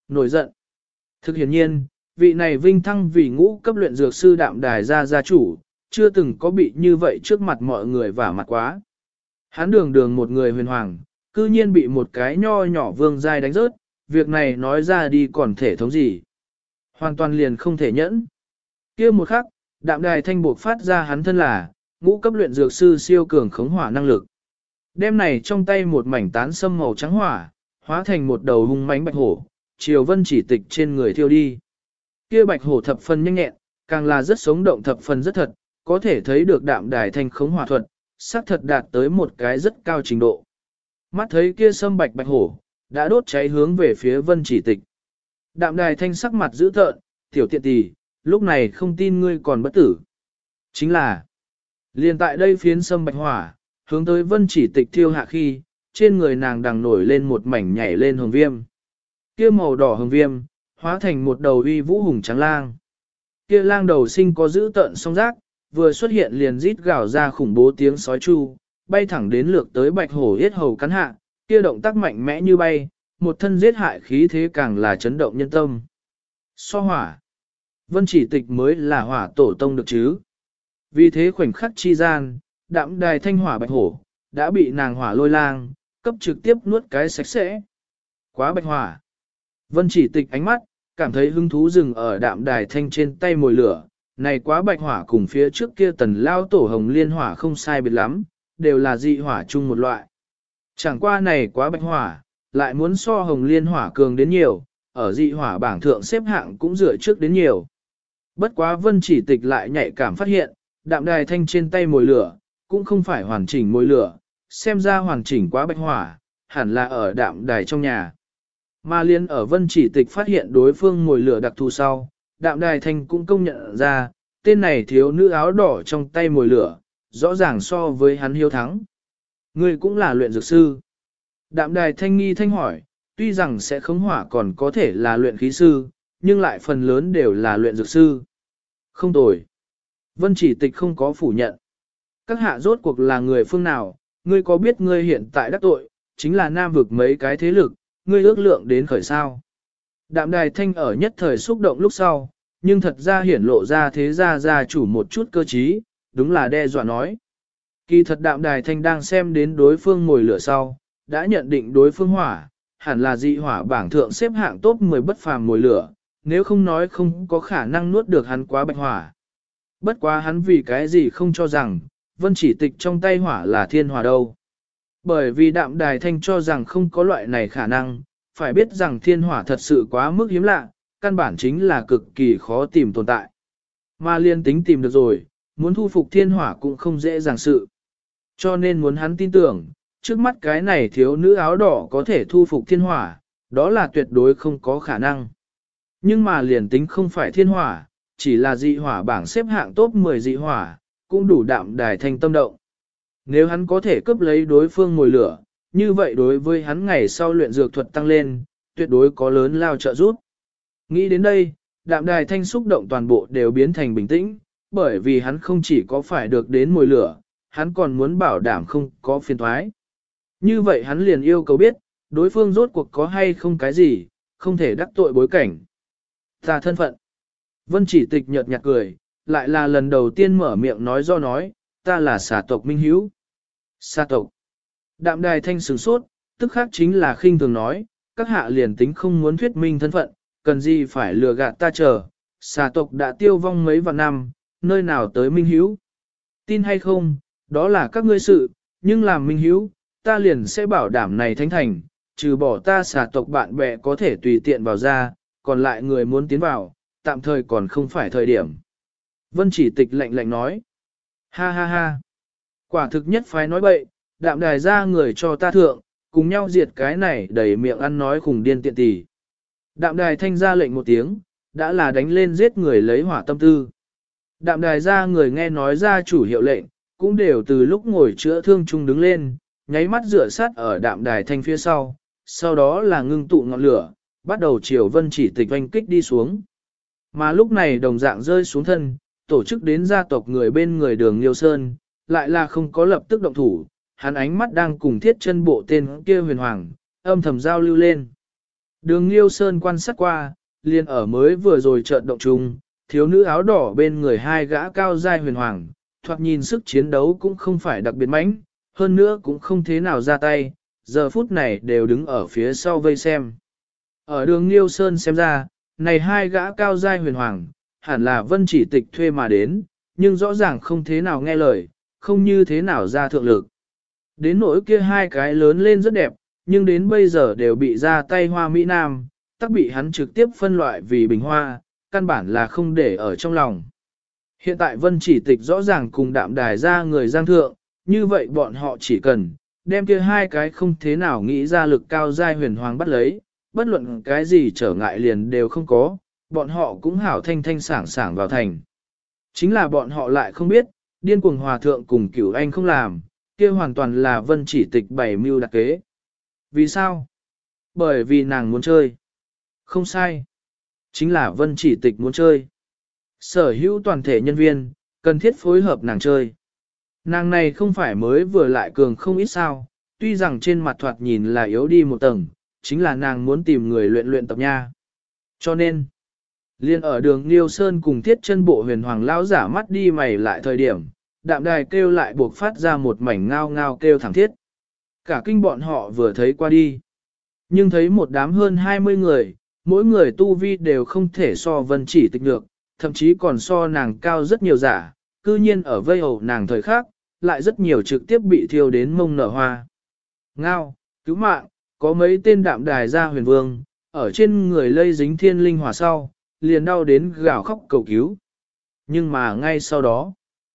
Nổi giận. Thực hiển nhiên, vị này vinh thăng vì ngũ cấp luyện dược sư Đạm Đài gia chủ, chưa từng có bị như vậy trước mặt mọi người vả mặt quá. Hắn đường đường một người huyền hoàng, cư nhiên bị một cái nho nhỏ vương giai đánh rớt, việc này nói ra đi còn thể thống gì. Hoàn toàn liền không thể nhẫn. Kia một khắc, Đạm Đài thanh buộc phát ra hắn thân là, ngũ cấp luyện dược sư siêu cường khống hỏa năng lực. Đêm này trong tay một mảnh tán sâm màu trắng hỏa, hóa thành một đầu hung mãnh bạch hổ, chiều Vân Chỉ Tịch trên người thiêu đi. Kia bạch hổ thập phần nhanh nhẹn, càng là rất sống động thập phần rất thật, có thể thấy được Đạm Đài thanh khống hỏa thuật, xác thật đạt tới một cái rất cao trình độ. Mắt thấy kia sâm bạch bạch hổ, đã đốt cháy hướng về phía Vân Chỉ Tịch. Đạm Đài thanh sắc mặt dữ tợn, tiểu tiện tỷ, lúc này không tin ngươi còn bất tử. Chính là, liền tại đây phiến sâm bạch hỏa, hướng tới Vân Chỉ Tịch thiêu hạ khi, trên người nàng đang nổi lên một mảnh nhảy lên hồng viêm. Kia màu đỏ hồng viêm, hóa thành một đầu uy vũ hùng trắng lang. Kia lang đầu sinh có dữ tợn song giác, vừa xuất hiện liền rít gào ra khủng bố tiếng sói chu, bay thẳng đến lược tới bạch hổ yết hầu cắn hạ, kia động tác mạnh mẽ như bay, một thân giết hại khí thế càng là chấn động nhân tâm. So hỏa, Vân Chỉ Tịch mới là hỏa tổ tông được chứ. Vì thế khoảnh khắc chi gian, Đạm Đài thanh hỏa bạch hổ, đã bị nàng hỏa lôi lang, cấp trực tiếp nuốt cái sạch sẽ. Quá bạch hỏa. Vân Chỉ Tịch ánh mắt, cảm thấy hứng thú dừng ở Đạm Đài thanh trên tay mồi lửa, này quá bạch hỏa cùng phía trước kia tần lao tổ hồng liên hỏa không sai biệt lắm, đều là dị hỏa chung một loại. Chẳng qua này quá bạch hỏa, lại muốn so hồng liên hỏa cường đến nhiều, ở dị hỏa bảng thượng xếp hạng cũng dựa trước đến nhiều. Bất quá Vân Chỉ Tịch lại nhạy cảm phát hiện, Đạm Đài thanh trên tay mồi lửa, cũng không phải hoàn chỉnh mồi lửa, xem ra hoàn chỉnh quá bạch hỏa, hẳn là ở Đạm Đài trong nhà. Mà liên ở Vân Chỉ Tịch phát hiện đối phương mồi lửa đặc thù sau, Đạm Đài thanh cũng công nhận ra, tên này thiếu nữ áo đỏ trong tay mồi lửa, rõ ràng so với hắn hiếu thắng. Ngươi cũng là luyện dược sư. Đạm Đài thanh nghi thanh hỏi, tuy rằng sẽ khống hỏa còn có thể là luyện khí sư, nhưng lại phần lớn đều là luyện dược sư. Không tồi. Vân Chỉ Tịch không có phủ nhận. Các hạ rốt cuộc là người phương nào, ngươi có biết ngươi hiện tại đắc tội, chính là nam vực mấy cái thế lực, ngươi ước lượng đến khởi sao. Đạm Đài thanh ở nhất thời xúc động lúc sau, nhưng thật ra hiển lộ ra thế gia chủ một chút cơ trí, đúng là đe dọa nói. Kỳ thật Đạm Đài thanh đang xem đến đối phương ngồi lửa sau, đã nhận định đối phương hỏa, hẳn là dị hỏa bảng thượng xếp hạng top 10 bất phàm ngồi lửa, nếu không nói không có khả năng nuốt được hắn quá bạch hỏa. Bất quá hắn vì cái gì không cho rằng, Vân Chỉ Tịch trong tay hỏa là thiên hỏa đâu. Bởi vì Đạm Đài thanh cho rằng không có loại này khả năng, phải biết rằng thiên hỏa thật sự quá mức hiếm lạ, căn bản chính là cực kỳ khó tìm tồn tại. Mà liên tính tìm được rồi, muốn thu phục thiên hỏa cũng không dễ dàng sự. Cho nên muốn hắn tin tưởng, trước mắt cái này thiếu nữ áo đỏ có thể thu phục thiên hỏa, đó là tuyệt đối không có khả năng. Nhưng mà liền tính không phải thiên hỏa, chỉ là dị hỏa bảng xếp hạng top 10 dị hỏa, cũng đủ Đạm Đài thanh tâm động. Nếu hắn có thể cướp lấy đối phương ngồi lửa, như vậy đối với hắn ngày sau luyện dược thuật tăng lên, tuyệt đối có lớn lao trợ giúp. Nghĩ đến đây, Đạm Đài thanh xúc động toàn bộ đều biến thành bình tĩnh, bởi vì hắn không chỉ có phải được đến mồi lửa, hắn còn muốn bảo đảm không có phiền thoái. Như vậy hắn liền yêu cầu biết, đối phương rốt cuộc có hay không cái gì, không thể đắc tội bối cảnh. Ta thân phận. Vân Chỉ Tịch nhợt nhạt cười, lại là lần đầu tiên mở miệng nói do nói, ta là xà tộc Minh Hiếu. Xà tộc. Đạm Đài thanh sửng sốt, tức khác chính là khinh thường nói, các hạ liền tính không muốn thuyết minh thân phận, cần gì phải lừa gạt ta chờ, xà tộc đã tiêu vong mấy vạn năm, nơi nào tới Minh Hiếu. Tin hay không, đó là các ngươi sự, nhưng làm Minh Hiếu, ta liền sẽ bảo đảm này thánh thành, trừ bỏ ta xà tộc bạn bè có thể tùy tiện vào ra, còn lại người muốn tiến vào, tạm thời còn không phải thời điểm. Vân Chỉ Tịch lạnh lạnh nói, ha ha ha, quả thực nhất phái nói bậy, Đạm Đài ra người cho ta thượng, cùng nhau diệt cái này đầy miệng ăn nói khùng điên tiện tỷ. Đạm Đài thanh ra lệnh một tiếng, đã là đánh lên giết người lấy hỏa tâm tư. Đạm Đài ra người nghe nói ra chủ hiệu lệnh, cũng đều từ lúc ngồi chữa thương chung đứng lên, nháy mắt rửa sát ở Đạm Đài thanh phía sau đó là ngưng tụ ngọn lửa, bắt đầu chiều Vân Chỉ Tịch oanh kích đi xuống. Mà lúc này đồng dạng rơi xuống thân, tổ chức đến gia tộc người bên người Đường Liêu Sơn, lại là không có lập tức động thủ, hắn ánh mắt đang cùng thiết chân bộ tên kia huyền hoàng, âm thầm giao lưu lên. Đường Liêu Sơn quan sát qua, liền ở mới vừa rồi chợt động chung, thiếu nữ áo đỏ bên người hai gã cao giai huyền hoàng, thoạt nhìn sức chiến đấu cũng không phải đặc biệt mãnh, hơn nữa cũng không thế nào ra tay, giờ phút này đều đứng ở phía sau vây xem. Ở đường Liêu Sơn xem ra, này hai gã cao giai huyền hoàng, hẳn là Vân Chỉ Tịch thuê mà đến, nhưng rõ ràng không thế nào nghe lời, không như thế nào ra thượng lực. Đến nỗi kia hai cái lớn lên rất đẹp, nhưng đến bây giờ đều bị ra tay hoa Mỹ Nam, tắc bị hắn trực tiếp phân loại vì bình hoa, căn bản là không để ở trong lòng. Hiện tại Vân Chỉ Tịch rõ ràng cùng đạm đài ra người giang thượng, như vậy bọn họ chỉ cần đem kia hai cái không thế nào nghĩ ra lực cao giai huyền hoàng bắt lấy, bất luận cái gì trở ngại liền đều không có, bọn họ cũng hảo thanh thanh sảng sảng vào thành. Chính là bọn họ lại không biết, điên cuồng hòa thượng cùng cửu anh không làm, kia hoàn toàn là Vân Chỉ Tịch bày mưu đặc kế. Vì sao? Bởi vì nàng muốn chơi. Không sai. Chính là Vân Chỉ Tịch muốn chơi. Sở hữu toàn thể nhân viên, cần thiết phối hợp nàng chơi. Nàng này không phải mới vừa lại cường không ít sao, tuy rằng trên mặt thoạt nhìn là yếu đi một tầng, chính là nàng muốn tìm người luyện luyện tập nha. Cho nên, liên ở đường Liêu Sơn cùng thiết chân bộ huyền hoàng lão giả mắt đi mày lại thời điểm, đạm đài kêu lại buộc phát ra một mảnh ngao ngao kêu thẳng thiết. Cả kinh bọn họ vừa thấy qua đi. Nhưng thấy một đám hơn 20 người, mỗi người tu vi đều không thể so Vân Chỉ Tịch được, thậm chí còn so nàng cao rất nhiều giả, cư nhiên ở vây hầu nàng thời khác, lại rất nhiều trực tiếp bị thiêu đến mông nở hoa. Ngao, cứu mạng, có mấy tên đạm đài ra huyền vương, ở trên người lây dính thiên linh hỏa sau, liền đau đến gào khóc cầu cứu. Nhưng mà ngay sau đó,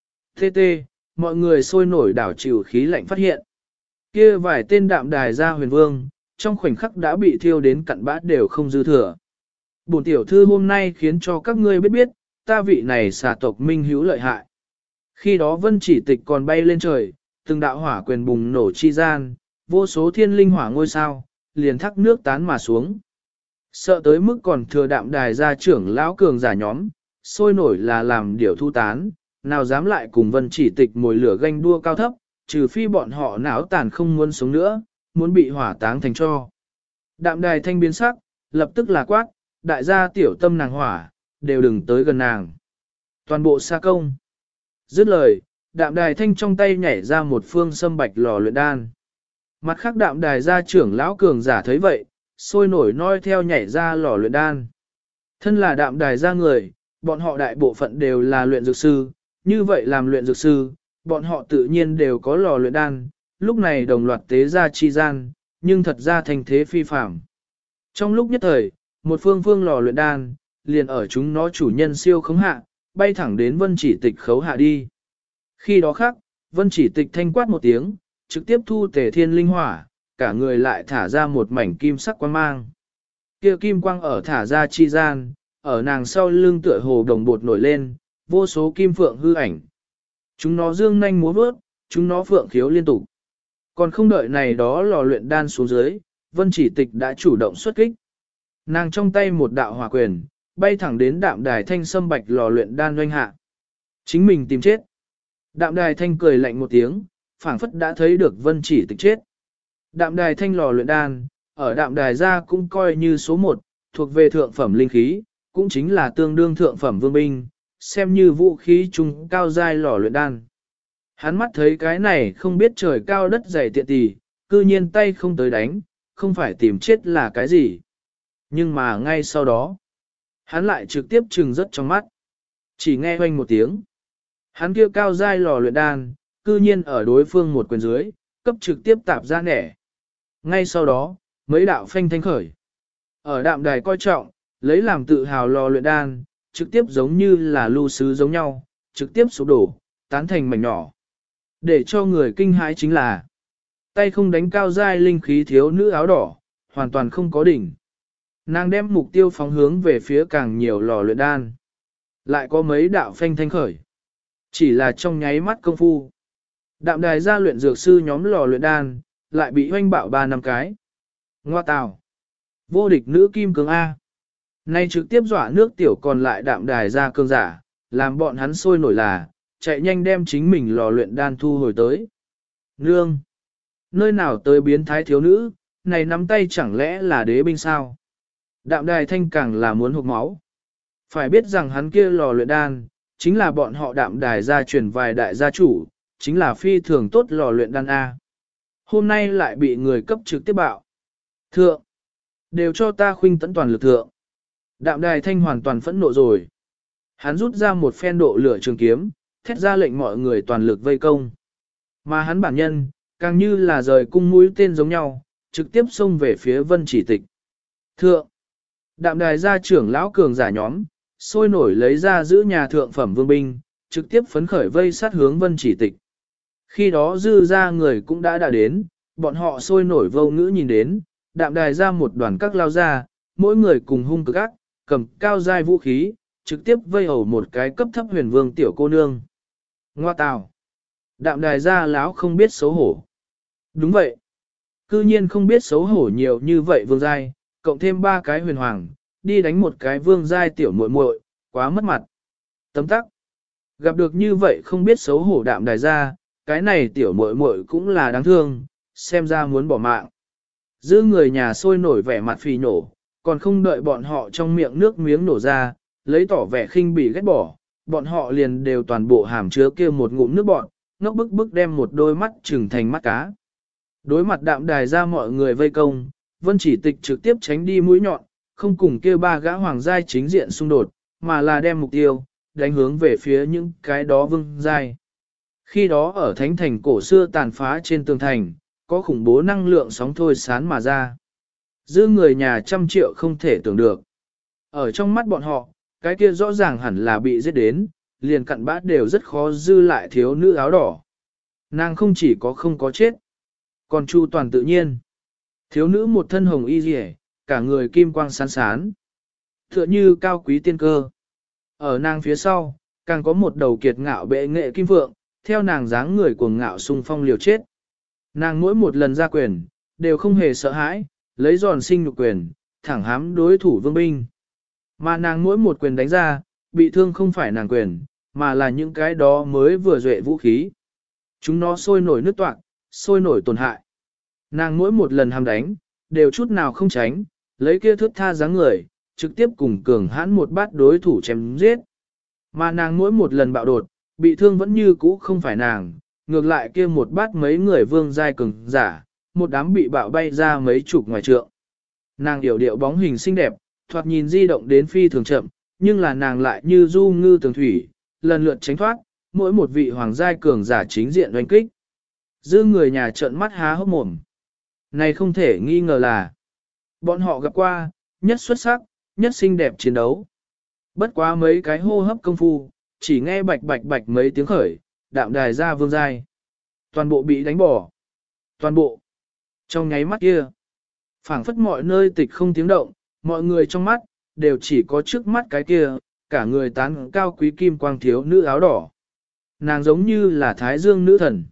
mọi người sôi nổi đảo chịu khí lạnh phát hiện. Kia vài tên đạm đài ra huyền vương, trong khoảnh khắc đã bị thiêu đến cặn bã đều không dư thừa. Bổn tiểu thư hôm nay khiến cho các ngươi biết biết, ta vị này xà tộc minh hữu lợi hại. Khi đó Vân Chỉ Tịch còn bay lên trời, từng đạo hỏa quyền bùng nổ chi gian, vô số thiên linh hỏa ngôi sao, liền thác nước tán mà xuống. Sợ tới mức còn thừa đạm đài gia trưởng lão cường giả nhóm, sôi nổi là làm điều thu tán, nào dám lại cùng Vân Chỉ Tịch mồi lửa ganh đua cao thấp, trừ phi bọn họ não tàn không muốn sống nữa, muốn bị hỏa táng thành tro. Đạm đài thanh biến sắc, lập tức là quát, đại gia tiểu tâm nàng hỏa, đều đừng tới gần nàng. Toàn bộ xa công. Dứt lời, đạm đài thanh trong tay nhảy ra một phương sâm bạch lò luyện đan. Mặt khác đạm đài gia trưởng lão cường giả thấy vậy, sôi nổi noi theo nhảy ra lò luyện đan. Thân là đạm đài gia người, bọn họ đại bộ phận đều là luyện dược sư, như vậy làm luyện dược sư, bọn họ tự nhiên đều có lò luyện đan, lúc này đồng loạt tế ra chi gian, nhưng thật ra thành thế phi phạm. Trong lúc nhất thời, một phương phương lò luyện đan, liền ở chúng nó chủ nhân siêu khống hạ, bay thẳng đến Vân Chỉ Tịch khấu hạ đi. Khi đó khác, Vân Chỉ Tịch thanh quát một tiếng, trực tiếp thu tề thiên linh hỏa, cả người lại thả ra một mảnh kim sắc quang mang. Kia kim quang ở thả ra chi gian, ở nàng sau lưng tựa hồ đồng bột nổi lên, vô số kim phượng hư ảnh. Chúng nó dương nhanh múa vớt, chúng nó phượng khiếu liên tục. Còn không đợi này đó lò luyện đan xuống dưới, Vân Chỉ Tịch đã chủ động xuất kích. Nàng trong tay một đạo hỏa quyền, bay thẳng đến đạm đài thanh sâm bạch lò luyện đan doanh hạ. Chính mình tìm chết. Đạm đài thanh cười lạnh một tiếng, phảng phất đã thấy được Vân Chỉ Tịch chết. Đạm đài thanh lò luyện đan, ở đạm đài gia cũng coi như số 1, thuộc về thượng phẩm linh khí, cũng chính là tương đương thượng phẩm vương binh, xem như vũ khí trung cao giai lò luyện đan. Hắn mắt thấy cái này không biết trời cao đất dày tiện tì, cư nhiên tay không tới đánh, không phải tìm chết là cái gì. Nhưng mà ngay sau đó, hắn lại trực tiếp trừng rất trong mắt. Chỉ nghe hoanh một tiếng. Hắn kia cao giai lò luyện đan, cư nhiên ở đối phương một quyền dưới, cấp trực tiếp tạp ra nẻ. Ngay sau đó, mấy đạo phanh thanh khởi. Ở đạm đài coi trọng, lấy làm tự hào lò luyện đan, trực tiếp giống như là lưu sứ giống nhau, trực tiếp sụp đổ, tán thành mảnh nhỏ. Để cho người kinh hãi chính là, tay không đánh cao giai linh khí thiếu nữ áo đỏ, hoàn toàn không có đỉnh. Nàng đem mục tiêu phóng hướng về phía càng nhiều lò luyện đan. Lại có mấy đạo phanh thanh khởi. Chỉ là trong nháy mắt công phu. Đạm đài gia luyện dược sư nhóm lò luyện đan, lại bị hoanh bạo 3-5 cái. Ngoa tào. Vô địch nữ kim cương A. Nay trực tiếp dọa nước tiểu còn lại đạm đài gia cương giả, làm bọn hắn sôi nổi là, chạy nhanh đem chính mình lò luyện đan thu hồi tới. Nương! Nơi nào tới biến thái thiếu nữ, này nắm tay chẳng lẽ là đế binh sao? Đạm Đài Thanh càng là muốn hộc máu. Phải biết rằng hắn kia lò luyện đan, chính là bọn họ Đạm Đài gia truyền vài đại gia chủ, chính là phi thường tốt lò luyện đan A. Hôm nay lại bị người cấp trực tiếp bạo. Thượng, đều cho ta khuynh tấn toàn lực thượng. Đạm Đài Thanh hoàn toàn phẫn nộ rồi. Hắn rút ra một phen độ lửa trường kiếm, thét ra lệnh mọi người toàn lực vây công. Mà hắn bản nhân, càng như là rời cung mũi tên giống nhau, trực tiếp xông về phía Vân Chỉ Tịch. Thượng, Đạm Đài gia trưởng lão cường giả nhóm, sôi nổi lấy ra giữ nhà thượng phẩm vương binh, trực tiếp phấn khởi vây sát hướng Vân Chỉ Tịch. Khi đó dư ra người cũng đã đến, bọn họ sôi nổi vô ngữ nhìn đến, Đạm Đài ra một đoàn các lao ra, mỗi người cùng hung cực ác, cầm cao giai vũ khí, trực tiếp vây hầu một cái cấp thấp huyền vương tiểu cô nương. Ngoa tào! Đạm Đài ra láo không biết xấu hổ. Đúng vậy. Cư nhiên không biết xấu hổ nhiều như vậy vương giai, cộng thêm 3 cái huyền hoàng, đi đánh một cái vương giai tiểu muội muội, quá mất mặt. Tấm tắc. Gặp được như vậy không biết xấu hổ Đạm Đài ra, cái này tiểu muội muội cũng là đáng thương, xem ra muốn bỏ mạng. Giữ người nhà sôi nổi vẻ mặt phì nổ, còn không đợi bọn họ trong miệng nước miếng nổ ra, lấy tỏ vẻ khinh bỉ ghét bỏ, bọn họ liền đều toàn bộ hàm chứa kia một ngụm nước bọn, ngốc bức bức đem một đôi mắt trừng thành mắt cá. Đối mặt Đạm Đài ra mọi người vây công, Vân Chỉ Tịch trực tiếp tránh đi mũi nhọn, không cùng kia 3 gã hoàng giai chính diện xung đột, mà là đem mục tiêu, đánh hướng về phía những cái đó vương giai. Khi đó ở thánh thành cổ xưa tàn phá trên tường thành, có khủng bố năng lượng sóng thôi sán mà ra. Giữ người nhà trăm triệu không thể tưởng được. Ở trong mắt bọn họ, cái kia rõ ràng hẳn là bị giết đến, liền cặn bát đều rất khó dư lại thiếu nữ áo đỏ. Nàng không chỉ có không có chết, còn chu toàn tự nhiên. Thiếu nữ một thân hồng y rỉ, cả người kim quang sáng sán. Tựa như cao quý tiên cơ. Ở nàng phía sau, càng có một đầu kiệt ngạo bệ nghệ kim vượng, theo nàng dáng người cuồng ngạo xung phong liều chết. Nàng mỗi một lần ra quyền, đều không hề sợ hãi, lấy giòn sinh nhục quyền, thẳng hám đối thủ vương binh. Mà nàng mỗi một quyền đánh ra, bị thương không phải nàng quyền, mà là những cái đó mới vừa duệ vũ khí. Chúng nó sôi nổi nứt toạc, sôi nổi tổn hại. Nàng mỗi một lần hàm đánh, đều chút nào không tránh, lấy kia thước tha dáng người, trực tiếp cùng cường hãn một bát đối thủ chém giết. Mà nàng mỗi một lần bạo đột, bị thương vẫn như cũ không phải nàng, ngược lại kia một bát mấy người vương giai cường giả, một đám bị bạo bay ra mấy chục ngoài trượng. Nàng điệu điệu bóng hình xinh đẹp, thoạt nhìn di động đến phi thường chậm, nhưng là nàng lại như du ngư tường thủy, lần lượt tránh thoát, mỗi một vị hoàng giai cường giả chính diện đánh kích. Giữ người nhà trợn mắt há hốc mồm. Này không thể nghi ngờ là bọn họ gặp qua, nhất xuất sắc, nhất xinh đẹp chiến đấu. Bất quá mấy cái hô hấp công phu, chỉ nghe bạch bạch bạch mấy tiếng khởi, Đạm Đài ra vương giai. Toàn bộ bị đánh bỏ. Toàn bộ. Trong nháy mắt kia, phảng phất mọi nơi tịch không tiếng động, mọi người trong mắt, đều chỉ có trước mắt cái kia, cả người tán cao quý kim quang thiếu nữ áo đỏ. Nàng giống như là thái dương nữ thần.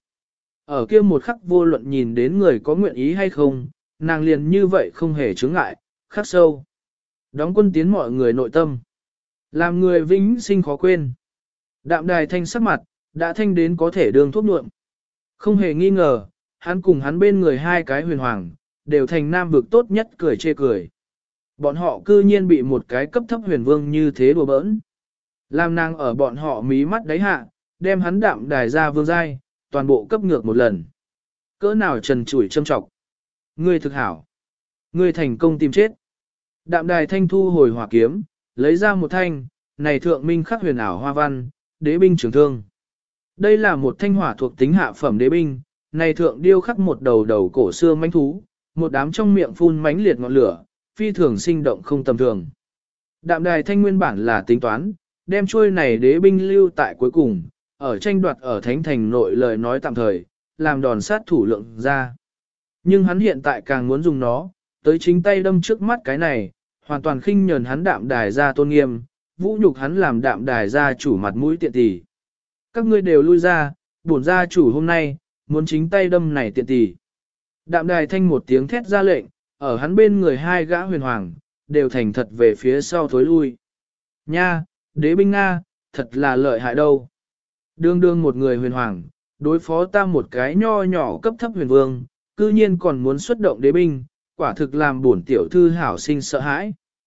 Ở kia một khắc vô luận nhìn đến người có nguyện ý hay không, nàng liền như vậy không hề chướng ngại, khắc sâu. Đóng quân tiến mọi người nội tâm. Làm người vĩnh sinh khó quên. Đạm Đài Thanh sắc mặt, đã thanh đến có thể đường thuốc nhuộm. Không hề nghi ngờ, hắn cùng hắn bên người 2 cái huyền hoàng, đều thành nam vực tốt nhất cười chê cười. Bọn họ cư nhiên bị một cái cấp thấp huyền vương như thế đùa bỡn. Làm nàng ở bọn họ mí mắt đáy hạ, đem hắn Đạm Đài ra vương giai, toàn bộ cấp ngược một lần. Cỡ nào trần trụi châm trọng. Ngươi thực hảo. Ngươi thành công tìm chết. Đạm Đài Thanh thu hồi hỏa kiếm, lấy ra một thanh, này thượng minh khắc huyền ảo hoa văn, đế binh trường thương. Đây là một thanh hỏa thuộc tính hạ phẩm đế binh, này thượng điêu khắc một đầu đầu cổ xưa mãnh thú, một đám trong miệng phun mãnh liệt ngọn lửa, phi thường sinh động không tầm thường. Đạm Đài Thanh nguyên bản là tính toán, đem chuôi này đế binh lưu tại cuối cùng, ở tranh đoạt ở thánh thành nội lời nói tạm thời, làm đòn sát thủ lượng ra. Nhưng hắn hiện tại càng muốn dùng nó, tới chính tay đâm trước mắt cái này, hoàn toàn khinh nhờn hắn Đạm Đài ra tôn nghiêm, vũ nhục hắn làm Đạm Đài ra chủ mặt mũi tiện tỷ. Các ngươi đều lui ra, bổn gia chủ hôm nay, muốn chính tay đâm này tiện tỷ. Đạm Đài Thanh một tiếng thét ra lệnh, ở hắn bên người 2 gã huyền hoàng, đều thành thật về phía sau thối lui. Nha, đế binh Nga, thật là lợi hại đâu. Đương đương một người huyền hoàng, đối phó ta một cái nho nhỏ cấp thấp huyền vương, cư nhiên còn muốn xuất động đế binh, quả thực làm bổn tiểu thư hảo sinh sợ hãi.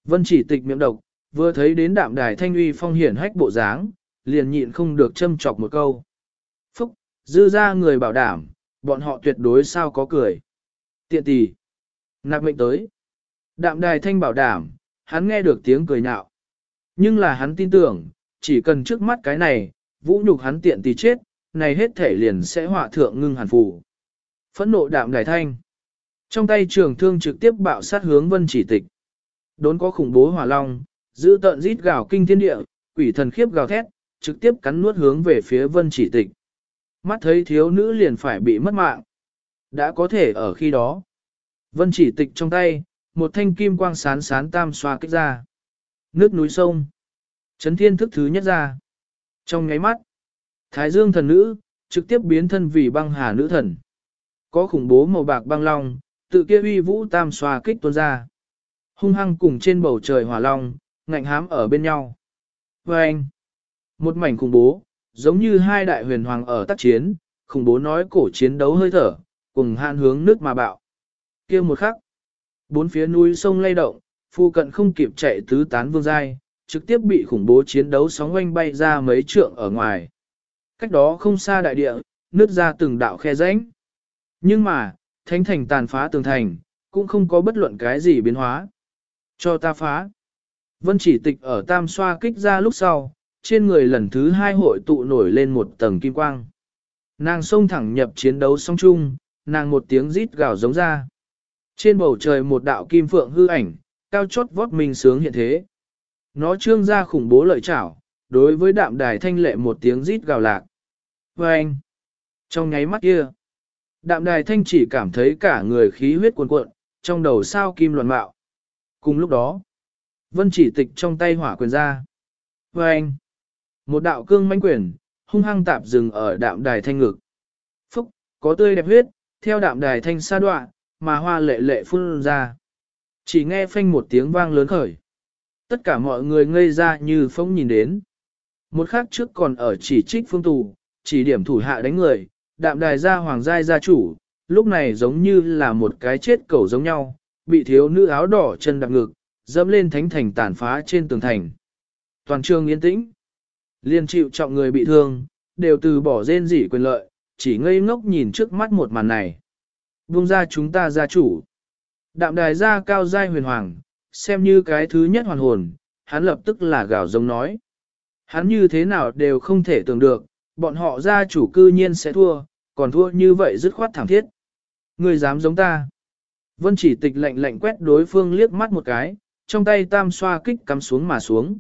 Vân Chỉ Tịch miệng độc, vừa thấy đến Đạm Đài Thanh uy phong hiển hách bộ dáng, liền nhịn không được châm chọc một câu. Phúc, dư ra người bảo đảm, bọn họ tuyệt đối sao có cười. Tiện tỷ, nạp mệnh tới. Đạm Đài Thanh bảo đảm, hắn nghe được tiếng cười nhạo. Nhưng là hắn tin tưởng, chỉ cần trước mắt cái này, vũ nhục hắn tiện tỷ chết, này hết thể liền sẽ họa thượng ngưng hàn phù. Phẫn nộ Đạm Đài Thanh. Trong tay trường thương trực tiếp bạo sát hướng Vân Chỉ Tịch. Đốn có khủng bố hỏa long, giữ tợn rít gào kinh thiên địa, quỷ thần khiếp gào thét, trực tiếp cắn nuốt hướng về phía Vân Chỉ Tịch. Mắt thấy thiếu nữ liền phải bị mất mạng. Đã có thể ở khi đó. Vân Chỉ Tịch trong tay, một thanh kim quang sán sán tam xoa kích ra. Nước núi sông. Chấn thiên thức thứ nhất ra. Trong nháy mắt, Thái Dương thần nữ, trực tiếp biến thân vì băng hà nữ thần. Có khủng bố màu bạc băng long, tự kia uy vũ tam xoa kích tuôn ra. Hung hăng cùng trên bầu trời hỏa long, ngạnh hám ở bên nhau. Và anh, một mảnh khủng bố, giống như hai đại huyền hoàng ở tác chiến, khủng bố nói cổ chiến đấu hơi thở, cùng hạn hướng nước mà bạo. Kia một khắc, bốn phía núi sông lay động, phu cận không kịp chạy tứ tán vương giai, trực tiếp bị khủng bố chiến đấu sóng oanh bay ra mấy trượng ở ngoài. Cách đó không xa đại địa, nứt ra từng đạo khe rãnh. Nhưng mà, thánh thành tàn phá tường thành, cũng không có bất luận cái gì biến hóa. Cho ta phá. Vân Chỉ Tịch ở tam xoa kích ra lúc sau, trên người lần thứ hai hội tụ nổi lên một tầng kim quang. Nàng xông thẳng nhập chiến đấu song chung, nàng một tiếng rít gào giống ra. Trên bầu trời một đạo kim phượng hư ảnh, cao chót vót mình sướng hiện thế. Nó trương ra khủng bố lợi chảo, đối với Đạm Đài Thanh lệ một tiếng rít gào lạc. Và anh, trong nháy mắt kia, Đạm Đài Thanh chỉ cảm thấy cả người khí huyết cuồn cuộn, trong đầu sao kim loạn mạo. Cùng lúc đó, Vân Chỉ Tịch trong tay hỏa quyền ra. Và anh, một đạo cương mãnh quyền, hung hăng tạp dừng ở Đạm Đài Thanh ngực. Phúc, có tươi đẹp huyết, theo Đạm Đài Thanh sa đoạn, mà hoa lệ lệ phun ra. Chỉ nghe phanh một tiếng vang lớn khởi. Tất cả mọi người ngây ra như phóng nhìn đến. Một khắc trước còn ở chỉ trích phương tù, chỉ điểm thủ hạ đánh người, Đạm Đài gia hoàng giai gia chủ, lúc này giống như là một cái chết cẩu giống nhau, bị thiếu nữ áo đỏ chân đạp ngực, dẫm lên thánh thành tàn phá trên tường thành. Toàn trường yên tĩnh, liên chịu trọng người bị thương, đều từ bỏ rên rỉ quyền lợi, chỉ ngây ngốc nhìn trước mắt một màn này. Buông ra chúng ta gia chủ. Đạm Đài gia cao giai huyền hoàng, xem như cái thứ nhất hoàn hồn, hắn lập tức là gào giống nói. Hắn như thế nào đều không thể tưởng được, bọn họ gia chủ cư nhiên sẽ thua, còn thua như vậy dứt khoát thảm thiết. Người dám giống ta. Vân Chỉ Tịch lạnh lạnh quét đối phương liếc mắt một cái, trong tay tam xoa kích cắm xuống mà xuống.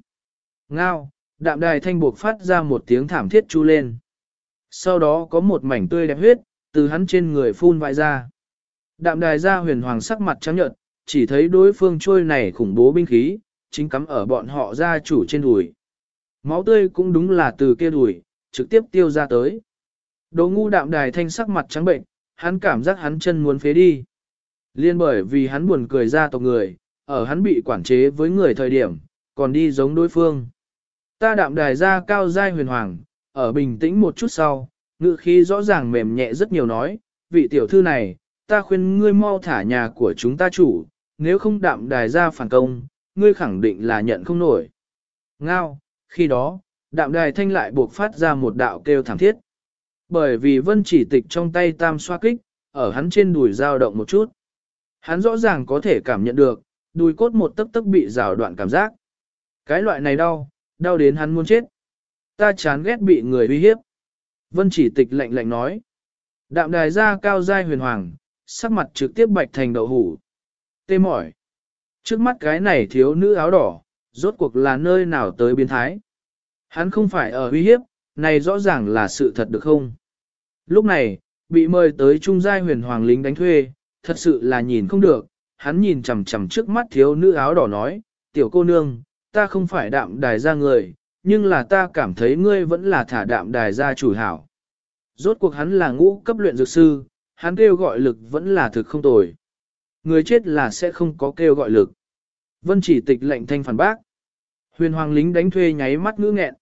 Ngao, Đạm Đài Thanh buộc phát ra một tiếng thảm thiết chu lên. Sau đó có một mảnh tươi đẹp huyết, từ hắn trên người phun vãi ra. Đạm Đài gia huyền hoàng sắc mặt trắng nhợt, chỉ thấy đối phương trôi này khủng bố binh khí, chính cắm ở bọn họ gia chủ trên đùi. Máu tươi cũng đúng là từ kia đùi, trực tiếp tiêu ra tới. Đồ ngu Đạm Đài Thanh sắc mặt trắng bệnh, hắn cảm giác hắn chân muốn phế đi. Liên bởi vì hắn buồn cười ra tộc người, ở hắn bị quản chế với người thời điểm, còn đi giống đối phương. Ta Đạm Đài gia cao giai huyền hoàng, ở bình tĩnh một chút sau, ngữ khí rõ ràng mềm nhẹ rất nhiều nói, vị tiểu thư này, ta khuyên ngươi mau thả nhà của chúng ta chủ, nếu không Đạm Đài gia phản công, ngươi khẳng định là nhận không nổi. Ngao, khi đó, Đạm Đài Thanh lại buộc phát ra một đạo kêu thảm thiết. Bởi vì Vân Chỉ Tịch trong tay tam xoa kích, ở hắn trên đùi dao động một chút. Hắn rõ ràng có thể cảm nhận được, đùi cốt một tấc tấc bị rào đoạn cảm giác. Cái loại này đau, đau đến hắn muốn chết. Ta chán ghét bị người uy hiếp. Vân Chỉ Tịch lạnh lạnh nói. Đạm Đài gia cao giai huyền hoàng, sắc mặt trực tiếp bạch thành đậu hủ. Tê mỏi. Trước mắt cái này thiếu nữ áo đỏ, rốt cuộc là nơi nào tới biến thái. Hắn không phải ở uy hiếp, này rõ ràng là sự thật được không? Lúc này, bị mời tới trung giai huyền hoàng lính đánh thuê, thật sự là nhìn không được, hắn nhìn chằm chằm trước mắt thiếu nữ áo đỏ nói, tiểu cô nương, ta không phải Đạm Đài gia người, nhưng là ta cảm thấy ngươi vẫn là thả Đạm Đài gia chủ hảo. Rốt cuộc hắn là ngũ cấp luyện dược sư, hắn kêu gọi lực vẫn là thực không tồi. Người chết là sẽ không có kêu gọi lực. Vân Chỉ Tịch lệnh thanh phản bác. Huyền hoàng lính đánh thuê nháy mắt ngữ nghẹn.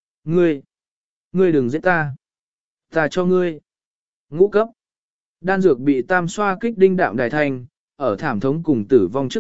Ngươi đừng giết ta. Ta cho ngươi. Ngũ cấp. Đan dược bị tam xoa kích đinh Đạm Đài Thanh, ở thảm thống cùng tử vong trước mặt,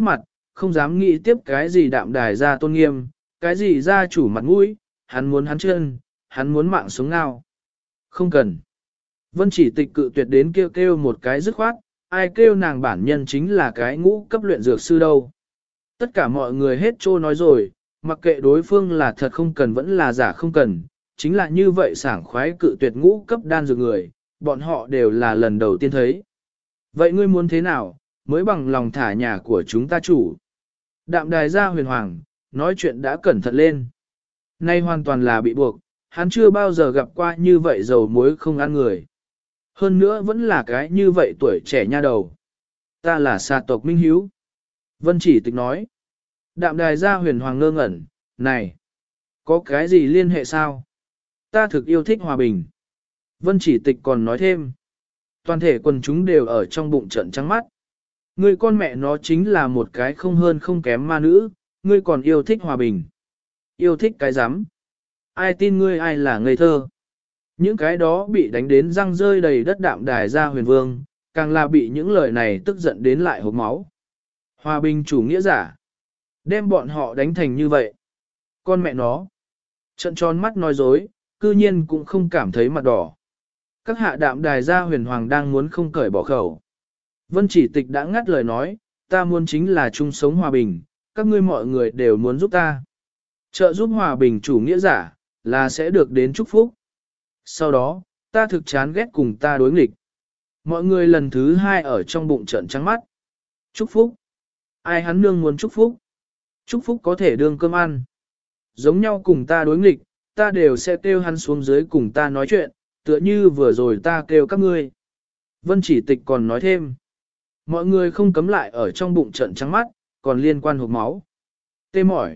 không dám nghĩ tiếp cái gì đạm đài ra tôn nghiêm, cái gì gia chủ mặt mũi, hắn muốn hắn chân, hắn muốn mạng sống ngao. Không cần. Vân Chỉ Tịch cự tuyệt đến kêu kêu một cái dứt khoát, ai kêu nàng bản nhân chính là cái ngũ cấp luyện dược sư đâu. Tất cả mọi người hết trô nói rồi, mặc kệ đối phương là thật không cần vẫn là giả không cần, chính là như vậy sảng khoái cự tuyệt ngũ cấp đan dược người, bọn họ đều là lần đầu tiên thấy. Vậy ngươi muốn thế nào, mới bằng lòng thả nhà của chúng ta chủ? Đạm đài gia huyền hoàng, nói chuyện đã cẩn thận lên. Nay hoàn toàn là bị buộc, hắn chưa bao giờ gặp qua như vậy dầu muối không ăn người. Hơn nữa vẫn là cái như vậy tuổi trẻ nha đầu. Ta là xà tộc Minh Hiếu. Vân Chỉ Tịch nói. Đạm đài gia huyền hoàng ngơ ngẩn, này, có cái gì liên hệ sao? Ta thực yêu thích hòa bình. Vân Chỉ Tịch còn nói thêm. Toàn thể quần chúng đều ở trong bụng trận trắng mắt. Ngươi con mẹ nó chính là một cái không hơn không kém ma nữ, ngươi còn yêu thích hòa bình. Yêu thích cái rắm Ai tin ngươi ai là ngây thơ. Những cái đó bị đánh đến răng rơi đầy đất đạm đài gia huyền vương, càng là bị những lời này tức giận đến lại hộc máu. Hòa bình chủ nghĩa giả. Đem bọn họ đánh thành như vậy. Con mẹ nó. Trận tròn mắt nói dối, cư nhiên cũng không cảm thấy mặt đỏ. Các hạ đạm đài gia huyền hoàng đang muốn không cởi bỏ khẩu. Vân Chỉ Tịch đã ngắt lời nói, ta muốn chính là chung sống hòa bình, các ngươi mọi người đều muốn giúp ta. Trợ giúp hòa bình chủ nghĩa giả, là sẽ được đến chúc phúc. Sau đó, ta thực chán ghét cùng ta đối nghịch. Mọi người lần thứ hai ở trong bụng trận trắng mắt. Chúc phúc. Ai hắn nương muốn chúc phúc? Chúc phúc có thể đương cơm ăn. Giống nhau cùng ta đối nghịch, ta đều sẽ kêu hắn xuống dưới cùng ta nói chuyện, tựa như vừa rồi ta kêu các ngươi. Vân Chỉ Tịch còn nói thêm. Mọi người không cấm lại ở trong bụng trận trắng mắt, còn liên quan hộp máu. Tê mỏi.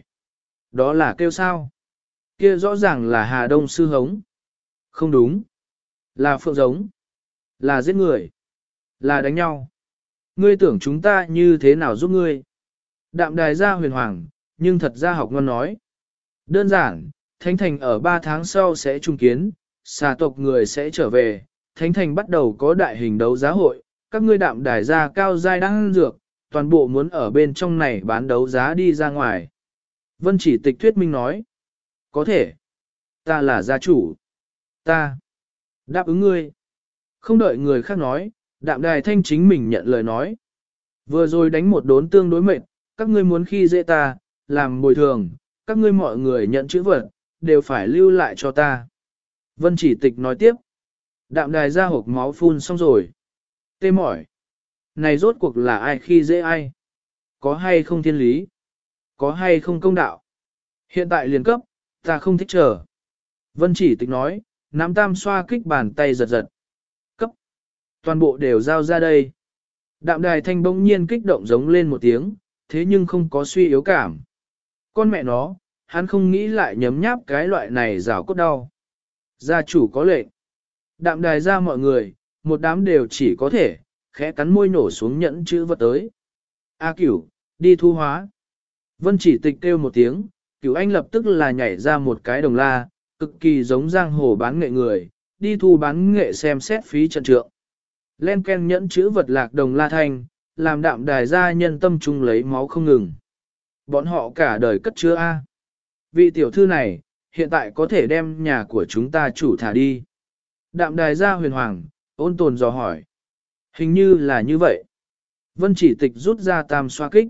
Đó là kêu sao? Kia rõ ràng là Hà Đông sư hống. Không đúng. Là phượng giống. Là giết người. Là đánh nhau. Ngươi tưởng chúng ta như thế nào giúp ngươi? Đạm đài gia huyền hoàng, nhưng thật ra học ngon nói. Đơn giản, Thánh Thành ở 3 tháng sau sẽ trung kiến, xà tộc người sẽ trở về, Thánh Thành bắt đầu có đại hình đấu giá hội, các ngươi đạm đài gia cao giai đang dược, toàn bộ muốn ở bên trong này bán đấu giá đi ra ngoài. Vân Chỉ Tịch thuyết minh nói. Có thể. Ta là gia chủ. Ta. Đáp ứng ngươi. Không đợi người khác nói, đạm đài thanh chính mình nhận lời nói. Vừa rồi đánh một đốn tương đối mệt, các ngươi muốn khi dễ ta, làm bồi thường, các ngươi mọi người nhận chữ vật, đều phải lưu lại cho ta. Vân Chỉ Tịch nói tiếp. Đạm đài ra hộp máu phun xong rồi. Tê mỏi. Này rốt cuộc là ai khi dễ ai? Có hay không thiên lý? Có hay không công đạo? Hiện tại liền cấp, ta không thích chờ. Vân Chỉ Tịch nói, nắm tam xoa kích bàn tay giật giật. Cấp. Toàn bộ đều giao ra đây. Đạm đài thanh bỗng nhiên kích động giống lên một tiếng, thế nhưng không có suy yếu cảm. Con mẹ nó, hắn không nghĩ lại nhấm nháp cái loại này rào cốt đau. Gia chủ có lệnh. Đạm đài ra mọi người, một đám đều chỉ có thể, khẽ cắn môi nổ xuống nhẫn chữ vật tới. A Cửu, đi thu hóa. Vân Chỉ Tịch kêu một tiếng, Cửu Anh lập tức là nhảy ra một cái đồng la, cực kỳ giống giang hồ bán nghệ người, đi thu bán nghệ xem xét phí trận trượng. Len ken nhẫn chữ vật lạc đồng la thanh, làm đạm đài gia nhân tâm trung lấy máu không ngừng. Bọn họ cả đời cất chứa A. Vị tiểu thư này, hiện tại có thể đem nhà của chúng ta chủ thả đi. Đạm đài gia huyền hoàng, ôn tồn dò hỏi. Hình như là như vậy. Vân Chỉ Tịch rút ra tam xoa kích.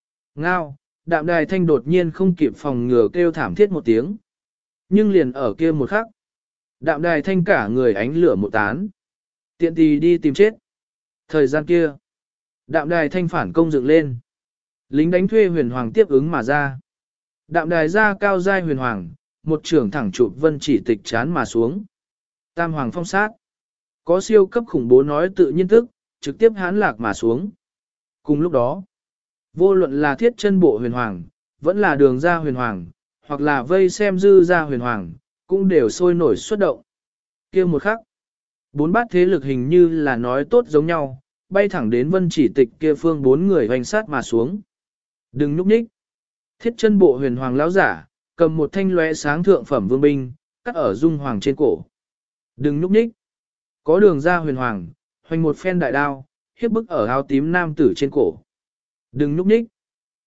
Ngao, đạm đài thanh đột nhiên không kịp phòng ngừa kêu thảm thiết một tiếng. Nhưng liền ở kia một khắc. Đạm đài thanh cả người ánh lửa một tán. Tiện tì đi tìm chết. Thời gian kia. Đạm đài thanh phản công dựng lên. Lính đánh thuê huyền hoàng tiếp ứng mà ra. Đạm đài ra cao giai huyền hoàng, một trưởng thẳng chụp Vân Chỉ Tịch chán mà xuống. Tam hoàng phong sát. Có siêu cấp khủng bố nói tự nhiên thức, trực tiếp hán lạc mà xuống. Cùng lúc đó, vô luận là thiết chân bộ huyền hoàng, vẫn là đường ra huyền hoàng, hoặc là vây xem dư ra huyền hoàng, cũng đều sôi nổi xuất động. Kia một khắc, 4 bát thế lực hình như là nói tốt giống nhau, bay thẳng đến Vân Chỉ Tịch kia phương 4 người hoành sát mà xuống. Đừng núp nhích. Thiết chân bộ huyền hoàng lão giả, cầm một thanh lóe sáng thượng phẩm vương binh, cắt ở dung hoàng trên cổ. Đừng núp nhích. Có đường ra huyền hoàng, hoành một phen đại đao, hiếp bức ở áo tím nam tử trên cổ. Đừng núp nhích.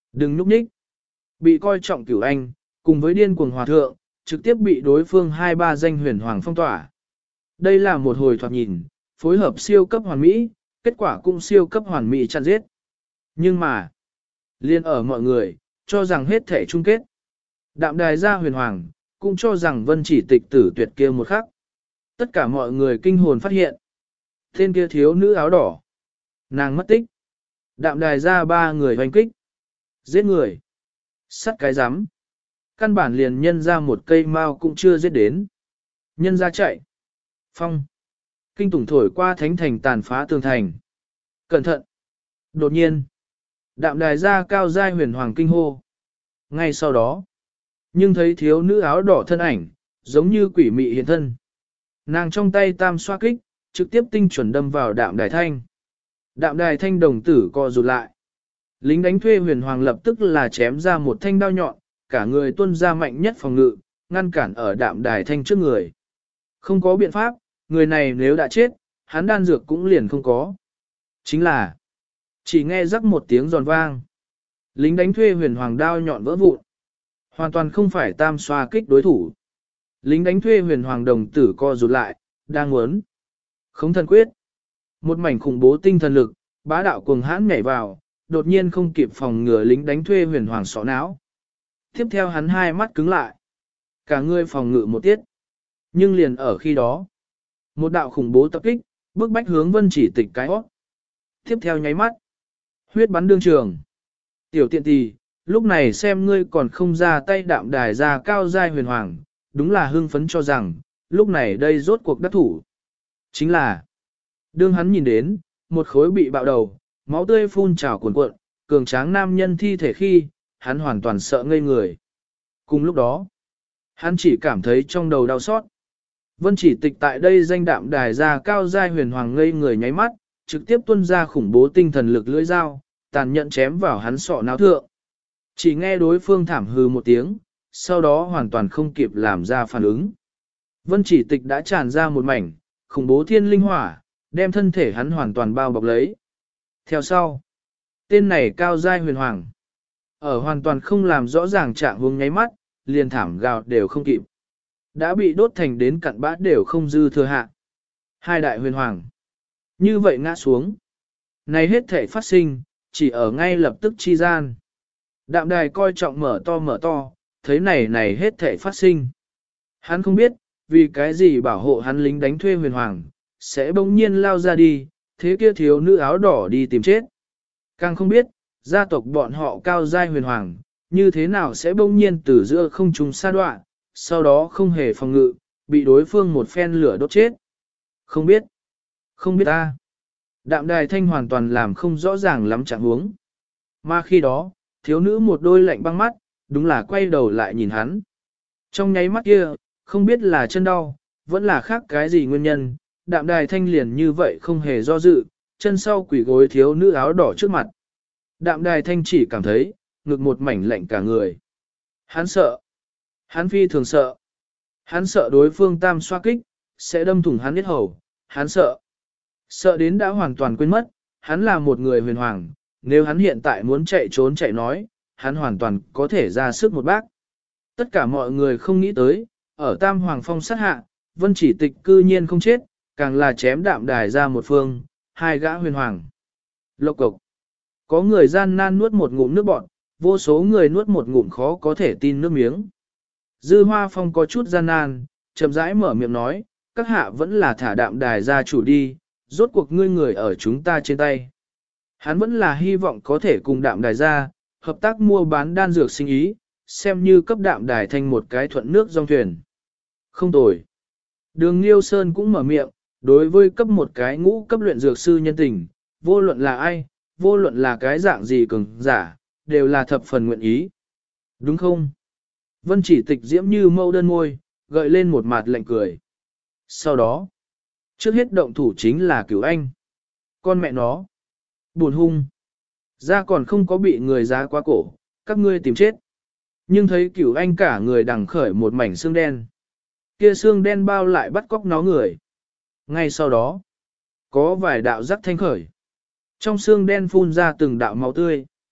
Đừng núp nhích. Bị coi trọng Cửu Anh, cùng với điên cuồng hòa thượng, trực tiếp bị đối phương 2-3 danh huyền hoàng phong tỏa. Đây là một hồi thoạt nhìn, phối hợp siêu cấp hoàn mỹ, kết quả cũng siêu cấp hoàn mỹ chặn giết. Nhưng mà, liên ở mọi người, cho rằng hết thể chung kết. Đạm đài gia huyền hoàng, cũng cho rằng vân chỉ tịch tử tuyệt kia một khắc. Tất cả mọi người kinh hồn phát hiện. Tên kia thiếu nữ áo đỏ. Nàng mất tích. Đạm đài gia 3 người hoành kích. Giết người. Sắt cái rắm Căn bản liền nhân ra một cây mao cũng chưa giết đến. Nhân ra chạy. Phong. Kinh tủng thổi qua thánh thành tàn phá tường thành. Cẩn thận. Đột nhiên. Đạm đài gia cao giai huyền hoàng kinh hô. Ngay sau đó. Nhưng thấy thiếu nữ áo đỏ thân ảnh, giống như quỷ mị hiện thân. Nàng trong tay tam xoa kích, trực tiếp tinh chuẩn đâm vào đạm đài thanh. Đạm đài thanh đồng tử co rụt lại. Lính đánh thuê huyền hoàng lập tức là chém ra một thanh đao nhọn, cả người tuôn ra mạnh nhất phòng ngự, ngăn cản ở đạm đài thanh trước người. Không có biện pháp, người này nếu đã chết, hắn đan dược cũng liền không có. Chính là, chỉ nghe rắc một tiếng giòn vang. Lính đánh thuê huyền hoàng đao nhọn vỡ vụn. Hoàn toàn không phải tam xoa kích đối thủ. Lính đánh thuê huyền hoàng đồng tử co rụt lại, đang muốn. Không thần quyết. Một mảnh khủng bố tinh thần lực, bá đạo cuồng hãn nhảy vào, đột nhiên không kịp phòng ngừa lính đánh thuê huyền hoàng sọ não. Tiếp theo hắn hai mắt cứng lại. Cả người phòng ngự một tiết. Nhưng liền ở khi đó, một đạo khủng bố tập kích, bước bách hướng vân chỉ tịch cái hót. Tiếp theo nháy mắt, huyết bắn đương trường. Tiểu tiện tỳ, lúc này xem ngươi còn không ra tay đạm đài ra cao giai huyền hoàng, đúng là hưng phấn cho rằng, lúc này đây rốt cuộc đắc thủ. Chính là, đương hắn nhìn đến, một khối bị bạo đầu, máu tươi phun trào cuồn cuộn, cường tráng nam nhân thi thể khi, hắn hoàn toàn sợ ngây người. Cùng lúc đó, hắn chỉ cảm thấy trong đầu đau xót. Vân chỉ tịch tại đây danh đạm đài ra cao giai huyền hoàng ngây người nháy mắt, trực tiếp tuôn ra khủng bố tinh thần lực lưỡi dao, tàn nhẫn chém vào hắn sọ não thượng. Chỉ nghe đối phương thảm hừ một tiếng, sau đó hoàn toàn không kịp làm ra phản ứng. Vân chỉ tịch đã tràn ra một mảnh, khủng bố thiên linh hỏa, đem thân thể hắn hoàn toàn bao bọc lấy. Theo sau, tên này cao giai huyền hoàng, ở hoàn toàn không làm rõ ràng trạng huống nháy mắt, liền thảm gào đều không kịp. Đã bị đốt thành đến cặn bã đều không dư thừa hạ. Hai đại huyền hoàng, như vậy ngã xuống. Này hết thể phát sinh, chỉ ở ngay lập tức chi gian. Đạm đài coi trọng mở to, thấy này hết thể phát sinh. Hắn không biết, vì cái gì bảo hộ hắn lính đánh thuê huyền hoàng, sẽ bỗng nhiên lao ra đi, thế kia thiếu nữ áo đỏ đi tìm chết. Càng không biết, gia tộc bọn họ cao giai huyền hoàng, như thế nào sẽ bỗng nhiên từ giữa không trung sa đoạn, sau đó không hề phòng ngự, bị đối phương một phen lửa đốt chết. Không biết ta. Đạm đài thanh hoàn toàn làm không rõ ràng lắm trạng huống. Mà khi đó, thiếu nữ một đôi lạnh băng mắt, đúng là quay đầu lại nhìn hắn. Trong nháy mắt kia, không biết là chân đau, vẫn là khác cái gì nguyên nhân, đạm đài thanh liền như vậy không hề do dự, chân sau quỷ gối thiếu nữ áo đỏ trước mặt. Đạm đài thanh chỉ cảm thấy, ngực một mảnh lạnh cả người. Hắn sợ. Hắn phi thường sợ. Hắn sợ đối phương tam xoa kích, sẽ đâm thủng hắn huyết hầu. Hắn sợ. Sợ đến đã hoàn toàn quên mất, hắn là một người huyền hoàng, nếu hắn hiện tại muốn chạy trốn chạy nói, hắn hoàn toàn có thể ra sức một bác. Tất cả mọi người không nghĩ tới, ở Tam Hoàng Phong sát hạ, Vân chỉ tịch cư nhiên không chết, càng là chém đạm đài ra một phương, hai gã huyền hoàng. Lộc cộc. Có người gian nan nuốt một ngụm nước bọt, vô số người nuốt một ngụm khó có thể tin nước miếng. Dư Hoa Phong có chút gian nan, chậm rãi mở miệng nói, các hạ vẫn là thả đạm đài ra chủ đi, rốt cuộc ngươi người ở chúng ta trên tay. Hắn vẫn là hy vọng có thể cùng đạm đài ra, hợp tác mua bán đan dược sinh ý, xem như cấp đạm đài thành một cái thuận nước dòng thuyền. Không tồi. Đường Liêu Sơn cũng mở miệng, đối với cấp một cái ngũ cấp luyện dược sư nhân tình, vô luận là ai, vô luận là cái dạng gì cường giả, đều là thập phần nguyện ý. Đúng không? Vân chỉ tịch diễm như mâu đơn môi, gợi lên một mặt lạnh cười. Sau đó, trước hết động thủ chính là Cửu Anh. Con mẹ nó. Buồn hung. Ra còn không có bị người giá qua cổ, các ngươi tìm chết. Nhưng thấy Cửu Anh cả người đằng khởi một mảnh xương đen. Kia xương đen bao lại bắt cóc nó người. Ngay sau đó, có vài đạo rắc thanh khởi. Trong xương đen phun ra từng đạo máu tươi.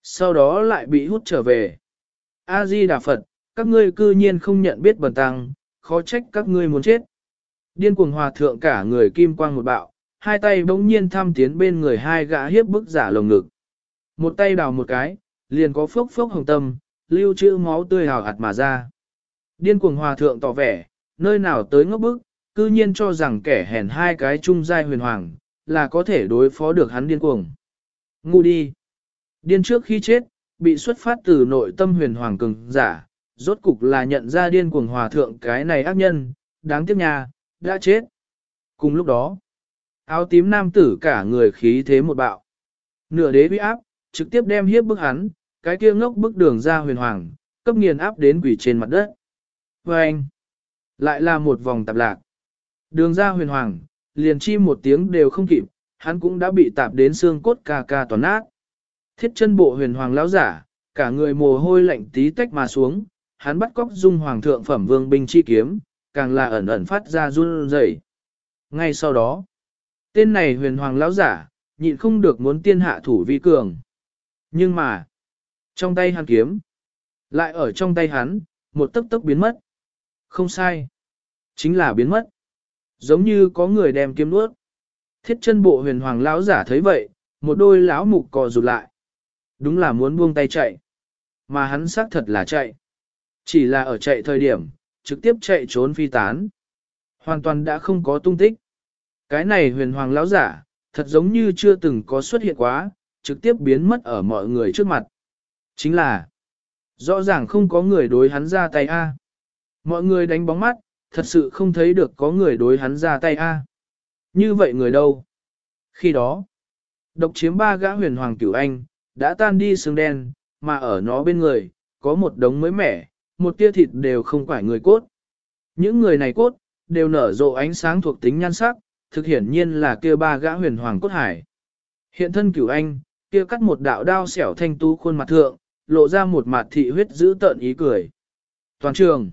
sau đó lại bị hút trở về. A-di-đà Phật, các ngươi cư nhiên không nhận biết bần tăng, khó trách các ngươi muốn chết. Điên cuồng hòa thượng cả người kim quang một bạo, hai tay bỗng nhiên thăm tiến bên người hai gã hiếp bức giả lồng ngực. Một tay đào một cái, liền có phốc phốc hồng tâm, lưu trữ máu tươi hào hạt mà ra. Điên cuồng hòa thượng tỏ vẻ, nơi nào tới ngốc bức, cư nhiên cho rằng kẻ hèn hai cái trung giai huyền hoàng, là có thể đối phó được hắn điên cuồng. Ngu đi. Điên trước khi chết, bị xuất phát từ nội tâm huyền hoàng cường giả, rốt cục là nhận ra điên cuồng hòa thượng cái này ác nhân, đáng tiếc nha, đã chết. Cùng lúc đó, áo tím nam tử cả người khí thế một bạo. Nửa đế uy áp, trực tiếp đem hiếp bức hắn, cái kia ngốc bức đường ra huyền hoàng, cấp nghiền áp đến quỷ trên mặt đất. Và anh, lại là một vòng tạp lạc. Đường ra huyền hoàng, liền chi một tiếng đều không kịp, hắn cũng đã bị tạp đến xương cốt ca ca toàn nát. Thiết chân bộ huyền hoàng lão giả, cả người mồ hôi lạnh tí tách mà xuống, hắn bắt cóc dung hoàng thượng phẩm vương binh chi kiếm, càng là ẩn ẩn phát ra run rẩy. Ngay sau đó, tên này huyền hoàng lão giả, nhịn không được muốn tiên hạ thủ vi cường. Nhưng mà, trong tay hắn kiếm, lại ở trong tay hắn, một tấc tấc biến mất. Không sai, chính là biến mất. Giống như có người đem kiếm nuốt. Thiết chân bộ huyền hoàng lão giả thấy vậy, một đôi lão mục cò rụt lại. Đúng là muốn buông tay chạy. Mà hắn xác thật là chạy. Chỉ là ở chạy thời điểm, trực tiếp chạy trốn phi tán. Hoàn toàn đã không có tung tích. Cái này huyền hoàng lão giả, thật giống như chưa từng có xuất hiện quá, trực tiếp biến mất ở mọi người trước mặt. Chính là, rõ ràng không có người đối hắn ra tay a. Mọi người đánh bóng mắt, thật sự không thấy được có người đối hắn ra tay a. Như vậy người đâu? Khi đó, độc chiếm ba gã huyền hoàng cửu anh, đã tan đi xương đen, mà ở nó bên người, có một đống mới mẻ, một tia thịt đều không phải người cốt. Những người này cốt, đều nở rộ ánh sáng thuộc tính nhan sắc, thực hiển nhiên là kia ba gã huyền hoàng cốt hải. Hiện thân cửu anh, kia cắt một đạo đao xẻo thanh tú khuôn mặt thượng, lộ ra một mặt thị huyết giữ tợn ý cười. Toàn trường,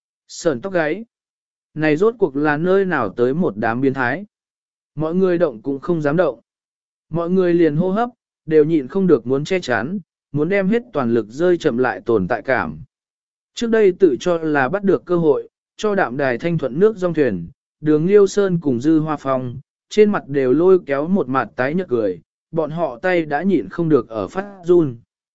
sờn tóc gáy. Này rốt cuộc là nơi nào tới một đám biến thái. Mọi người động cũng không dám động. Mọi người liền hô hấp, đều nhịn không được muốn che chắn, muốn đem hết toàn lực rơi chậm lại tồn tại cảm. Trước đây tự cho là bắt được cơ hội, cho đạm đài thanh thuận nước dòng thuyền, đường Liêu Sơn cùng Dư Hoa Phong, trên mặt đều lôi kéo một mặt tái nhợt cười, bọn họ tay đã nhịn không được ở phát run.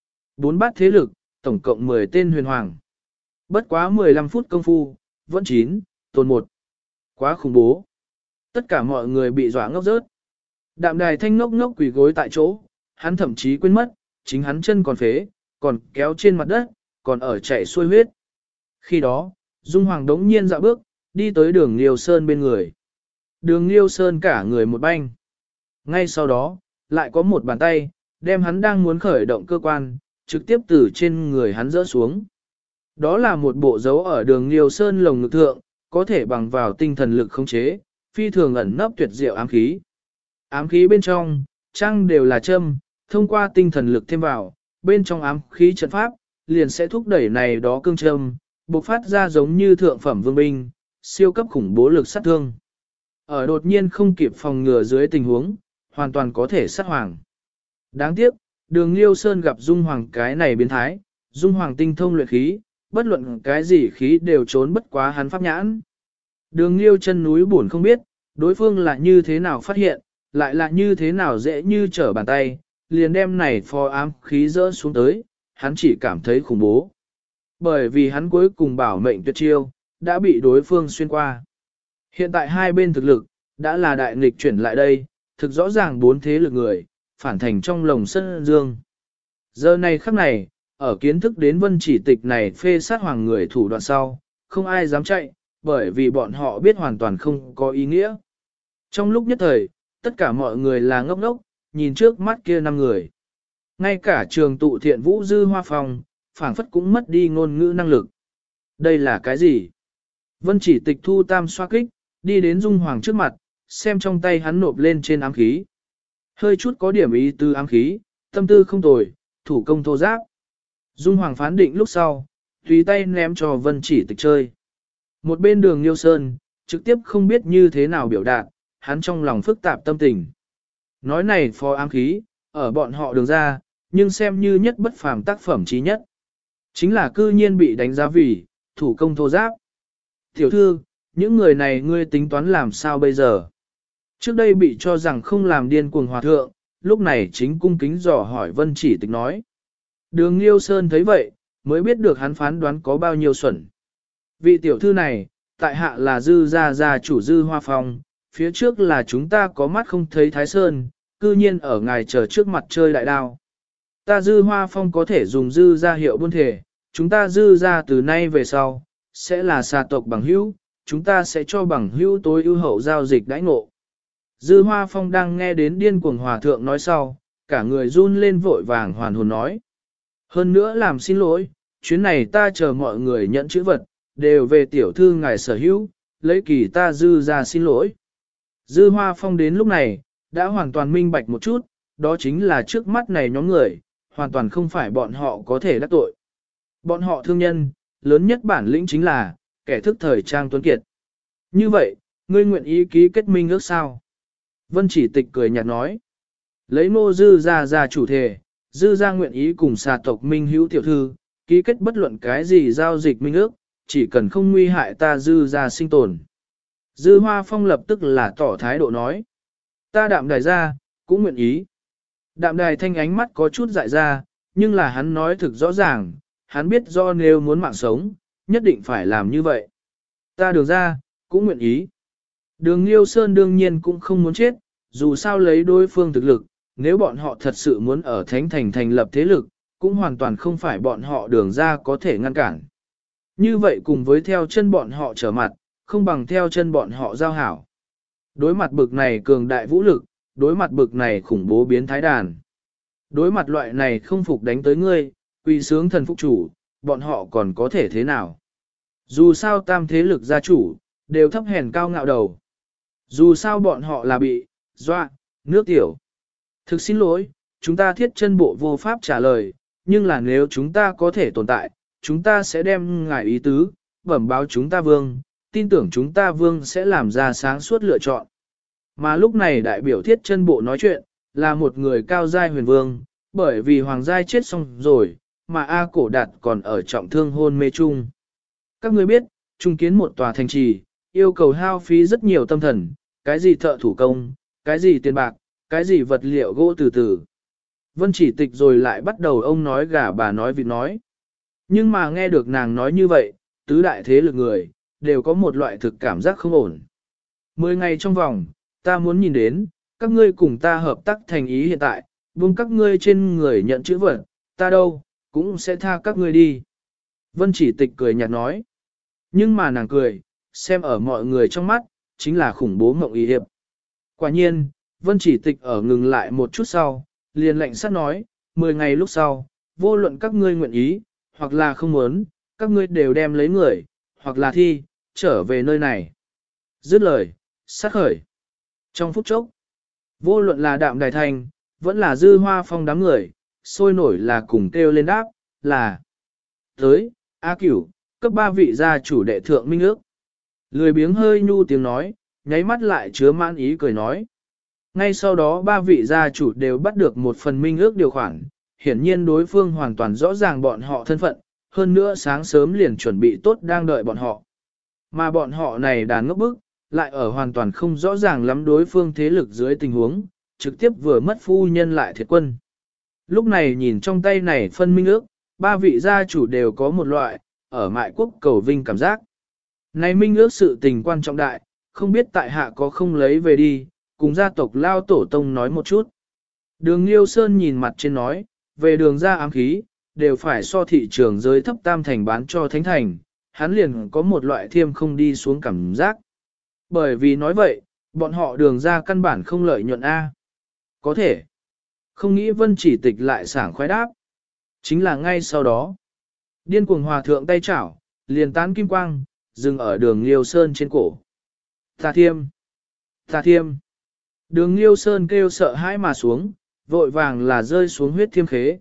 4 bát thế lực, tổng cộng 10 tên huyền hoàng. Bất quá 15 phút công phu, vẫn 9, tồn 1. Quá khủng bố. Tất cả mọi người bị dọa ngốc rớt. Đạm đài thanh ngốc ngốc quỳ gối tại chỗ, hắn thậm chí quên mất, chính hắn chân còn phế, còn kéo trên mặt đất, còn ở chạy xuôi huyết. Khi đó, Dung Hoàng đống nhiên dạo bước, đi tới đường Liêu Sơn bên người. Đường Liêu Sơn cả người một banh. Ngay sau đó, lại có một bàn tay, đem hắn đang muốn khởi động cơ quan, trực tiếp từ trên người hắn rỡ xuống. Đó là một bộ dấu ở đường Liêu Sơn lồng ngực thượng, có thể bằng vào tinh thần lực khống chế, phi thường ẩn nấp tuyệt diệu ám khí. Ám khí bên trong, trang đều là châm, thông qua tinh thần lực thêm vào, bên trong ám khí trận pháp, liền sẽ thúc đẩy này đó cương châm, bộc phát ra giống như thượng phẩm vương binh, siêu cấp khủng bố lực sát thương. Ở đột nhiên không kịp phòng ngừa dưới tình huống, hoàn toàn có thể sát hoàng. Đáng tiếc, đường Liêu Sơn gặp Dung Hoàng cái này biến thái, Dung Hoàng tinh thông luyện khí, bất luận cái gì khí đều trốn bất quá hắn pháp nhãn. Đường Liêu chân núi buồn không biết, đối phương là như thế nào phát hiện, lại là như thế nào dễ như trở bàn tay, liền đem này phò ám khí rỡ xuống tới, hắn chỉ cảm thấy khủng bố. Bởi vì hắn cuối cùng bảo mệnh tuyệt chiêu, đã bị đối phương xuyên qua. Hiện tại hai bên thực lực, đã là đại nghịch chuyển lại đây, thực rõ ràng 4 thế lực người, phản thành trong lồng sân dương. Giờ này khắc này, ở kiến thức đến Vân Chỉ Tịch này phê sát hoàng người thủ đoạn sau, không ai dám chạy, bởi vì bọn họ biết hoàn toàn không có ý nghĩa. Trong lúc nhất thời, tất cả mọi người là ngốc ngốc, nhìn trước mắt kia 5 người. Ngay cả trường tụ thiện vũ Dư Hoa Phong, phảng phất cũng mất đi ngôn ngữ năng lực. Đây là cái gì? Vân Chỉ Tịch thu tam xoa kích, đi đến Dung Hoàng trước mặt, xem trong tay hắn nộp lên trên ám khí. Hơi chút có điểm ý tư ám khí, tâm tư không tồi, thủ công thô giáp. Dung Hoàng phán định lúc sau, tùy tay ném cho Vân Chỉ Tịch chơi. Một bên đường Liêu Sơn, trực tiếp không biết như thế nào biểu đạt, hắn trong lòng phức tạp tâm tình. Nói này phó ám khí, ở bọn họ đường ra, nhưng xem như nhất bất phàm tác phẩm chí nhất. Chính là cư nhiên bị đánh giá vì thủ công thô giáp. Tiểu thư, những người này ngươi tính toán làm sao bây giờ? Trước đây bị cho rằng không làm điên cuồng hòa thượng, lúc này chính cung kính dò hỏi Vân Chỉ Tịch nói. Đường Liêu Sơn thấy vậy, mới biết được hắn phán đoán có bao nhiêu xuẩn. Vị tiểu thư này, tại hạ là Dư gia chủ Dư Hoa Phong, phía trước là chúng ta có mắt không thấy Thái Sơn, cư nhiên ở ngài chờ trước mặt chơi đại đao. Ta Dư Hoa Phong có thể dùng Dư gia hiệu buôn thể, chúng ta Dư gia từ nay về sau, sẽ là xà tộc bằng hữu, chúng ta sẽ cho bằng hữu tối ưu hậu giao dịch đãi ngộ. Dư Hoa Phong đang nghe đến điên cuồng hòa thượng nói sau, cả người run lên vội vàng hoàn hồn nói. Hơn nữa làm xin lỗi, chuyến này ta chờ mọi người nhận chữ vật, đều về tiểu thư ngài sở hữu, lấy kỳ ta Dư ra xin lỗi. Dư Hoa Phong đến lúc này, đã hoàn toàn minh bạch một chút, đó chính là trước mắt này nhóm người, hoàn toàn không phải bọn họ có thể đắc tội. Bọn họ thương nhân, lớn nhất bản lĩnh chính là, kẻ thức thời trang tuấn kiệt. Như vậy, ngươi nguyện ý ký kết minh ước sao? Vân Chỉ Tịch cười nhạt nói. Lấy Ngô Dư ra chủ thể, Dư ra nguyện ý cùng xà tộc minh hữu tiểu thư, ký kết bất luận cái gì giao dịch minh ước, chỉ cần không nguy hại ta Dư ra sinh tồn. Dư Hoa Phong lập tức là tỏ thái độ nói. Ta Đạm Đài ra, cũng nguyện ý. Đạm Đài thanh ánh mắt có chút dại ra, nhưng là hắn nói thực rõ ràng, hắn biết do nếu muốn mạng sống, nhất định phải làm như vậy. Ta Đường ra, cũng nguyện ý. Đường Liêu Sơn đương nhiên cũng không muốn chết, dù sao lấy đối phương thực lực, nếu bọn họ thật sự muốn ở Thánh Thành thành lập thế lực, cũng hoàn toàn không phải bọn họ Đường ra có thể ngăn cản. Như vậy cùng với theo chân bọn họ trở mặt, không bằng theo chân bọn họ giao hảo. Đối mặt bực này cường đại vũ lực, đối mặt bực này khủng bố biến thái đàn. Đối mặt loại này không phục đánh tới ngươi, quỳ sướng thần phục chủ, bọn họ còn có thể thế nào? Dù sao tam thế lực gia chủ, đều thấp hèn cao ngạo đầu. Dù sao bọn họ là bị, dọa, nước tiểu. Thực xin lỗi, chúng ta thiết chân bộ vô pháp trả lời, nhưng là nếu chúng ta có thể tồn tại, chúng ta sẽ đem ngài ý tứ, bẩm báo chúng ta vương, tin tưởng chúng ta vương sẽ làm ra sáng suốt lựa chọn. Mà lúc này đại biểu thiết chân bộ nói chuyện, là một người cao giai huyền vương, bởi vì hoàng giai chết xong rồi, mà A Cổ Đạt còn ở trọng thương hôn mê chung. Các ngươi biết, trung kiến một tòa thành trì, yêu cầu hao phí rất nhiều tâm thần, cái gì thợ thủ công, cái gì tiền bạc, cái gì vật liệu gỗ từ từ. Vân Chỉ Tịch rồi lại bắt đầu ông nói gà bà nói vịt nói. Nhưng mà nghe được nàng nói như vậy, tứ đại thế lực người, đều có một loại thực cảm giác không ổn. 10 ngày trong vòng, ta muốn nhìn đến, các ngươi cùng ta hợp tác thành ý hiện tại, buông các ngươi trên người nhận chữ vật, ta đâu, cũng sẽ tha các ngươi đi. Vân Chỉ Tịch cười nhạt nói. Nhưng mà nàng cười, xem ở mọi người trong mắt, chính là khủng bố mộng y hiệp. Quả nhiên, Vân Chỉ Tịch ở ngừng lại một chút sau, liền lệnh sát nói, 10 ngày lúc sau, vô luận các ngươi nguyện ý, hoặc là không muốn, các ngươi đều đem lấy người, hoặc là thi, trở về nơi này. Dứt lời, sát khởi. Trong phút chốc, vô luận là Đạm Đài Thành, vẫn là Dư Hoa Phong đám người, sôi nổi là cùng kêu lên đáp, là tới, A Cửu, cấp 3 vị gia chủ đệ thượng minh ước. Lười biếng hơi nhu tiếng nói, nháy mắt lại chứa mãn ý cười nói. Ngay sau đó 3 vị gia chủ đều bắt được một phần minh ước điều khoản, hiển nhiên đối phương hoàn toàn rõ ràng bọn họ thân phận, hơn nữa sáng sớm liền chuẩn bị tốt đang đợi bọn họ. Mà bọn họ này đàn ngốc bức, lại ở hoàn toàn không rõ ràng lắm đối phương thế lực dưới tình huống, trực tiếp vừa mất phu nhân lại thiệt quân. Lúc này nhìn trong tay này phân minh ước, 3 vị gia chủ đều có một loại, ở mại quốc cầu vinh cảm giác. Này minh ước sự tình quan trọng đại, không biết tại hạ có không lấy về đi, cùng gia tộc Lao Tổ Tông nói một chút. Đường Liêu Sơn nhìn mặt trên nói, về đường ra ám khí, đều phải so thị trường giới thấp tam thành bán cho thánh thành, hắn liền có một loại thiêm không đi xuống cảm giác. Bởi vì nói vậy, bọn họ đường ra căn bản không lợi nhuận A. Có thể. Không nghĩ Vân Chỉ Tịch lại sảng khoái đáp. Chính là ngay sau đó. Điên cuồng hòa thượng tay chảo, liền tán kim quang, dừng ở đường Liêu Sơn trên cổ. Ta thiêm. Ta thiêm. Đường Liêu Sơn kêu sợ hãi mà xuống, vội vàng là rơi xuống huyết thiêm khế.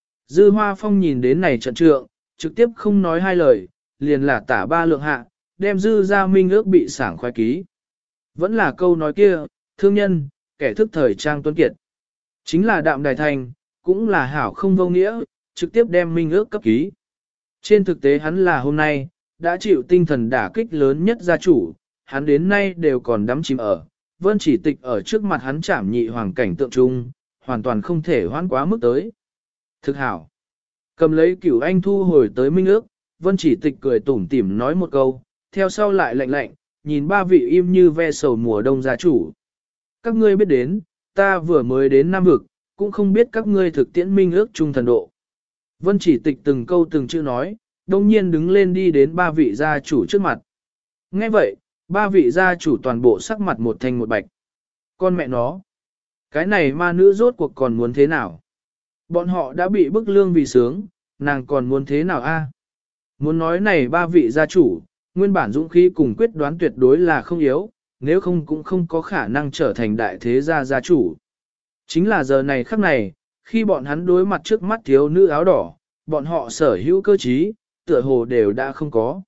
Dư Hoa Phong nhìn đến này trận trượng, trực tiếp không nói hai lời, liền là tả 3 lượng hạ, đem Dư ra minh ước bị sảng khoái ký. Vẫn là câu nói kia, thương nhân, kẻ thức thời trang tuấn kiệt. Chính là Đạm Đài Thành, cũng là hảo không vô nghĩa, trực tiếp đem minh ước cấp ký. Trên thực tế hắn là hôm nay, đã chịu tinh thần đả kích lớn nhất gia chủ, hắn đến nay đều còn đắm chìm ở, Vân Chỉ Tịch ở trước mặt hắn chảm nhị hoàng cảnh tượng trung, hoàn toàn không thể hoãn quá mức tới. Thực hảo. Cầm lấy Cửu Anh thu hồi tới minh ước, Vân Chỉ Tịch cười tủm tỉm nói một câu, theo sau lại lạnh lạnh, nhìn ba vị im như ve sầu mùa đông gia chủ. Các ngươi biết đến, ta vừa mới đến Nam Vực, cũng không biết các ngươi thực tiễn minh ước trung thần độ. Vân Chỉ Tịch từng câu từng chữ nói, đông nhiên đứng lên đi đến ba vị gia chủ trước mặt. Nghe vậy, ba vị gia chủ toàn bộ sắc mặt một thanh một bạch. Con mẹ nó, cái này ma nữ rốt cuộc còn muốn thế nào? Bọn họ đã bị bức lương vì sướng, nàng còn muốn thế nào a? Muốn nói này ba vị gia chủ, nguyên bản dũng khí cùng quyết đoán tuyệt đối là không yếu, nếu không cũng không có khả năng trở thành đại thế gia gia chủ. Chính là giờ này khắc này, khi bọn hắn đối mặt trước mắt thiếu nữ áo đỏ, bọn họ sở hữu cơ trí, tựa hồ đều đã không có.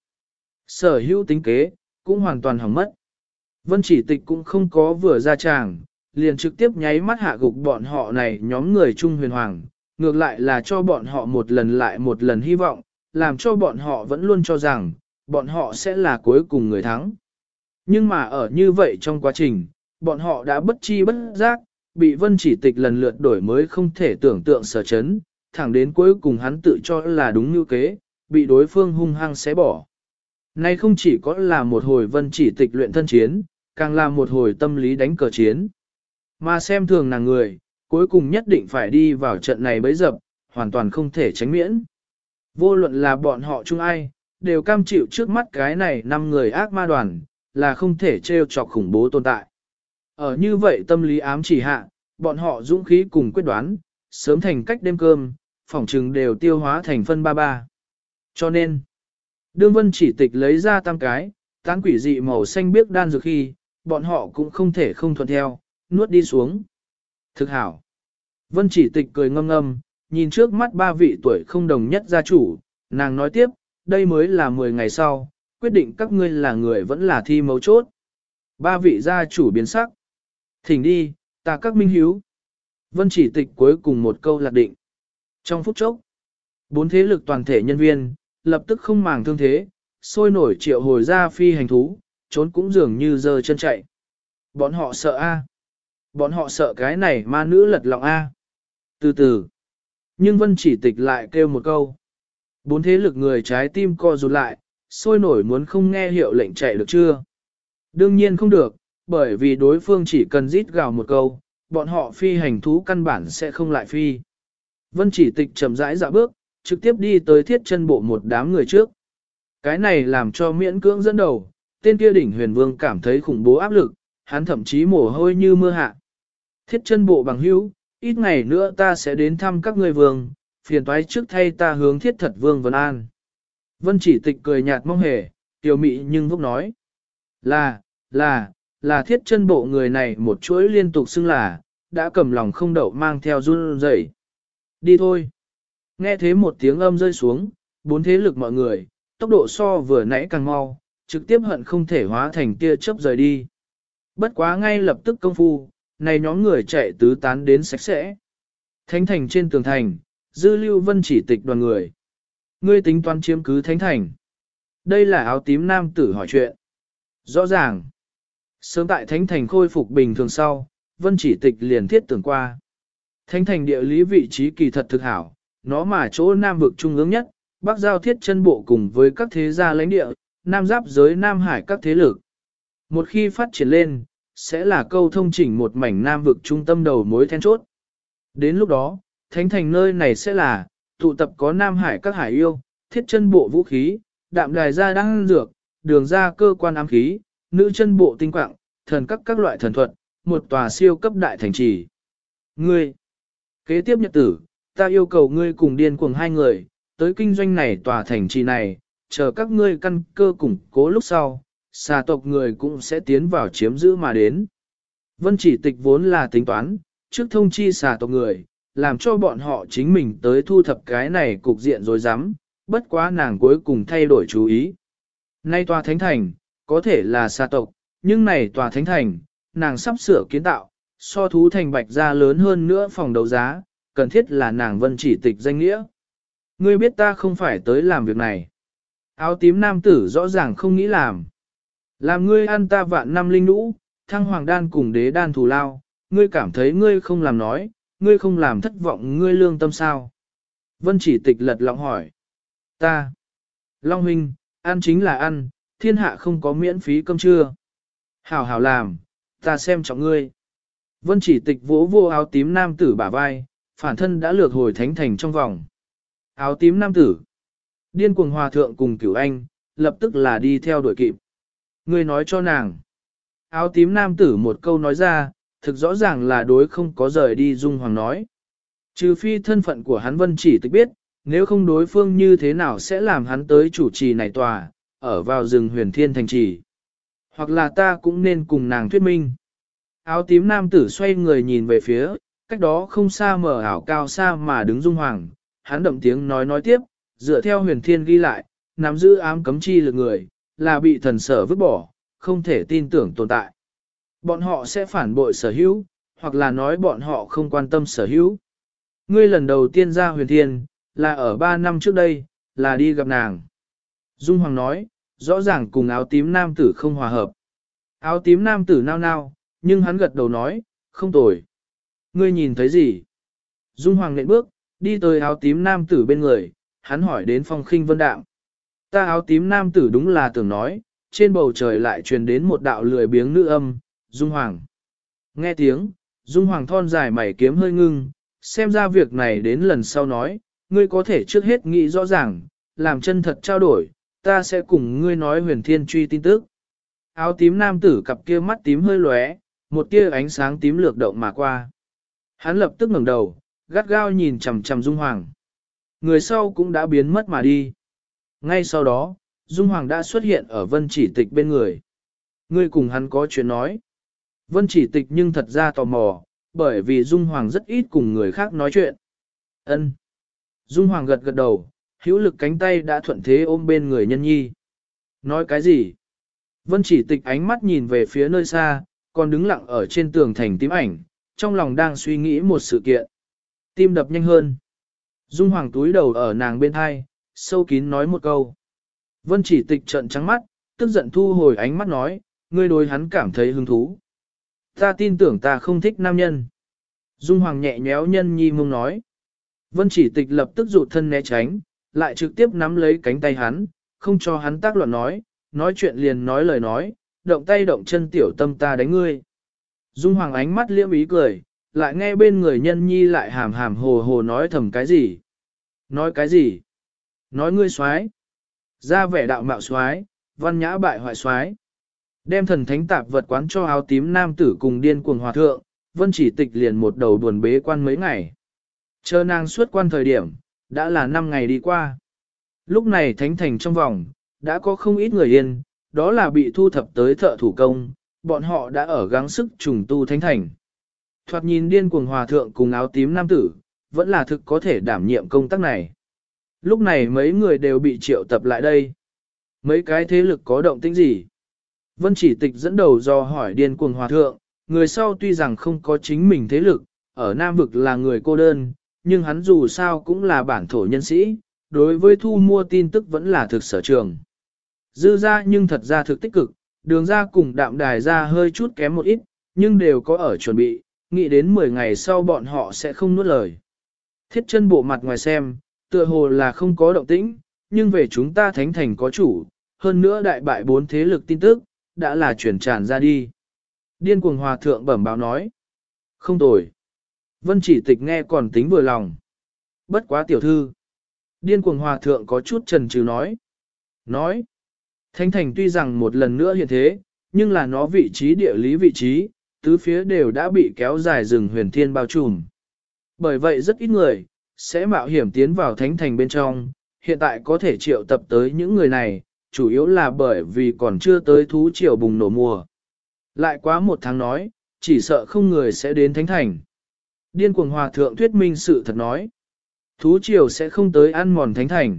Sở hữu tính kế, cũng hoàn toàn hỏng mất. Vân Chỉ Tịch cũng không có vừa ra tràng, liền trực tiếp nháy mắt hạ gục bọn họ này nhóm người Trung Huyền Hoàng, ngược lại là cho bọn họ một lần lại một lần hy vọng, làm cho bọn họ vẫn luôn cho rằng, bọn họ sẽ là cuối cùng người thắng. Nhưng mà ở như vậy trong quá trình, bọn họ đã bất chi bất giác, bị Vân Chỉ Tịch lần lượt đổi mới không thể tưởng tượng sở chấn, thẳng đến cuối cùng hắn tự cho là đúng như kế, bị đối phương hung hăng xé bỏ. Nay không chỉ có là một hồi Vân Chỉ Tịch luyện thân chiến, càng là một hồi tâm lý đánh cờ chiến. Mà xem thường nàng người, cuối cùng nhất định phải đi vào trận này bấy dập, hoàn toàn không thể tránh miễn. Vô luận là bọn họ chung ai, đều cam chịu trước mắt cái này 5 người ác ma đoàn, là không thể trêu chọc khủng bố tồn tại. Ở như vậy tâm lý ám chỉ hạ, bọn họ dũng khí cùng quyết đoán, sớm thành cách đêm cơm, phỏng trừng đều tiêu hóa thành phân ba ba. Cho nên, đương Vân Chỉ Tịch lấy ra tam cái, tán quỷ dị màu xanh biếc đan dược khi, bọn họ cũng không thể không thuận theo, nuốt đi xuống. Thực hảo. Vân Chỉ Tịch cười ngâm ngâm, nhìn trước mắt ba vị tuổi không đồng nhất gia chủ, nàng nói tiếp, đây mới là 10 ngày sau, quyết định các ngươi là người vẫn là thi mấu chốt. Ba vị gia chủ biến sắc. Thỉnh đi, ta các minh hiếu. Vân Chỉ Tịch cuối cùng một câu lạc định. Trong phút chốc, 4 thế lực toàn thể nhân viên, lập tức không màng thương thế, sôi nổi triệu hồi ra phi hành thú, trốn cũng dường như giơ chân chạy. Bọn họ sợ a, Bọn họ sợ cái này ma nữ lật lọng a. Từ từ. Nhưng Vân Chỉ Tịch lại kêu một câu. 4 thế lực người trái tim co rụt lại, sôi nổi muốn không nghe hiệu lệnh chạy được chưa? Đương nhiên không được, bởi vì đối phương chỉ cần rít gào một câu, bọn họ phi hành thú căn bản sẽ không lại phi. Vân Chỉ Tịch chậm rãi dạo bước, trực tiếp đi tới thiết chân bộ một đám người trước. Cái này làm cho miễn cưỡng dẫn đầu, tên kia đỉnh huyền vương cảm thấy khủng bố áp lực, hắn thậm chí mồ hôi như mưa hạ. Thiết chân bộ bằng hữu, ít ngày nữa ta sẽ đến thăm các ngươi vương, phiền toái trước thay ta hướng thiết thật vương vấn an. Vân Chỉ Tịch cười nhạt mong hề, tiểu mị nhưng vốc nói. Là thiết chân bộ người này một chuỗi liên tục xưng là, đã cầm lòng không đậu mang theo run rẩy. Đi thôi. Nghe thế một tiếng âm rơi xuống, 4 thế lực mọi người, tốc độ so vừa nãy càng mau, trực tiếp hận không thể hóa thành tia chớp rời đi. Bất quá ngay lập tức công phu, này nhóm người chạy tứ tán đến sạch sẽ. Thánh thành trên tường thành, dư lưu Vân Chỉ Tịch đoàn người. Ngươi tính toán chiếm cứ thánh thành. Đây là áo tím nam tử hỏi chuyện. Rõ ràng. Sớm tại thánh thành khôi phục bình thường sau, Vân Chỉ Tịch liền thiết tưởng qua. Thánh thành địa lý vị trí kỳ thật thực hảo, nó mà chỗ nam vực trung ương nhất, bắc giao thiết chân bộ cùng với các thế gia lãnh địa, nam giáp giới Nam Hải các thế lực. Một khi phát triển lên, sẽ là câu thông chỉnh một mảnh nam vực trung tâm đầu mối then chốt. Đến lúc đó, thánh thành nơi này sẽ là, tụ tập có Nam Hải các hải yêu, thiết chân bộ vũ khí, đạm đài gia đăng dược, đường ra cơ quan ám khí, nữ chân bộ tinh quạng, thần các loại thần thuật, một tòa siêu cấp đại thành trì. Ngươi, kế tiếp nhật tử, ta yêu cầu ngươi cùng điên cuồng 2 người, tới kinh doanh này tòa thành trì này, chờ các ngươi căn cơ củng cố lúc sau, xà tộc người cũng sẽ tiến vào chiếm giữ mà đến. Vân Chỉ Tịch vốn là tính toán, trước thông chi xà tộc người, làm cho bọn họ chính mình tới thu thập cái này cục diện rồi dám, bất quá nàng cuối cùng thay đổi chú ý. Nay tòa thánh thành, có thể là xà tộc, nhưng này tòa thánh thành, nàng sắp sửa kiến tạo, so thú thành bạch ra lớn hơn nữa phòng đấu giá, cần thiết là nàng Vân Chỉ Tịch danh nghĩa. Ngươi biết ta không phải tới làm việc này. Áo tím nam tử rõ ràng không nghĩ làm. Làm ngươi ăn ta vạn năm linh nũ, thăng hoàng đan cùng đế đan thù lao, ngươi cảm thấy ngươi không làm nói, ngươi không làm thất vọng ngươi lương tâm sao. Vân Chỉ Tịch lật lọng hỏi. Ta. Long huynh, ăn chính là ăn, thiên hạ không có miễn phí cơm trưa. Hảo hảo làm, ta xem trọng ngươi. Vân Chỉ Tịch vỗ vô áo tím nam tử bả vai, phản thân đã lược hồi thánh thành trong vòng. Áo tím nam tử. Điên cuồng hòa thượng cùng cửu anh, lập tức là đi theo đuổi kịp. Ngươi nói cho nàng. Áo tím nam tử một câu nói ra, thực rõ ràng là đối không có rời đi Dung Hoàng nói. Trừ phi thân phận của hắn Vân Chỉ Tịch biết, nếu không đối phương như thế nào sẽ làm hắn tới chủ trì này tòa, ở vào rừng huyền thiên thành trì. Hoặc là ta cũng nên cùng nàng thuyết minh. Áo tím nam tử xoay người nhìn về phía, cách đó không xa mở ảo cao xa mà đứng Dung Hoàng, hắn đậm tiếng nói tiếp, dựa theo huyền thiên ghi lại, nắm giữ ám cấm chi lực người, là bị thần sở vứt bỏ, không thể tin tưởng tồn tại. Bọn họ sẽ phản bội sở hữu, hoặc là nói bọn họ không quan tâm sở hữu. Ngươi lần đầu tiên ra huyền thiên, là ở 3 năm trước đây, là đi gặp nàng. Dung Hoàng nói, rõ ràng cùng áo tím nam tử không hòa hợp. Áo tím nam tử nao nao, nhưng hắn gật đầu nói, không tồi. Ngươi nhìn thấy gì? Dung Hoàng nện bước, đi tới áo tím nam tử bên người, hắn hỏi đến Phong Khinh Vân Đạm. Ta áo tím nam tử đúng là tưởng nói, trên bầu trời lại truyền đến một đạo lười biếng nữ âm, Dung Hoàng. Nghe tiếng, Dung Hoàng thon dài mày kiếm hơi ngưng, xem ra việc này đến lần sau nói, ngươi có thể trước hết nghĩ rõ ràng, làm chân thật trao đổi, ta sẽ cùng ngươi nói huyền thiên truy tin tức. Áo tím nam tử cặp kia mắt tím hơi lóe, một tia ánh sáng tím lược động mà qua. Hắn lập tức ngẩng đầu, gắt gao nhìn chằm chằm Dung Hoàng. Người sau cũng đã biến mất mà đi. Ngay sau đó, Dung Hoàng đã xuất hiện ở Vân Chỉ Tịch bên người. Ngươi cùng hắn có chuyện nói. Vân Chỉ Tịch nhưng thật ra tò mò, bởi vì Dung Hoàng rất ít cùng người khác nói chuyện. Ân. Dung Hoàng gật gật đầu, hữu lực cánh tay đã thuận thế ôm bên người nhân nhi. Nói cái gì? Vân Chỉ Tịch ánh mắt nhìn về phía nơi xa, còn đứng lặng ở trên tường thành tím ảnh, trong lòng đang suy nghĩ một sự kiện. Tim đập nhanh hơn. Dung Hoàng túi đầu ở nàng bên hai, sâu kín nói một câu. Vân Chỉ Tịch trợn trắng mắt, tức giận thu hồi ánh mắt nói, ngươi đối hắn cảm thấy hứng thú. Ta tin tưởng ta không thích nam nhân. Dung Hoàng nhẹ nhéo nhân nhi mông nói. Vân Chỉ Tịch lập tức rụt thân né tránh, lại trực tiếp nắm lấy cánh tay hắn, không cho hắn tác loạn nói chuyện liền nói lời nói, động tay động chân tiểu tâm ta đánh ngươi. Dung Hoàng ánh mắt liễm ý cười, lại nghe bên người nhân nhi lại hàm hàm hồ hồ nói thầm cái gì. Nói cái gì? Nói ngươi xoái. Ra vẻ đạo mạo xoái, văn nhã bại hoại xoái. Đem thần thánh tạp vật quán cho áo tím nam tử cùng điên cuồng hòa thượng, Vân Chỉ Tịch liền một đầu buồn bế quan mấy ngày. Chờ nàng xuất quan thời điểm, đã là 5 ngày đi qua. Lúc này thánh thành trong vòng, đã có không ít người yên, đó là bị thu thập tới thợ thủ công, bọn họ đã ở gắng sức trùng tu thánh thành. Thoạt nhìn điên cuồng hòa thượng cùng áo tím nam tử, vẫn là thực có thể đảm nhiệm công tác này. Lúc này mấy người đều bị triệu tập lại đây. Mấy cái thế lực có động tĩnh gì? Vân Chỉ Tịch dẫn đầu do hỏi điên cuồng hòa thượng, người sau tuy rằng không có chính mình thế lực, ở Nam Vực là người cô đơn, nhưng hắn dù sao cũng là bản thổ nhân sĩ, đối với thu mua tin tức vẫn là thực sở trường. Dư ra nhưng thật ra thực tích cực, đường ra cùng đạm đài ra hơi chút kém một ít, nhưng đều có ở chuẩn bị, nghĩ đến 10 ngày sau bọn họ sẽ không nuốt lời. Thiết chân bộ mặt ngoài xem, tựa hồ là không có động tĩnh, nhưng về chúng ta thánh thành có chủ, hơn nữa đại bại 4 thế lực tin tức, đã là chuyển tràn ra đi. Điên cuồng hòa thượng bẩm báo nói. Không tồi. Vân Chỉ Tịch nghe còn tính vừa lòng. Bất quá tiểu thư. Điên cuồng hòa thượng có chút chần chừ nói. Nói. Thánh thành tuy rằng một lần nữa hiện thế, nhưng là nó vị trí địa lý vị trí, tứ phía đều đã bị kéo dài rừng huyền thiên bao trùm. Bởi vậy rất ít người, sẽ mạo hiểm tiến vào thánh thành bên trong, hiện tại có thể triệu tập tới những người này, chủ yếu là bởi vì còn chưa tới thú triều bùng nổ mùa. Lại quá 1 tháng nói, chỉ sợ không người sẽ đến thánh thành. Điên cuồng hòa thượng thuyết minh sự thật nói. Thú triều sẽ không tới ăn mòn thánh thành.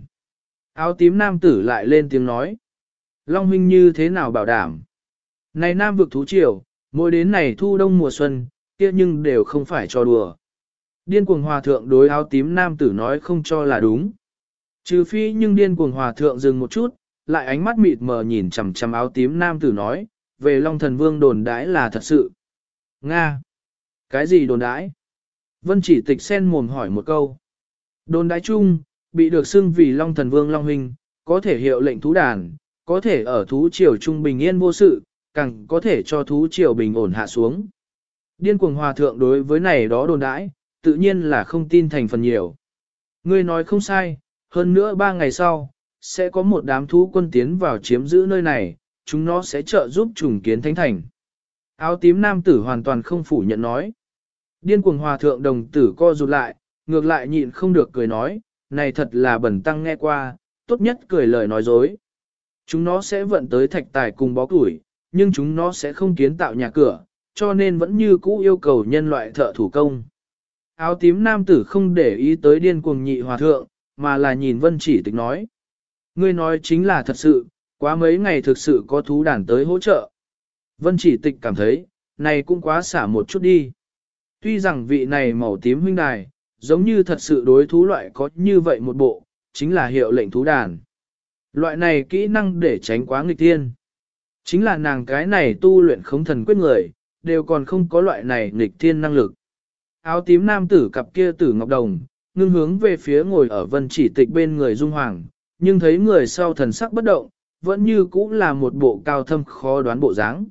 Áo tím nam tử lại lên tiếng nói. Long huynh như thế nào bảo đảm? Này nam vực thú triều, mỗi đến này thu đông mùa xuân, kia nhưng đều không phải cho đùa. Điên cuồng hòa thượng đối áo tím nam tử nói không cho là đúng. Trừ phi nhưng điên cuồng hòa thượng dừng một chút, lại ánh mắt mịt mờ nhìn chằm chằm áo tím nam tử nói, về Long Thần Vương đồn đãi là thật sự. Nga! Cái gì đồn đãi? Vân Chỉ Tịch sen mồm hỏi một câu. Đồn đãi chung, bị được xưng vì Long Thần Vương Long Huynh, có thể hiệu lệnh thú đàn, có thể ở thú triều trung bình yên vô sự, càng có thể cho thú triều bình ổn hạ xuống. Điên cuồng hòa thượng đối với này đó đồn đãi, tự nhiên là không tin thành phần nhiều. Ngươi nói không sai, hơn nữa 3 ngày sau, sẽ có một đám thú quân tiến vào chiếm giữ nơi này, chúng nó sẽ trợ giúp trùng kiến thánh thành. Áo tím nam tử hoàn toàn không phủ nhận nói. Điên cuồng hòa thượng đồng tử co rụt lại, ngược lại nhịn không được cười nói, này thật là bẩn tăng nghe qua, tốt nhất cười lời nói dối. Chúng nó sẽ vận tới thạch tài cùng bó củi, nhưng chúng nó sẽ không kiến tạo nhà cửa, cho nên vẫn như cũ yêu cầu nhân loại thợ thủ công. Áo tím nam tử không để ý tới điên cuồng nhị hòa thượng, mà là nhìn Vân Chỉ Tịch nói. Ngươi nói chính là thật sự, quá mấy ngày thực sự có thú đàn tới hỗ trợ. Vân Chỉ Tịch cảm thấy, này cũng quá xả một chút đi. Tuy rằng vị này màu tím huynh đài, giống như thật sự đối thú loại có như vậy một bộ, chính là hiệu lệnh thú đàn. Loại này kỹ năng để tránh quá nghịch thiên. Chính là nàng cái này tu luyện khống thần quyết người, đều còn không có loại này nghịch thiên năng lực. Áo tím nam tử cặp kia tử ngọc đồng, ngưng hướng về phía ngồi ở Vân Chỉ Tịch bên người Dung Hoàng, nhưng thấy người sau thần sắc bất động, vẫn như cũ là một bộ cao thâm khó đoán bộ dáng.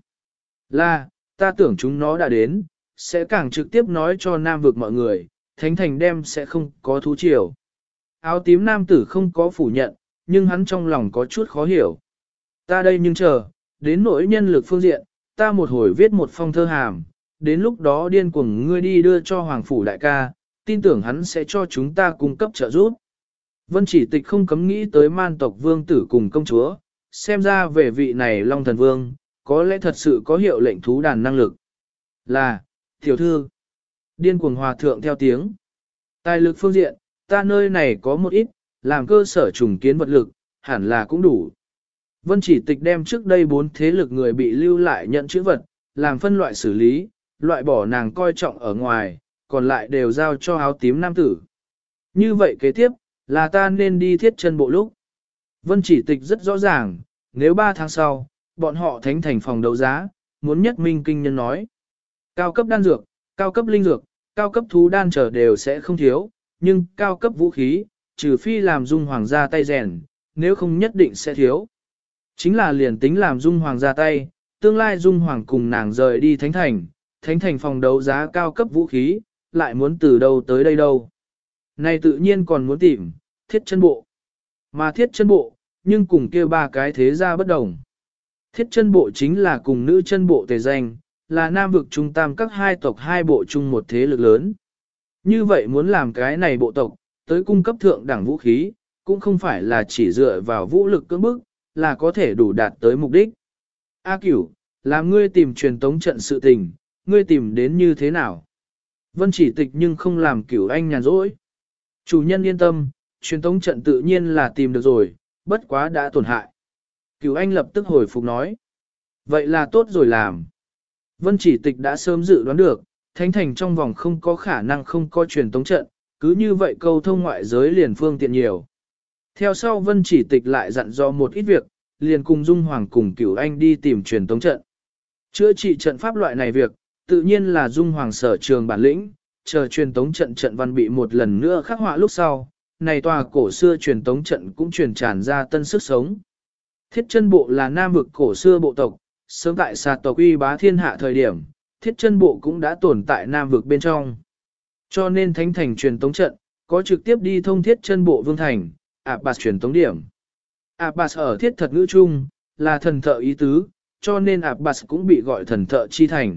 Là, ta tưởng chúng nó đã đến, sẽ càng trực tiếp nói cho Nam vực mọi người, Thánh Thành đem sẽ không có thú triều. Áo tím nam tử không có phủ nhận, nhưng hắn trong lòng có chút khó hiểu. Ta đây nhưng chờ, đến nỗi nhân lực phương diện, ta một hồi viết một phong thơ hàm, đến lúc đó điên cuồng ngươi đi đưa cho Hoàng Phủ đại ca, tin tưởng hắn sẽ cho chúng ta cung cấp trợ giúp. Vân Chỉ Tịch không cấm nghĩ tới man tộc vương tử cùng công chúa, xem ra về vị này Long Thần Vương, có lẽ thật sự có hiệu lệnh thú đàn năng lực. Là, tiểu thư, điên cuồng hòa thượng theo tiếng. Tài lực phương diện, ta nơi này có một ít, làm cơ sở trùng kiến vật lực, hẳn là cũng đủ. Vân Chỉ Tịch đem trước đây 4 thế lực người bị lưu lại nhận chữ vật, làm phân loại xử lý, loại bỏ nàng coi trọng ở ngoài, còn lại đều giao cho áo tím nam tử. Như vậy kế tiếp, là ta nên đi thiết chân bộ lúc. Vân Chỉ Tịch rất rõ ràng, nếu 3 tháng sau, bọn họ thánh thành phòng đấu giá, muốn nhất minh kinh nhân nói. Cao cấp đan dược, cao cấp linh dược, cao cấp thú đan trở đều sẽ không thiếu, nhưng cao cấp vũ khí, trừ phi làm Dung Hoàng ra tay rèn, nếu không nhất định sẽ thiếu. Chính là liền tính làm Dung Hoàng ra tay, tương lai Dung Hoàng cùng nàng rời đi thánh thành phòng đấu giá cao cấp vũ khí, lại muốn từ đâu tới đây đâu. Này tự nhiên còn muốn tìm, thiết chân bộ. Mà thiết chân bộ, nhưng cùng kia 3 cái thế gia bất đồng. Thiết chân bộ chính là cùng nữ chân bộ tề danh, là nam vực trung tam các 2 tộc 2 bộ chung một thế lực lớn. Như vậy muốn làm cái này bộ tộc, tới cung cấp thượng đẳng vũ khí, cũng không phải là chỉ dựa vào vũ lực cưỡng bức, là có thể đủ đạt tới mục đích. A Cửu, làm ngươi tìm truyền tống trận sự tình, ngươi tìm đến như thế nào? Vân Chỉ Tịch nhưng không làm Cửu Anh nhàn rỗi. Chủ nhân yên tâm, truyền tống trận tự nhiên là tìm được rồi, bất quá đã tổn hại. Cửu Anh lập tức hồi phục nói. Vậy là tốt rồi làm. Vân Chỉ Tịch đã sớm dự đoán được, Thánh Thành trong vòng không có khả năng không có truyền tống trận, cứ như vậy câu thông ngoại giới liền phương tiện nhiều. Theo sau Vân Chỉ Tịch lại dặn dò một ít việc, liền cùng Dung Hoàng cùng Cửu Anh đi tìm truyền tống trận. Chữa trị trận pháp loại này việc, tự nhiên là Dung Hoàng sở trường bản lĩnh, chờ truyền tống trận trận văn bị một lần nữa khắc họa lúc sau, này tòa cổ xưa truyền tống trận cũng truyền tràn ra tân sức sống. Thiết chân bộ là nam vực cổ xưa bộ tộc, sớm tại sạt tộc uy bá thiên hạ thời điểm, thiết chân bộ cũng đã tồn tại nam vực bên trong. Cho nên thánh thành truyền tống trận, có trực tiếp đi thông thiết chân bộ vương thành, Abbas truyền tống điểm. Abbas ở thiết thật ngữ chung, là thần thợ ý tứ, cho nên Abbas cũng bị gọi thần thợ chi thành.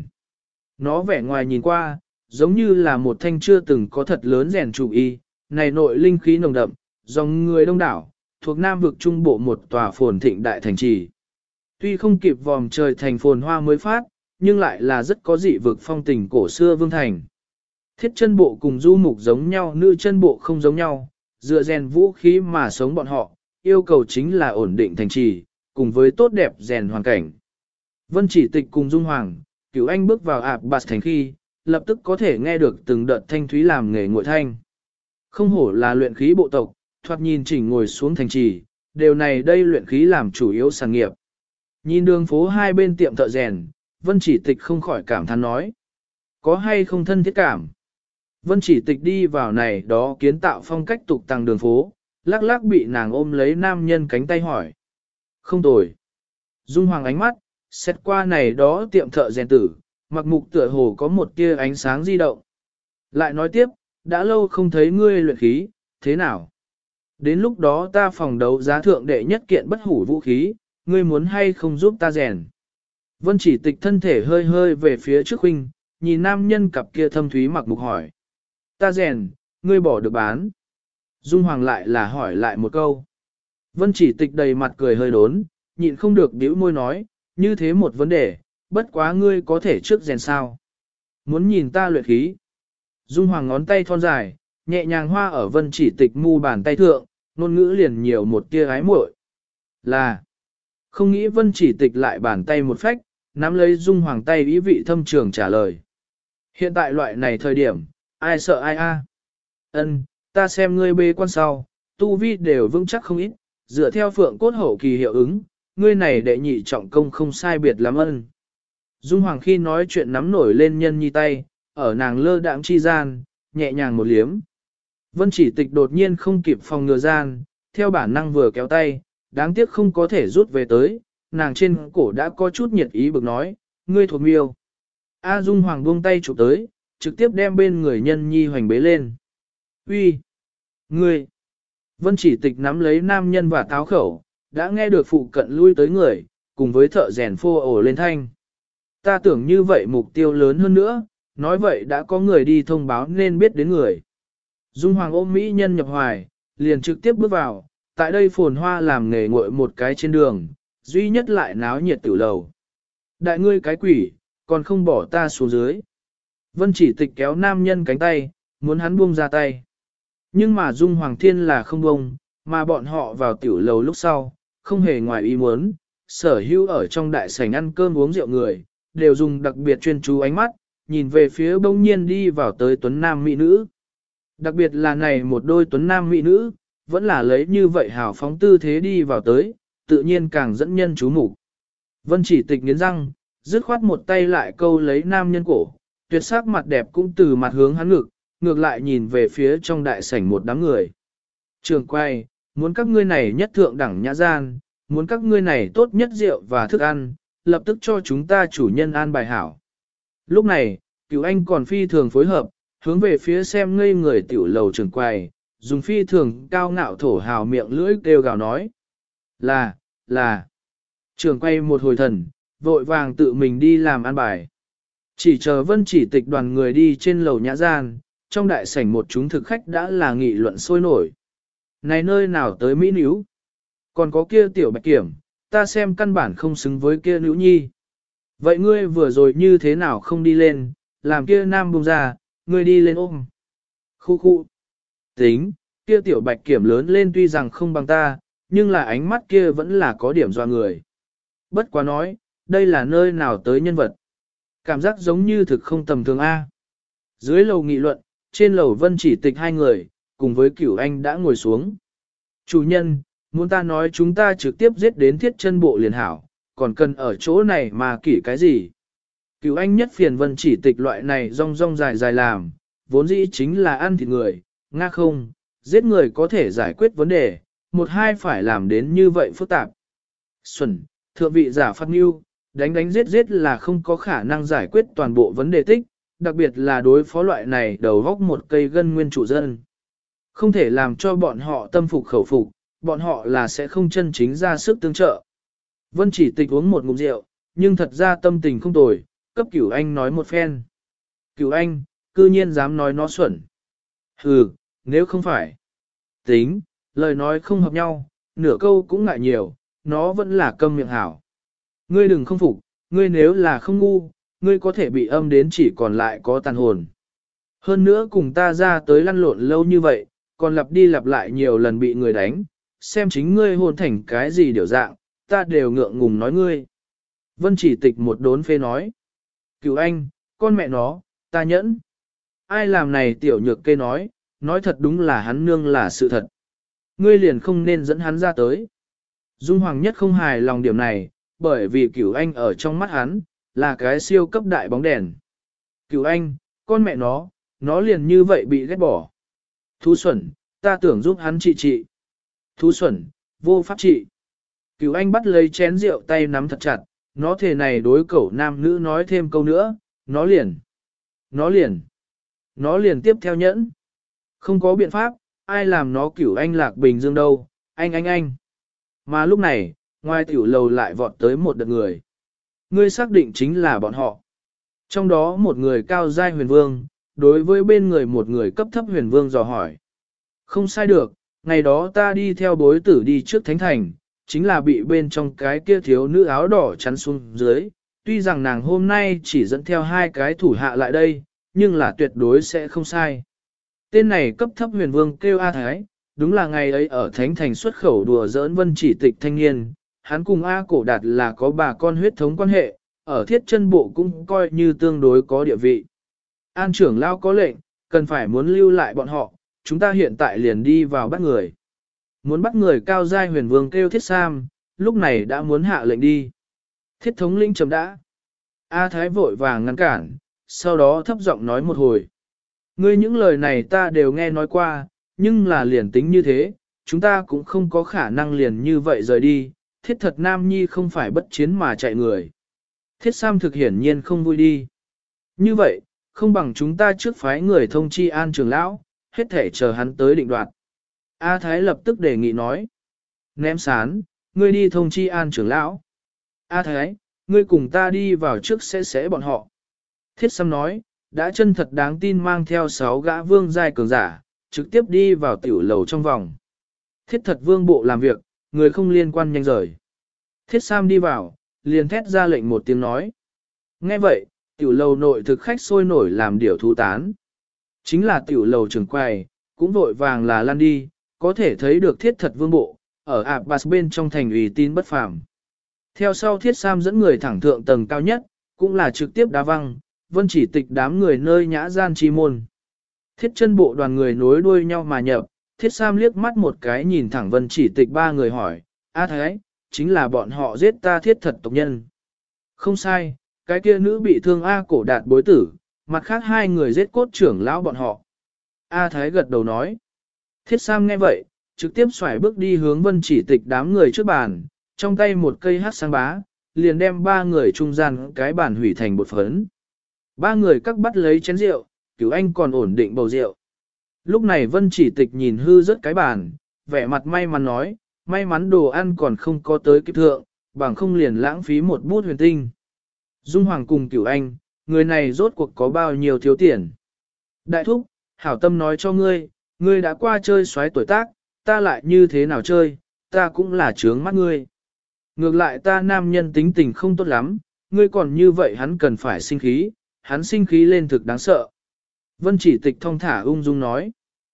Nó vẻ ngoài nhìn qua, giống như là một thanh chưa từng có thật lớn rèn chủ y, này nội linh khí nồng đậm, dòng người đông đảo, thuộc nam vực trung bộ một tòa phồn thịnh đại thành trì. Tuy không kịp vòm trời thành phồn hoa mới phát, nhưng lại là rất có dị vực phong tình cổ xưa vương thành. Thiết chân bộ cùng du mục giống nhau, nữ chân bộ không giống nhau, dựa rèn vũ khí mà sống bọn họ, yêu cầu chính là ổn định thành trì, cùng với tốt đẹp rèn hoàn cảnh. Vân Chỉ Tịch cùng Dung Hoàng, Cửu Anh bước vào Abbas thành khi, lập tức có thể nghe được từng đợt thanh thúy làm nghề nguội thanh. Không hổ là luyện khí bộ tộc, thoạt nhìn chỉnh ngồi xuống thành trì, điều này đây luyện khí làm chủ yếu sản nghiệp. Nhìn đường phố hai bên tiệm thợ rèn, Vân Chỉ Tịch không khỏi cảm thán nói. Có hay không thân thiết cảm? Vân Chỉ Tịch đi vào này đó kiến tạo phong cách tục tàng đường phố, lắc lắc bị nàng ôm lấy nam nhân cánh tay hỏi. Không tồi. Dung Hoàng ánh mắt, xét qua này đó tiệm thợ rèn tử, mặc mục tựa hồ có một tia ánh sáng di động. Lại nói tiếp, đã lâu không thấy ngươi luyện khí, thế nào? Đến lúc đó ta phòng đấu giá thượng đệ nhất kiện bất hủ vũ khí, ngươi muốn hay không giúp ta rèn? Vân Chỉ Tịch thân thể hơi hơi về phía trước huynh, nhìn nam nhân cặp kia thâm thúy mặc mục hỏi. Ta rèn, ngươi bỏ được bán. Dung Hoàng lại là hỏi lại một câu. Vân Chỉ Tịch đầy mặt cười hơi đốn, nhịn không được bĩu môi nói, như thế một vấn đề, bất quá ngươi có thể trước rèn sao. Muốn nhìn ta luyện khí. Dung Hoàng ngón tay thon dài, nhẹ nhàng hoa ở Vân Chỉ Tịch mu bàn tay thượng, ngôn ngữ liền nhiều một tia ái muội. Là, không nghĩ Vân Chỉ Tịch lại bàn tay một phách, nắm lấy Dung Hoàng tay ý vị thâm trường trả lời. Hiện tại loại này thời điểm, ai sợ ai a? Ân, ta xem ngươi bê quan sau, tu vi đều vững chắc không ít, dựa theo phượng cốt hậu kỳ hiệu ứng, ngươi này đệ nhị trọng công không sai biệt lắm ân. Dung Hoàng khi nói chuyện nắm nổi lên nhân nhi tay, ở nàng lơ đãng chi gian, nhẹ nhàng một liếm. Vân Chỉ Tịch đột nhiên không kịp phòng ngừa gian, theo bản năng vừa kéo tay, đáng tiếc không có thể rút về tới, nàng trên cổ đã có chút nhiệt ý bực nói, ngươi thuộc miêu. A Dung Hoàng buông tay chụp tới, trực tiếp đem bên người nhân nhi hoành bế lên. Uy, ngươi! Vân Chỉ Tịch nắm lấy nam nhân và táo khẩu, đã nghe được phụ cận lui tới người, cùng với thợ rèn phô ổ lên thanh. Ta tưởng như vậy mục tiêu lớn hơn nữa, nói vậy đã có người đi thông báo nên biết đến người. Dung Hoàng ôm mỹ nhân nhập hoài, liền trực tiếp bước vào, tại đây phồn hoa làm nghề nguội một cái trên đường, duy nhất lại náo nhiệt tử lầu. Đại ngươi cái quỷ, còn không bỏ ta xuống dưới. Vân Chỉ Tịch kéo nam nhân cánh tay, muốn hắn buông ra tay. Nhưng mà Dung Hoàng Thiên là không buông, mà bọn họ vào tiểu lầu lúc sau, không hề ngoài ý muốn, sở hữu ở trong đại sảnh ăn cơm uống rượu người, đều dùng đặc biệt chuyên chú ánh mắt, nhìn về phía bỗng nhiên đi vào tới tuấn nam mỹ nữ. Đặc biệt là này một đôi tuấn nam mỹ nữ, vẫn là lấy như vậy hào phóng tư thế đi vào tới, tự nhiên càng dẫn nhân chú mục. Vân Chỉ Tịch nghiến răng, dứt khoát một tay lại câu lấy nam nhân cổ, tuyệt sắc mặt đẹp cũng từ mặt hướng hắn ngược lại nhìn về phía trong đại sảnh một đám người. Trường quay, muốn các ngươi này nhất thượng đẳng nhã gian, muốn các ngươi này tốt nhất rượu và thức ăn, lập tức cho chúng ta chủ nhân an bài hảo. Lúc này, Cửu Anh còn phi thường phối hợp, hướng về phía xem ngây người tiểu lầu trường quay, dùng phi thường cao ngạo thổ hào miệng lưỡi kêu gào nói. Là. Trường quay một hồi thần, vội vàng tự mình đi làm an bài. Chỉ chờ Vân Chỉ Tịch đoàn người đi trên lầu nhã gian, trong đại sảnh một chúng thực khách đã là nghị luận sôi nổi. Này nơi nào tới Mỹ níu? Còn có kia tiểu bạch kiểm, ta xem căn bản không xứng với kia nữ nhi. Vậy ngươi vừa rồi như thế nào không đi lên, làm kia nam buông ra, ngươi đi lên ôm. Khu. Tính, kia tiểu bạch kiểm lớn lên tuy rằng không bằng ta, nhưng là ánh mắt kia vẫn là có điểm doa người. Bất quá nói, đây là nơi nào tới nhân vật. Cảm giác giống như thực không tầm thường A. Dưới lầu nghị luận, trên lầu Vân Chỉ Tịch hai người, cùng với Cửu Anh đã ngồi xuống. Chủ nhân, muốn ta nói chúng ta trực tiếp giết đến thiết chân bộ liền hảo, còn cần ở chỗ này mà kỷ cái gì. Cửu Anh nhất phiền Vân Chỉ Tịch loại này rong rong dài dài làm, vốn dĩ chính là ăn thịt người, nga không, giết người có thể giải quyết vấn đề, một hai phải làm đến như vậy phức tạp. Xuân, thượng vị giả phát mưu, đánh giết là không có khả năng giải quyết toàn bộ vấn đề tích, đặc biệt là đối phó loại này đầu góc một cây gân nguyên chủ dân. Không thể làm cho bọn họ tâm phục khẩu phục, bọn họ là sẽ không chân chính ra sức tương trợ. Vân Chỉ Tịch uống một ngụm rượu, nhưng thật ra tâm tình không tồi, cấp Cửu Anh nói một phen. Cửu Anh, cư nhiên dám nói nó xuẩn. Hừ, nếu không phải. Tính, lời nói không hợp nhau, nửa câu cũng ngại nhiều, nó vẫn là câm miệng hảo. Ngươi đừng không phục, ngươi nếu là không ngu, ngươi có thể bị âm đến chỉ còn lại có tàn hồn. Hơn nữa cùng ta ra tới lăn lộn lâu như vậy, còn lặp đi lặp lại nhiều lần bị người đánh, xem chính ngươi hồn thành cái gì điều dạng, ta đều ngượng ngùng nói ngươi. Vân Chỉ Tịch một đốn phê nói. Cửu Anh, con mẹ nó, ta nhẫn. Ai làm này tiểu nhược kê nói thật đúng là hắn nương là sự thật. Ngươi liền không nên dẫn hắn ra tới. Dung Hoàng nhất không hài lòng điểm này, bởi vì Cửu Anh ở trong mắt hắn, là cái siêu cấp đại bóng đèn. Cửu Anh, con mẹ nó liền như vậy bị ghét bỏ. Thú xuẩn, ta tưởng giúp hắn trị. Thú xuẩn, vô pháp trị. Cửu Anh bắt lấy chén rượu tay nắm thật chặt, nó thề này đối cẩu nam nữ nói thêm câu nữa, nó liền tiếp theo nhẫn. Không có biện pháp, ai làm nó Cửu Anh lạc bình dương đâu, anh. Mà lúc này, ngoài tiểu lầu lại vọt tới một đợt người. Ngươi xác định chính là bọn họ. Trong đó một người cao giai huyền vương, đối với bên người một người cấp thấp huyền vương dò hỏi. Không sai được, ngày đó ta đi theo bối tử đi trước thánh thành, chính là bị bên trong cái kia thiếu nữ áo đỏ chắn xuống dưới. Tuy rằng nàng hôm nay chỉ dẫn theo 2 cái thủ hạ lại đây, nhưng là tuyệt đối sẽ không sai. Tên này cấp thấp huyền vương kêu A Thái, đúng là ngày ấy ở thánh thành xuất khẩu đùa giỡn Vân Chỉ Tịch thanh niên. Hắn cùng A Cổ Đạt là có bà con huyết thống quan hệ, ở thiết chân bộ cũng coi như tương đối có địa vị. An trưởng lao có lệnh, cần phải muốn lưu lại bọn họ, chúng ta hiện tại liền đi vào bắt người. Muốn bắt người cao giai huyền vương kêu thiết sam, lúc này đã muốn hạ lệnh đi. Thiết thống lĩnh chấm đã. A Thái vội vàng ngăn cản, sau đó thấp giọng nói một hồi. Ngươi những lời này ta đều nghe nói qua, nhưng là liền tính như thế, chúng ta cũng không có khả năng liền như vậy rời đi. Thiết thật nam nhi không phải bất chiến mà chạy người. Thiết Sam thực hiển nhiên không vui đi. Như vậy, không bằng chúng ta trước phái người thông chi An trưởng lão, hết thể chờ hắn tới định đoạt. A Thái lập tức đề nghị nói. Ném sán, ngươi đi thông chi An trưởng lão. A Thái, ngươi cùng ta đi vào trước sẽ bọn họ. Thiết Sam nói, đã chân thật đáng tin mang theo 6 gã vương giai cường giả, trực tiếp đi vào tiểu lầu trong vòng. Thiết thật vương bộ làm việc, người không liên quan nhanh rời. Thiết Sam đi vào, liền thét ra lệnh một tiếng nói. Nghe vậy, tiểu lầu nội thực khách sôi nổi làm điều thú tán. Chính là tiểu lầu trường quầy, cũng vội vàng là lăn đi, có thể thấy được thiết thật vương bộ, ở Abbas bên trong thành ủy tín bất phàm. Theo sau Thiết Sam dẫn người thẳng thượng tầng cao nhất, cũng là trực tiếp đá văng, Vân Chỉ Tịch đám người nơi nhã gian chi môn. Thiết chân bộ đoàn người nối đuôi nhau mà nhập, Thiết Sam liếc mắt một cái nhìn thẳng Vân Chỉ Tịch 3 người hỏi, A Thái, chính là bọn họ giết ta thiết thật tộc nhân. Không sai, cái kia nữ bị thương A Cổ Đạt bối tử, mặt khác 2 người giết cốt trưởng lão bọn họ. A Thái gật đầu nói. Thiết Sam nghe vậy, trực tiếp xoài bước đi hướng Vân Chỉ Tịch đám người trước bàn, trong tay một cây hát sáng bá, liền đem 3 người trung gian cái bàn hủy thành bột phấn. 3 người các bắt lấy chén rượu, Cửu Anh còn ổn định bầu rượu. Lúc này Vân Chỉ Tịch nhìn hư rất cái bàn, vẻ mặt may mắn nói, may mắn đồ ăn còn không có tới kịp thượng, bằng không liền lãng phí một bút huyền tinh. Dung Hoàng cùng Cửu Anh, người này rốt cuộc có bao nhiêu thiếu tiền. Đại thúc, hảo tâm nói cho ngươi, ngươi đã qua chơi xoáy tuổi tác, ta lại như thế nào chơi, ta cũng là trướng mắt ngươi. Ngược lại ta nam nhân tính tình không tốt lắm, ngươi còn như vậy hắn cần phải sinh khí, hắn sinh khí lên thực đáng sợ. Vân Chỉ Tịch thong thả ung dung nói.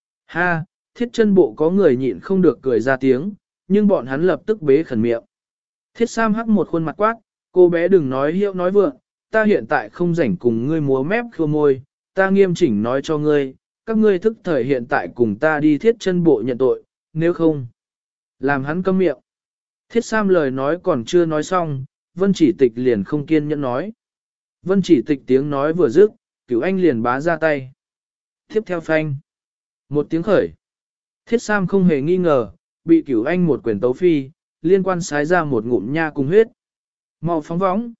Ha, thiết chân bộ có người nhịn không được cười ra tiếng, nhưng bọn hắn lập tức bế khẩn miệng. Thiết Sam hắc một khuôn mặt quát, cô bé đừng nói hiệu nói vượng, ta hiện tại không rảnh cùng ngươi múa mép khua môi, ta nghiêm chỉnh nói cho ngươi, các ngươi thức thời hiện tại cùng ta đi thiết chân bộ nhận tội, nếu không, làm hắn câm miệng. Thiết Sam lời nói còn chưa nói xong, Vân Chỉ Tịch liền không kiên nhẫn nói. Vân Chỉ Tịch tiếng nói vừa dứt, Cửu Anh liền bá ra tay. Tiếp theo phanh. Một tiếng khởi. Thiết Sam không hề nghi ngờ, bị Cửu Anh một quyền tấu phi, liên quan sái ra một ngụm nha cùng huyết. Mau phóng võng.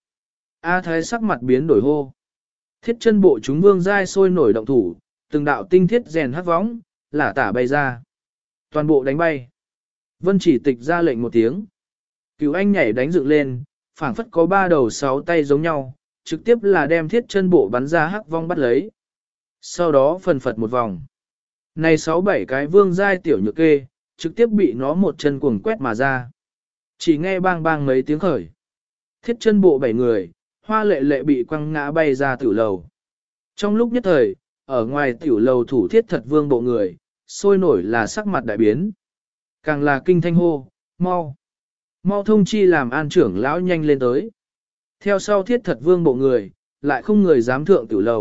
A Thái sắc mặt biến đổi hô. Thiết chân bộ chúng vương giai sôi nổi động thủ, từng đạo tinh thiết rèn hắc võng, lả tả bay ra. Toàn bộ đánh bay. Vân Chỉ Tịch ra lệnh một tiếng. Cửu Anh nhảy đánh dựng lên, phảng phất có 3 đầu 6 tay giống nhau, trực tiếp là đem thiết chân bộ bắn ra hắc vong bắt lấy. Sau đó phần phật một vòng. Này 6-7 cái vương giai tiểu nhược kê, trực tiếp bị nó một chân cuồng quét mà ra. Chỉ nghe bang bang mấy tiếng khởi. Thiết chân bộ 7 người, hoa lệ lệ bị quăng ngã bay ra tiểu lầu. Trong lúc nhất thời, ở ngoài tiểu lầu thủ thiết thật vương bộ người, sôi nổi là sắc mặt đại biến. Càng là kinh thanh hô, mau. Mau thông chi làm An trưởng lão nhanh lên tới. Theo sau thiết thật vương bộ người, lại không người dám thượng tiểu lầu,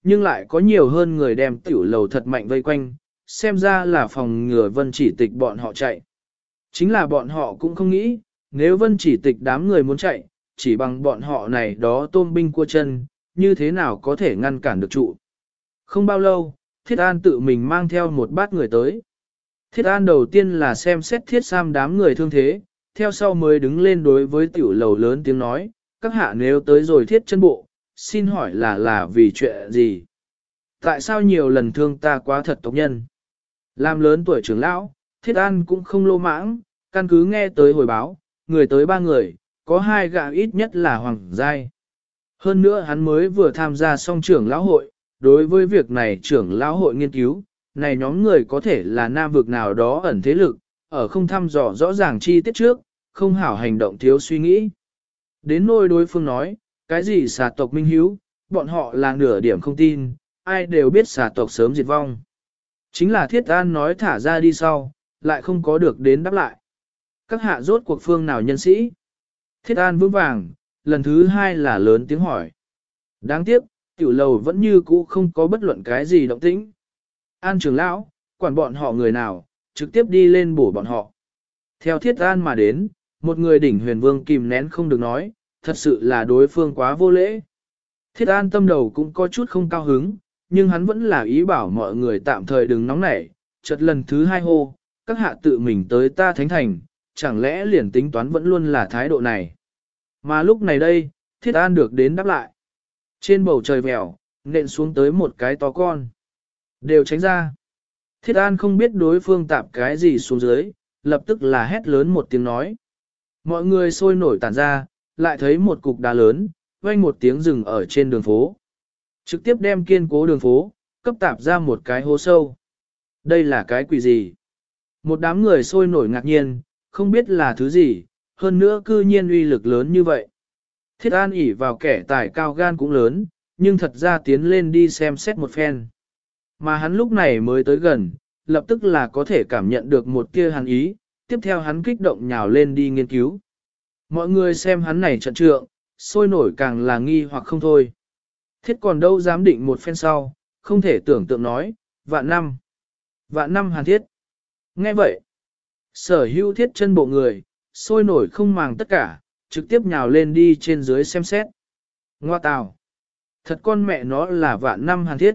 nhưng lại có nhiều hơn người đem tiểu lầu thật mạnh vây quanh, xem ra là phòng ngừa Vân Chỉ Tịch bọn họ chạy. Chính là bọn họ cũng không nghĩ, nếu Vân Chỉ Tịch đám người muốn chạy, chỉ bằng bọn họ này đó tôm binh cua chân, như thế nào có thể ngăn cản được trụ. Không bao lâu, Thiết An tự mình mang theo một bát người tới. Thiết An đầu tiên là xem xét Thiết Sam đám người thương thế, theo sau mới đứng lên đối với tiểu lầu lớn tiếng nói, các hạ nếu tới rồi Thiết chân bộ, xin hỏi là vì chuyện gì? Tại sao nhiều lần thương ta quá thật tộc nhân? Làm lớn tuổi trưởng lão, Thiết An cũng không lô mãng, căn cứ nghe tới hồi báo, người tới 3 người, có 2 gã ít nhất là hoàng giai. Hơn nữa hắn mới vừa tham gia xong trưởng lão hội, đối với việc này trưởng lão hội nghiên cứu, này nhóm người có thể là nam vực nào đó ẩn thế lực, ở không thăm dò rõ ràng chi tiết trước, không hảo hành động thiếu suy nghĩ. Đến nôi đối phương nói, cái gì xà tộc minh hiếu, bọn họ là nửa điểm không tin, ai đều biết xà tộc sớm diệt vong. Chính là Thiết An nói thả ra đi sau, lại không có được đến đáp lại. Các hạ rốt cuộc phương nào nhân sĩ? Thiết An vững vàng, lần thứ 2 là lớn tiếng hỏi. Đáng tiếc, tiểu lầu vẫn như cũ không có bất luận cái gì động tĩnh. An trưởng lão, quản bọn họ người nào, trực tiếp đi lên bổ bọn họ. Theo Thiết An mà đến, một người đỉnh huyền vương kìm nén không được nói, thật sự là đối phương quá vô lễ. Thiết An tâm đầu cũng có chút không cao hứng, nhưng hắn vẫn là ý bảo mọi người tạm thời đừng nóng nảy, chợt lần thứ 2 hô, các hạ tự mình tới ta thánh thành, chẳng lẽ liền tính toán vẫn luôn là thái độ này. Mà lúc này đây, Thiết An được đến đáp lại. Trên bầu trời vèo, nện xuống tới một cái to con. Đều tránh ra. Thiết An không biết đối phương tạp cái gì xuống dưới, lập tức là hét lớn một tiếng nói. Mọi người sôi nổi tản ra, lại thấy một cục đá lớn, vang một tiếng rừng ở trên đường phố. Trực tiếp đem kiên cố đường phố, cấp tạp ra một cái hố sâu. Đây là cái quỷ gì? Một đám người sôi nổi ngạc nhiên, không biết là thứ gì, hơn nữa cư nhiên uy lực lớn như vậy. Thiết An ỉ vào kẻ tài cao gan cũng lớn, nhưng thật ra tiến lên đi xem xét một phen. Mà hắn lúc này mới tới gần, lập tức là có thể cảm nhận được một tia hắn ý, tiếp theo hắn kích động nhào lên đi nghiên cứu. Mọi người xem hắn này trận trượng, sôi nổi càng là nghi hoặc không thôi. Thiết còn đâu dám định một phen sau, không thể tưởng tượng nói, vạn năm hàn thiết. Nghe vậy, sở hữu Thiết chân bộ người, sôi nổi không màng tất cả, trực tiếp nhào lên đi trên dưới xem xét. Ngoa tào, thật con mẹ nó là vạn năm hàn thiết.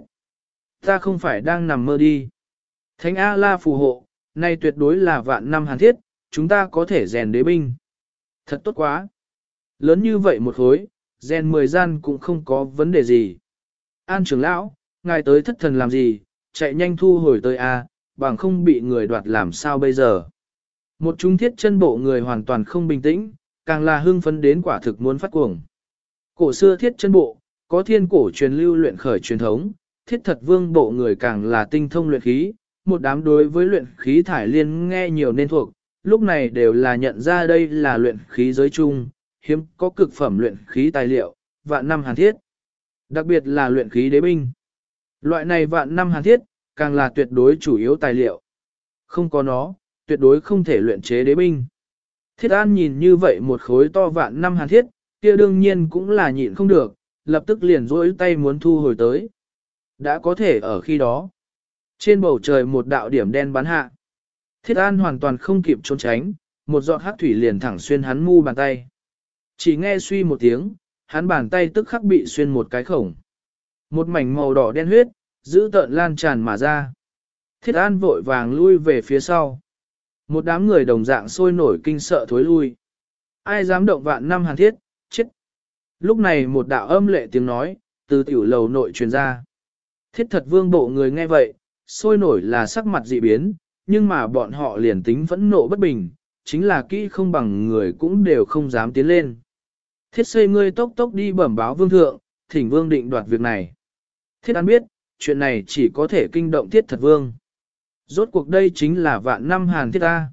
Ta không phải đang nằm mơ đi. Thánh A-la phù hộ, này tuyệt đối là vạn năm hàn thiết, chúng ta có thể rèn đế binh. Thật tốt quá. Lớn như vậy một khối, rèn 10 gian cũng không có vấn đề gì. An trưởng lão, ngài tới thất thần làm gì, chạy nhanh thu hồi tới A, bằng không bị người đoạt làm sao bây giờ. Một chúng Thiết chân bộ người hoàn toàn không bình tĩnh, càng là hưng phấn đến quả thực muốn phát cuồng. Cổ xưa Thiết chân bộ, có thiên cổ truyền lưu luyện khởi truyền thống, Thiết thật vương bộ người càng là tinh thông luyện khí, một đám đối với luyện khí thải liên nghe nhiều nên thuộc, lúc này đều là nhận ra đây là luyện khí giới chung, hiếm có cực phẩm luyện khí tài liệu, vạn năm hàn thiết. Đặc biệt là luyện khí đế binh. Loại này vạn năm hàn thiết, càng là tuyệt đối chủ yếu tài liệu. Không có nó, tuyệt đối không thể luyện chế đế binh. Thiết An nhìn như vậy một khối to vạn năm hàn thiết, kia đương nhiên cũng là nhịn không được, lập tức liền rỗi tay muốn thu hồi tới. Đã có thể ở khi đó. Trên bầu trời một đạo điểm đen bắn hạ. Thiết An hoàn toàn không kịp trốn tránh, một giọt hắc thủy liền thẳng xuyên hắn mu bàn tay. Chỉ nghe suy một tiếng, hắn bàn tay tức khắc bị xuyên một cái khổng. Một mảnh màu đỏ đen huyết, giữ tợn lan tràn mà ra. Thiết An vội vàng lui về phía sau. Một đám người đồng dạng sôi nổi kinh sợ thối lui. Ai dám động vạn năm hàn thiết, chết. Lúc này một đạo âm lệ tiếng nói, từ tiểu lầu nội truyền ra. Thiết thật vương bộ người nghe vậy, sôi nổi là sắc mặt dị biến, nhưng mà bọn họ liền tính phẫn nộ bất bình, chính là kỹ không bằng người cũng đều không dám tiến lên. Thiết xây ngươi tốc tốc đi bẩm báo vương thượng, thỉnh vương định đoạt việc này. Thiết An biết, chuyện này chỉ có thể kinh động thiết thật vương. Rốt cuộc đây chính là vạn năm hàn thiết ta.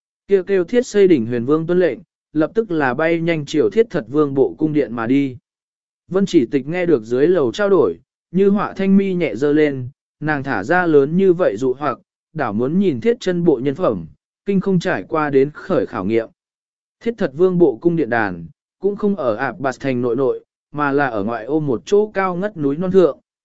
Kêu thiết xây đỉnh huyền vương tuân lệnh, lập tức là bay nhanh chiều thiết thật vương bộ cung điện mà đi. Vân Chỉ Tịch nghe được dưới lầu trao đổi, như họa thanh mi nhẹ dơ lên, nàng thả ra lớn như vậy dụ hoặc, đảo muốn nhìn thiết chân bộ nhân phẩm, kinh không trải qua đến khởi khảo nghiệm. Thiết thật vương bộ cung điện đàn, cũng không ở ạp bạt thành nội nội, mà là ở ngoại ô một chỗ cao ngất núi non thượng.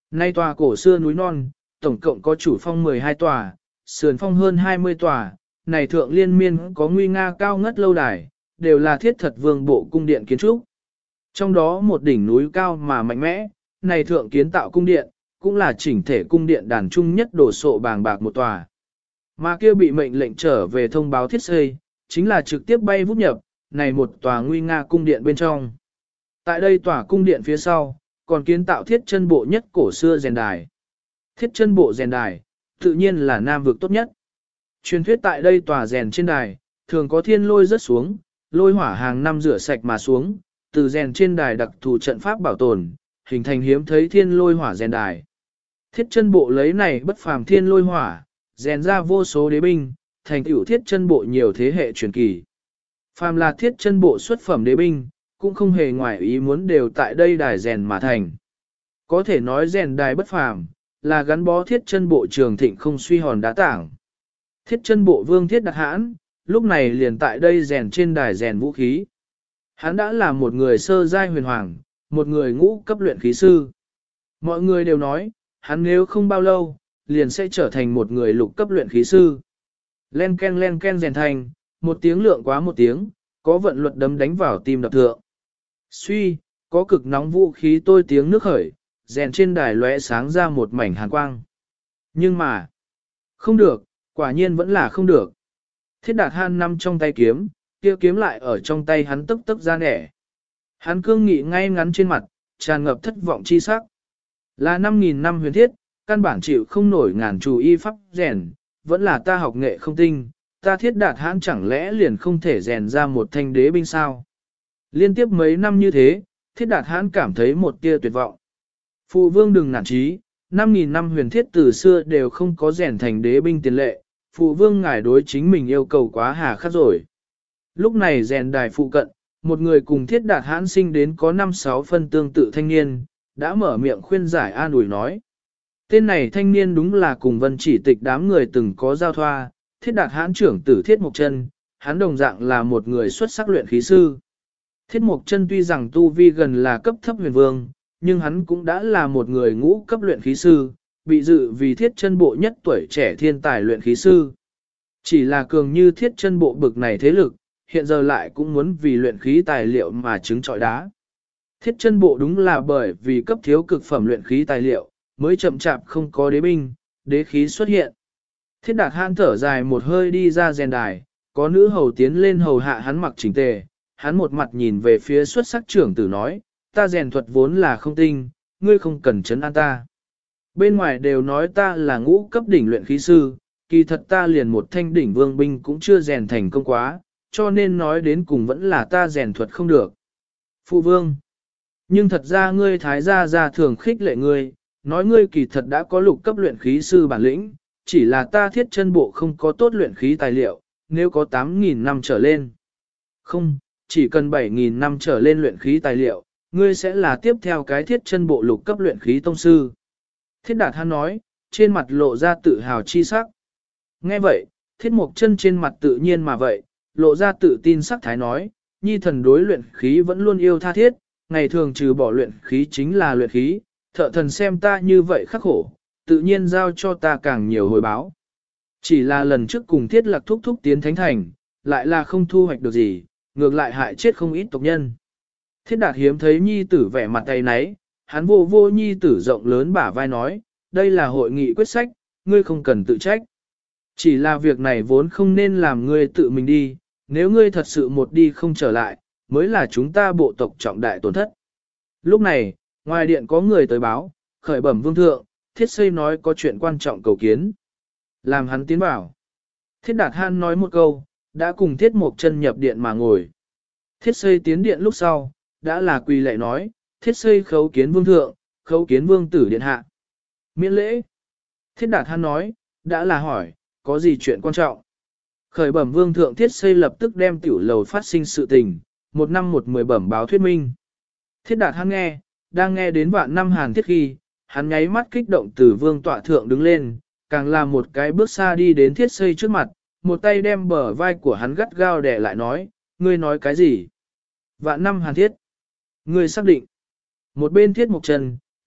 Nay tòa cổ xưa núi non, tổng cộng có chủ phong 12 tòa, sườn phong hơn 20 tòa, này thượng liên miên có nguy nga cao ngất lâu đài, đều là thiết thật vương bộ cung điện kiến trúc. Trong đó một đỉnh núi cao mà mạnh mẽ, này thượng kiến tạo cung điện, cũng là chỉnh thể cung điện đàn trung nhất đổ sộ bàng bạc một tòa. Mà kia bị mệnh lệnh trở về thông báo thiết xây, chính là trực tiếp bay vút nhập, này một tòa nguy nga cung điện bên trong. Tại đây tòa cung điện phía sau, còn kiến tạo thiết chân bộ nhất cổ xưa rèn đài. Thiết chân bộ rèn đài, tự nhiên là nam vực tốt nhất. Truyền thuyết tại đây tòa rèn trên đài, thường có thiên lôi rớt xuống, lôi hỏa hàng năm rửa sạch mà xuống, từ rèn trên đài đặc thù trận pháp bảo tồn, hình thành hiếm thấy thiên lôi hỏa rèn đài. Thiết chân bộ lấy này bất phàm thiên lôi hỏa, rèn ra vô số đế binh, thành tựu thiết chân bộ nhiều thế hệ truyền kỳ. Phàm là thiết chân bộ xuất phẩm đế binh, cũng không hề ngoài ý muốn đều tại đây đài rèn mà thành. Có thể nói rèn đài bất phàm, là gắn bó thiết chân bộ trường thịnh không suy hòn đá tảng. Thiết chân bộ vương thiết đặc hãn, lúc này liền tại đây rèn trên đài rèn vũ khí. Hắn đã là một người sơ giai huyền hoàng, một người ngũ cấp luyện khí sư. Mọi người đều nói, hắn nếu không bao lâu, liền sẽ trở thành một người lục cấp luyện khí sư. Len ken rèn thành, một tiếng lượng quá một tiếng, có vận luật đấm đánh vào tim đập thượng. Suy, có cực nóng vũ khí tôi tiếng nước khởi, rèn trên đài lóe sáng ra một mảnh hàn quang. Nhưng mà, không được, quả nhiên vẫn là không được. Thiết Đạt Han nắm trong tay kiếm, kia kiếm lại ở trong tay hắn tức tức ra nẻ. Hắn cương nghị ngay ngắn trên mặt, tràn ngập thất vọng chi sắc. Là 5.000 năm huyền thiết, căn bản chịu không nổi ngàn chủ y pháp rèn, vẫn là ta học nghệ không tinh, ta Thiết Đạt Han chẳng lẽ liền không thể rèn ra một thanh đế binh sao? Liên tiếp mấy năm như thế, Thiết Đạt Han cảm thấy một tia tuyệt vọng. Phụ vương đừng nản chí, 5.000 năm huyền thiết từ xưa đều không có rèn thành đế binh tiền lệ, phụ vương ngài đối chính mình yêu cầu quá hà khắc rồi. Lúc này rèn đài phụ cận, một người cùng Thiết Đạt hãn sinh đến có 5-6 phân tương tự thanh niên, đã mở miệng khuyên giải an ủi nói. Tên này thanh niên đúng là cùng Vân Chỉ Tịch đám người từng có giao thoa, Thiết Đạt hãn trưởng tử Thiết Mộc Chân, hắn đồng dạng là một người xuất sắc luyện khí sư. Thiết Mộc Chân tuy rằng tu vi gần là cấp thấp huyền vương, nhưng hắn cũng đã là một người ngũ cấp luyện khí sư, bị dự vì thiết chân bộ nhất tuổi trẻ thiên tài luyện khí sư. Chỉ là cường như thiết chân bộ bực này thế lực, hiện giờ lại cũng muốn vì luyện khí tài liệu mà chứng trọi đá. Thiết chân bộ đúng là bởi vì cấp thiếu cực phẩm luyện khí tài liệu, mới chậm chạp không có đế binh, đế khí xuất hiện. Thiết Đạt Han thở dài một hơi đi ra rèn đài, có nữ hầu tiến lên hầu hạ hắn mặc chỉnh tề, hắn một mặt nhìn về phía xuất sắc trưởng tử nói, ta rèn thuật vốn là không tinh, ngươi không cần chấn an ta. Bên ngoài đều nói ta là ngũ cấp đỉnh luyện khí sư, kỳ thật ta liền một thanh đỉnh vương binh cũng chưa rèn thành công quá, cho nên nói đến cùng vẫn là ta rèn thuật không được. Phụ vương, nhưng thật ra ngươi thái gia thường khích lệ ngươi, nói ngươi kỳ thật đã có lục cấp luyện khí sư bản lĩnh, chỉ là ta thiết chân bộ không có tốt luyện khí tài liệu, nếu có 8.000 năm trở lên. Không, chỉ cần 7.000 năm trở lên luyện khí tài liệu, ngươi sẽ là tiếp theo cái thiết chân bộ lục cấp luyện khí tông sư. Thiết Đạt Han nói, trên mặt lộ ra tự hào chi sắc. Nghe vậy, Thiết Mộc Chân trên mặt tự nhiên mà vậy, lộ ra tự tin sắc thái nói, nhi thần đối luyện khí vẫn luôn yêu tha thiết, ngày thường trừ bỏ luyện khí chính là luyện khí, thợ thần xem ta như vậy khắc khổ, tự nhiên giao cho ta càng nhiều hồi báo. Chỉ là lần trước cùng Thiết Lạc thúc thúc tiến thánh thành, lại là không thu hoạch được gì, ngược lại hại chết không ít tộc nhân. Thiết Đạt hiếm thấy nhi tử vẻ mặt tay náy, hắn vô vô nhi tử rộng lớn bả vai nói, đây là hội nghị quyết sách, ngươi không cần tự trách. Chỉ là việc này vốn không nên làm ngươi tự mình đi, nếu ngươi thật sự một đi không trở lại, mới là chúng ta bộ tộc trọng đại tổn thất. Lúc này, ngoài điện có người tới báo, khởi bẩm vương thượng, Thiết Xây nói có chuyện quan trọng cầu kiến. Làm hắn tiến vào. Thiết Đạt Han nói một câu, đã cùng Thiết Mộc Chân nhập điện mà ngồi. Thiết Xây tiến điện lúc sau, đã là quỳ lạy nói, Thiết Xây khấu kiến vương thượng, khấu kiến vương tử điện hạ. Miễn lễ. Thiết Đạt Han nói, đã là hỏi, có gì chuyện quan trọng. Khởi bẩm vương thượng Thiết Xây lập tức đem tiểu lầu phát sinh sự tình, 1/10 bẩm báo thuyết minh. Thiết Đạt Han nghe, đang nghe đến vạn năm hàn thiết khi, hắn nháy mắt kích động từ vương tọa thượng đứng lên, càng làm một cái bước xa đi đến Thiết Xây trước mặt, một tay đem bờ vai của hắn gắt gao đè lại nói, ngươi nói cái gì? Vạn năm hàn thiết. Ngươi xác định. Một bên Thiết Mộc Chân,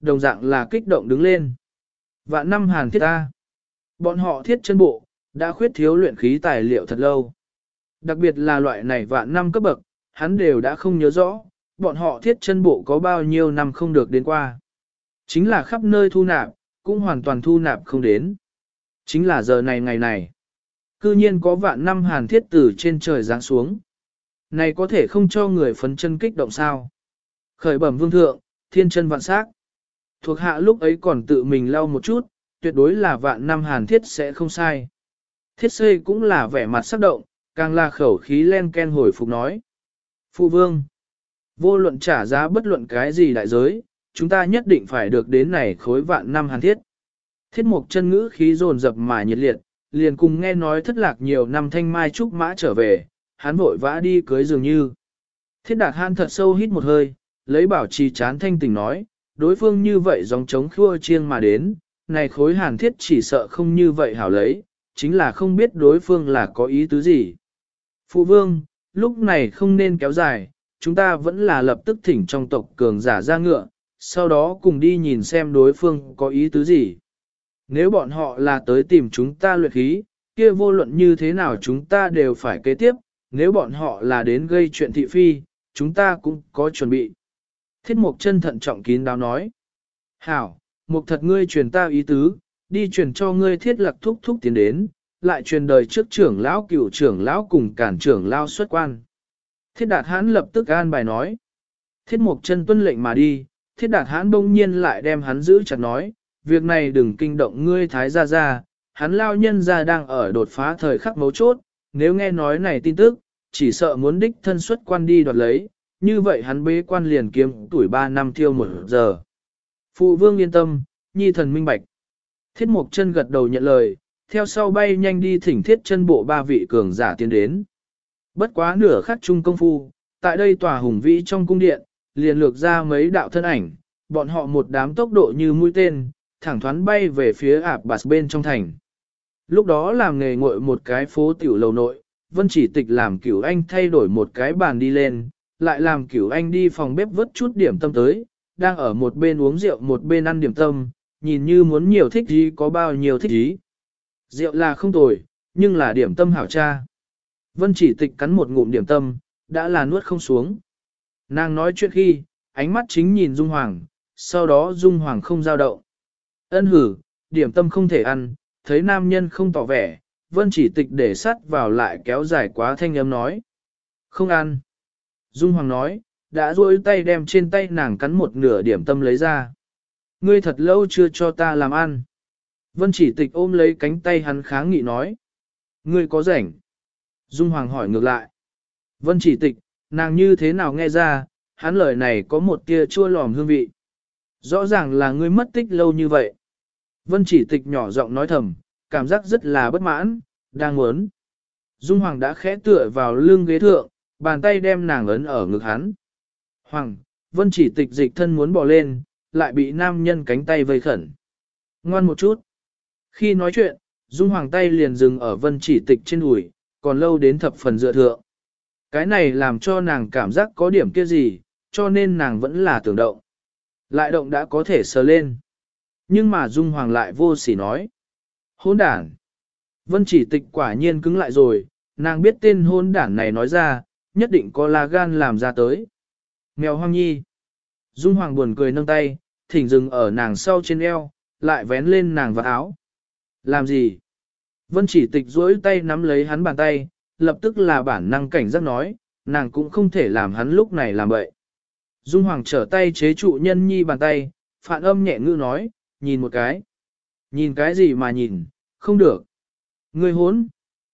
đồng dạng là kích động đứng lên. Vạn năm hàn thiết ta. Bọn họ thiết chân bộ, đã khuyết thiếu luyện khí tài liệu thật lâu. Đặc biệt là loại này vạn năm cấp bậc, hắn đều đã không nhớ rõ, bọn họ thiết chân bộ có bao nhiêu năm không được đến qua. Chính là khắp nơi thu nạp, cũng hoàn toàn thu nạp không đến. Chính là giờ này ngày này. Cư nhiên có vạn năm hàn thiết từ trên trời giáng xuống. Này có thể không cho người phấn chân kích động sao? Khởi bẩm vương thượng, thiên chân vạn sắc. Thuộc hạ lúc ấy còn tự mình lau một chút, tuyệt đối là vạn năm hàn thiết sẽ không sai. Thiết xây cũng là vẻ mặt sắc động, càng là khẩu khí len ken hồi phục nói. Phụ vương, vô luận trả giá bất luận cái gì đại giới, chúng ta nhất định phải được đến này khối vạn năm hàn thiết. Thiết mục chân ngữ khí dồn dập mà nhiệt liệt, liền cùng nghe nói thất lạc nhiều năm thanh mai trúc mã trở về, hắn vội vã đi cưới dường như. Thiết đạt han thật sâu hít một hơi, lấy bảo trì chán thanh tỉnh nói, đối phương như vậy dòng trống khua chiêng mà đến, này khối hàn thiết chỉ sợ không như vậy hảo lấy, chính là không biết đối phương là có ý tứ gì. Phụ vương, lúc này không nên kéo dài, chúng ta vẫn là lập tức thỉnh trong tộc cường giả ra ngựa, sau đó cùng đi nhìn xem đối phương có ý tứ gì. Nếu bọn họ là tới tìm chúng ta luyện khí, kia vô luận như thế nào chúng ta đều phải kế tiếp, nếu bọn họ là đến gây chuyện thị phi, chúng ta cũng có chuẩn bị. Thiết mục chân thận trọng kín đáo nói. Hảo, mục thật ngươi truyền ta ý tứ, đi truyền cho ngươi thiết lạc thúc thúc tiến đến, lại truyền đời trước trưởng lão cửu trưởng lão cùng cản trưởng lão xuất quan. Thiết đạt hãn lập tức an bài nói. Thiết mục chân tuân lệnh mà đi, thiết đạt hãn bỗng nhiên lại đem hắn giữ chặt nói, việc này đừng kinh động ngươi thái gia gia, hắn lao nhân gia đang ở đột phá thời khắc mấu chốt, nếu nghe nói này tin tức, chỉ sợ muốn đích thân xuất quan đi đoạt lấy, như vậy hắn bế quan liền kiếm tuổi 3 năm tiêu 1 giờ. Phụ vương yên tâm, nhi thần minh bạch. Thiết mục chân gật đầu nhận lời, theo sau bay nhanh đi thỉnh thiết chân bộ 3 vị cường giả tiến đến. Bất quá nửa khắc chung công phu, tại đây tòa hùng vĩ trong cung điện, liền lược ra mấy đạo thân ảnh, bọn họ một đám tốc độ như mũi tên, thẳng thoán bay về phía ạp bạt bên trong thành. Lúc đó làm nghề ngội một cái phố tiểu lầu nội, Vân Chỉ Tịch làm Cửu Anh thay đổi một cái bàn đi lên, lại làm Cửu Anh đi phòng bếp vớt chút điểm tâm tới, đang ở một bên uống rượu một bên ăn điểm tâm, nhìn như muốn nhiều thích gì có bao nhiêu thích ý. Rượu là không tồi, nhưng là điểm tâm hảo cha. Vân Chỉ Tịch cắn một ngụm điểm tâm, đã là nuốt không xuống. Nàng nói chuyện khi, ánh mắt chính nhìn Dung Hoàng, sau đó Dung Hoàng không giao động. Ân hử, điểm tâm không thể ăn, thấy nam nhân không tỏ vẻ, Vân Chỉ Tịch để sắt vào lại kéo dài quá thanh âm nói. Không ăn. Dung Hoàng nói, đã duỗi tay đem trên tay nàng cắn một nửa điểm tâm lấy ra. Ngươi thật lâu chưa cho ta làm ăn. Vân Chỉ Tịch ôm lấy cánh tay hắn kháng nghị nói. Ngươi có rảnh? Dung Hoàng hỏi ngược lại. Vân Chỉ Tịch, nàng như thế nào nghe ra, hắn lời này có một tia chua lòm hương vị. Rõ ràng là ngươi mất tích lâu như vậy. Vân Chỉ Tịch nhỏ giọng nói thầm, cảm giác rất là bất mãn, đang muốn. Dung Hoàng đã khẽ tựa vào lưng ghế thượng, bàn tay đem nàng ấn ở ngực hắn. Hoàng, Vân Chỉ Tịch dịch thân muốn bỏ lên, lại bị nam nhân cánh tay vây khẩn. Ngoan một chút. Khi nói chuyện, Dung Hoàng tay liền dừng ở Vân Chỉ Tịch trên đùi, còn lâu đến thập phần dựa thượng. Cái này làm cho nàng cảm giác có điểm kia gì, cho nên nàng vẫn là tưởng động. Lại động đã có thể sờ lên. Nhưng mà Dung Hoàng lại vô sỉ nói. Hôn đản. Vân Chỉ Tịch quả nhiên cứng lại rồi, nàng biết tên hôn đản này nói ra, nhất định có là gan làm ra tới. Mèo hoang nhi. Dung Hoàng buồn cười nâng tay, thỉnh dừng ở nàng sau trên eo, lại vén lên nàng vào áo. Làm gì? Vân Chỉ Tịch duỗi tay nắm lấy hắn bàn tay, lập tức là bản năng cảnh giác nói, nàng cũng không thể làm hắn lúc này làm vậy. Dung Hoàng trở tay chế trụ nhân nhi bàn tay, phản âm nhẹ ngữ nói, nhìn một cái. Nhìn cái gì mà nhìn, không được. Ngươi hốn.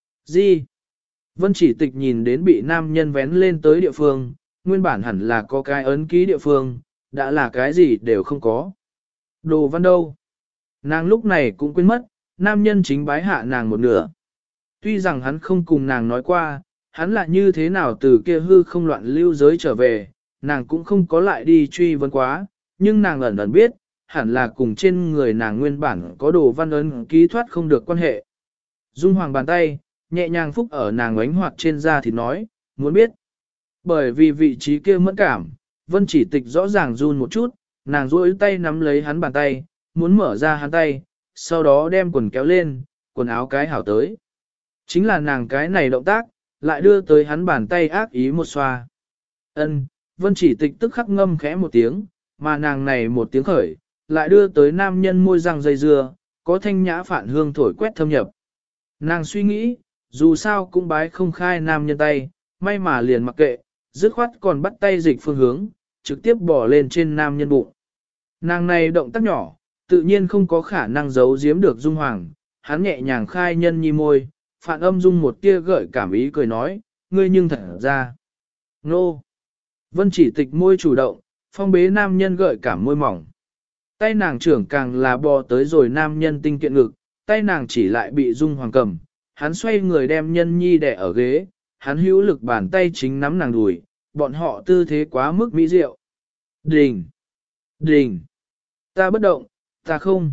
Gì? Vân Chỉ Tịch nhìn đến bị nam nhân vén lên tới địa phương, nguyên bản hẳn là có cái ấn ký địa phương, đã là cái gì đều không có. Đồ văn đâu? Nàng lúc này cũng quên mất, nam nhân chính bái hạ nàng một nửa. Tuy rằng hắn không cùng nàng nói qua, hắn là như thế nào từ kia hư không loạn lưu giới trở về, nàng cũng không có lại đi truy vấn quá, nhưng nàng ẩn ẩn biết, hẳn là cùng trên người nàng nguyên bản có đồ văn ấn ký thoát không được quan hệ. Dung Hoàng bàn tay, nhẹ nhàng phúc ở nàng ánh hoạt trên da thì nói, muốn biết. Bởi vì vị trí kia mẫn cảm, Vân Chỉ Tịch rõ ràng run một chút, nàng duỗi tay nắm lấy hắn bàn tay, muốn mở ra hắn tay, sau đó đem quần kéo lên, quần áo cái hảo tới. Chính là nàng cái này động tác, lại đưa tới hắn bàn tay ác ý một xoa. Ân, Vân Chỉ Tịch tức khắc ngâm khẽ một tiếng, mà nàng này một tiếng khởi, lại đưa tới nam nhân môi răng dây dưa, có thanh nhã phản hương thổi quét thâm nhập. Nàng suy nghĩ, dù sao cũng bái không khai nam nhân tay, may mà liền mặc kệ, dứt khoát còn bắt tay dịch phương hướng, trực tiếp bỏ lên trên nam nhân bụng. Nàng này động tác nhỏ, tự nhiên không có khả năng giấu giếm được Dung Hoàng, hắn nhẹ nhàng khai nhân nhi môi, phản âm dung một tia gợi cảm ý cười nói, ngươi nhưng thật ra. Nô! Vân Chỉ Tịch môi chủ động, phong bế nam nhân gợi cảm môi mỏng. Tay nàng trưởng càng là bò tới rồi nam nhân tinh kiện ngực, tay nàng chỉ lại bị Dung Hoàng cầm, hắn xoay người đem nhân nhi đè ở ghế, hắn hữu lực bàn tay chính nắm nàng đùi, bọn họ tư thế quá mức mỹ diệu. Đình! Đình! Ta bất động, ta không.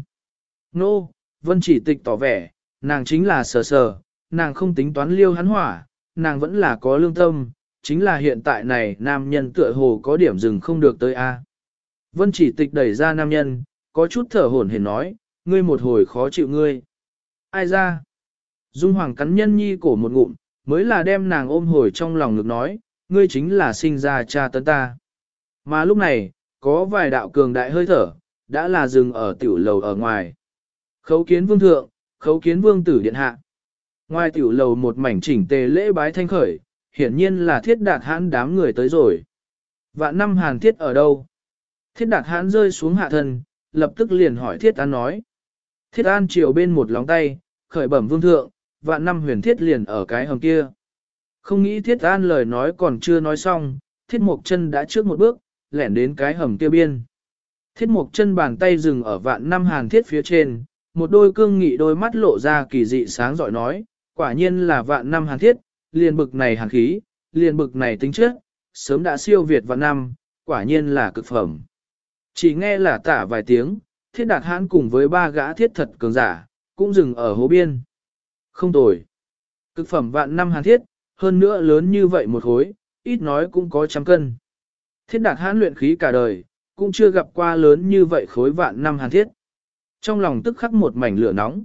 Nô! Vân Chỉ Tịch tỏ vẻ, nàng chính là sờ sờ, nàng không tính toán liêu hắn hỏa, nàng vẫn là có lương tâm, chính là hiện tại này nam nhân tựa hồ có điểm dừng không được tới a. Vân Chỉ Tịch đẩy ra nam nhân, có chút thở hổn hển nói, ngươi một hồi khó chịu ngươi. Ai ra? Dung Hoàng cắn nhân nhi cổ một ngụm, mới là đem nàng ôm hồi trong lòng ngực nói, ngươi chính là sinh ra cha tấn ta. Mà lúc này, có vài đạo cường đại hơi thở, đã là dừng ở tiểu lầu ở ngoài. Khấu kiến vương thượng, khấu kiến vương tử điện hạ. Ngoài tiểu lầu một mảnh chỉnh tề lễ bái thanh khởi, hiển nhiên là Thiết Đạt Hãn đám người tới rồi. Vạn năm Hàn Thiết ở đâu? Thiết Đạt Hãn rơi xuống hạ thân, lập tức liền hỏi Thiết An nói. Thiết An chiều bên một lóng tay, khởi bẩm vương thượng, vạn năm huyền thiết liền ở cái hầm kia. Không nghĩ Thiết An lời nói còn chưa nói xong, Thiết Mộc Chân đã trước một bước, lẻn đến cái hầm kia biên. Thiết Mộc Chân bàn tay dừng ở vạn năm Hàn Thiết phía trên, một đôi cương nghị đôi mắt lộ ra kỳ dị sáng giỏi nói, quả nhiên là vạn năm Hàn Thiết, liền bực này hàn khí, liền bực này tính chất, sớm đã siêu việt vạn năm, quả nhiên là cực phẩm. Chỉ nghe là tả vài tiếng, Thiết Đạt Hãn cùng với ba gã thiết thật cường giả, cũng dừng ở hố biên. Không tồi. Cực phẩm vạn năm Hàn Thiết, hơn nữa lớn như vậy một khối, ít nói cũng có trăm cân. Thiết Đạt Hãn luyện khí cả đời, cũng chưa gặp qua lớn như vậy khối vạn năm Hàn Thiết. Trong lòng tức khắc một mảnh lửa nóng.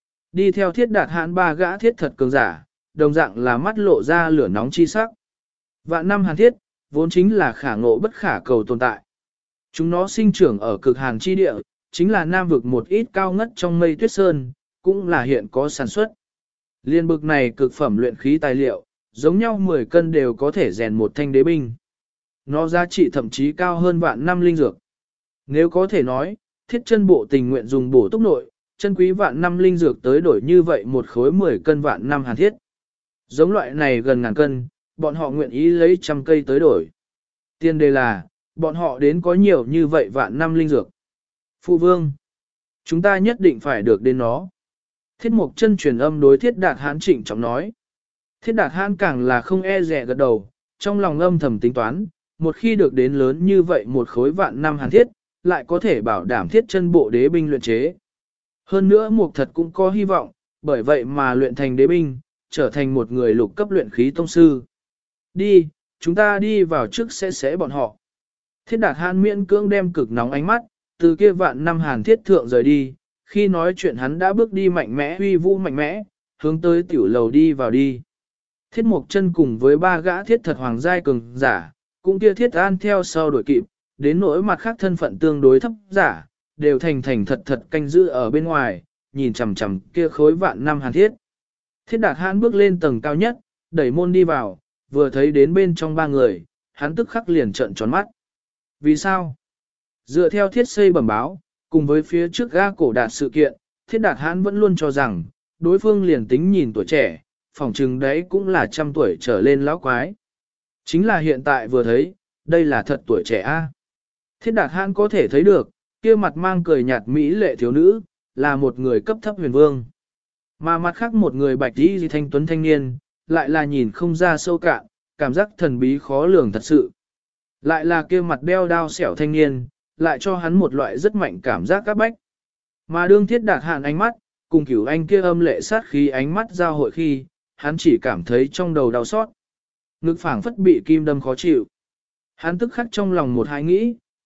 Đi theo Thiết Đạt Hãn ba gã thiết thật cường giả, đồng dạng là mắt lộ ra lửa nóng chi sắc. Vạn năm Hàn Thiết, vốn chính là khả ngộ bất khả cầu tồn tại. Chúng nó sinh trưởng ở cực hàn chi địa, chính là nam vực một ít cao ngất trong mây tuyết sơn, cũng là hiện có sản xuất. Liên bực này cực phẩm luyện khí tài liệu, giống nhau 10 cân đều có thể rèn một thanh đế binh. Nó giá trị thậm chí cao hơn vạn năm linh dược. Nếu có thể nói, Thiết Chân bộ tình nguyện dùng bổ túc nội, chân quý vạn năm linh dược tới đổi như vậy một khối 10 cân vạn năm Hàn Thiết. Giống loại này gần ngàn cân, bọn họ nguyện ý lấy trăm cây tới đổi. Tiên đề là, bọn họ đến có nhiều như vậy vạn năm linh dược. Phụ vương, chúng ta nhất định phải được đến nó. Thiết Mộc Chân truyền âm đối Thiết Đạt Hãn trịnh trọng nói. Thiết Đạt Hãn càng là không e dè gật đầu, trong lòng âm thầm tính toán, một khi được đến lớn như vậy một khối vạn năm Hàn Thiết, lại có thể bảo đảm Thiết Chân bộ đế binh luyện chế. Hơn nữa Mục Thật cũng có hy vọng, bởi vậy mà luyện thành đế binh, trở thành một người lục cấp luyện khí tông sư. Đi, chúng ta đi vào trước sẽ bọn họ. Thiết Đạt Hãn miễn cưỡng đem cực nóng ánh mắt, từ kia vạn năm Hàn Thiết thượng rời đi, khi nói chuyện hắn đã bước đi mạnh mẽ uy vũ mạnh mẽ, hướng tới tiểu lầu đi vào đi. Thiết Mộc Chân cùng với ba gã thiết thật hoàng giai cường giả, cũng kia Thiết An theo sau đuổi kịp, đến nỗi mặt khác thân phận tương đối thấp giả, đều thành thành thật thật canh giữ ở bên ngoài, nhìn chằm chằm kia khối vạn năm Hàn Thiết. Thiết Đạt Hãn bước lên tầng cao nhất, đẩy môn đi vào, vừa thấy đến bên trong ba người, hắn tức khắc liền trợn tròn mắt. Vì sao? Dựa theo thiết xây bẩm báo, cùng với phía trước ga cổ đạt sự kiện, Thiết Đạt Hãn vẫn luôn cho rằng, đối phương liền tính nhìn tuổi trẻ, phỏng chừng đấy cũng là trăm tuổi trở lên lão quái. Chính là hiện tại vừa thấy, đây là thật tuổi trẻ a. Thiết Đạt Hãn có thể thấy được, kia mặt mang cười nhạt mỹ lệ thiếu nữ, là một người cấp thấp huyền vương. Mà mặt khác một người bạch y thanh tuấn thanh niên, lại là nhìn không ra sâu cạn, cảm giác thần bí khó lường thật sự. Lại là kia mặt đeo đao xẻo thanh niên, lại cho hắn một loại rất mạnh cảm giác các bách. Mà đương Thiết Đạt Hãn ánh mắt, cùng Cửu Anh kia âm lệ sát khí ánh mắt giao hội khi, hắn chỉ cảm thấy trong đầu đau xót. Ngực phảng phất bị kim đâm khó chịu. Hắn tức khắc trong lòng một hai nghĩ,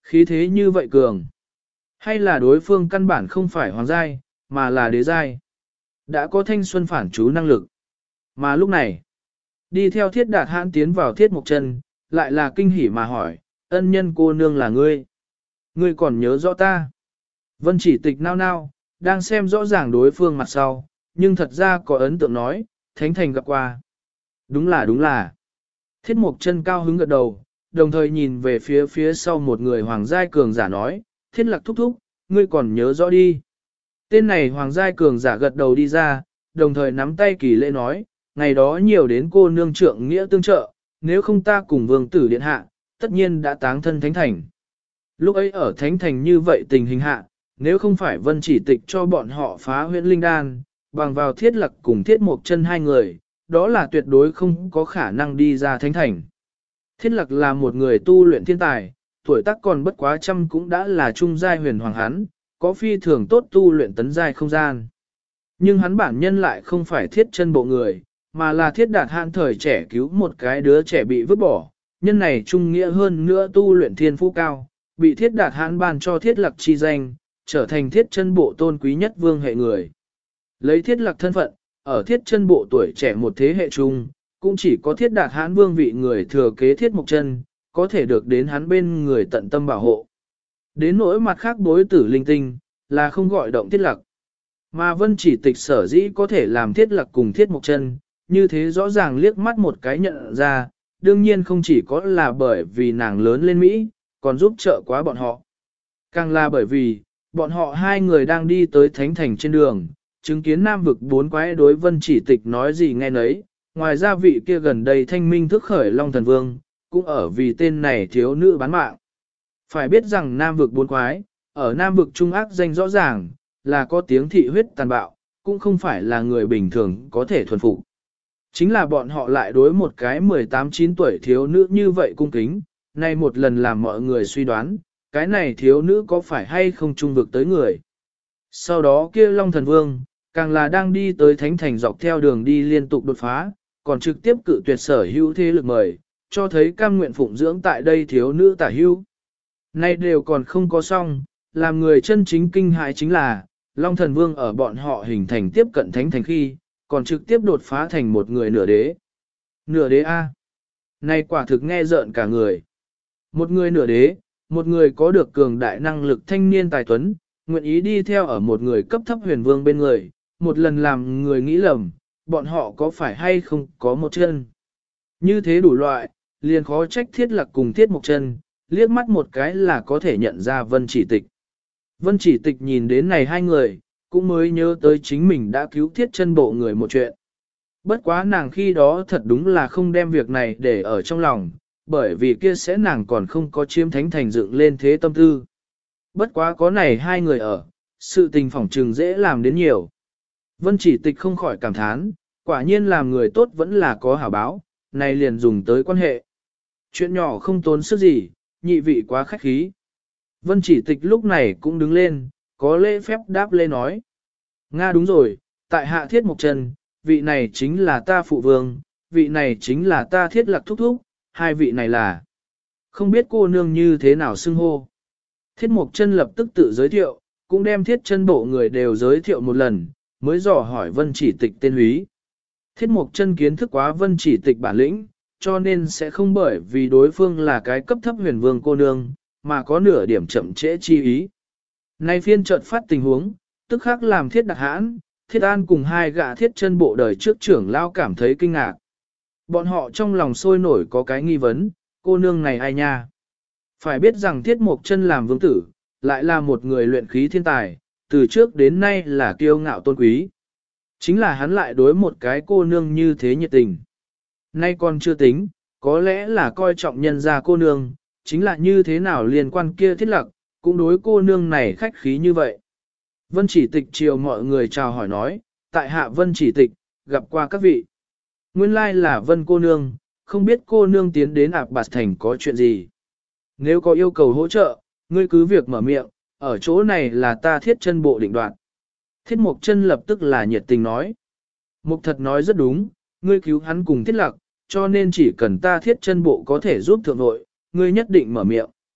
Khí thế như vậy cường. Hay là đối phương căn bản không phải hoàng giai, mà là đế giai. Đã có thanh xuân phản chú năng lực. Mà lúc này, đi theo thiết đạt hãn tiến vào thiết mục chân, lại là kinh hỉ mà hỏi, ân nhân cô nương là ngươi. Ngươi còn nhớ rõ ta. Vân chỉ tịch nao nao, đang xem rõ ràng đối phương mặt sau, nhưng thật ra có ấn tượng nói, thánh thành gặp qua. Đúng là. Thiết mục chân cao hứng gật đầu, đồng thời nhìn về phía sau một người hoàng giai cường giả nói, thiết lạc thúc thúc, ngươi còn nhớ rõ đi. Tên này hoàng giai cường giả gật đầu đi ra, đồng thời nắm tay kỳ lễ nói, ngày đó nhiều đến cô nương trượng nghĩa tương trợ, nếu không ta cùng vương tử điện hạ, tất nhiên đã táng thân thánh thành. Lúc ấy ở thánh thành như vậy tình hình hạ, nếu không phải vân chỉ tịch cho bọn họ phá huyện linh đan, bằng vào thiết lạc cùng thiết mộc chân hai người, đó là tuyệt đối không có khả năng đi ra thánh thành. Thiết lạc là một người tu luyện thiên tài, tuổi tác còn bất quá trăm cũng đã là trung giai huyền hoàng hắn, có phi thường tốt tu luyện tấn giai không gian. Nhưng hắn bản nhân lại không phải thiết chân bộ người, mà là thiết đạt hạn thời trẻ cứu một cái đứa trẻ bị vứt bỏ, nhân này trung nghĩa hơn nữa tu luyện thiên phú cao, bị thiết đạt hạn ban cho thiết lạc chi danh, trở thành thiết chân bộ tôn quý nhất vương hệ người. Lấy thiết lạc thân phận, ở thiết chân bộ tuổi trẻ một thế hệ chung, cũng chỉ có thiết đạt hãn vương vị người thừa kế thiết mục chân, có thể được đến hắn bên người tận tâm bảo hộ. Đến nỗi mặt khác đối tử linh tinh, là không gọi động thiết lạc. Mà vân chỉ tịch sở dĩ có thể làm thiết lạc cùng thiết mục chân, như thế rõ ràng liếc mắt một cái nhận ra, đương nhiên không chỉ có là bởi vì nàng lớn lên Mỹ, còn giúp trợ quá bọn họ. Càng là bởi vì, bọn họ hai người đang đi tới thánh thành trên đường, chứng kiến nam vực bốn quái đối vân chỉ tịch nói gì nghe nấy, ngoài ra vị kia gần đây thanh minh thức khởi Long Thần Vương, cũng ở vì tên này thiếu nữ bán mạng. Phải biết rằng nam vực bốn quái, ở nam vực trung ác danh rõ ràng, là có tiếng thị huyết tàn bạo, cũng không phải là người bình thường có thể thuần phục. Chính là bọn họ lại đối một cái 18-9 tuổi thiếu nữ như vậy cung kính, nay một lần làm mọi người suy đoán, cái này thiếu nữ có phải hay không trung vực tới người. Sau đó kia Long Thần Vương, càng là đang đi tới thánh thành dọc theo đường đi liên tục đột phá, còn trực tiếp cự tuyệt sở hữu thế lực mời, cho thấy cam nguyện phụng dưỡng tại đây thiếu nữ tả hữu. Nay đều còn không có xong, làm người chân chính kinh hại chính là, Long Thần Vương ở bọn họ hình thành tiếp cận thánh thành khi, còn trực tiếp đột phá thành một người nửa đế. Nửa đế A. Này quả thực nghe rợn cả người. Một người nửa đế, một người có được cường đại năng lực thanh niên tài tuấn, nguyện ý đi theo ở một người cấp thấp huyền vương bên người, một lần làm người nghĩ lầm, bọn họ có phải hay không có một chân. Như thế đủ loại, liền khó trách thiết lạc cùng thiết một chân, liếc mắt một cái là có thể nhận ra vân chỉ tịch. Vân chỉ tịch nhìn đến này hai người, cũng mới nhớ tới chính mình đã cứu thiết chân bộ người một chuyện. Bất quá nàng khi đó thật đúng là không đem việc này để ở trong lòng, bởi vì kia sẽ nàng còn không có chiếm thánh thành dựng lên thế tâm tư. Bất quá có này hai người ở, sự tình phỏng trừng dễ làm đến nhiều. Vân chỉ tịch không khỏi cảm thán, quả nhiên làm người tốt vẫn là có hảo báo, này liền dùng tới quan hệ. Chuyện nhỏ không tốn sức gì, nhị vị quá khách khí. Vân chỉ tịch lúc này cũng đứng lên, có lễ phép đáp lê nói. Nga đúng rồi, tại hạ thiết mục trần, vị này chính là ta phụ vương, vị này chính là ta thiết lạc thúc thúc, hai vị này là. Không biết cô nương như thế nào xưng hô. Thiết mục chân lập tức tự giới thiệu, cũng đem thiết chân bộ người đều giới thiệu một lần, mới dò hỏi vân chỉ tịch tên húy. Thiết mục chân kiến thức quá vân chỉ tịch bản lĩnh, cho nên sẽ không bởi vì đối phương là cái cấp thấp huyền vương cô nương, mà có nửa điểm chậm trễ chi ý. Nay phiên chợt phát tình huống, tức khắc làm thiết đặc hãn, thiết an cùng hai gã thiết chân bộ đời trước trưởng lao cảm thấy kinh ngạc. Bọn họ trong lòng sôi nổi có cái nghi vấn, cô nương này ai nha? Phải biết rằng thiết mục chân làm vương tử, lại là một người luyện khí thiên tài, từ trước đến nay là kiêu ngạo tôn quý. Chính là hắn lại đối một cái cô nương như thế nhiệt tình. Nay còn chưa tính, có lẽ là coi trọng nhân gia cô nương, chính là như thế nào liên quan kia thiết lặc, cũng đối cô nương này khách khí như vậy. Vân chỉ tịch chiều mọi người chào hỏi nói, tại hạ vân chỉ tịch, gặp qua các vị. Nguyên lai là vân cô nương, không biết cô nương tiến đến Ạp Bạt Thành có chuyện gì. Nếu có yêu cầu hỗ trợ, ngươi cứ việc mở miệng, ở chỗ này là ta thiết chân bộ định đoạt. Thiết mục chân lập tức là nhiệt tình nói. Mục thật nói rất đúng, ngươi cứu hắn cùng thiết lạc, cho nên chỉ cần ta thiết chân bộ có thể giúp thượng nội, ngươi nhất định mở miệng.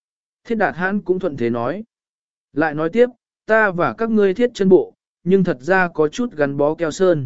Thiết Đạt Hãn cũng thuận thế nói. Lại nói tiếp, ta và các ngươi thiết chân bộ, nhưng thật ra có chút gắn bó keo sơn.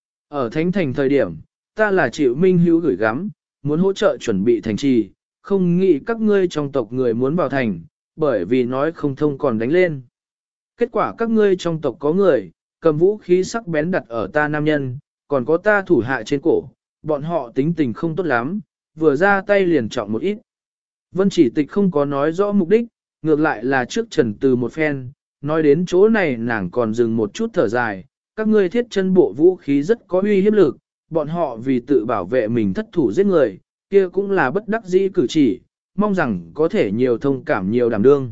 Ở Thánh Thành thời điểm, ta là chịu minh hữu gửi gắm, muốn hỗ trợ chuẩn bị thành trì, không nghĩ các ngươi trong tộc người muốn vào thành, bởi vì nói không thông còn đánh lên. Kết quả các ngươi trong tộc có người, cầm vũ khí sắc bén đặt ở ta nam nhân, còn có ta thủ hạ trên cổ, bọn họ tính tình không tốt lắm, vừa ra tay liền trọng một ít. Vân Chỉ Tịch không có nói rõ mục đích, ngược lại là trước Trần Từ một phen, nói đến chỗ này nàng còn dừng một chút thở dài, các ngươi thiết chân bộ vũ khí rất có uy hiếp lực, bọn họ vì tự bảo vệ mình thất thủ giết người, kia cũng là bất đắc dĩ cử chỉ, mong rằng có thể nhiều thông cảm nhiều đảm đương.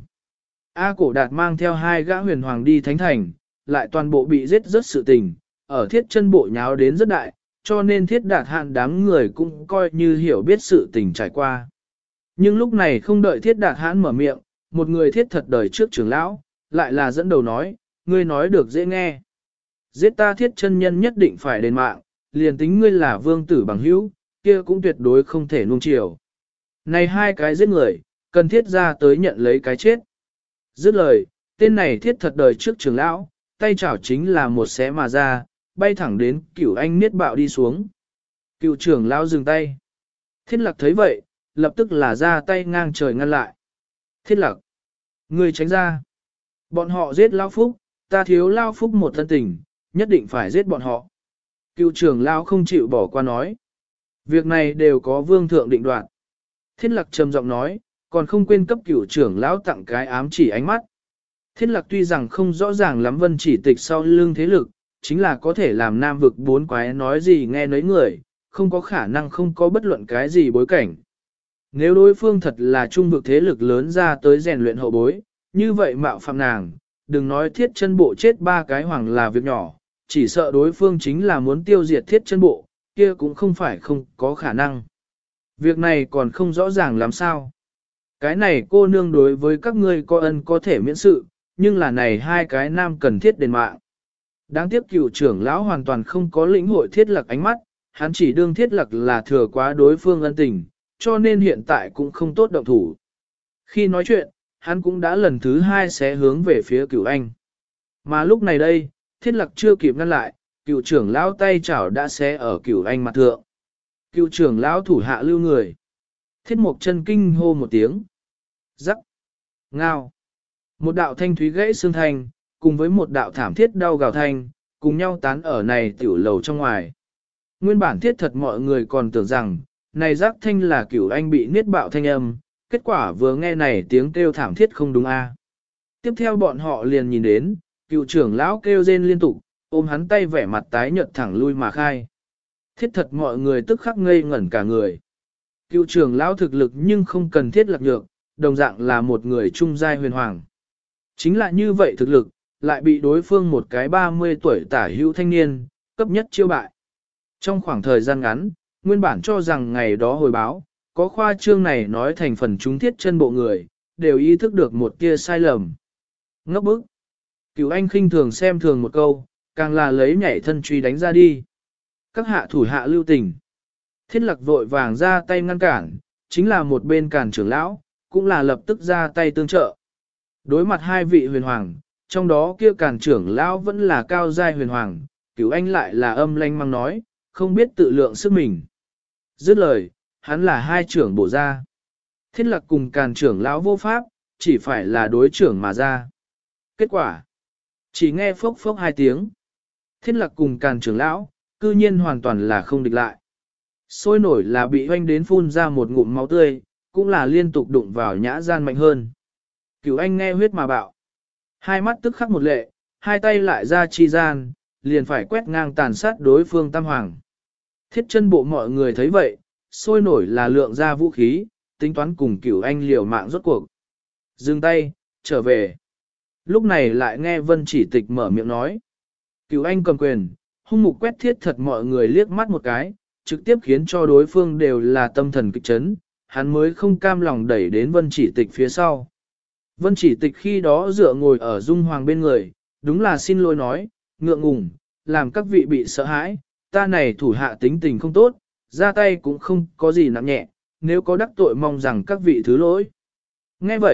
A Cổ Đạt mang theo hai gã huyền hoàng đi thánh thành, lại toàn bộ bị giết rất sự tình, ở thiết chân bộ nháo đến rất đại, cho nên Thiết Đạt Hãn đám người cũng coi như hiểu biết sự tình trải qua. Nhưng lúc này không đợi Thiết Đạt Hãn mở miệng, một người thiết thật đời trước trưởng lão, lại là dẫn đầu nói, ngươi nói được dễ nghe. Giết ta thiết chân nhân nhất định phải đền mạng, liền tính ngươi là vương tử bằng hữu, kia cũng tuyệt đối không thể nuông chiều. Này hai cái giết người, cần thiết ra tới nhận lấy cái chết. Dứt lời, tên này thiết thật đời trước trưởng lão, tay chảo chính là một xé mà ra, bay thẳng đến Cửu Anh niết bạo đi xuống. Cựu trưởng lão dừng tay. Thiết Lặc thấy vậy, lập tức là ra tay ngang trời ngăn lại. Thiết Lặc, ngươi tránh ra. Bọn họ giết Lão Phúc, ta thiếu Lão Phúc một thân tình, nhất định phải giết bọn họ. Cựu trưởng lão không chịu bỏ qua nói. Việc này đều có vương thượng định đoạt. Thiết Lặc trầm giọng nói, còn không quên cấp cựu trưởng lão tặng cái ám chỉ ánh mắt. Thiết Lặc tuy rằng không rõ ràng lắm Vân Chỉ Tịch sau lưng thế lực, chính là có thể làm nam vực bốn quái nói gì nghe nấy người, không có khả năng không có bất luận cái gì bối cảnh. Nếu đối phương thật là trung vực thế lực lớn ra tới rèn luyện hậu bối, như vậy mạo phạm nàng, đừng nói thiết chân bộ chết ba cái hoàng là việc nhỏ, chỉ sợ đối phương chính là muốn tiêu diệt thiết chân bộ, kia cũng không phải không có khả năng. Việc này còn không rõ ràng làm sao. Cái này cô nương đối với các ngươi có ân có thể miễn sự, nhưng là này hai cái nam cần thiết đền mạng. Đáng tiếc cựu trưởng lão hoàn toàn không có lĩnh hội Thiết Lặc ánh mắt, hắn chỉ đương Thiết Lặc là thừa quá đối phương ân tình, cho nên hiện tại cũng không tốt động thủ. Khi nói chuyện, hắn cũng đã lần thứ hai xé hướng về phía Cửu Anh. Mà lúc này đây, Thiết Lặc chưa kịp ngăn lại, cựu trưởng lão tay chảo đã xé ở Cửu Anh mặt thượng. Cựu trưởng lão thủ hạ lưu người. Thiết Mộc Chân kinh hô một tiếng. Rắc. Ngao. Một đạo thanh thúy gãy xương thanh, cùng với một đạo thảm thiết đau gào thanh, cùng nhau tán ở này tiểu lầu trong ngoài. Nguyên bản thiết thật mọi người còn tưởng rằng, này giác thanh là Cửu Anh bị niết bạo thanh âm, kết quả vừa nghe này tiếng kêu thảm thiết không đúng a. Tiếp theo bọn họ liền nhìn đến, cựu trưởng lão kêu rên liên tục, ôm hắn tay vẻ mặt tái nhợt thẳng lui mà khai. Thiết thật mọi người tức khắc ngây ngẩn cả người. Cựu trưởng lão thực lực nhưng không cần thiết lạc nhược, đồng dạng là một người trung giai huyền hoàng. Chính là như vậy thực lực, lại bị đối phương một cái 30 tuổi tả hữu thanh niên, cấp nhất chiêu bại. Trong khoảng thời gian ngắn, nguyên bản cho rằng ngày đó hồi báo, có khoa trương này nói thành phần chúng thiết chân bộ người, đều ý thức được một tia sai lầm. Ngốc bức. Cửu Anh khinh thường xem thường một câu, càng là lấy nhảy thân truy đánh ra đi. Các hạ thủ hạ lưu tình. Thiết Lặc vội vàng ra tay ngăn cản, chính là một bên cản trưởng lão, cũng là lập tức ra tay tương trợ. Đối mặt hai vị huyền hoàng, trong đó kia cản trưởng lão vẫn là cao giai huyền hoàng, Cửu Anh lại là âm lanh mang nói, không biết tự lượng sức mình. Dứt lời, hắn là hai trưởng bổ ra. Thiết Lặc cùng càn trưởng lão vô pháp, chỉ phải là đối trưởng mà ra. Kết quả, chỉ nghe phốc phốc hai tiếng. Thiết Lặc cùng càn trưởng lão, cư nhiên hoàn toàn là không địch lại. Sôi nổi là bị hoanh đến phun ra một ngụm máu tươi, cũng là liên tục đụng vào nhã gian mạnh hơn. Cửu Anh nghe huyết mà bạo. Hai mắt tức khắc một lệ, hai tay lại ra chi gian, liền phải quét ngang tàn sát đối phương tam hoàng. Thiết chân bộ mọi người thấy vậy, sôi nổi là lượng ra vũ khí, tính toán cùng Cửu Anh liều mạng rốt cuộc. Dừng tay, trở về. Lúc này lại nghe Vân Chỉ Tịch mở miệng nói. Cửu Anh cầm quyền, hung mục quét thiết thật mọi người liếc mắt một cái, trực tiếp khiến cho đối phương đều là tâm thần kịch chấn, hắn mới không cam lòng đẩy đến Vân Chỉ Tịch phía sau. Vân Chỉ Tịch khi đó dựa ngồi ở Dung Hoàng bên người, đúng là xin lỗi nói, ngượng ngùng, làm các vị bị sợ hãi, ta này thủ hạ tính tình không tốt, ra tay cũng không có gì nặng nhẹ, nếu có đắc tội mong rằng các vị thứ lỗi. Nghe vậy,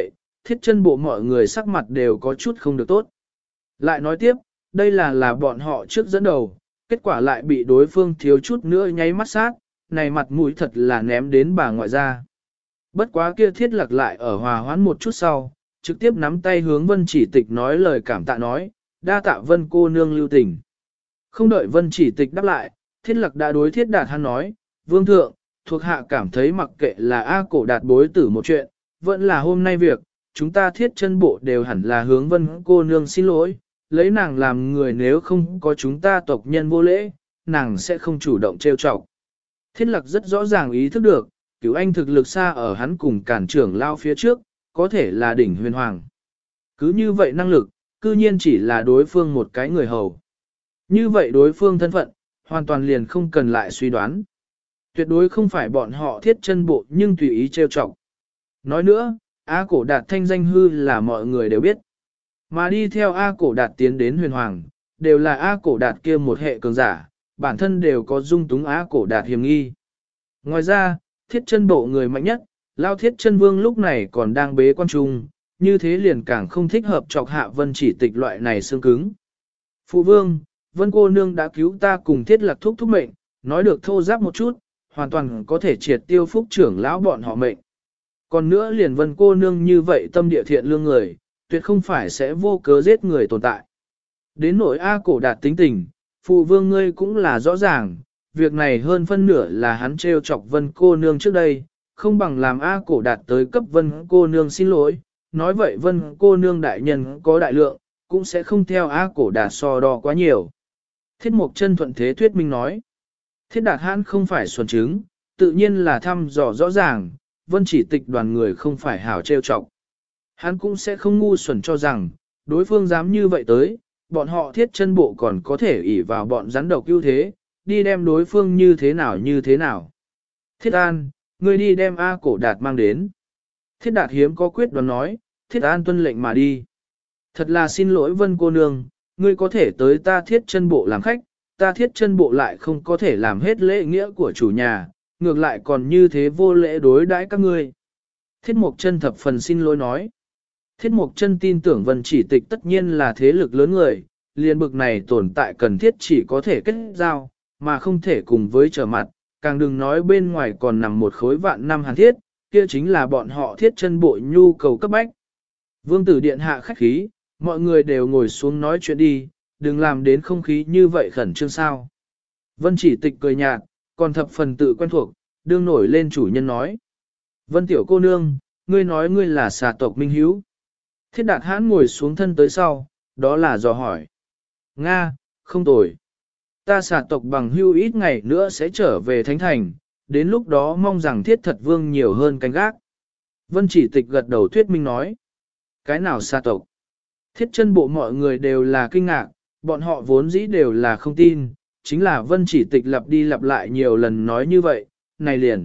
thiết chân bộ mọi người sắc mặt đều có chút không được tốt. Lại nói tiếp, đây là bọn họ trước dẫn đầu, kết quả lại bị đối phương thiếu chút nữa nháy mắt sát, này mặt mũi thật là ném đến bà ngoại ra. Bất quá kia thiết lạc lại ở hòa hoãn một chút sau, trực tiếp nắm tay hướng Vân Chỉ Tịch nói lời cảm tạ nói, đa tạ Vân cô nương lưu tình. Không đợi Vân Chỉ Tịch đáp lại, thiết lạc đã đối thiết đạt hắn nói, vương thượng, thuộc hạ cảm thấy mặc kệ là A cổ đạt bối tử một chuyện, vẫn là hôm nay việc, chúng ta thiết chân bộ đều hẳn là hướng Vân cô nương xin lỗi, lấy nàng làm người nếu không có chúng ta tộc nhân vô lễ, nàng sẽ không chủ động trêu chọc. Thiết lạc rất rõ ràng ý thức được, Cửu Anh thực lực xa ở hắn cùng cản trưởng lao phía trước, có thể là đỉnh huyền hoàng. Cứ như vậy năng lực, cư nhiên chỉ là đối phương một cái người hầu. Như vậy đối phương thân phận, hoàn toàn liền không cần lại suy đoán. Tuyệt đối không phải bọn họ thiết chân bộ nhưng tùy ý trêu chọc. Nói nữa, A Cổ Đạt thanh danh hư là mọi người đều biết. Mà đi theo A Cổ Đạt tiến đến huyền hoàng, đều là A Cổ Đạt kia một hệ cường giả, bản thân đều có dung túng A Cổ Đạt hiểm nghi. Ngoài ra, thiết chân bộ người mạnh nhất, Lao Thiết Chân Vương lúc này còn đang bế quan trung, như thế liền càng không thích hợp chọc hạ Vân Chỉ Tịch loại này xương cứng. Phụ vương, Vân cô nương đã cứu ta cùng thiết lạc thúc mệnh, nói được thô giáp một chút, hoàn toàn có thể triệt tiêu phúc trưởng lão bọn họ mệnh. Còn nữa liền Vân cô nương như vậy tâm địa thiện lương người, tuyệt không phải sẽ vô cớ giết người tồn tại. Đến nỗi A Cổ Đạt tính tình, phụ vương ngươi cũng là rõ ràng, việc này hơn phân nửa là hắn trêu chọc Vân cô nương trước đây, không bằng làm A Cổ Đạt tới cấp Vân cô nương xin lỗi, nói vậy Vân cô nương đại nhân có đại lượng, cũng sẽ không theo A Cổ Đạt so đo quá nhiều. Thiết Mộc Chân thuận thế thuyết minh nói, Thiết Đạt Hãn không phải xuẩn trứng, tự nhiên là thăm dò rõ ràng, Vân Chỉ Tịch đoàn người không phải hảo trêu chọc. Hắn cũng sẽ không ngu xuẩn cho rằng, đối phương dám như vậy tới, bọn họ thiết chân bộ còn có thể ỷ vào bọn rắn độc ưu thế, đi đem đối phương như thế nào như thế nào. Thiết An, ngươi đi đem A Cổ Đạt mang đến. Thiết Đạt hiếm có quyết đoán nói, Thiết An tuân lệnh mà đi. Thật là xin lỗi Vân cô nương, ngươi có thể tới ta thiết chân bộ làm khách, ta thiết chân bộ lại không có thể làm hết lễ nghĩa của chủ nhà, ngược lại còn như thế vô lễ đối đãi các ngươi. Thiết Mộc Chân thập phần xin lỗi nói. Thiết Mộc Chân tin tưởng Vân Chỉ Tịch tất nhiên là thế lực lớn người, liền bực này tồn tại cần thiết chỉ có thể kết giao, mà không thể cùng với trở mặt, càng đừng nói bên ngoài còn nằm một khối vạn năm hàn thiết, kia chính là bọn họ thiết chân bộ nhu cầu cấp bách. Vương tử điện hạ khách khí, mọi người đều ngồi xuống nói chuyện đi, đừng làm đến không khí như vậy khẩn trương sao. Vân Chỉ Tịch cười nhạt, còn thập phần tự quen thuộc, đương nổi lên chủ nhân nói. Vân tiểu cô nương, ngươi nói ngươi là xà tộc minh hiếu. Thiết Đạt Hãn ngồi xuống thân tới sau, đó là dò hỏi. Nga, không tồi. Ta xà tộc bằng hưu ít ngày nữa sẽ trở về Thánh Thành, đến lúc đó mong rằng thiết thật vương nhiều hơn canh gác. Vân Chỉ Tịch gật đầu thuyết minh nói. Cái nào xà tộc? Thiết chân bộ mọi người đều là kinh ngạc, bọn họ vốn dĩ đều là không tin, chính là Vân Chỉ Tịch lặp đi lặp lại nhiều lần nói như vậy, này liền.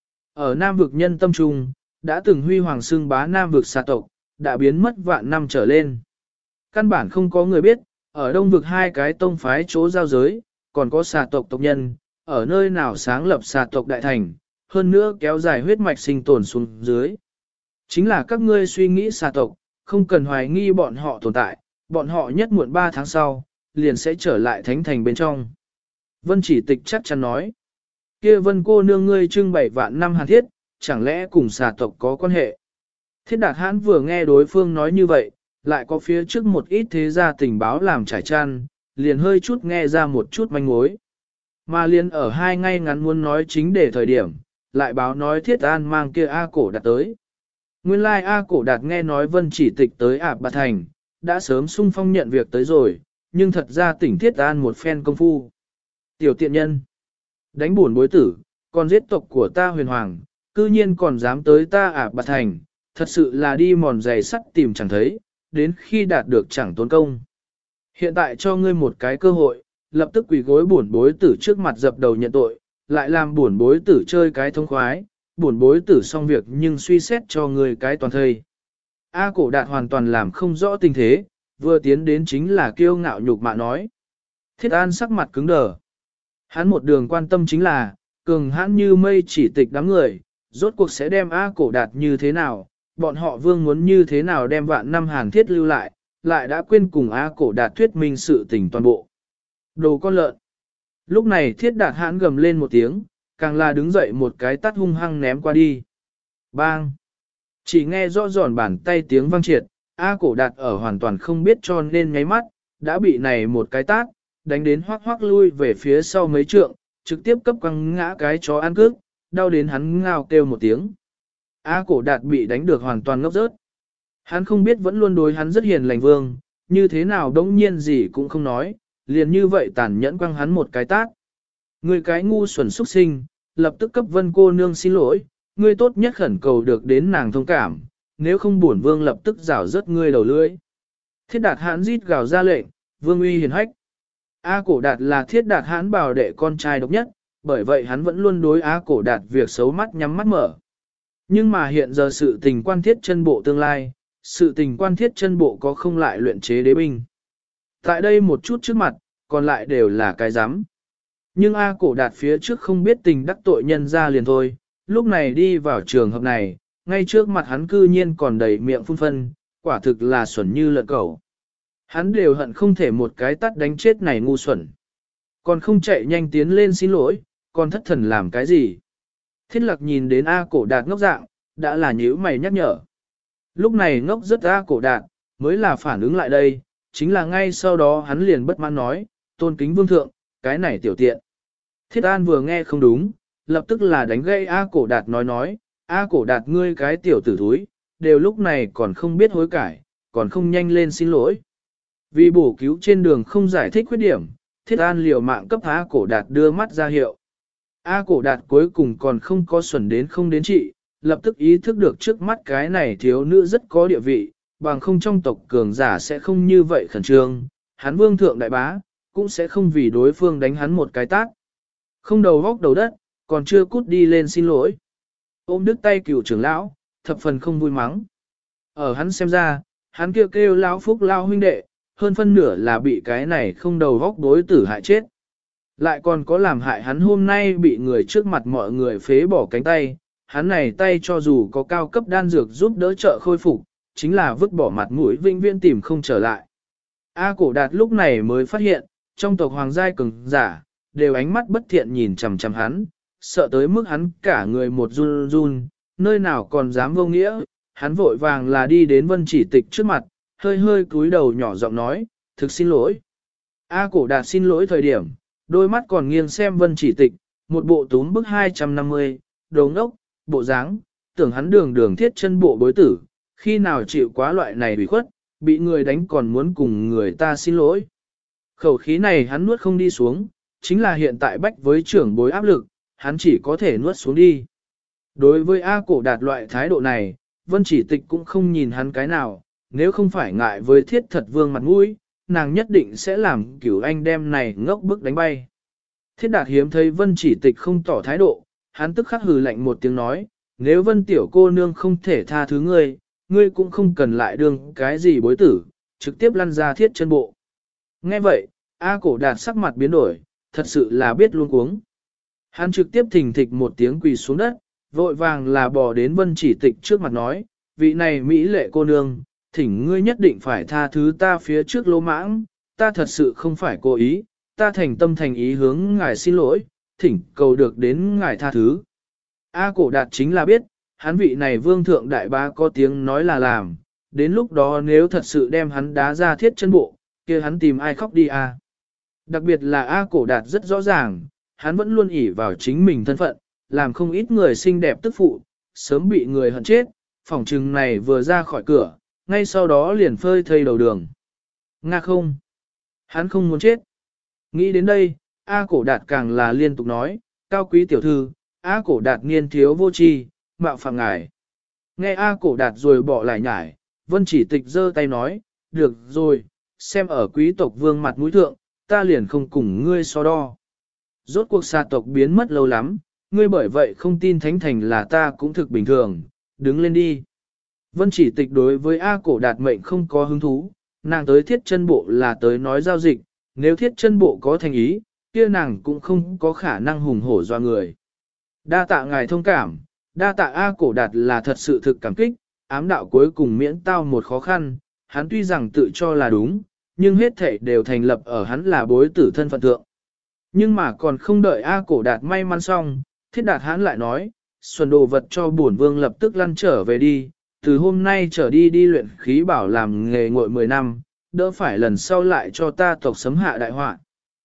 Ở Nam vực nhân tâm trung, đã từng huy hoàng xưng bá Nam vực xà tộc, đã biến mất vạn năm trở lên. Căn bản không có người biết, ở Đông vực hai cái tông phái chỗ giao giới, còn có xà tộc tộc nhân, ở nơi nào sáng lập xà tộc đại thành, hơn nữa kéo dài huyết mạch sinh tồn xuống dưới. Chính là các ngươi suy nghĩ xà tộc, không cần hoài nghi bọn họ tồn tại, bọn họ nhất muộn 3 tháng sau, liền sẽ trở lại Thánh Thành bên trong. Vân Chỉ Tịch chắc chắn nói, kia Vân cô nương ngươi trưng bày vạn năm hàn thiết, chẳng lẽ cùng xà tộc có quan hệ? Thiết Đạt Hãn vừa nghe đối phương nói như vậy, lại có phía trước một ít thế gia tình báo làm trải chăn, liền hơi chút nghe ra một chút manh mối. Mà liền ở 2 ngày ngắn muốn nói chính để thời điểm, lại báo nói Thiết An mang kia A Cổ Đạt tới. Nguyên lai A Cổ Đạt nghe nói Vân Chỉ Tịch tới Ả Bạt Thành, đã sớm sung phong nhận việc tới rồi, nhưng thật ra tỉnh Thiết An một phen công phu. Tiểu tiện nhân, đánh buồn bối tử, còn giết tộc của ta huyền hoàng, cư nhiên còn dám tới ta Ả Bạt Thành, thật sự là đi mòn giày sắt tìm chẳng thấy, đến khi đạt được chẳng tốn công. Hiện tại cho ngươi một cái cơ hội, lập tức quỳ gối buồn bối tử trước mặt dập đầu nhận tội, lại làm buồn bối tử chơi cái thông khoái, buồn bối tử xong việc nhưng suy xét cho ngươi cái toàn thây. A Cổ Đạt hoàn toàn làm không rõ tình thế, vừa tiến đến chính là kiêu ngạo nhục mạ nói. Thiết An sắc mặt cứng đờ. Hắn một đường quan tâm chính là, cường hãn như mây chỉ tịch đám người, rốt cuộc sẽ đem A Cổ Đạt như thế nào, bọn họ vương muốn như thế nào đem vạn năm hàn thiết lưu lại đã quên cùng A Cổ Đạt thuyết minh sự tình toàn bộ. Đồ con lợn. Lúc này Thiết Đạt hãn gầm lên một tiếng, càng là đứng dậy một cái tát hung hăng ném qua đi. Bang! Chỉ nghe rõ giòn bàn tay tiếng vang triệt, A Cổ Đạt ở hoàn toàn không biết cho nên nháy mắt, đã bị này một cái tát, đánh đến hoác hoác lui về phía sau mấy trượng, trực tiếp cấp quăng ngã cái chó ăn cước, đau đến hắn ngao kêu một tiếng. A Cổ Đạt bị đánh được hoàn toàn ngốc rớt. Hắn không biết vẫn luôn đối hắn rất hiền lành vương, như thế nào đống nhiên gì cũng không nói, liền như vậy tàn nhẫn quăng hắn một cái tát. Người cái ngu xuẩn xuất sinh, lập tức cấp Vân cô nương xin lỗi, ngươi tốt nhất khẩn cầu được đến nàng thông cảm, nếu không bổn vương lập tức rảo rớt ngươi đầu lưỡi. Thiết Đạt hãn rít gào ra lệnh, vương uy hiền hách. A Cổ Đạt là Thiết Đạt hãn bảo đệ con trai độc nhất, bởi vậy hắn vẫn luôn đối A Cổ Đạt việc xấu mắt nhắm mắt mở. Nhưng mà hiện giờ sự tình quan thiết chân bộ tương lai, sự tình quan thiết chân bộ có không lại luyện chế đế binh. Tại đây một chút trước mặt, còn lại đều là cái rắm. Nhưng A Cổ Đạt phía trước không biết tình đắc tội nhân ra liền thôi, lúc này đi vào trường hợp này, ngay trước mặt hắn cư nhiên còn đầy miệng phun phân, quả thực là xuẩn như lợn cẩu. Hắn đều hận không thể một cái tắt đánh chết này ngu xuẩn. Còn không chạy nhanh tiến lên xin lỗi, còn thất thần làm cái gì? Thiết Lạc nhìn đến A Cổ Đạt ngốc dạng, đã là nhíu mày nhắc nhở. Lúc này ngốc rất A Cổ Đạt, mới là phản ứng lại đây, chính là ngay sau đó hắn liền bất mãn nói, tôn kính vương thượng, cái này tiểu tiện. Thiết An vừa nghe không đúng, lập tức là đánh gây A Cổ Đạt nói, A Cổ Đạt ngươi cái tiểu tử thúi, đều lúc này còn không biết hối cải, còn không nhanh lên xin lỗi. Vì bổ cứu trên đường không giải thích khuyết điểm, Thiết An liều mạng cấp A Cổ Đạt đưa mắt ra hiệu. A Cổ Đạt cuối cùng còn không có xuẩn đến không đến trị, lập tức ý thức được trước mắt cái này thiếu nữ rất có địa vị, bằng không trong tộc cường giả sẽ không như vậy khẩn trương, hắn vương thượng đại bá, cũng sẽ không vì đối phương đánh hắn một cái tát. Không đầu góc đầu đất, còn chưa cút đi lên xin lỗi. Ôm đứt tay cửu trưởng lão, thập phần không vui mắng. Ở hắn xem ra, hắn kêu lão phúc lão huynh đệ, hơn phân nửa là bị cái này không đầu góc đối tử hại chết. Lại còn có làm hại hắn hôm nay bị người trước mặt mọi người phế bỏ cánh tay, hắn này tay cho dù có cao cấp đan dược giúp đỡ trợ khôi phục, chính là vứt bỏ mặt mũi vinh viễn tìm không trở lại. A Cổ Đạt lúc này mới phát hiện, trong tộc hoàng giai cường giả, đều ánh mắt bất thiện nhìn chằm chằm hắn, sợ tới mức hắn cả người một run run, nơi nào còn dám vô nghĩa, hắn vội vàng là đi đến Vân Chỉ Tịch trước mặt, hơi hơi cúi đầu nhỏ giọng nói, thực xin lỗi. A Cổ Đạt xin lỗi thời điểm, đôi mắt còn nghiêng xem Vân Chỉ Tịch, một bộ túm bức 250, đồ ngốc, bộ dáng, tưởng hắn đường đường thiết chân bộ bối tử, khi nào chịu quá loại này bị khuất, bị người đánh còn muốn cùng người ta xin lỗi. Khẩu khí này hắn nuốt không đi xuống, chính là hiện tại bách với trưởng bối áp lực, hắn chỉ có thể nuốt xuống đi. Đối với A Cổ Đạt loại thái độ này, Vân Chỉ Tịch cũng không nhìn hắn cái nào, nếu không phải ngại với thiết thật vương mặt mũi, nàng nhất định sẽ làm Cửu Anh đem này ngốc bức đánh bay. Thiết Đạt hiếm thấy Vân Chỉ Tịch không tỏ thái độ, hắn tức khắc hừ lạnh một tiếng nói, nếu Vân tiểu cô nương không thể tha thứ ngươi, ngươi cũng không cần lại đương cái gì bối tử, trực tiếp lăn ra thiết chân bộ. Nghe vậy, A Cổ Đạt sắc mặt biến đổi, thật sự là biết luôn cuống. Hắn trực tiếp thình thịch một tiếng quỳ xuống đất, vội vàng là bò đến Vân Chỉ Tịch trước mặt nói, vị này mỹ lệ cô nương, thỉnh ngươi nhất định phải tha thứ ta phía trước lỗ mãng, ta thật sự không phải cố ý, ta thành tâm thành ý hướng ngài xin lỗi, thỉnh cầu được đến ngài tha thứ. A Cổ Đạt chính là biết, hắn vị này vương thượng đại bá có tiếng nói là làm, đến lúc đó nếu thật sự đem hắn đá ra thiết chân bộ, kia hắn tìm ai khóc đi a. Đặc biệt là A Cổ Đạt rất rõ ràng, hắn vẫn luôn ỷ vào chính mình thân phận, làm không ít người xinh đẹp tức phụ, sớm bị người hận chết, phỏng trừng này vừa ra khỏi cửa, ngay sau đó liền phơi thây đầu đường. Nga không, hắn không muốn chết. Nghĩ đến đây, A Cổ Đạt càng là liên tục nói, cao quý tiểu thư, A Cổ Đạt niên thiếu vô tri, mạo phạm ngài. Nghe A Cổ Đạt rồi bỏ lại nhải, Vân Chỉ Tịch giơ tay nói, được rồi, xem ở quý tộc vương mặt mũi thượng, ta liền không cùng ngươi so đo. Rốt cuộc xa tộc biến mất lâu lắm, ngươi bởi vậy không tin thánh thành là ta cũng thực bình thường, đứng lên đi. Vân Chỉ Tịch đối với A Cổ Đạt mệnh không có hứng thú, nàng tới thiết chân bộ là tới nói giao dịch, nếu thiết chân bộ có thành ý, kia nàng cũng không có khả năng hùng hổ doa người. Đa tạ ngài thông cảm, đa tạ A Cổ Đạt là thật sự thực cảm kích, ám đạo cuối cùng miễn tao một khó khăn, hắn tuy rằng tự cho là đúng, nhưng hết thảy đều thành lập ở hắn là bối tử thân phận thượng. Nhưng mà còn không đợi A Cổ Đạt may mắn xong, Thiết Đạt hắn lại nói, xuân đồ vật cho bổn vương lập tức lăn trở về đi, từ hôm nay trở đi đi luyện khí bảo làm nghề ngội 10 năm, đỡ phải lần sau lại cho ta tộc sấm hạ đại họa.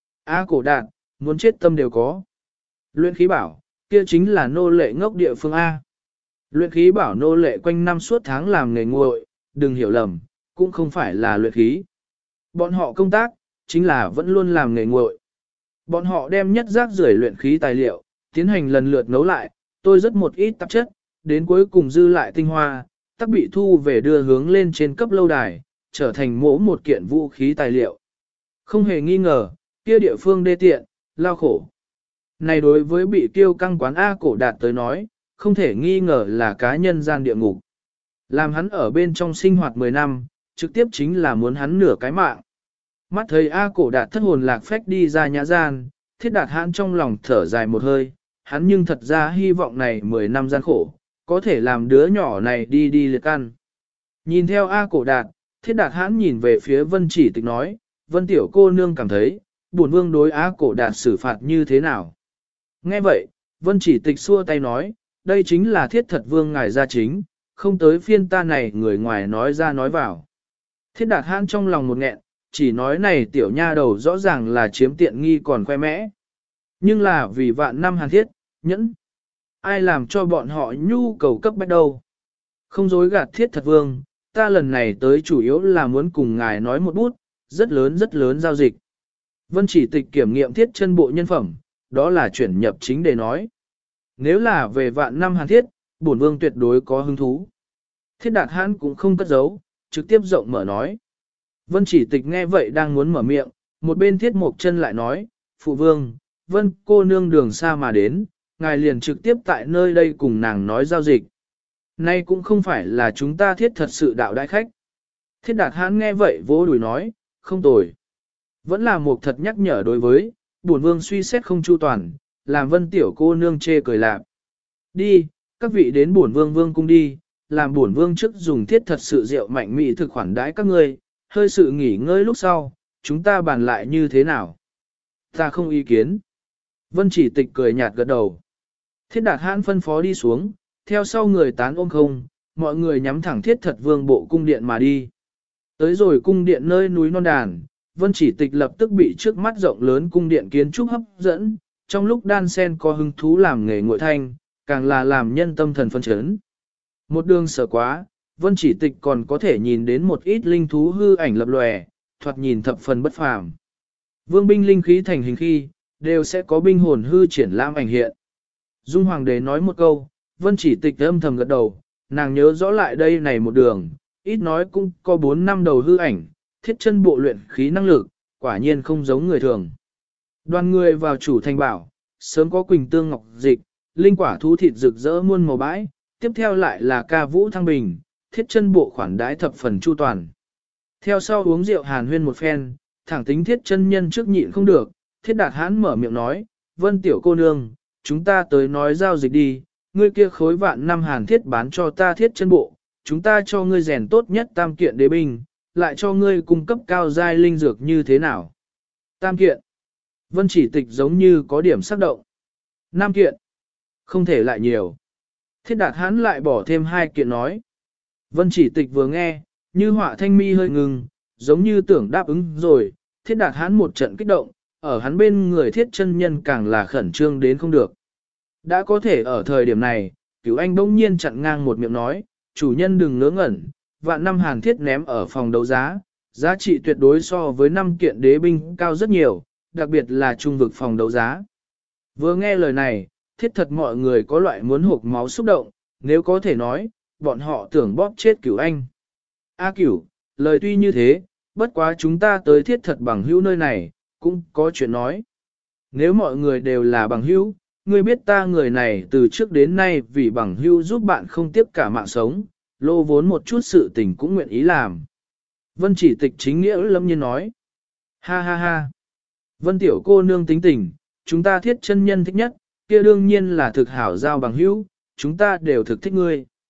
A Cổ Đạt, muốn chết tâm đều có. Luyện khí bảo, kia chính là nô lệ ngốc địa phương A. Luyện khí bảo nô lệ quanh năm suốt tháng làm nghề nguội, đừng hiểu lầm, cũng không phải là luyện khí. Bọn họ công tác, chính là vẫn luôn làm nghề nguội. Bọn họ đem nhất rác rưởi luyện khí tài liệu, tiến hành lần lượt nấu lại, tôi rất một ít tạp chất, đến cuối cùng dư lại tinh hoa, tắc bị thu về đưa hướng lên trên cấp lâu đài, trở thành mỗi một kiện vũ khí tài liệu. Không hề nghi ngờ, kia địa phương đê tiện, lao khổ. Này đối với bị tiêu căng quán A Cổ Đạt tới nói, không thể nghi ngờ là cá nhân gian địa ngục. Làm hắn ở bên trong sinh hoạt 10 năm, trực tiếp chính là muốn hắn nửa cái mạng. Mắt thấy A Cổ Đạt thất hồn lạc phách đi ra nhã gian, Thiết Đạt hắn trong lòng thở dài một hơi, hắn nhưng thật ra hy vọng này 10 năm gian khổ, có thể làm đứa nhỏ này đi đi liệt ăn. Nhìn theo A Cổ Đạt, Thiết Đạt hắn nhìn về phía Vân Chỉ Tịch nói, Vân tiểu cô nương cảm thấy, bổn vương đối A Cổ Đạt xử phạt như thế nào? Nghe vậy, Vân Chỉ Tịch xua tay nói, đây chính là thiết thật vương ngài gia chính, không tới phiên ta này người ngoài nói ra nói vào. Thiết Đạt hãn trong lòng một nghẹn, chỉ nói này tiểu nha đầu rõ ràng là chiếm tiện nghi còn khoe mẽ. Nhưng là vì vạn năm hàn thiết, nhẫn. Ai làm cho bọn họ nhu cầu cấp bách đâu. Không dối gạt thiết thật vương, ta lần này tới chủ yếu là muốn cùng ngài nói một bút, rất lớn giao dịch. Vân Chỉ Tịch kiểm nghiệm thiết chân bộ nhân phẩm, đó là chuyển nhập chính để nói. Nếu là về vạn năm hàn thiết, bổn vương tuyệt đối có hứng thú. Thiết Đạt hãn cũng không cất giấu, trực tiếp rộng mở nói. Vân Chỉ Tịch nghe vậy đang muốn mở miệng, một bên Thiết Mộc Chân lại nói, phụ vương, Vân cô nương đường xa mà đến, ngài liền trực tiếp tại nơi đây cùng nàng nói giao dịch. Nay cũng không phải là chúng ta thiết thật sự đạo đại khách. Thiết Đạt hãn nghe vậy vỗ đùi nói, không tồi. Vẫn là một thật nhắc nhở đối với, bổn vương suy xét không chu toàn, làm Vân tiểu cô nương chê cười lạc. Đi, các vị đến bổn vương vương cung đi, làm bổn vương trước dùng thiết thật sự rượu mạnh mỹ thực khoản đãi các ngươi, hơi sự nghỉ ngơi lúc sau, chúng ta bàn lại như thế nào. Ta không ý kiến. Vân Chỉ Tịch cười nhạt gật đầu. Thiết Đạt hãn phân phó đi xuống, theo sau người tán ôm không, mọi người nhắm thẳng thiết thật vương bộ cung điện mà đi. Tới rồi cung điện nơi núi non đàn, Vân Chỉ Tịch lập tức bị trước mắt rộng lớn cung điện kiến trúc hấp dẫn, trong lúc đan sen có hứng thú làm nghề ngội thanh, càng là làm nhân tâm thần phân chấn. Một đường sợ quá, Vân Chỉ Tịch còn có thể nhìn đến một ít linh thú hư ảnh lập lòe, thoạt nhìn thập phần bất phàm. Vương binh linh khí thành hình khi, đều sẽ có binh hồn hư triển lãm ảnh hiện. Dung Hoàng đế nói một câu, Vân Chỉ Tịch âm thầm gật đầu, nàng nhớ rõ lại đây này một đường, ít nói cũng có 4 năm đầu hư ảnh, thiết chân bộ luyện khí năng lực, quả nhiên không giống người thường. Đoàn người vào chủ thành bảo, sớm có quỳnh tương ngọc dịch, linh quả thú thịt rực rỡ muôn màu bãi, tiếp theo lại là ca vũ thăng bình, thiết chân bộ khoản đái thập phần chu toàn. Theo sau uống rượu hàn huyên một phen, thẳng tính thiết chân nhân trước nhịn không được, Thiết Đạt hãn mở miệng nói, Vân tiểu cô nương, chúng ta tới nói giao dịch đi, ngươi kia khối vạn năm hàn thiết bán cho ta thiết chân bộ, chúng ta cho ngươi rèn tốt nhất tam kiện đế binh, lại cho ngươi cung cấp cao giai linh dược như thế nào. Tam kiện. Vân Chỉ Tịch giống như có điểm sắc động. 5 kiện. Không thể lại nhiều. Thiết Đạt hãn lại bỏ thêm 2 kiện nói. Vân Chỉ Tịch vừa nghe, như họa thanh mi hơi ngừng, giống như tưởng đáp ứng rồi, Thiết Đạt hãn một trận kích động, ở hắn bên người thiết chân nhân càng là khẩn trương đến không được. Đã có thể ở thời điểm này, Cửu Anh bỗng nhiên chặn ngang một miệng nói, chủ nhân đừng ngớ ngẩn, vạn năm hàn thiết ném ở phòng đấu giá, giá trị tuyệt đối so với 5 kiện đế binh cao rất nhiều, đặc biệt là trung vực phòng đấu giá. Vừa nghe lời này, thiết thật mọi người có loại muốn hộp máu xúc động, nếu có thể nói, bọn họ tưởng bóp chết Cửu Anh. A Cửu, lời tuy như thế, bất quá chúng ta tới thiết thật bằng hữu nơi này, cũng có chuyện nói. Nếu mọi người đều là bằng hữu, ngươi biết ta người này từ trước đến nay vì bằng hữu giúp bạn không tiếp cả mạng sống, lô vốn một chút sự tình cũng nguyện ý làm. Vân Chỉ Tịch chính nghĩa lâm nhiên nói. Ha ha ha. Vân tiểu cô nương tính tình, chúng ta thiết chân nhân thích nhất, kia đương nhiên là thực hảo giao bằng hữu, chúng ta đều thực thích ngươi.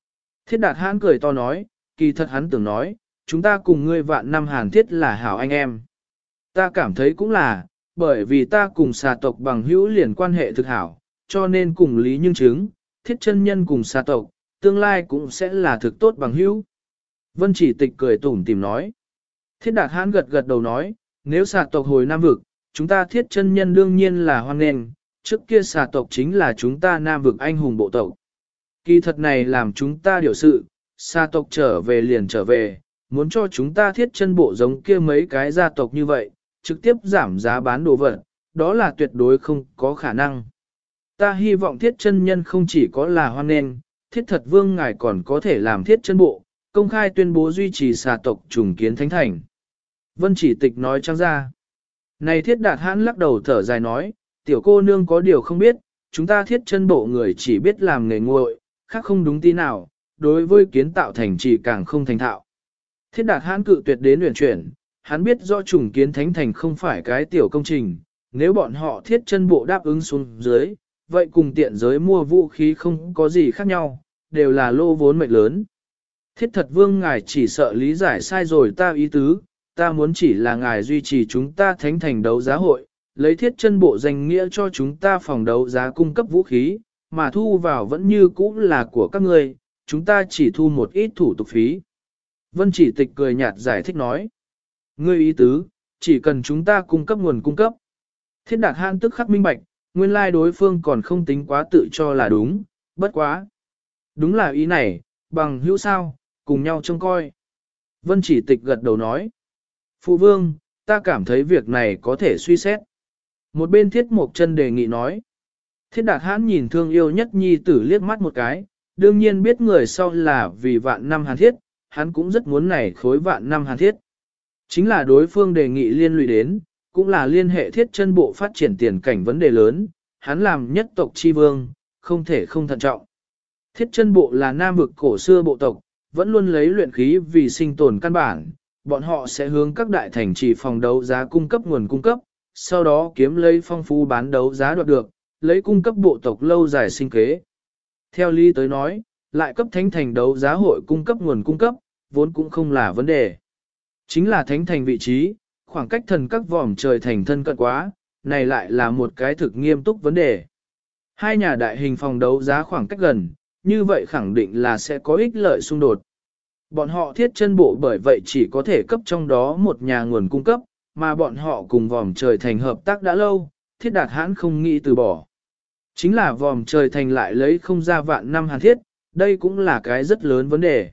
Thiết Đạt Hãn cười to nói, kỳ thật hắn tưởng nói, chúng ta cùng ngươi vạn năm hàn thiết là hảo anh em. Ta cảm thấy cũng là, bởi vì ta cùng xà tộc bằng hữu liền quan hệ thực hảo, cho nên cùng lý nhưng chứng, thiết chân nhân cùng xà tộc, tương lai cũng sẽ là thực tốt bằng hữu. Vân Chỉ Tịch cười tủm tìm nói. Thiết Đạt Hãn gật gật đầu nói, nếu xà tộc hồi Nam Vực, chúng ta thiết chân nhân đương nhiên là hoan nghênh, trước kia xà tộc chính là chúng ta Nam Vực anh hùng bộ tộc. Kỳ thật này làm chúng ta điều sự, xà tộc trở về liền trở về, muốn cho chúng ta thiết chân bộ giống kia mấy cái gia tộc như vậy, trực tiếp giảm giá bán đồ vật, đó là tuyệt đối không có khả năng. Ta hy vọng thiết chân nhân không chỉ có là hoan nghênh, thiết thật vương ngài còn có thể làm thiết chân bộ, công khai tuyên bố duy trì xà tộc trùng kiến thánh thành. Vân Chỉ Tịch nói trắng ra. Này Thiết Đạt Hãn lắc đầu thở dài nói, tiểu cô nương có điều không biết, chúng ta thiết chân bộ người chỉ biết làm nghề nguội, khác không đúng tí nào, đối với kiến tạo thành chỉ càng không thành thạo. Thiết Đạt Hãn cự tuyệt đến luyện chuyển, hắn biết do trùng kiến thánh thành không phải cái tiểu công trình, nếu bọn họ thiết chân bộ đáp ứng xuống dưới, vậy cùng tiện giới mua vũ khí không có gì khác nhau, đều là lô vốn mệnh lớn. Thiết thật vương ngài chỉ sợ lý giải sai rồi ta ý tứ, ta muốn chỉ là ngài duy trì chúng ta thánh thành đấu giá hội, lấy thiết chân bộ danh nghĩa cho chúng ta phòng đấu giá cung cấp vũ khí, mà thu vào vẫn như cũ là của các ngươi, chúng ta chỉ thu một ít thủ tục phí. Vân Chỉ Tịch cười nhạt giải thích nói, ngươi ý tứ, chỉ cần chúng ta cung cấp nguồn cung cấp. Thiết Đạt Hãn tức khắc minh bạch, nguyên lai đối phương còn không tính quá tự cho là đúng, bất quá. Đúng là ý này, bằng hữu sao, cùng nhau trông coi. Vân Chỉ Tịch gật đầu nói, Phụ vương, ta cảm thấy việc này có thể suy xét. Một bên Thiết Mộc Chân đề nghị nói. Thiết Đạt Hãn nhìn thương yêu nhất nhi tử liếc mắt một cái, đương nhiên biết người sau là vì vạn năm hàn thiết, hắn cũng rất muốn này khối vạn năm hàn thiết. Chính là đối phương đề nghị liên lụy đến, cũng là liên hệ thiết chân bộ phát triển tiền cảnh vấn đề lớn, hắn làm nhất tộc chi vương, không thể không thận trọng. Thiết chân bộ là Nam Vực cổ xưa bộ tộc, vẫn luôn lấy luyện khí vì sinh tồn căn bản, bọn họ sẽ hướng các đại thành trì phòng đấu giá cung cấp nguồn cung cấp, sau đó kiếm lấy phong phú bán đấu giá đoạt được, lấy cung cấp bộ tộc lâu dài sinh kế. Theo lý tới nói, lại cấp thánh thành đấu giá hội cung cấp nguồn cung cấp, vốn cũng không là vấn đề. Chính là thánh thành vị trí, khoảng cách thần các vòm trời thành thân cận quá, này lại là một cái thực nghiêm túc vấn đề. Hai nhà đại hình phòng đấu giá khoảng cách gần, như vậy khẳng định là sẽ có ích lợi xung đột. Bọn họ thiết chân bộ bởi vậy chỉ có thể cấp trong đó một nhà nguồn cung cấp, mà bọn họ cùng vòm trời thành hợp tác đã lâu, Thiết Đạt Hãn không nghĩ từ bỏ. Chính là vòm trời thành lại lấy không ra vạn năm hàn thiết, đây cũng là cái rất lớn vấn đề.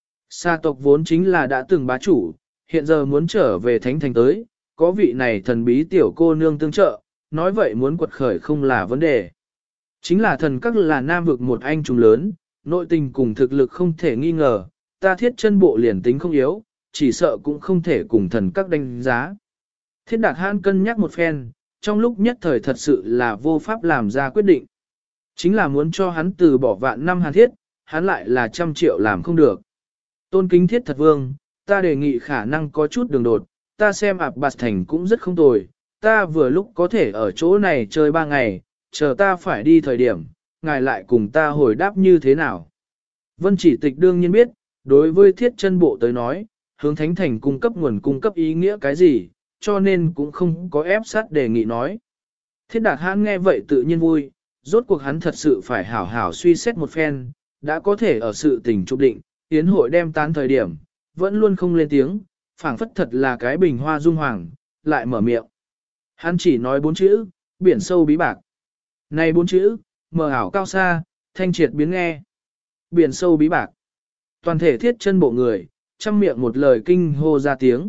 Sa tộc vốn chính là đã từng bá chủ, hiện giờ muốn trở về thánh thành tới, có vị này thần bí tiểu cô nương tương trợ, nói vậy muốn quật khởi không là vấn đề. Chính là thần các là Nam Vực một anh trùng lớn, nội tình cùng thực lực không thể nghi ngờ, ta thiết chân bộ liền tính không yếu, chỉ sợ cũng không thể cùng thần các đánh giá. Thiết Đạt Hãn cân nhắc một phen, trong lúc nhất thời thật sự là vô pháp làm ra quyết định. Chính là muốn cho hắn từ bỏ vạn năm hàn thiết, hắn lại là 100 triệu làm không được. Tôn kính thiết thật vương, ta đề nghị khả năng có chút đường đột, ta xem ạp bạt thành cũng rất không tồi, ta vừa lúc có thể ở chỗ này chơi 3 ngày, chờ ta phải đi thời điểm, ngài lại cùng ta hồi đáp như thế nào. Vân Chỉ Tịch đương nhiên biết, đối với thiết chân bộ tới nói, hướng thánh thành cung cấp nguồn cung cấp ý nghĩa cái gì, cho nên cũng không có ép sát đề nghị nói. Thiết Đạt Hãn nghe vậy tự nhiên vui, rốt cuộc hắn thật sự phải hảo hảo suy xét một phen, đã có thể ở sự tình trục định, tiến hội đem tán thời điểm, vẫn luôn không lên tiếng, phảng phất thật là cái bình hoa dung hoàng, lại mở miệng. Hắn chỉ nói 4 chữ, biển sâu bí bạc. Này 4 chữ, mờ ảo cao xa, thanh triệt biến nghe. Biển sâu bí bạc. Toàn thể thiết chân bộ người, trăm miệng một lời kinh hô ra tiếng.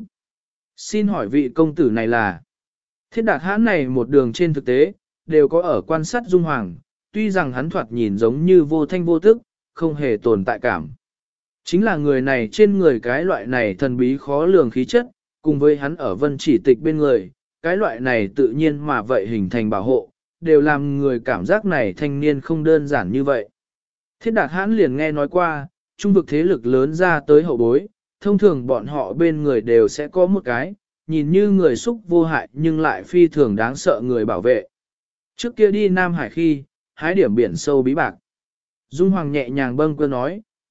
Xin hỏi vị công tử này là... Thiết Đạt Hãn này một đường trên thực tế, đều có ở quan sát dung hoàng, tuy rằng hắn thoạt nhìn giống như vô thanh vô tức, không hề tồn tại cảm. Chính là người này trên người cái loại này thần bí khó lường khí chất, cùng với hắn ở Vân Chỉ Tịch bên người, cái loại này tự nhiên mà vậy hình thành bảo hộ, đều làm người cảm giác này thanh niên không đơn giản như vậy. Thiết Đạt Hãn liền nghe nói qua, trung vực thế lực lớn ra tới hậu bối, thông thường bọn họ bên người đều sẽ có một cái, nhìn như người xúc vô hại nhưng lại phi thường đáng sợ người bảo vệ. Trước kia đi Nam Hải khi, hái điểm biển sâu bí bạc. Dung Hoàng nhẹ nhàng bâng quơ nói,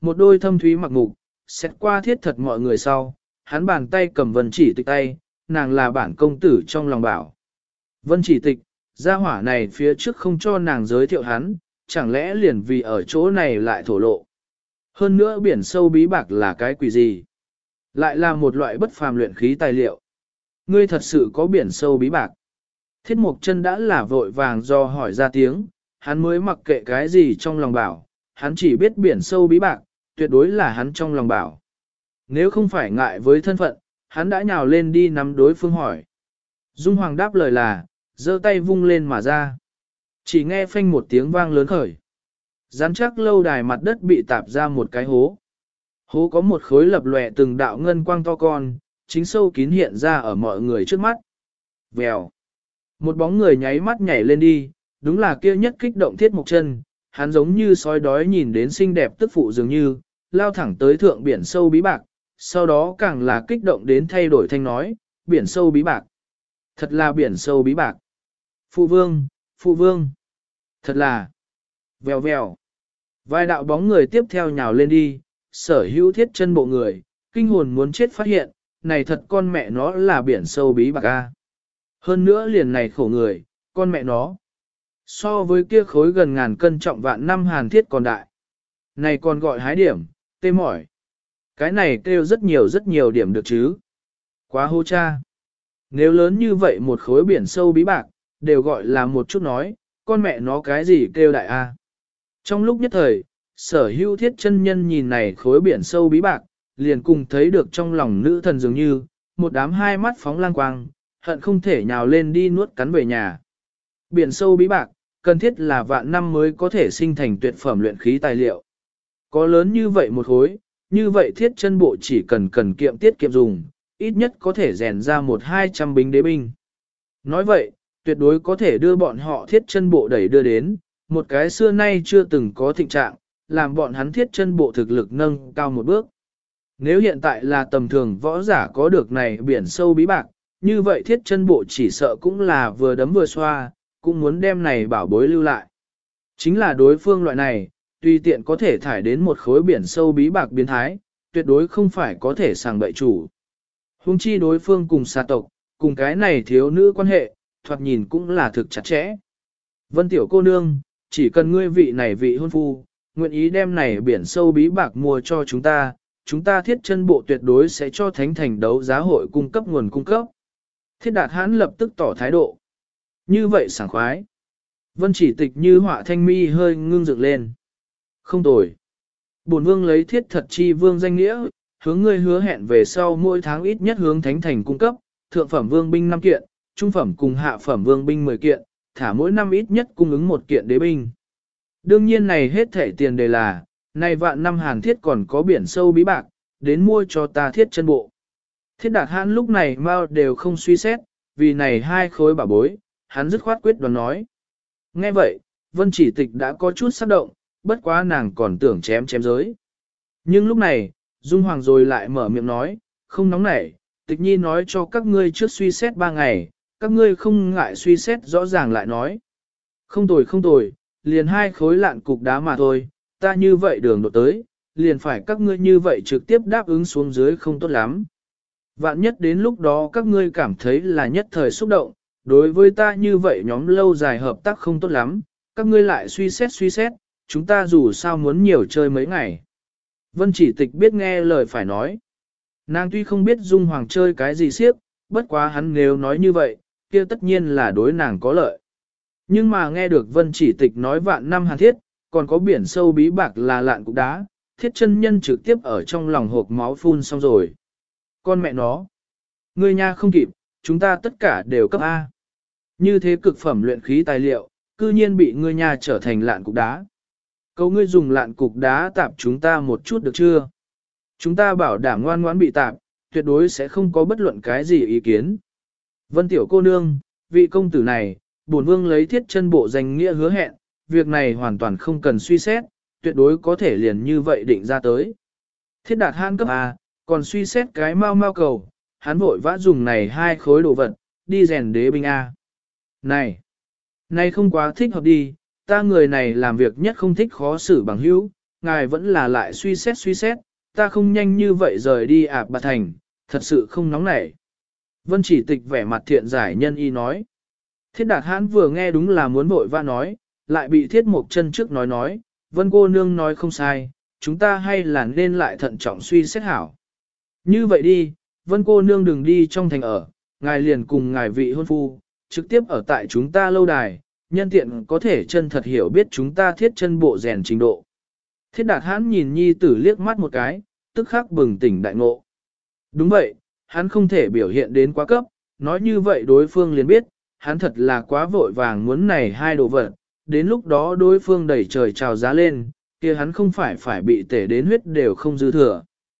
Một đôi thâm thúy mặc ngục, xét qua thiết thật mọi người sau, hắn bàn tay cầm Vân Chỉ Tịch tay, nàng là bản công tử trong lòng bảo. Vân Chỉ Tịch, gia hỏa này phía trước không cho nàng giới thiệu hắn, chẳng lẽ liền vì ở chỗ này lại thổ lộ. Hơn nữa biển sâu bí bạc là cái quỷ gì? Lại là một loại bất phàm luyện khí tài liệu. Ngươi thật sự có biển sâu bí bạc. Thiết Mộc Chân đã là vội vàng do hỏi ra tiếng, hắn mới mặc kệ cái gì trong lòng bảo, hắn chỉ biết biển sâu bí bạc, tuyệt đối là hắn trong lòng bảo. Nếu không phải ngại với thân phận, hắn đã nhào lên đi nắm đối phương hỏi. Dung Hoàng đáp lời là, giơ tay vung lên mà ra. Chỉ nghe phanh một tiếng vang lớn khởi. Rắn chắc lâu đài mặt đất bị tạp ra một cái hố. Hố có một khối lập lòe từng đạo ngân quang to con, chính sâu kín hiện ra ở mọi người trước mắt. Vèo. Một bóng người nháy mắt nhảy lên đi, đúng là kia nhất kích động Thiết Mộc Chân, hắn giống như sói đói nhìn đến xinh đẹp tức phụ dường như, lao thẳng tới thượng biển sâu bí bạc, sau đó càng là kích động đến thay đổi thanh nói, biển sâu bí bạc. Thật là biển sâu bí bạc. Phụ vương, phụ vương. Thật là. Vèo vèo. Vài đạo bóng người tiếp theo nhào lên đi, sở hữu Thiết Chân bộ người, kinh hồn muốn chết phát hiện, này thật con mẹ nó là biển sâu bí bạc a. Hơn nữa liền này khổ người, con mẹ nó. So với kia khối gần ngàn cân trọng vạn năm hàn thiết còn đại. Này còn gọi hái điểm, tê mỏi. Cái này kêu rất nhiều điểm được chứ. Quá hô cha. Nếu lớn như vậy một khối biển sâu bí bạc, đều gọi là một chút nói, con mẹ nó cái gì kêu đại a. Trong lúc nhất thời, sở hữu Thiết Chân nhân nhìn này khối biển sâu bí bạc, liền cùng thấy được trong lòng nữ thần dường như, một đám hai mắt phóng lang quang, hận không thể nhào lên đi nuốt cắn về nhà. Biển sâu bí bạc, cần thiết là vạn năm mới có thể sinh thành tuyệt phẩm luyện khí tài liệu. Có lớn như vậy một khối, như vậy Thiết Chân bộ chỉ cần kiệm tiết kiệm dùng, ít nhất có thể rèn ra 1-200 binh đế binh. Nói vậy, tuyệt đối có thể đưa bọn họ Thiết Chân bộ đẩy đưa đến, một cái xưa nay chưa từng có thịnh trạng, làm bọn hắn Thiết Chân bộ thực lực nâng cao một bước. Nếu hiện tại là tầm thường võ giả có được này biển sâu bí bạc, như vậy Thiết Chân bộ chỉ sợ cũng là vừa đấm vừa xoa, cũng muốn đem này bảo bối lưu lại. Chính là đối phương loại này, tùy tiện có thể thải đến một khối biển sâu bí bạc biến thái, tuyệt đối không phải có thể sàng bậy chủ. Hùng chi đối phương cùng xa tộc, cùng cái này thiếu nữ quan hệ, thoạt nhìn cũng là thực chặt chẽ. Vân tiểu cô nương, chỉ cần ngươi vị này vị hôn phu, nguyện ý đem này biển sâu bí bạc mua cho chúng ta Thiết Chân bộ tuyệt đối sẽ cho thánh thành đấu giá hội cung cấp nguồn cung cấp. Thiết Đạt Hãn lập tức tỏ thái độ. Như vậy sảng khoái. Vân Chỉ Tịch như họa thanh mi hơi ngưng dựng lên. Không tồi. Bổn vương lấy Thiết Thật Chi vương danh nghĩa, hướng ngươi hứa hẹn về sau mỗi tháng ít nhất hướng thánh thành cung cấp, thượng phẩm vương binh 5 kiện, trung phẩm cùng hạ phẩm vương binh 10 kiện, thả mỗi năm ít nhất cung ứng 1 kiện đế binh. Đương nhiên này hết thảy tiền đề là, này vạn năm hàn thiết còn có biển sâu bí bạc, đến mua cho ta Thiết Chân bộ. Thiết Đạt Hãn lúc này mau đều không suy xét, vì này hai khối bảo bối, hắn dứt khoát quyết đoán nói. Nghe vậy, Vân Chỉ Tịch đã có chút sắc động, bất quá nàng còn tưởng chém giới. Nhưng lúc này, Dung Hoàng rồi lại mở miệng nói, không nóng nảy, Tịch Nhi nói cho các ngươi trước suy xét 3 ngày, các ngươi không ngại suy xét rõ ràng lại nói. Không tồi, liền 2 khối lạn cục đá mà thôi, ta như vậy đường đột tới, liền phải các ngươi như vậy trực tiếp đáp ứng xuống dưới không tốt lắm. Vạn nhất đến lúc đó các ngươi cảm thấy là nhất thời xúc động, đối với ta như vậy nhóm lâu dài hợp tác không tốt lắm, các ngươi lại suy xét, chúng ta dù sao muốn nhiều chơi mấy ngày. Vân Chỉ Tịch biết nghe lời phải nói. Nàng tuy không biết Dung Hoàng chơi cái gì siếp, bất quá hắn nếu nói như vậy, kia tất nhiên là đối nàng có lợi. Nhưng mà nghe được Vân Chỉ Tịch nói vạn năm hàn thiết, còn có biển sâu bí bạc là lạn cục đá, Thiết Chân nhân trực tiếp ở trong lòng hộp máu phun xong rồi. Con mẹ nó, ngươi nha không kịp, chúng ta tất cả đều cấp A. Như thế cực phẩm luyện khí tài liệu, cư nhiên bị ngươi nha trở thành lạn cục đá. Cầu ngươi dùng lạn cục đá tạp chúng ta một chút được chưa? Chúng ta bảo đảm ngoan ngoãn bị tạp, tuyệt đối sẽ không có bất luận cái gì ý kiến. Vân tiểu cô nương, vị công tử này, bổn vương lấy Thiết Chân bộ danh nghĩa hứa hẹn, việc này hoàn toàn không cần suy xét, tuyệt đối có thể liền như vậy định ra tới. Thiết Đạt Hãn cấp A, còn suy xét cái mau cầu, hắn vội vã dùng này 2 khối đồ vật, đi rèn đế binh A. Này không quá thích hợp đi, ta người này làm việc nhất không thích khó xử bằng hữu, ngài vẫn là lại suy xét, ta không nhanh như vậy rời đi Bạt Thành, thật sự không nóng nảy. Vân Chỉ Tịch vẻ mặt thiện giải nhân y nói. Thiết Đạt Hãn vừa nghe đúng là muốn vội vã nói, lại bị Thiết Mộc Chân trước nói, Vân cô nương nói không sai, chúng ta hay là nên lại thận trọng suy xét hảo. Như vậy đi, Vân cô nương đừng đi trong thành ở, ngài liền cùng ngài vị hôn phu, trực tiếp ở tại chúng ta lâu đài, nhân tiện có thể chân thật hiểu biết chúng ta thiết chân bộ rèn trình độ. Thiết Đạt Hãn nhìn nhi tử liếc mắt một cái, tức khắc bừng tỉnh đại ngộ. Đúng vậy, hắn không thể biểu hiện đến quá cấp, nói như vậy đối phương liền biết, hắn thật là quá vội vàng muốn này hai đồ vật, đến lúc đó đối phương đẩy trời trào giá lên, kia hắn không phải bị tể đến huyết đều không dư thừa.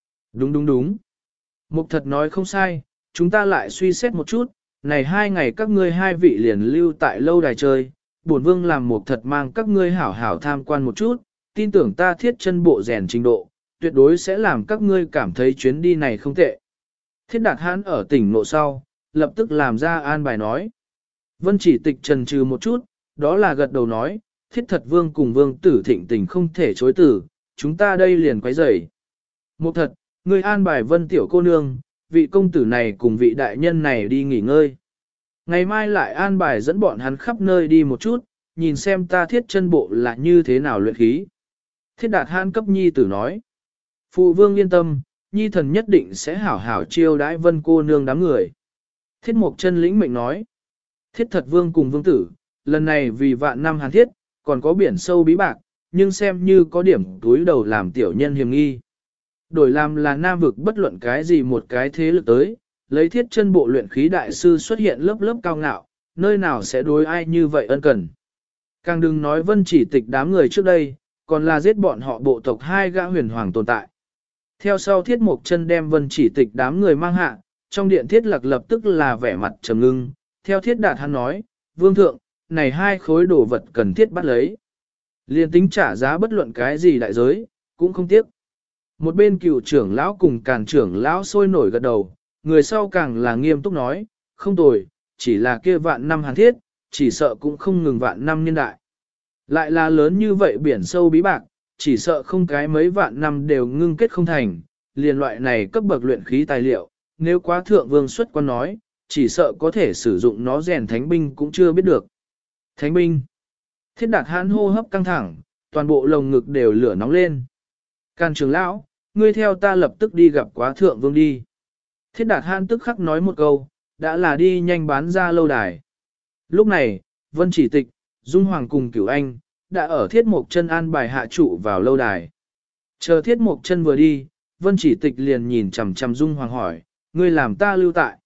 Đúng. Mục Thật nói không sai, chúng ta lại suy xét một chút, này 2 ngày các ngươi hai vị liền lưu tại lâu đài chơi, bổn vương làm Mục Thật mang các ngươi hảo hảo tham quan một chút, tin tưởng ta thiết chân bộ rèn trình độ, tuyệt đối sẽ làm các ngươi cảm thấy chuyến đi này không tệ. Thiết Đạt Hãn ở tỉnh nộ sau, lập tức làm ra an bài nói. Vân Chỉ Tịch trần trừ một chút, đó là gật đầu nói, Thiết Thật Vương cùng Vương Tử Thịnh tình không thể chối từ, chúng ta đây liền quấy rầy. Mục Thật, ngươi an bài Vân tiểu cô nương, vị công tử này cùng vị đại nhân này đi nghỉ ngơi. Ngày mai lại an bài dẫn bọn hắn khắp nơi đi một chút, nhìn xem ta thiết chân bộ là như thế nào luyện khí. Thiết Đạt Hãn cấp nhi tử nói. Phụ vương yên tâm, nhi thần nhất định sẽ hảo hảo chiêu đãi Vân cô nương đám người. Thiết Mộc Chân lĩnh mệnh nói. Thiết Thật Vương cùng Vương Tử, lần này vì vạn năm hàn thiết, còn có biển sâu bí bạc, nhưng xem như có điểm túi đầu làm tiểu nhân hiểm nghi. Đổi làm là Nam vực bất luận cái gì một cái thế lực tới, lấy thiết chân bộ luyện khí đại sư xuất hiện lớp lớp cao ngạo, nơi nào sẽ đối ai như vậy ân cần. Càng đừng nói Vân Chỉ Tịch đám người trước đây, còn là giết bọn họ bộ tộc hai gã huyền hoàng tồn tại. Theo sau Thiết Mộc Chân đem Vân Chỉ Tịch đám người mang hạ, trong điện Thiết Lạc lập tức là vẻ mặt trầm ngưng, theo Thiết Đạt hắn nói, Vương Thượng, này hai khối đồ vật cần thiết bắt lấy. Liên tính trả giá bất luận cái gì đại giới, cũng không tiếc. Một bên cựu trưởng lão cùng càn trưởng lão sôi nổi gật đầu, người sau càng là nghiêm túc nói, không tồi, chỉ là kia vạn năm hàn thiết, chỉ sợ cũng không ngừng vạn năm niên đại. Lại là lớn như vậy biển sâu bí bạc, chỉ sợ không cái mấy vạn năm đều ngưng kết không thành, liền loại này cấp bậc luyện khí tài liệu, nếu quá thượng vương xuất quan nói, chỉ sợ có thể sử dụng nó rèn thánh binh cũng chưa biết được. Thánh binh. Thiết Đạt Hãn hô hấp căng thẳng, toàn bộ lồng ngực đều lửa nóng lên. Càn trưởng lão, ngươi theo ta lập tức đi gặp quá thượng vương đi. Thiết Đạt Hãn tức khắc nói một câu, đã là đi nhanh bán ra lâu đài. Lúc này, Vân Chỉ Tịch, Dung Hoàng cùng Cửu Anh, đã ở Thiết Mộc Chân an bài hạ trụ vào lâu đài. Chờ Thiết Mộc Chân vừa đi, Vân Chỉ Tịch liền nhìn chằm chằm Dung Hoàng hỏi, ngươi làm ta lưu tại.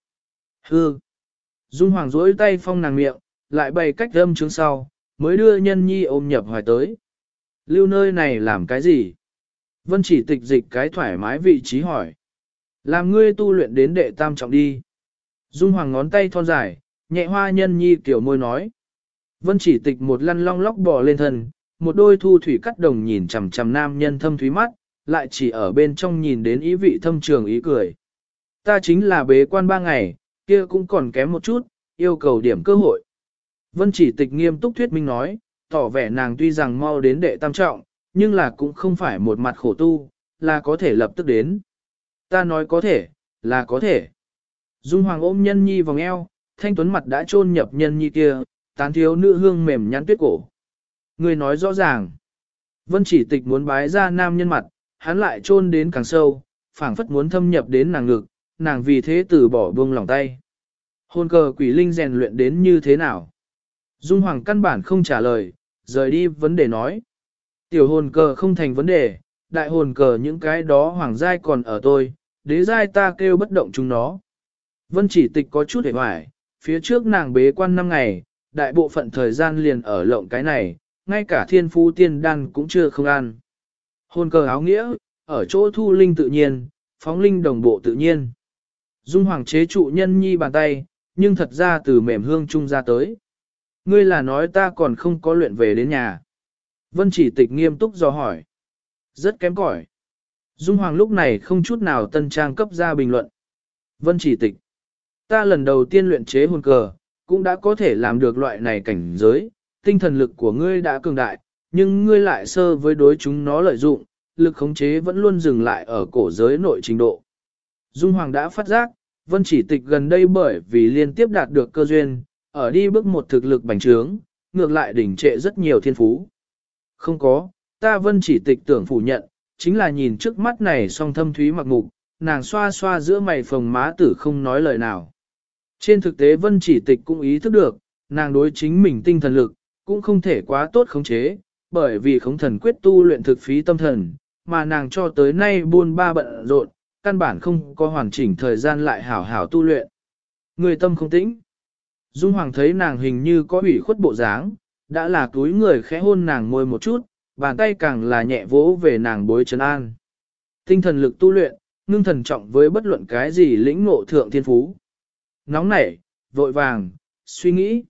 Hư. Dung Hoàng duỗi tay phong nàng miệng, lại bày cách âm chứng sau, mới đưa Nhân Nhi ôm nhập hoài tới. Lưu nơi này làm cái gì? Vân Chỉ Tịch dịch cái thoải mái vị trí hỏi. Làm ngươi tu luyện đến đệ tam trọng đi. Dung Hoàng ngón tay thon dài, nhẹ hoa Nhân Nhi kiểu môi nói. Vân Chỉ Tịch một lăn long lóc bò lên thân, một đôi thu thủy cắt đồng nhìn chằm chằm nam nhân thâm thúy mắt, lại chỉ ở bên trong nhìn đến ý vị thâm trường ý cười. Ta chính là bế quan 3 ngày, kia cũng còn kém một chút, yêu cầu điểm cơ hội. Vân Chỉ Tịch nghiêm túc thuyết minh nói, tỏ vẻ nàng tuy rằng mau đến đệ tam trọng, nhưng là cũng không phải một mặt khổ tu, là có thể lập tức đến. Ta nói có thể, là có thể. Dung Hoàng ôm Nhân Nhi vòng eo, thanh tuấn mặt đã chôn nhập Nhân Nhi kia, tán thiếu nữ hương mềm nhắn tuyết cổ. Người nói rõ ràng. Vân Chỉ Tịch muốn bái ra nam nhân mặt, hắn lại chôn đến càng sâu, phảng phất muốn thâm nhập đến nàng ngực, nàng vì thế từ bỏ buông lòng tay. Hồn cờ quỷ linh rèn luyện đến như thế nào? Dung Hoàng căn bản không trả lời, rời đi vấn đề nói. Tiểu hồn cờ không thành vấn đề, đại hồn cờ những cái đó hoàng giai còn ở tôi, đế giai ta kêu bất động chúng nó. Vân Chỉ Tịch có chút hề hoài, phía trước nàng bế quan 5 ngày, đại bộ phận thời gian liền ở lộng cái này, ngay cả thiên phú tiên đan cũng chưa không ăn. Hồn cờ áo nghĩa, ở chỗ thu linh tự nhiên, phóng linh đồng bộ tự nhiên. Dung Hoàng chế trụ Nhân Nhi bàn tay, nhưng thật ra từ mềm hương trung ra tới. Ngươi là nói ta còn không có luyện về đến nhà. Vân Chỉ Tịch nghiêm túc dò hỏi. Rất kém cỏi. Dung Hoàng lúc này không chút nào tân trang cấp ra bình luận. Vân Chỉ Tịch. Ta lần đầu tiên luyện chế hồn cờ, cũng đã có thể làm được loại này cảnh giới, tinh thần lực của ngươi đã cường đại, nhưng ngươi lại sơ với đối chúng nó lợi dụng, lực khống chế vẫn luôn dừng lại ở cổ giới nội trình độ. Dung Hoàng đã phát giác, Vân Chỉ Tịch gần đây bởi vì liên tiếp đạt được cơ duyên, ở đi bước một thực lực bành trướng, ngược lại đỉnh trệ rất nhiều thiên phú. Không có, ta Vân Chỉ Tịch tưởng phủ nhận, chính là nhìn trước mắt này song thâm thúy mặc mục, nàng xoa xoa giữa mày phồng má tử không nói lời nào. Trên thực tế Vân Chỉ Tịch cũng ý thức được, nàng đối chính mình tinh thần lực, cũng không thể quá tốt khống chế, bởi vì khống thần quyết tu luyện thực phí tâm thần, mà nàng cho tới nay buôn ba bận rộn, căn bản không có hoàn chỉnh thời gian lại hảo hảo tu luyện. Người tâm không tĩnh. Dung Hoàng thấy nàng hình như có ủy khuất bộ dáng, đã là túi người khẽ hôn nàng môi một chút, bàn tay càng là nhẹ vỗ về nàng bối trấn an. Tinh thần lực tu luyện, ngưng thần trọng với bất luận cái gì lĩnh ngộ thượng thiên phú. Nóng nảy, vội vàng, suy nghĩ.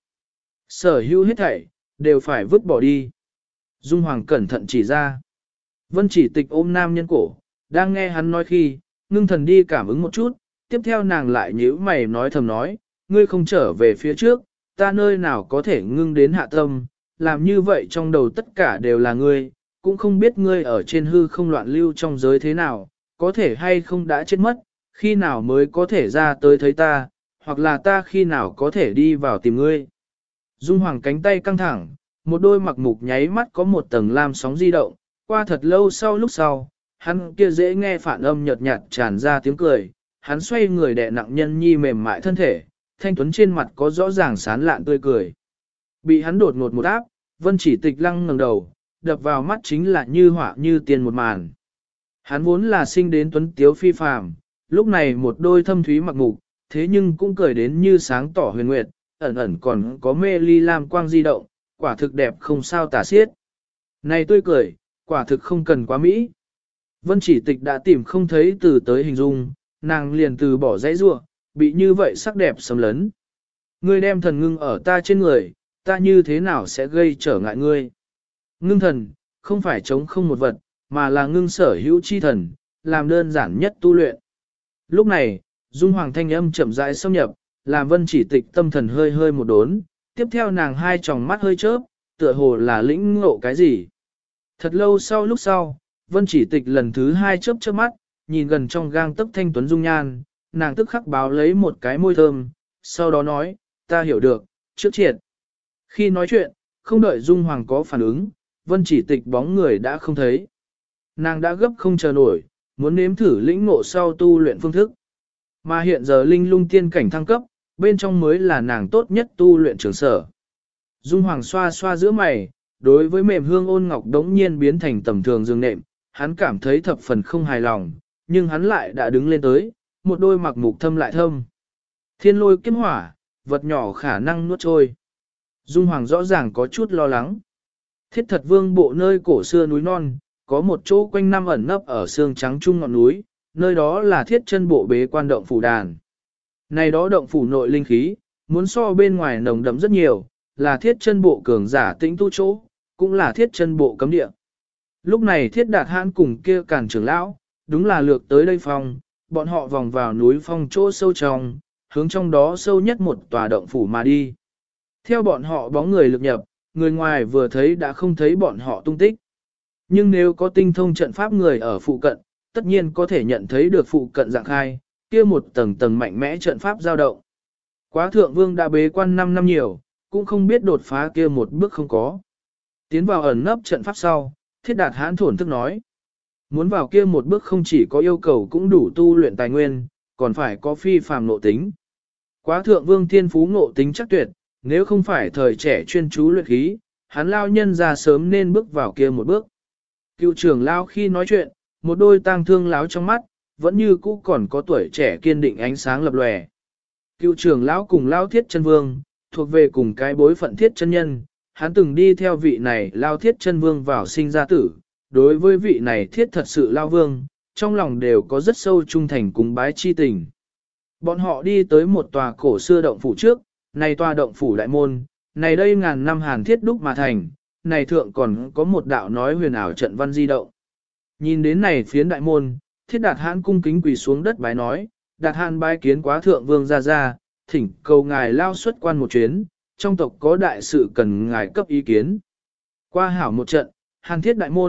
Sở hữu hết thảy, đều phải vứt bỏ đi. Dung Hoàng cẩn thận chỉ ra. Vân Chỉ Tịch ôm nam nhân cổ, đang nghe hắn nói khi, ngưng thần đi cảm ứng một chút, tiếp theo nàng lại nhíu mày nói thầm nói, ngươi không trở về phía trước, ta nơi nào có thể ngưng đến hạ tâm, làm như vậy trong đầu tất cả đều là ngươi, cũng không biết ngươi ở trên hư không loạn lưu trong giới thế nào, có thể hay không đã chết mất, khi nào mới có thể ra tới thấy ta, hoặc là ta khi nào có thể đi vào tìm ngươi. Dung Hoàng cánh tay căng thẳng, một đôi mặc mục nháy mắt có một tầng lam sóng di động, qua thật lâu lúc sau, hắn kia dễ nghe phản âm nhợt nhạt tràn ra tiếng cười, hắn xoay người đè nặng nhân nhi mềm mại thân thể, thanh tuấn trên mặt có rõ ràng sán lạn tươi cười. Bị hắn đột ngột một áp, Vân Chỉ Tịch lăng ngẩng đầu, đập vào mắt chính là như họa như tiên một màn. Hắn vốn là sinh đến tuấn tiếu phi phàm, lúc này một đôi thâm thúy mặc mục, thế nhưng cũng cười đến như sáng tỏ huyền nguyệt, ẩn ẩn còn có mê ly lam quang di động, quả thực đẹp không sao tả xiết. Này tươi cười, quả thực không cần quá mỹ. Vân Chỉ Tịch đã tìm không thấy từ tới hình dung, nàng liền từ bỏ dãy rua, bị như vậy sắc đẹp xâm lấn. Ngươi đem thần ngưng ở ta trên người, ta như thế nào sẽ gây trở ngại ngươi? Ngưng thần, không phải chống không một vật, mà là ngưng sở hữu chi thần, làm đơn giản nhất tu luyện. Lúc này, Dung Hoàng thanh âm chậm rãi xâm nhập, làm Vân Chỉ Tịch tâm thần hơi hơi một đốn, tiếp theo nàng hai tròng mắt hơi chớp, tựa hồ là lĩnh ngộ cái gì. Thật lâu lúc sau, Vân Chỉ Tịch lần thứ hai chớp chớp mắt, nhìn gần trong gang tấc thanh tuấn dung nhan, nàng tức khắc báo lấy một cái môi thơm, sau đó nói, ta hiểu được, trước triệt. Khi nói chuyện, không đợi Dung Hoàng có phản ứng, Vân Chỉ Tịch bóng người đã không thấy. Nàng đã gấp không chờ nổi, muốn nếm thử lĩnh ngộ sau tu luyện phương thức. Mà hiện giờ linh lung tiên cảnh thăng cấp, bên trong mới là nàng tốt nhất tu luyện trường sở. Dung Hoàng xoa xoa giữa mày, đối với mềm hương ôn ngọc đống nhiên biến thành tầm thường giường nệm, hắn cảm thấy thập phần không hài lòng, nhưng hắn lại đã đứng lên tới, một đôi mặc mục thâm lại thâm. Thiên lôi kiếm hỏa, vật nhỏ khả năng nuốt trôi. Dung Hoàng rõ ràng có chút lo lắng. Thiết Thật Vương bộ nơi cổ xưa núi non, có một chỗ quanh năm ẩn nấp ở xương trắng trung ngọn núi, nơi đó là Thiết Chân bộ bế quan động phủ đàn. Này đó động phủ nội linh khí, muốn so bên ngoài nồng đậm rất nhiều, là Thiết Chân bộ cường giả tĩnh tu chỗ, cũng là Thiết Chân bộ cấm địa. Lúc này Thiết Đạt Hãn cùng kia Càn trưởng lão, đúng là lược tới đây phong, bọn họ vòng vào núi phong chỗ sâu trong, hướng trong đó sâu nhất một tòa động phủ mà đi. Theo bọn họ bóng người lực nhập, người ngoài vừa thấy đã không thấy bọn họ tung tích. Nhưng nếu có tinh thông trận pháp người ở phụ cận, tất nhiên có thể nhận thấy được phụ cận dạng khai, kia một tầng tầng mạnh mẽ trận pháp dao động. Quá Thượng Vương đã bế quan 5 năm nhiều, cũng không biết đột phá kia một bước không có. Tiến vào ẩn nấp trận pháp sau, Thiết Đạt Hãn thổn thức nói. Muốn vào kia một bước không chỉ có yêu cầu cũng đủ tu luyện tài nguyên, còn phải có phi phàm ngộ tính. Quá Thượng Vương thiên phú ngộ tính chắc tuyệt, nếu không phải thời trẻ chuyên chú luyện khí, hắn lao nhân ra sớm nên bước vào kia một bước. Cựu trưởng lao khi nói chuyện, một đôi tang thương láo trong mắt, vẫn như cũ còn có tuổi trẻ kiên định ánh sáng lập lòe. Cựu trưởng lão cùng lao Thiết Chân Vương, thuộc về cùng cái bối phận Thiết Chân Nhân, hắn từng đi theo vị này lao Thiết Chân Vương vào sinh ra tử, đối với vị này thiết thật sự lao vương, trong lòng đều có rất sâu trung thành cúng bái chi tình. Bọn họ đi tới một tòa cổ xưa động phủ trước, này tòa động phủ đại môn, này đây ngàn năm hàn thiết đúc mà thành, này thượng còn có một đạo nói huyền ảo trận văn di động. Nhìn đến này phiến đại môn, Thiết Đạt Hãn cung kính quỳ xuống đất bái nói, Đạt Hãn bái kiến Quá Thượng Vương ra, thỉnh cầu ngài lao xuất quan một chuyến, trong tộc có đại sự cần ngài cấp ý kiến. Qua hảo một trận, hàn thiết đại môn,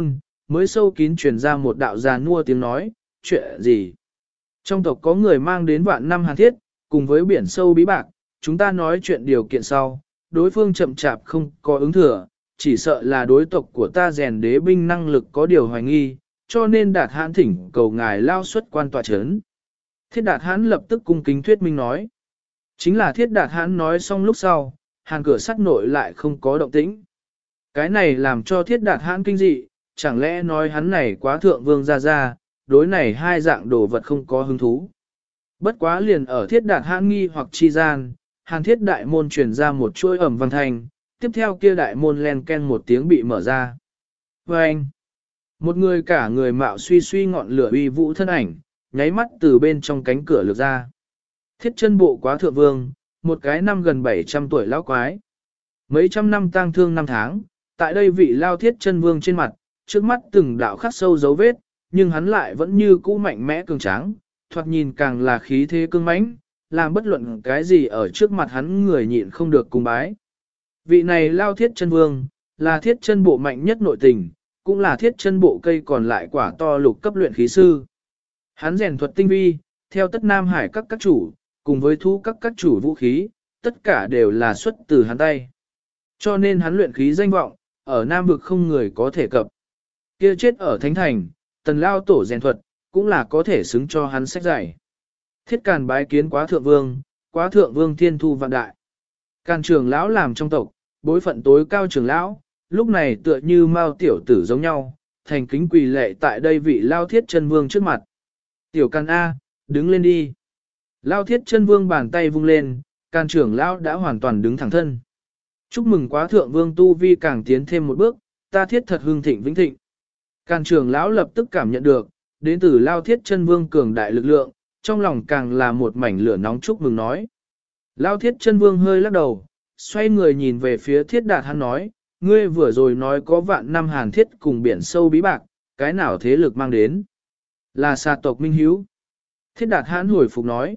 mới sâu kín truyền ra một đạo già nua tiếng nói, chuyện gì? Trong tộc có người mang đến vạn năm hàn thiết, cùng với biển sâu bí bạc, chúng ta nói chuyện điều kiện sau, đối phương chậm chạp không có ứng thừa, chỉ sợ là đối tộc của ta rèn đế binh năng lực có điều hoài nghi, cho nên Đạt Hãn thỉnh cầu ngài lao xuất quan tòa chấn. Thiết Đạt Hãn lập tức cung kính thuyết minh nói. Chính là Thiết Đạt Hãn nói xong lúc sau, hàn cửa sắt nội lại không có động tĩnh. Cái này làm cho Thiết Đạt Hãn kinh dị, chẳng lẽ nói hắn này quá thượng vương ra, đối này hai dạng đồ vật không có hứng thú. Bất quá liền ở Thiết Đạt Hãn nghi hoặc chi gian, hàn thiết đại môn truyền ra một chuỗi ẩm văn thanh, tiếp theo kia đại môn len ken một tiếng bị mở ra. Và anh, một người cả người mạo suy suy ngọn lửa uy vũ thân ảnh, nháy mắt từ bên trong cánh cửa lược ra. Thiết chân bộ quá thượng vương, một cái năm gần 700 tuổi lão quái. Mấy trăm năm tang thương năm tháng, tại đây vị lao thiết chân vương trên mặt, trước mắt từng đạo khắc sâu dấu vết, nhưng hắn lại vẫn như cũ mạnh mẽ cường tráng, thoạt nhìn càng là khí thế cương mãnh, làm bất luận cái gì ở trước mặt hắn người nhịn không được cung bái. Vị này lao thiết chân vương, là thiết chân bộ mạnh nhất nội tình, cũng là thiết chân bộ cây còn lại quả to lục cấp luyện khí sư. Hắn rèn thuật tinh vi, theo tất Nam Hải các chủ, cùng với thu các chủ vũ khí, tất cả đều là xuất từ hắn tay. Cho nên hắn luyện khí danh vọng, ở Nam vực không người có thể cập. Kia chết ở Thánh Thành, tần lao tổ rèn thuật, cũng là có thể xứng cho hắn sách giải. Thiết Càn bái kiến quá thượng vương thiên thu vạn đại. Càn trưởng lão làm trong tộc, bối phận tối cao trưởng lão, lúc này tựa như mao tiểu tử giống nhau, thành kính quỳ lệ tại đây vị lao thiết chân vương trước mặt. Tiểu Càn A, đứng lên đi. Lao thiết chân vương bàn tay vung lên, Càn trưởng lão đã hoàn toàn đứng thẳng thân. Chúc mừng quá thượng vương tu vi càng tiến thêm một bước, ta thiết thật hưng thịnh vĩnh thịnh. Càn trưởng lão lập tức cảm nhận được, đến từ lao thiết chân vương cường đại lực lượng, trong lòng càng là một mảnh lửa nóng chúc mừng nói. Lao thiết chân vương hơi lắc đầu, xoay người nhìn về phía thiết đạt hắn nói, ngươi vừa rồi nói có vạn năm hàn thiết cùng biển sâu bí bạc, cái nào thế lực mang đến? Là xà tộc Minh Hiếu. Thiết đạt hắn hồi phục nói.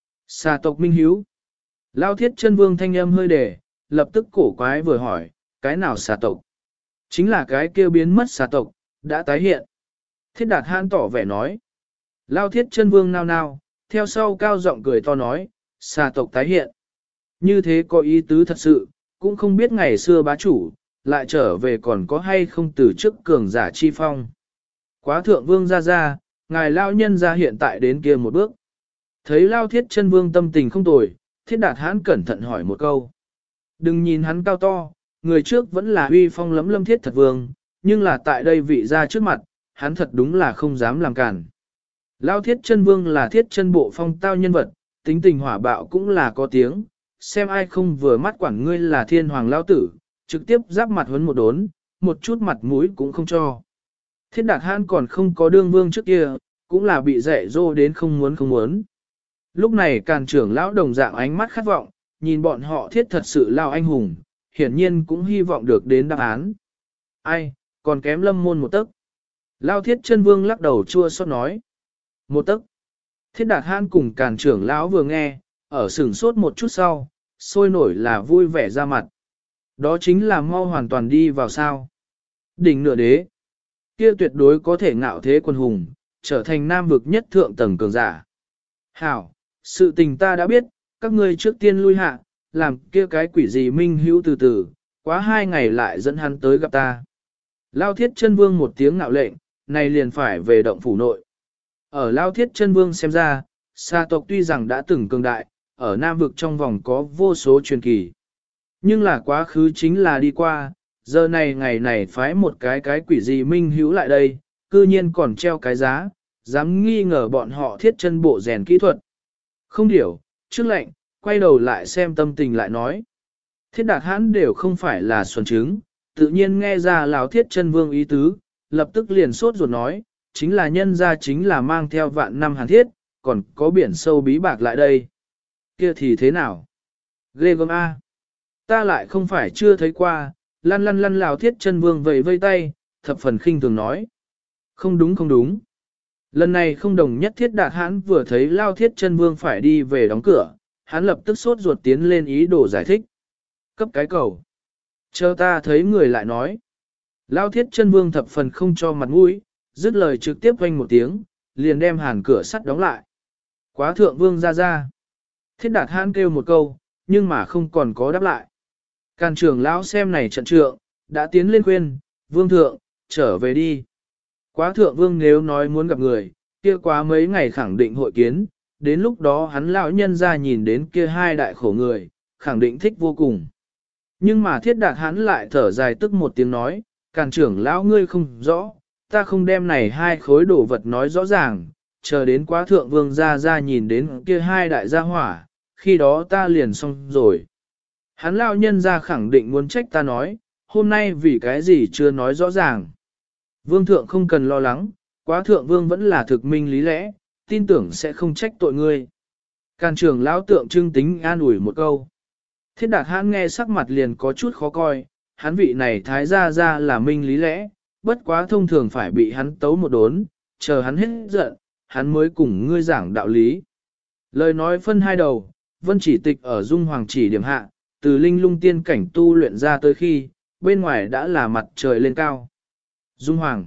Xà tộc Minh Hiếu. Lao thiết chân vương thanh âm hơi đề, lập tức cổ quái vừa hỏi, cái nào xà tộc? Chính là cái kêu biến mất xà tộc, đã tái hiện. Thiết đạt hắn tỏ vẻ nói. Lao thiết chân vương nao nao, theo sau cao giọng cười to nói, xà tộc tái hiện. Như thế có ý tứ thật sự, cũng không biết ngày xưa bá chủ, lại trở về còn có hay không từ chức cường giả chi phong. Quá thượng vương ra, ngài lao nhân ra hiện tại đến kia một bước. Thấy lao thiết chân vương tâm tình không tồi, thiết đạt hãn cẩn thận hỏi một câu. Đừng nhìn hắn cao to, người trước vẫn là uy phong lấm lâm thiết thật vương, nhưng là tại đây vị ra trước mặt, hắn thật đúng là không dám làm cản. Lao thiết chân vương là thiết chân bộ phong tao nhân vật, tính tình hỏa bạo cũng là có tiếng, xem ai không vừa mắt quản ngươi là thiên hoàng lao tử, trực tiếp giáp mặt huấn một đốn, một chút mặt mũi cũng không cho. Thiết đạt hãn còn không có đương vương trước kia, cũng là bị dạy dỗ đến không muốn. Lúc này Càn trưởng lão đồng dạng ánh mắt khát vọng, nhìn bọn họ thiết thật sự lao anh hùng, hiển nhiên cũng hy vọng được đến đáp án. Ai, còn kém lâm môn một tấc. Lao thiết chân vương lắc đầu chua xót nói. Một tấc. Thiết đạt hãn cùng Càn trưởng lão vừa nghe, ở sửng sốt một chút sau, sôi nổi là vui vẻ ra mặt. Đó chính là mau hoàn toàn đi vào sao. Đỉnh nửa đế. Kia tuyệt đối có thể ngạo thế quân hùng, trở thành nam vực nhất thượng tầng cường giả. Hảo, sự tình ta đã biết, các ngươi trước tiên lui hạ, làm kia cái quỷ gì minh hữu từ từ, quá 2 ngày lại dẫn hắn tới gặp ta. Lao thiết chân vương một tiếng ngạo lệnh, này liền phải về động phủ nội. Ở Lao thiết chân vương xem ra, xà tộc tuy rằng đã từng cường đại, ở nam vực trong vòng có vô số truyền kỳ. Nhưng là quá khứ chính là đi qua, giờ này ngày này phái một cái quỷ gì minh hữu lại đây, cư nhiên còn treo cái giá, dám nghi ngờ bọn họ thiết chân bộ rèn kỹ thuật. Không điểu, trước lệnh, quay đầu lại xem tâm tình lại nói. Thiết đạt hãn đều không phải là xuẩn trứng, tự nhiên nghe ra Lão thiết chân vương ý tứ, lập tức liền sốt ruột nói, chính là nhân ra chính là mang theo vạn năm hàn thiết, còn có biển sâu bí bạc lại đây. Kia thì thế nào? Ghê gớm A. Ta lại không phải chưa thấy qua, lăn Lão thiết chân vương vẫy vây tay, thập phần khinh thường nói. Không đúng. Lần này không đồng nhất thiết đạt hãn vừa thấy Lao thiết chân vương phải đi về đóng cửa, hắn lập tức sốt ruột tiến lên ý đồ giải thích. Cấp cái cầu. Chờ ta thấy người lại nói. Lao thiết chân vương thập phần không cho mặt mũi, dứt lời trực tiếp vang một tiếng, liền đem hàn cửa sắt đóng lại. Quá thượng vương ra. Thiết đạt hãn kêu một câu, nhưng mà không còn có đáp lại. Càn trưởng lão xem này trận trượng, đã tiến lên khuyên, vương thượng, trở về đi. Quá thượng vương nếu nói muốn gặp người, kia quá mấy ngày khẳng định hội kiến, đến lúc đó hắn lão nhân ra nhìn đến kia hai đại khổ người, khẳng định thích vô cùng. Nhưng mà thiết đạt hắn lại thở dài tức một tiếng nói, càn trưởng lão ngươi không rõ, ta không đem này hai khối đồ vật nói rõ ràng, chờ đến quá thượng vương ra nhìn đến kia hai đại gia hỏa, khi đó ta liền xong rồi. Hắn lão nhân ra khẳng định muốn trách ta nói, hôm nay vì cái gì chưa nói rõ ràng. Vương thượng không cần lo lắng, quá thượng vương vẫn là thực minh lý lẽ, tin tưởng sẽ không trách tội ngươi. Càn trưởng lão tượng trưng tính an ủi một câu. Thiết đạt hãn nghe sắc mặt liền có chút khó coi, hắn vị này thái ra là minh lý lẽ, bất quá thông thường phải bị hắn tấu một đốn, chờ hắn hết giận, hắn mới cùng ngươi giảng đạo lý. Lời nói phân hai đầu, vân chỉ tịch ở dung hoàng chỉ điểm hạ, từ linh lung tiên cảnh tu luyện ra tới khi, bên ngoài đã là mặt trời lên cao. Dung hoàng.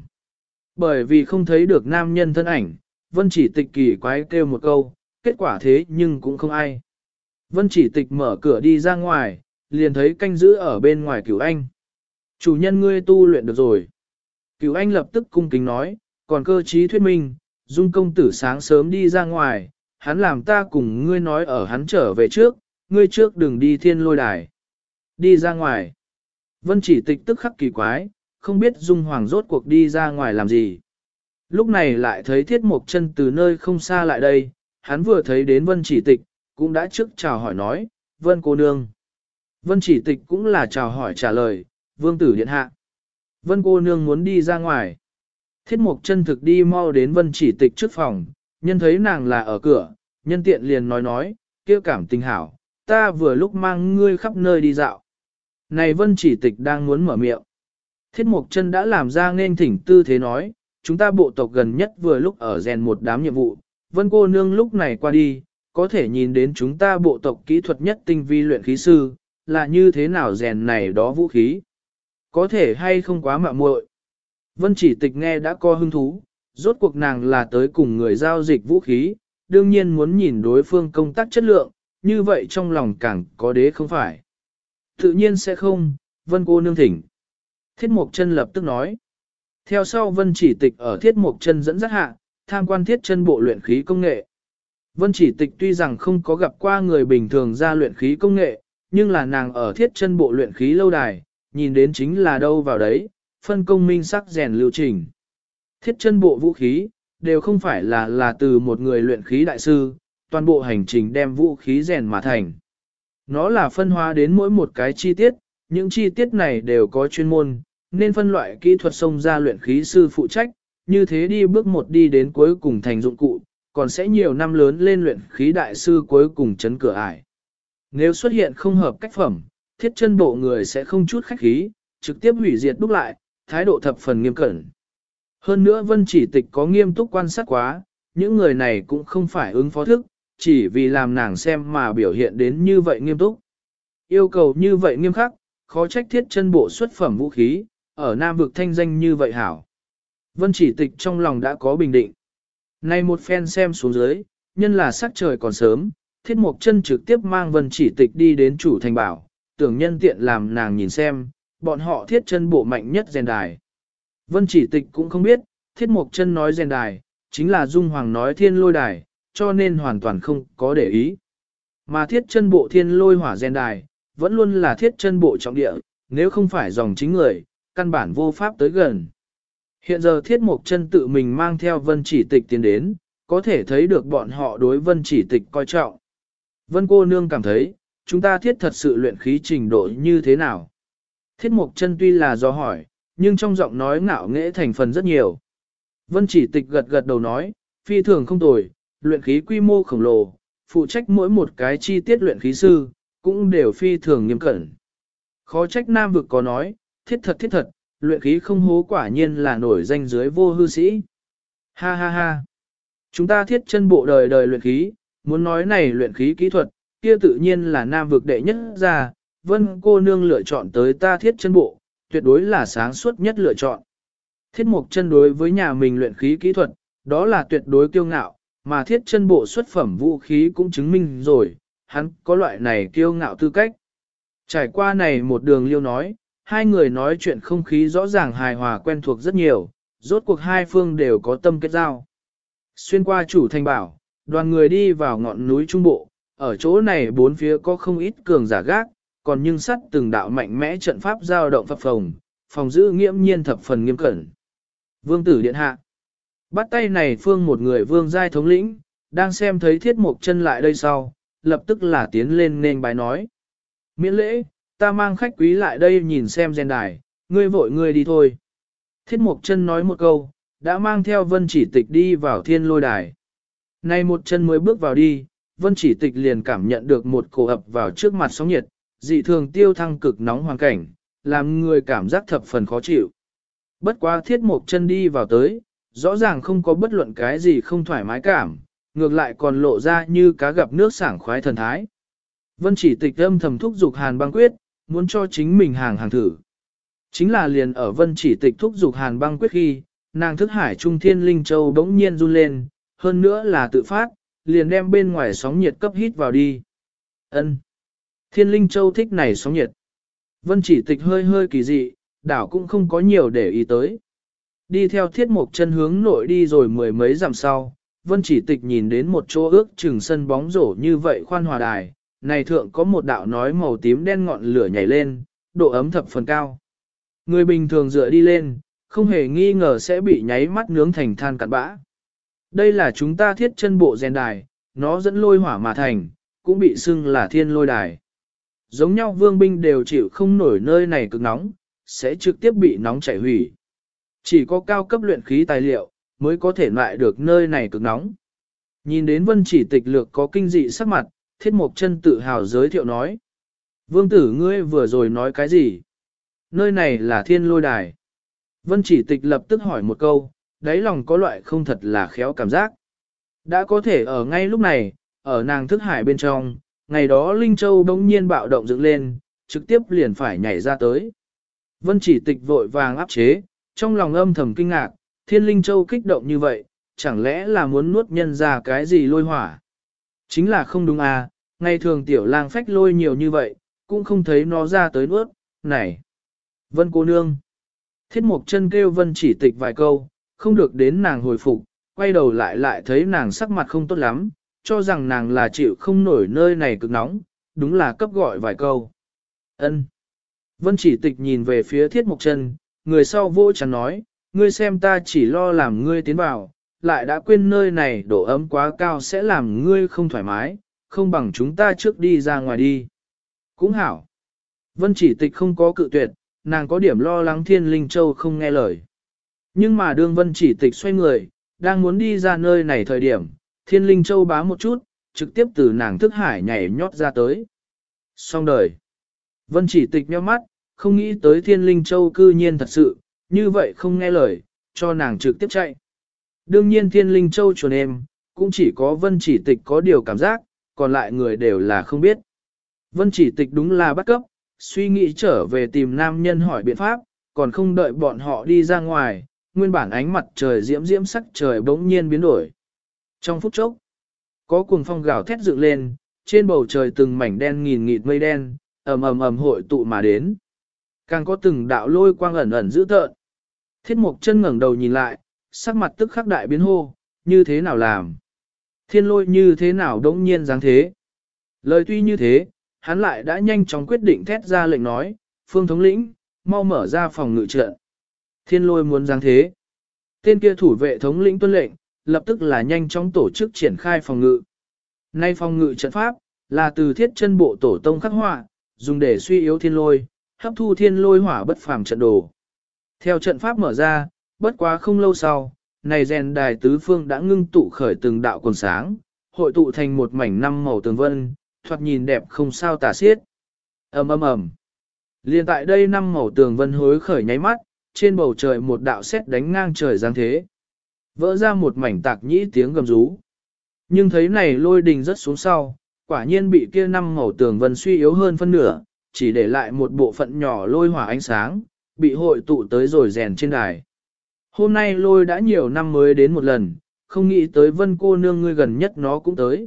Bởi vì không thấy được nam nhân thân ảnh, vân chỉ tịch kỳ quái kêu một câu, kết quả thế nhưng cũng không ai. Vân chỉ tịch mở cửa đi ra ngoài, liền thấy canh giữ ở bên ngoài Cửu Anh. Chủ nhân ngươi tu luyện được rồi. Cửu Anh lập tức cung kính nói, còn cơ trí thuyết minh, Dung công tử sáng sớm đi ra ngoài, hắn làm ta cùng ngươi nói ở hắn trở về trước, ngươi trước đừng đi thiên lôi đài. Đi ra ngoài. Vân chỉ tịch tức khắc kỳ quái, không biết Dung Hoàng rốt cuộc đi ra ngoài làm gì. Lúc này lại thấy Thiết Mộc Chân từ nơi không xa lại đây, hắn vừa thấy đến Vân chỉ tịch, cũng đã trước chào hỏi nói, Vân cô nương. Vân chỉ tịch cũng là chào hỏi trả lời, vương tử điện hạ. Vân cô nương muốn đi ra ngoài. Thiết Mộc Chân thực đi mau đến Vân chỉ tịch trước phòng, nhân thấy nàng là ở cửa, nhân tiện liền nói, kia cảm tình hảo, ta vừa lúc mang ngươi khắp nơi đi dạo. Này Vân chỉ tịch đang muốn mở miệng. Thiết Mộc Chân đã làm ra nên thỉnh tư thế nói, chúng ta bộ tộc gần nhất vừa lúc ở rèn một đám nhiệm vụ, Vân cô nương lúc này qua đi, có thể nhìn đến chúng ta bộ tộc kỹ thuật nhất tinh vi luyện khí sư, là như thế nào rèn này đó vũ khí. Có thể hay không quá mạo muội. Vân chỉ tịch nghe đã có hứng thú, rốt cuộc nàng là tới cùng người giao dịch vũ khí, đương nhiên muốn nhìn đối phương công tác chất lượng, như vậy trong lòng càng có đế không phải. Tự nhiên sẽ không, Vân cô nương thỉnh. Thiết Mộc Chân lập tức nói. Theo sau Vân chỉ tịch ở Thiết Mộc Chân dẫn dắt hạ, tham quan thiết chân bộ luyện khí công nghệ. Vân chỉ tịch tuy rằng không có gặp qua người bình thường ra luyện khí công nghệ, nhưng là nàng ở thiết chân bộ luyện khí lâu đài, nhìn đến chính là đâu vào đấy, phân công minh sắc rèn lưu trình. Thiết chân bộ vũ khí, đều không phải là từ một người luyện khí đại sư, toàn bộ hành trình đem vũ khí rèn mà thành. Nó là phân hóa đến mỗi một cái chi tiết, những chi tiết này đều có chuyên môn, nên phân loại kỹ thuật xông ra luyện khí sư phụ trách, như thế đi bước một đi đến cuối cùng thành dụng cụ, còn sẽ nhiều năm lớn lên luyện khí đại sư cuối cùng chấn cửa ải. Nếu xuất hiện không hợp cách phẩm, thiết chân bộ người sẽ không chút khách khí, trực tiếp hủy diệt đúc lại, thái độ thập phần nghiêm cẩn. Hơn nữa Vân chỉ tịch có nghiêm túc quan sát quá, những người này cũng không phải ứng phó thức, chỉ vì làm nàng xem mà biểu hiện đến như vậy nghiêm túc. Yêu cầu như vậy nghiêm khắc, khó trách thiết chân bộ xuất phẩm vũ khí, ở Nam vực thanh danh như vậy hảo. Vân chỉ tịch trong lòng đã có bình định. Nay một phen xem xuống dưới, nhân là sắc trời còn sớm, Thiết Mộc Chân trực tiếp mang Vân chỉ tịch đi đến chủ thành bảo, tưởng nhân tiện làm nàng nhìn xem, bọn họ thiết chân bộ mạnh nhất rèn đài. Vân chỉ tịch cũng không biết, Thiết Mộc Chân nói rèn đài, chính là Dung Hoàng nói thiên lôi đài, cho nên hoàn toàn không có để ý. Mà thiết chân bộ thiên lôi hỏa rèn đài, vẫn luôn là thiết chân bộ trọng địa, nếu không phải dòng chính người, căn bản vô pháp tới gần. Hiện giờ Thiết Mộc Chân tự mình mang theo Vân chỉ tịch tiến đến, có thể thấy được bọn họ đối Vân chỉ tịch coi trọng. Vân cô nương cảm thấy, chúng ta thiết thật sự luyện khí trình độ như thế nào? Thiết Mộc Chân tuy là do hỏi, nhưng trong giọng nói ngạo nghễ thành phần rất nhiều. Vân chỉ tịch gật gật đầu nói, phi thường không tồi, luyện khí quy mô khổng lồ, phụ trách mỗi một cái chi tiết luyện khí sư, cũng đều phi thường nghiêm cẩn. Khó trách Nam vực có nói, thiết thật, luyện khí không hố quả nhiên là nổi danh dưới vô hư sĩ. Ha ha ha. Chúng ta thiết chân bộ đời đời luyện khí, muốn nói này luyện khí kỹ thuật, kia tự nhiên là Nam vực đệ nhất ra, Vân cô nương lựa chọn tới ta thiết chân bộ, tuyệt đối là sáng suốt nhất lựa chọn. Thiết Mộc Chân đối với nhà mình luyện khí kỹ thuật, đó là tuyệt đối kiêu ngạo, mà thiết chân bộ xuất phẩm vũ khí cũng chứng minh rồi, hắn có loại này kiêu ngạo tư cách. Trải qua này một đường liêu nói, hai người nói chuyện không khí rõ ràng hài hòa quen thuộc rất nhiều, rốt cuộc hai phương đều có tâm kết giao. Xuyên qua chủ thành bảo, đoàn người đi vào ngọn núi Trung Bộ, ở chỗ này bốn phía có không ít cường giả gác, còn nhưng sắt từng đạo mạnh mẽ trận pháp giao động phập phồng, phòng giữ nghiêm nhiên thập phần nghiêm cẩn. Vương tử điện hạ. Bắt tay này phương một người vương giai thống lĩnh, đang xem thấy Thiết Mộc Chân lại đây sau, lập tức là tiến lên nên bái nói. Miễn lễ, ta mang khách quý lại đây nhìn xem gen đài, ngươi vội ngươi đi thôi. Thiết Mộc Chân nói một câu, đã mang theo Vân Chỉ Tịch đi vào thiên lôi đài. Nay một chân mới bước vào đi, Vân Chỉ Tịch liền cảm nhận được một cổ ập vào trước mặt sóng nhiệt, dị thường tiêu thăng cực nóng hoàn cảnh, làm người cảm giác thập phần khó chịu. Bất quá Thiết Mộc Chân đi vào tới, rõ ràng không có bất luận cái gì không thoải mái cảm, ngược lại còn lộ ra như cá gặp nước sảng khoái thần thái. Vân Chỉ Tịch âm thầm thúc giục Hàn Băng Quyết, muốn cho chính mình hàng thử. Chính là liền ở Vân Chỉ Tịch thúc giục Hàn Băng Quyết khi, nàng thức hải trung thiên linh châu bỗng nhiên run lên, hơn nữa là tự phát, liền đem bên ngoài sóng nhiệt cấp hít vào đi. Ân, Thiên linh châu thích này sóng nhiệt. Vân Chỉ Tịch hơi hơi kỳ dị, đảo cũng không có nhiều để ý tới. Đi theo Thiết Mộc Chân hướng nội đi rồi mười mấy dặm sau, Vân Chỉ Tịch nhìn đến một chỗ ước chừng sân bóng rổ như vậy khoan hòa đài, này thượng có một đạo nói màu tím đen ngọn lửa nhảy lên, độ ấm thập phần cao. Người bình thường dựa đi lên, không hề nghi ngờ sẽ bị nháy mắt nướng thành than cặn bã. Đây là chúng ta thiết chân bộ rèn đài, nó dẫn lôi hỏa mà thành, cũng bị xưng là thiên lôi đài. Giống nhau vương binh đều chịu không nổi nơi này cực nóng, sẽ trực tiếp bị nóng chảy hủy. Chỉ có cao cấp luyện khí tài liệu, mới có thể loại được nơi này cực nóng. Nhìn đến Vân Chỉ Tịch lược có kinh dị sắc mặt, Thiết Mộc Chân tự hào giới thiệu nói. Vương tử ngươi vừa rồi nói cái gì? Nơi này là thiên lôi đài. Vân Chỉ Tịch lập tức hỏi một câu, đáy lòng có loại không thật là khéo cảm giác. Đã có thể ở ngay lúc này, ở nàng thức hải bên trong, ngày đó Linh Châu bỗng nhiên bạo động dựng lên, trực tiếp liền phải nhảy ra tới. Vân Chỉ Tịch vội vàng áp chế, trong lòng âm thầm kinh ngạc, Thiên Linh Châu kích động như vậy, chẳng lẽ là muốn nuốt nhân ra cái gì lôi hỏa? Chính là không đúng à, ngày thường tiểu lang phách lôi nhiều như vậy, cũng không thấy nó ra tới nuốt, này. Vân cô nương. Thiết Mộc Chân kêu Vân Chỉ Tịch vài câu, không được đến nàng hồi phục, quay đầu lại thấy nàng sắc mặt không tốt lắm, cho rằng nàng là chịu không nổi nơi này cực nóng, đúng là cấp gọi vài câu. Ân. Vân Chỉ Tịch nhìn về phía Thiết Mộc Chân, người sau vô chắn nói, ngươi xem ta chỉ lo làm ngươi tiến vào, lại đã quên nơi này độ ấm quá cao sẽ làm ngươi không thoải mái, không bằng chúng ta trước đi ra ngoài đi. Cũng hảo. Vân Chỉ Tịch không có cự tuyệt, nàng có điểm lo lắng Thiên Linh Châu không nghe lời. Nhưng mà đương Vân Chỉ Tịch xoay người, đang muốn đi ra nơi này thời điểm, Thiên Linh Châu bá một chút, trực tiếp từ nàng thức hải nhảy nhót ra tới. Xong đời. Vân Chỉ Tịch nhíu mắt, không nghĩ tới Thiên Linh Châu cư nhiên thật sự, như vậy không nghe lời, cho nàng trực tiếp chạy. Đương nhiên Thiên Linh Châu chuồn em, cũng chỉ có Vân Chỉ Tịch có điều cảm giác, còn lại người đều là không biết. Vân Chỉ Tịch đúng là bắt cấp, suy nghĩ trở về tìm nam nhân hỏi biện pháp, còn không đợi bọn họ đi ra ngoài, nguyên bản ánh mặt trời diễm diễm sắc trời bỗng nhiên biến đổi. Trong phút chốc, có cuồng phong gào thét dựng lên, trên bầu trời từng mảnh đen nghìn nghịt mây đen, ầm hội tụ mà đến. Càng có từng đạo lôi quang ẩn ẩn dữ tợn. Thiết Mộc Chân ngẩng đầu nhìn lại, sắc mặt tức khắc đại biến hô, như thế nào làm? Thiên lôi như thế nào đống nhiên dáng thế? Lời tuy như thế, hắn lại đã nhanh chóng quyết định thét ra lệnh nói, Phương thống lĩnh, mau mở ra phòng ngự trận. Thiên lôi muốn dáng thế. Tên kia thủ vệ thống lĩnh tuân lệnh, lập tức là nhanh chóng tổ chức triển khai phòng ngự. Nay phòng ngự trận pháp, là từ thiết chân bộ tổ tông khắc họa, dùng để suy yếu thiên lôi, hấp thu thiên lôi hỏa bất phàm trận đồ. Theo trận pháp mở ra, bất quá không lâu sau, này rèn đài tứ phương đã ngưng tụ khởi từng đạo quần sáng, hội tụ thành một mảnh năm màu tường vân, thoạt nhìn đẹp không sao tả xiết. Ầm. Liên tại đây năm màu tường vân hối khởi nháy mắt, trên bầu trời một đạo sét đánh ngang trời giáng thế. Vỡ ra một mảnh tạc nhĩ tiếng gầm rú. Nhưng thấy này lôi đình rất xuống sau, quả nhiên bị kia năm màu tường vân suy yếu hơn phân nửa, chỉ để lại một bộ phận nhỏ lôi hỏa ánh sáng, bị hội tụ tới rồi rèn trên đài. Hôm nay lôi đã nhiều năm mới đến một lần, không nghĩ tới Vân cô nương ngươi gần nhất nó cũng tới.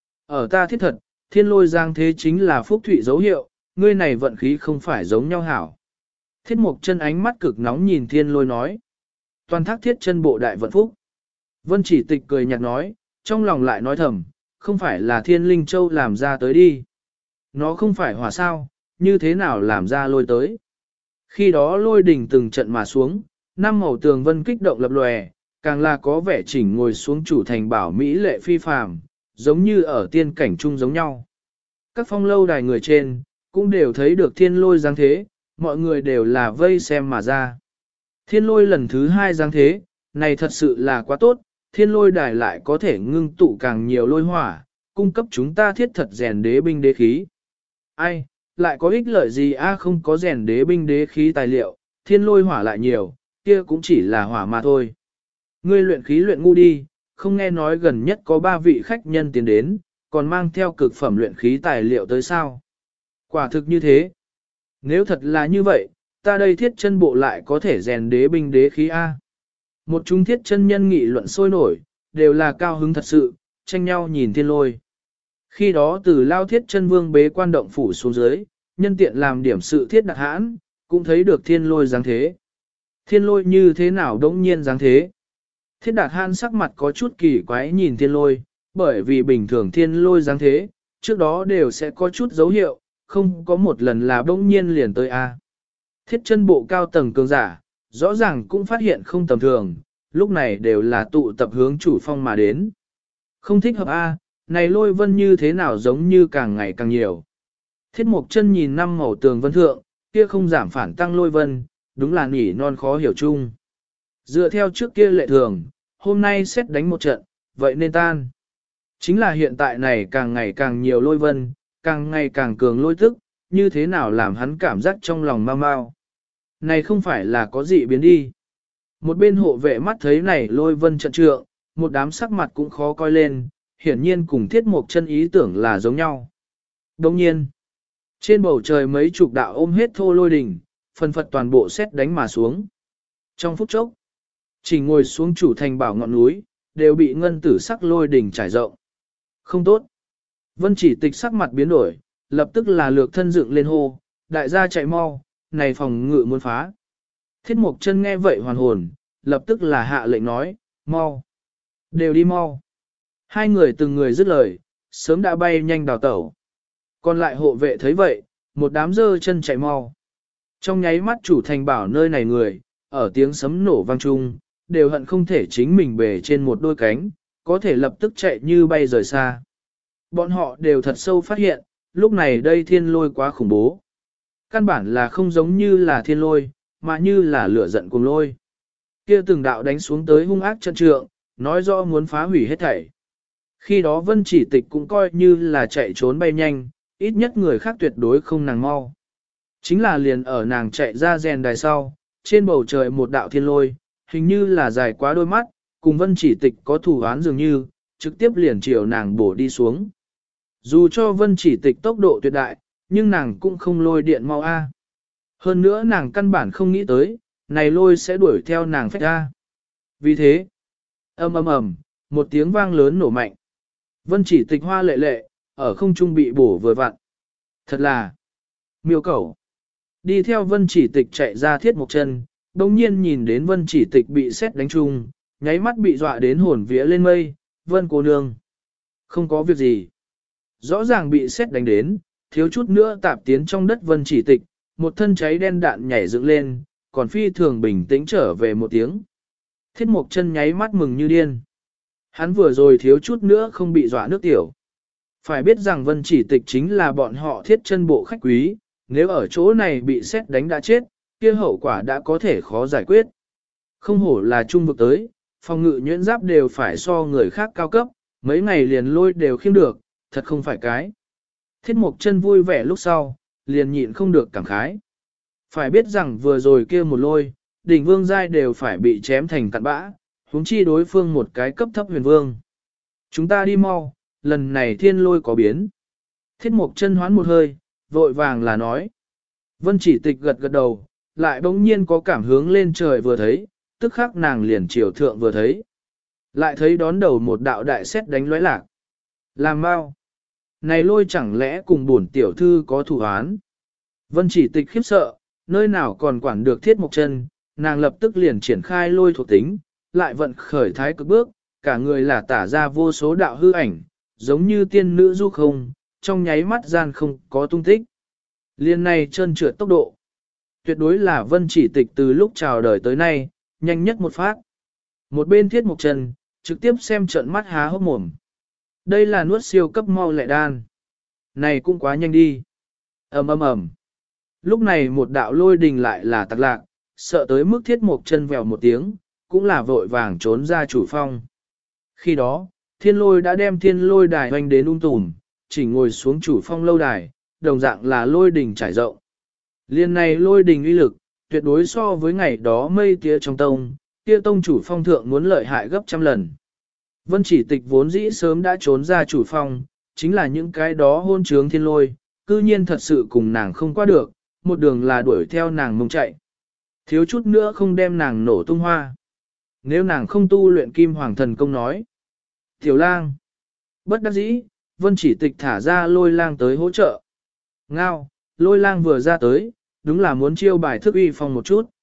Ở ta thiết thật, thiên lôi giang thế chính là phúc thụy dấu hiệu, ngươi này vận khí không phải giống nhau hảo. Thiết Mộc Chân ánh mắt cực nóng nhìn thiên lôi nói. Toàn thác thiết chân bộ đại vận phúc. Vân Chỉ Tịch cười nhạt nói, trong lòng lại nói thầm, không phải là thiên linh châu làm ra tới đi. Nó không phải hỏa sao, như thế nào làm ra lôi tới. Khi đó lôi đỉnh từng trận mà xuống, năm màu tường vân kích động lập lòe, càng là có vẻ chỉnh ngồi xuống chủ thành bảo Mỹ lệ phi phàm, giống như ở tiên cảnh chung giống nhau. Các phong lâu đài người trên, cũng đều thấy được thiên lôi dáng thế, mọi người đều là vây xem mà ra. Thiên lôi lần thứ 2 dáng thế, này thật sự là quá tốt, thiên lôi đài lại có thể ngưng tụ càng nhiều lôi hỏa, cung cấp chúng ta thiết thật rèn đế binh đế khí. Ai, lại có ích lợi gì không có rèn đế binh đế khí tài liệu, thiên lôi hỏa lại nhiều, kia cũng chỉ là hỏa mà thôi. Ngươi luyện khí luyện ngu đi, không nghe nói gần nhất có 3 vị khách nhân tiến đến, còn mang theo cực phẩm luyện khí tài liệu tới sao. Quả thực như thế. Nếu thật là như vậy, ta đây thiết chân bộ lại có thể rèn đế binh đế khí A. Một chúng thiết chân nhân nghị luận sôi nổi, đều là cao hứng thật sự, tranh nhau nhìn thiên lôi. Khi đó từ lao thiết chân vương bế quan động phủ xuống dưới, nhân tiện làm điểm sự thiết đặc hãn, cũng thấy được thiên lôi dáng thế. Thiên lôi như thế nào đống nhiên dáng thế. Thiết đạt han sắc mặt có chút kỳ quái nhìn thiên lôi, bởi vì bình thường thiên lôi dáng thế, trước đó đều sẽ có chút dấu hiệu, không có một lần là đống nhiên liền tới A. Thiết chân bộ cao tầng cường giả, rõ ràng cũng phát hiện không tầm thường, lúc này đều là tụ tập hướng chủ phong mà đến. Không thích hợp A, này lôi vân như thế nào giống như càng ngày càng nhiều. Thiết Mộc Chân nhìn năm màu tường vân thượng, kia không giảm phản tăng lôi vân, đúng là nỉ non khó hiểu chung. Dựa theo trước kia lệ thường, hôm nay xét đánh một trận, vậy nên tan. Chính là hiện tại này càng ngày càng nhiều lôi vân, càng ngày càng cường lôi tức, như thế nào làm hắn cảm giác trong lòng mau mau. Này không phải là có gì biến đi. Một bên hộ vệ mắt thấy này lôi vân trận trượng, một đám sắc mặt cũng khó coi lên, hiển nhiên cùng Thiết Mộc Chân ý tưởng là giống nhau. Đồng nhiên, trên bầu trời mấy chục đạo ôm hết thô lôi đỉnh, phần phật toàn bộ xét đánh mà xuống. Trong phút chốc, chỉ ngồi xuống chủ thành bảo ngọn núi, đều bị ngân tử sắc lôi đỉnh trải rộng. Không tốt. Vân Chỉ Tịch sắc mặt biến đổi, lập tức là lược thân dựng lên hô, đại gia chạy mau, này phòng ngự muốn phá. Thiết Mộc Chân nghe vậy hoàn hồn, lập tức là hạ lệnh nói, mau. Đều đi mau. Hai người từng người dứt lời, sớm đã bay nhanh đào tẩu. Còn lại hộ vệ thấy vậy, một đám dơ chân chạy mau. Trong nháy mắt chủ thành bảo nơi này người, ở tiếng sấm nổ vang chung, đều hận không thể chính mình bề trên một đôi cánh, có thể lập tức chạy như bay rời xa. Bọn họ đều thật sâu phát hiện, lúc này đây thiên lôi quá khủng bố. Căn bản là không giống như là thiên lôi, mà như là lửa giận cùng lôi. Kia từng đạo đánh xuống tới hung ác trận trượng, nói rõ muốn phá hủy hết thảy. Khi đó Vân Chỉ Tịch cũng coi như là chạy trốn bay nhanh, ít nhất người khác tuyệt đối không nàng mau. Chính là liền ở nàng chạy ra rèn đài sau, trên bầu trời một đạo thiên lôi, hình như là dài quá đôi mắt, cùng Vân Chỉ Tịch có thủ án dường như, trực tiếp liền chiều nàng bổ đi xuống. Dù cho Vân Chỉ Tịch tốc độ tuyệt đại, nhưng nàng cũng không lôi điện mau A. Hơn nữa nàng căn bản không nghĩ tới, này lôi sẽ đuổi theo nàng phách A. Vì thế, ầm ầm ầm, một tiếng vang lớn nổ mạnh. Vân Chỉ Tịch hoa lệ lệ, ở không trung bị bổ vừa vặn. Thật là miêu cẩu. Đi theo Vân Chỉ Tịch chạy ra Thiết Mộc Chân, đồng nhiên nhìn đến Vân Chỉ Tịch bị sét đánh trúng, nháy mắt bị dọa đến hồn vía lên mây. Vân cô nương, không có việc gì. Rõ ràng bị sét đánh đến, thiếu chút nữa tạp tiến trong đất Vân Chỉ Tịch, một thân cháy đen đạn nhảy dựng lên, còn phi thường bình tĩnh trở về một tiếng. Thiết Mộc Chân nháy mắt mừng như điên. Hắn vừa rồi thiếu chút nữa không bị dọa nước tiểu. Phải biết rằng Vân Chỉ Tịch chính là bọn họ thiết chân bộ khách quý, nếu ở chỗ này bị sét đánh đã chết, kia hậu quả đã có thể khó giải quyết. Không hổ là trung vực tới, phòng ngự nhuyễn giáp đều phải so người khác cao cấp, mấy ngày liền lôi đều khiêng được, thật không phải cái. Thiết Mộc Chân vui vẻ lúc sau, liền nhịn không được cảm khái. Phải biết rằng vừa rồi kia một lôi, đỉnh vương giai đều phải bị chém thành cặn bã, huống chi đối phương một cái cấp thấp huyền vương. Chúng ta đi mau, lần này thiên lôi có biến. Thiết Mộc Chân hoán một hơi, vội vàng là nói. Vân Chỉ Tịch gật gật đầu, lại bỗng nhiên có cảm hướng lên trời vừa thấy, tức khắc nàng liền chiều thượng vừa thấy. Lại thấy đón đầu một đạo đại sét đánh lóe lạc. Làm mau. Này lôi chẳng lẽ cùng bổn tiểu thư có thủ án. Vân chỉ tịch khiếp sợ, nơi nào còn quản được thiết mộc chân, nàng lập tức liền triển khai lôi thuộc tính, lại vận khởi thái cực bước, cả người là tả ra vô số đạo hư ảnh, giống như tiên nữ du không, trong nháy mắt gian không có tung tích. Liên này trơn trượt tốc độ. Tuyệt đối là vân chỉ tịch từ lúc chào đời tới nay, nhanh nhất một phát. Một bên thiết mộc chân, trực tiếp xem trận mắt há hốc mồm. Đây là nuốt siêu cấp mau lẹ đan. Này cũng quá nhanh đi. ầm ầm ầm. Lúc này một đạo lôi đình lại là tạc lạc, sợ tới mức thiết mộc chân vèo một tiếng, cũng là vội vàng trốn ra chủ phong. Khi đó, thiên lôi đã đem thiên lôi đài hoành đến tùm, chỉ ngồi xuống chủ phong lâu đài, đồng dạng là lôi đình trải rộng. Liên này lôi đình uy lực, tuyệt đối so với ngày đó mây tía trong tông, kia tông chủ phong thượng muốn lợi hại gấp trăm lần. Vân chỉ tịch vốn dĩ sớm đã trốn ra chủ phong, chính là những cái đó hôn trướng thiên lôi, cư nhiên thật sự cùng nàng không qua được, một đường là đuổi theo nàng mông chạy. Thiếu chút nữa không đem nàng nổ tung hoa. Nếu nàng không tu luyện kim hoàng thần công nói. Tiểu lang. Bất đắc dĩ, vân chỉ tịch thả ra lôi lang tới hỗ trợ. Ngao, lôi lang vừa ra tới, đúng là muốn chiêu bài thức uy phong một chút.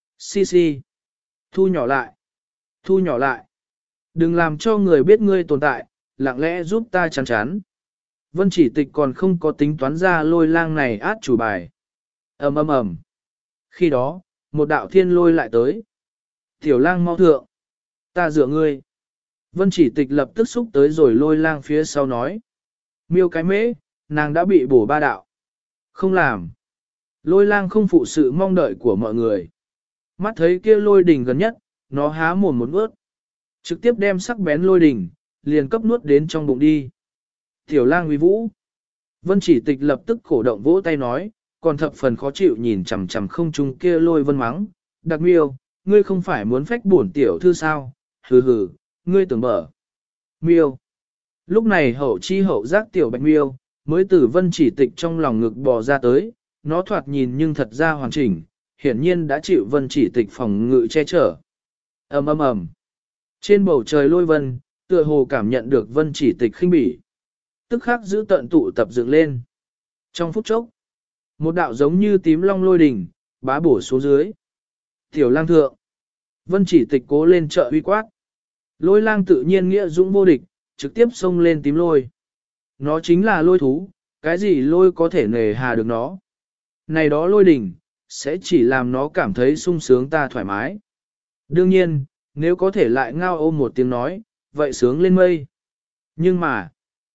Xì. Thu nhỏ lại. Thu nhỏ lại. Đừng làm cho người biết ngươi tồn tại, lặng lẽ giúp ta chán chán. Vân chỉ tịch còn không có tính toán ra lôi lang này át chủ bài. ầm ầm ầm. Khi đó, một đạo thiên lôi lại tới. Tiểu lang mau thượng. Ta dựa ngươi. Vân chỉ tịch lập tức xúc tới rồi lôi lang phía sau nói. Miêu cái mễ, nàng đã bị bổ ba đạo. Không làm. Lôi lang không phụ sự mong đợi của mọi người. Mắt thấy kia lôi đỉnh gần nhất, nó há mồm một ướt. Trực tiếp đem sắc bén lôi đỉnh, liền cấp nuốt đến trong bụng đi. Tiểu lang uy vũ. Vân chỉ tịch lập tức cổ động vỗ tay nói, còn thập phần khó chịu nhìn chằm chằm không trung kia lôi vân mắng. Đặc miêu, ngươi không phải muốn phách bổn tiểu thư sao? Hừ hừ, ngươi tưởng mở. Miêu. Lúc này hậu chi hậu giác tiểu bạch miêu, mới từ vân chỉ tịch trong lòng ngực bò ra tới, nó thoạt nhìn nhưng thật ra hoàn chỉnh, hiển nhiên đã chịu vân chỉ tịch phòng ngự che chở. ầm ầm ầm. Trên bầu trời lôi vân, tựa hồ cảm nhận được vân chỉ tịch khinh bỉ. Tức khắc giữ tận tụ tập dựng lên. Trong phút chốc, một đạo giống như tím long lôi đỉnh, bá bổ xuống dưới. Tiểu lang thượng. Vân chỉ tịch cố lên trợ uy quát. Lôi lang tự nhiên nghĩa dũng vô địch, trực tiếp xông lên tím lôi. Nó chính là lôi thú, cái gì lôi có thể nề hà được nó. Này đó lôi đỉnh, sẽ chỉ làm nó cảm thấy sung sướng ta thoải mái. Đương nhiên, nếu có thể lại ngao ôm một tiếng nói, vậy sướng lên mây. Nhưng mà,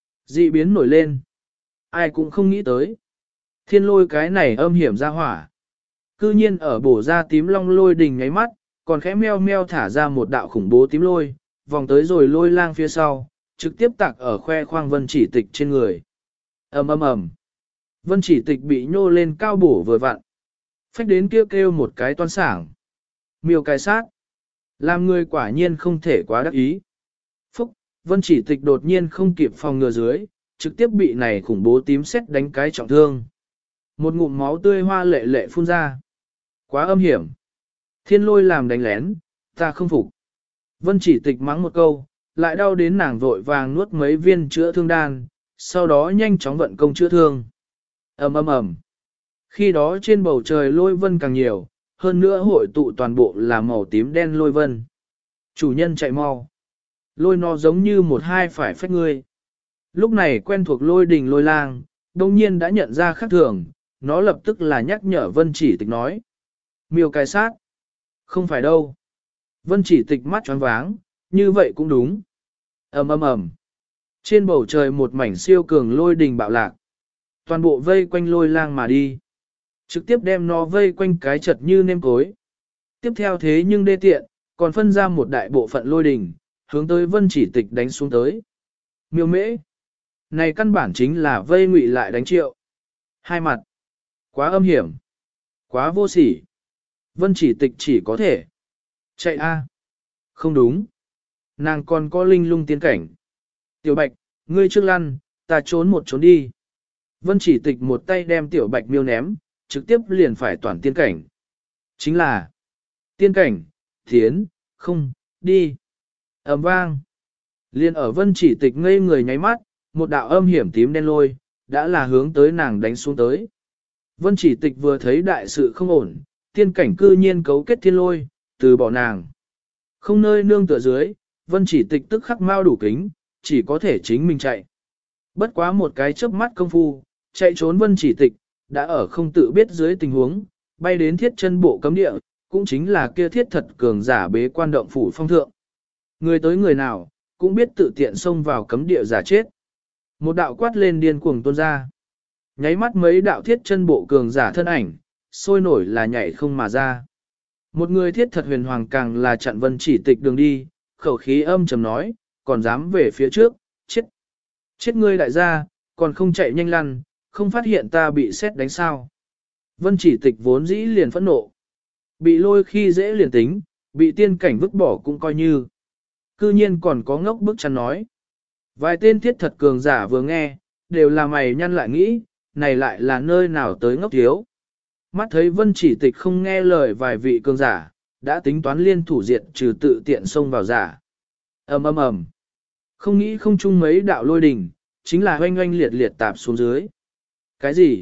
dị biến nổi lên. Ai cũng không nghĩ tới. Thiên lôi cái này âm hiểm ra hỏa. Cư nhiên ở bổ ra tím long lôi đỉnh ngáy mắt, còn khẽ meo meo thả ra một đạo khủng bố tím lôi, vòng tới rồi lôi lang phía sau, trực tiếp tạc ở khoe khoang vân chỉ tịch trên người. ầm ầm ầm. Vân chỉ tịch bị nhô lên cao bổ vừa vặn. Phách đến kêu một cái toan sảng. Miêu cái sát. Làm người quả nhiên không thể quá đắc ý. Phúc, vân chỉ tịch đột nhiên không kịp phòng ngừa dưới, trực tiếp bị này khủng bố tím sét đánh cái trọng thương. Một ngụm máu tươi hoa lệ lệ phun ra. Quá âm hiểm. Thiên lôi làm đánh lén, ta không phục. Vân chỉ tịch mắng một câu, lại đau đến nàng vội vàng nuốt mấy viên chữa thương đan, sau đó nhanh chóng vận công chữa thương. ầm ầm ầm. Khi đó trên bầu trời lôi vân càng nhiều, hơn nữa hội tụ toàn bộ là màu tím đen lôi vân. Chủ nhân chạy mau. Lôi nó giống như một hai phải phách ngươi. Lúc này quen thuộc lôi đình lôi lang, đồng nhiên đã nhận ra khác thường, nó lập tức là nhắc nhở vân chỉ tịch nói. Miêu cái sát. Không phải đâu. Vân chỉ tịch mắt choáng váng, như vậy cũng đúng. ầm ầm ầm. Trên bầu trời một mảnh siêu cường lôi đình bạo lạc. Toàn bộ vây quanh lôi lang mà đi. Trực tiếp đem nó vây quanh cái chật như nêm cối. Tiếp theo thế nhưng đê tiện, còn phân ra một đại bộ phận lôi đình, hướng tới vân chỉ tịch đánh xuống tới. Miêu mễ. Này căn bản chính là vây ngụy lại đánh triệu. Hai mặt. Quá âm hiểm. Quá vô sỉ. Vân chỉ tịch chỉ có thể. Chạy a. Không đúng. Nàng còn có linh lung tiến cảnh. Tiểu bạch, ngươi trước lăn, ta trốn một trốn đi. Vân chỉ tịch một tay đem tiểu bạch miêu ném, trực tiếp liền phải toàn tiên cảnh. Chính là tiên cảnh, thiến, không, đi. Ầm vang. Liên ở Vân Chỉ Tịch ngây người nháy mắt, một đạo âm hiểm tím đen lôi, đã là hướng tới nàng đánh xuống tới. Vân Chỉ Tịch vừa thấy đại sự không ổn, tiên cảnh cư nhiên cấu kết thiên lôi, từ bỏ nàng. Không nơi nương tựa dưới, Vân Chỉ Tịch tức khắc mau đủ kính, chỉ có thể chính mình chạy. Bất quá một cái chớp mắt công phu, chạy trốn Vân Chỉ Tịch, đã ở không tự biết dưới tình huống, bay đến thiết chân bộ cấm địa, cũng chính là kia thiết thật cường giả bế quan động phủ phong thượng. Người tới người nào, cũng biết tự tiện xông vào cấm địa giả chết. Một đạo quát lên điên cuồng tuôn ra. Nháy mắt mấy đạo thiết chân bộ cường giả thân ảnh, sôi nổi là nhảy không mà ra. Một người thiết thật huyền hoàng càng là chặn Vân Chỉ Tịch đường đi, khẩu khí âm trầm nói, còn dám về phía trước, chết. Chết ngươi đại gia, còn không chạy nhanh lăn, không phát hiện ta bị xét đánh sao. Vân Chỉ Tịch vốn dĩ liền phẫn nộ. Bị lôi khi dễ liền tính, bị tiên cảnh vứt bỏ cũng coi như. Cư nhiên còn có ngốc bức chắn nói. Vài tên thiết thật cường giả vừa nghe, đều là mày nhăn lại nghĩ, này lại là nơi nào tới ngốc thiếu. Mắt thấy Vân Chỉ Tịch không nghe lời vài vị cường giả, đã tính toán liên thủ diệt trừ tự tiện xông vào giả. Ầm ầm ầm. Không nghĩ không chung mấy đạo lôi đỉnh, chính là oanh oanh liệt liệt tạp xuống dưới. Cái gì?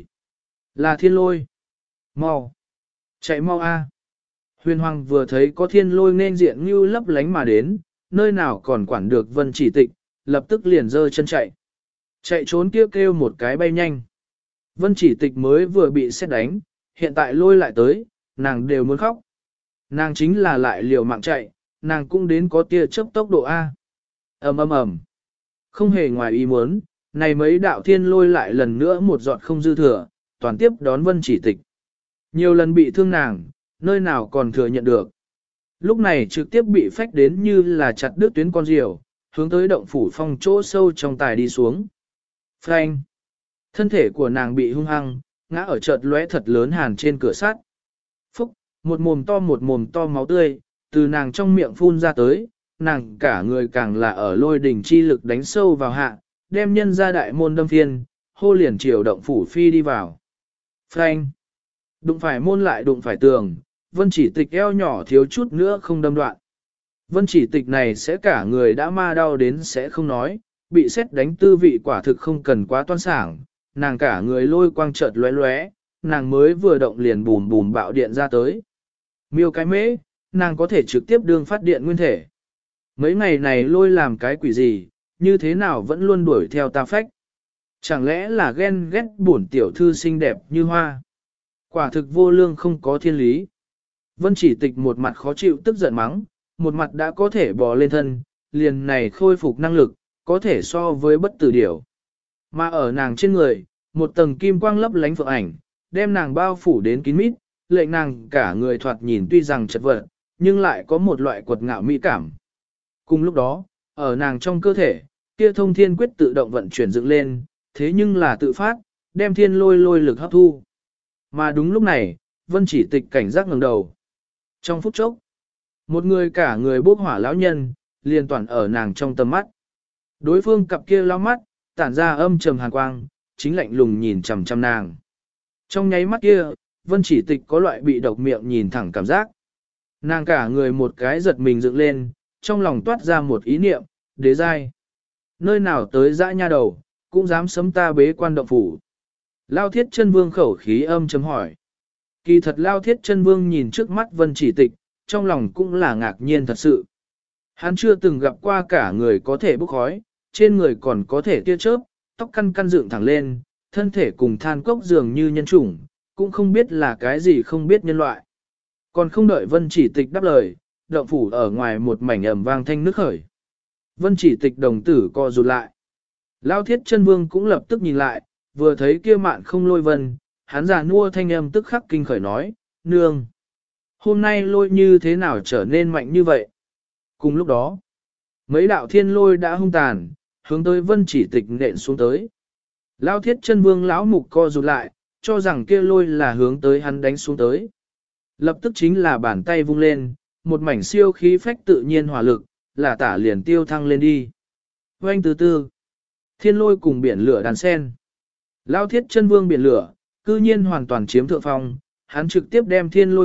Là thiên lôi. Mau. Chạy mau a. Huyền Hoàng vừa thấy có thiên lôi nên diện như lấp lánh mà đến, nơi nào còn quản được Vân Chỉ Tịch, lập tức liền giơ chân chạy. Chạy trốn kêu một cái bay nhanh. Vân Chỉ Tịch mới vừa bị xét đánh, hiện tại lôi lại tới, nàng đều muốn khóc. Nàng chính là lại liều mạng chạy, nàng cũng đến có tia chớp tốc độ A. Ầm ầm ầm. Không hề ngoài ý muốn, này mấy đạo thiên lôi lại lần nữa một giọt không dư thừa, toàn tiếp đón Vân Chỉ Tịch. Nhiều lần bị thương nàng, nơi nào còn thừa nhận được. Lúc này trực tiếp bị phách đến như là chặt đứt tuyến con diều, hướng tới động phủ phong chỗ sâu trong tài đi xuống. Phanh. Thân thể của nàng bị hung hăng, ngã ở chợt lóe thật lớn hàn trên cửa sắt. Phúc, một mồm to máu tươi, từ nàng trong miệng phun ra tới, nàng cả người càng là ở lôi đỉnh chi lực đánh sâu vào hạ, đem nhân ra đại môn đâm phiên, hô liền chiều động phủ phi đi vào. Phanh. Đụng phải môn lại đụng phải tường, Vân Chỉ Tịch eo nhỏ thiếu chút nữa không đâm đoạn. Vân Chỉ Tịch này sẽ cả người đã ma đau đến sẽ không nói, bị xét đánh tư vị quả thực không cần quá toan sảng, nàng cả người lôi quang chợt lóe lóe, nàng mới vừa động liền bùm bùm bạo điện ra tới. Miêu cái mễ, nàng có thể trực tiếp đương phát điện nguyên thể. Mấy ngày này lôi làm cái quỷ gì, như thế nào vẫn luôn đuổi theo ta phách. Chẳng lẽ là ghen ghét bổn tiểu thư xinh đẹp như hoa. Quả thực vô lương không có thiên lý. Vân Chỉ Tịch một mặt khó chịu tức giận mắng, một mặt đã có thể bò lên thân, liền này khôi phục năng lực, có thể so với bất tử điểu. Mà ở nàng trên người, một tầng kim quang lấp lánh phượng ảnh, đem nàng bao phủ đến kín mít, lệnh nàng cả người thoạt nhìn tuy rằng chật vật, nhưng lại có một loại quật ngạo mỹ cảm. Cùng lúc đó, ở nàng trong cơ thể, kia thông thiên quyết tự động vận chuyển dựng lên, thế nhưng là tự phát, đem thiên lôi lôi lực hấp thu. Mà đúng lúc này, Vân Chỉ Tịch cảnh giác ngẩng đầu. Trong phút chốc, một người cả người bốc hỏa lão nhân, liền toàn ở nàng trong tầm mắt. Đối phương cặp kia lao mắt, tản ra âm trầm hàn quang, chính lạnh lùng nhìn chằm chằm nàng. Trong nháy mắt kia, Vân Chỉ Tịch có loại bị độc miệng nhìn thẳng cảm giác. Nàng cả người một cái giật mình dựng lên, trong lòng toát ra một ý niệm, đế giai. Nơi nào tới dã nha đầu, cũng dám sấm ta bế quan động phủ. Lao Thiết Chân Vương khẩu khí âm chấm hỏi. Kỳ thật Lao Thiết Chân Vương nhìn trước mắt Vân Chỉ Tịch, trong lòng cũng là ngạc nhiên thật sự. Hắn chưa từng gặp qua cả người có thể bốc khói, trên người còn có thể tia chớp, tóc căn căn dựng thẳng lên, thân thể cùng than cốc dường như nhân chủng, cũng không biết là cái gì không biết nhân loại. Còn không đợi Vân Chỉ Tịch đáp lời, động phủ ở ngoài một mảnh ầm vang thanh nước khởi. Vân Chỉ Tịch đồng tử co rụt lại. Lao Thiết Chân Vương cũng lập tức nhìn lại, vừa thấy kia mạn không lôi vân, hắn già nua thanh âm tức khắc kinh khởi nói, nương. Hôm nay lôi như thế nào trở nên mạnh như vậy? Cùng lúc đó, mấy đạo thiên lôi đã hung tàn, hướng tới Vân Chỉ Tịch nện xuống tới. Lao Thiết Chân Vương lão mục co rụt lại, cho rằng kia lôi là hướng tới hắn đánh xuống tới. Lập tức chính là bàn tay vung lên, một mảnh siêu khí phách tự nhiên hỏa lực, là tả liền tiêu thăng lên đi. Oanh từ từ, thiên lôi cùng biển lửa đàn sen. Lao Thiết Chân Vương biển lửa, cư nhiên hoàn toàn chiếm thượng phong, hắn trực tiếp đem thiên lôi cấp,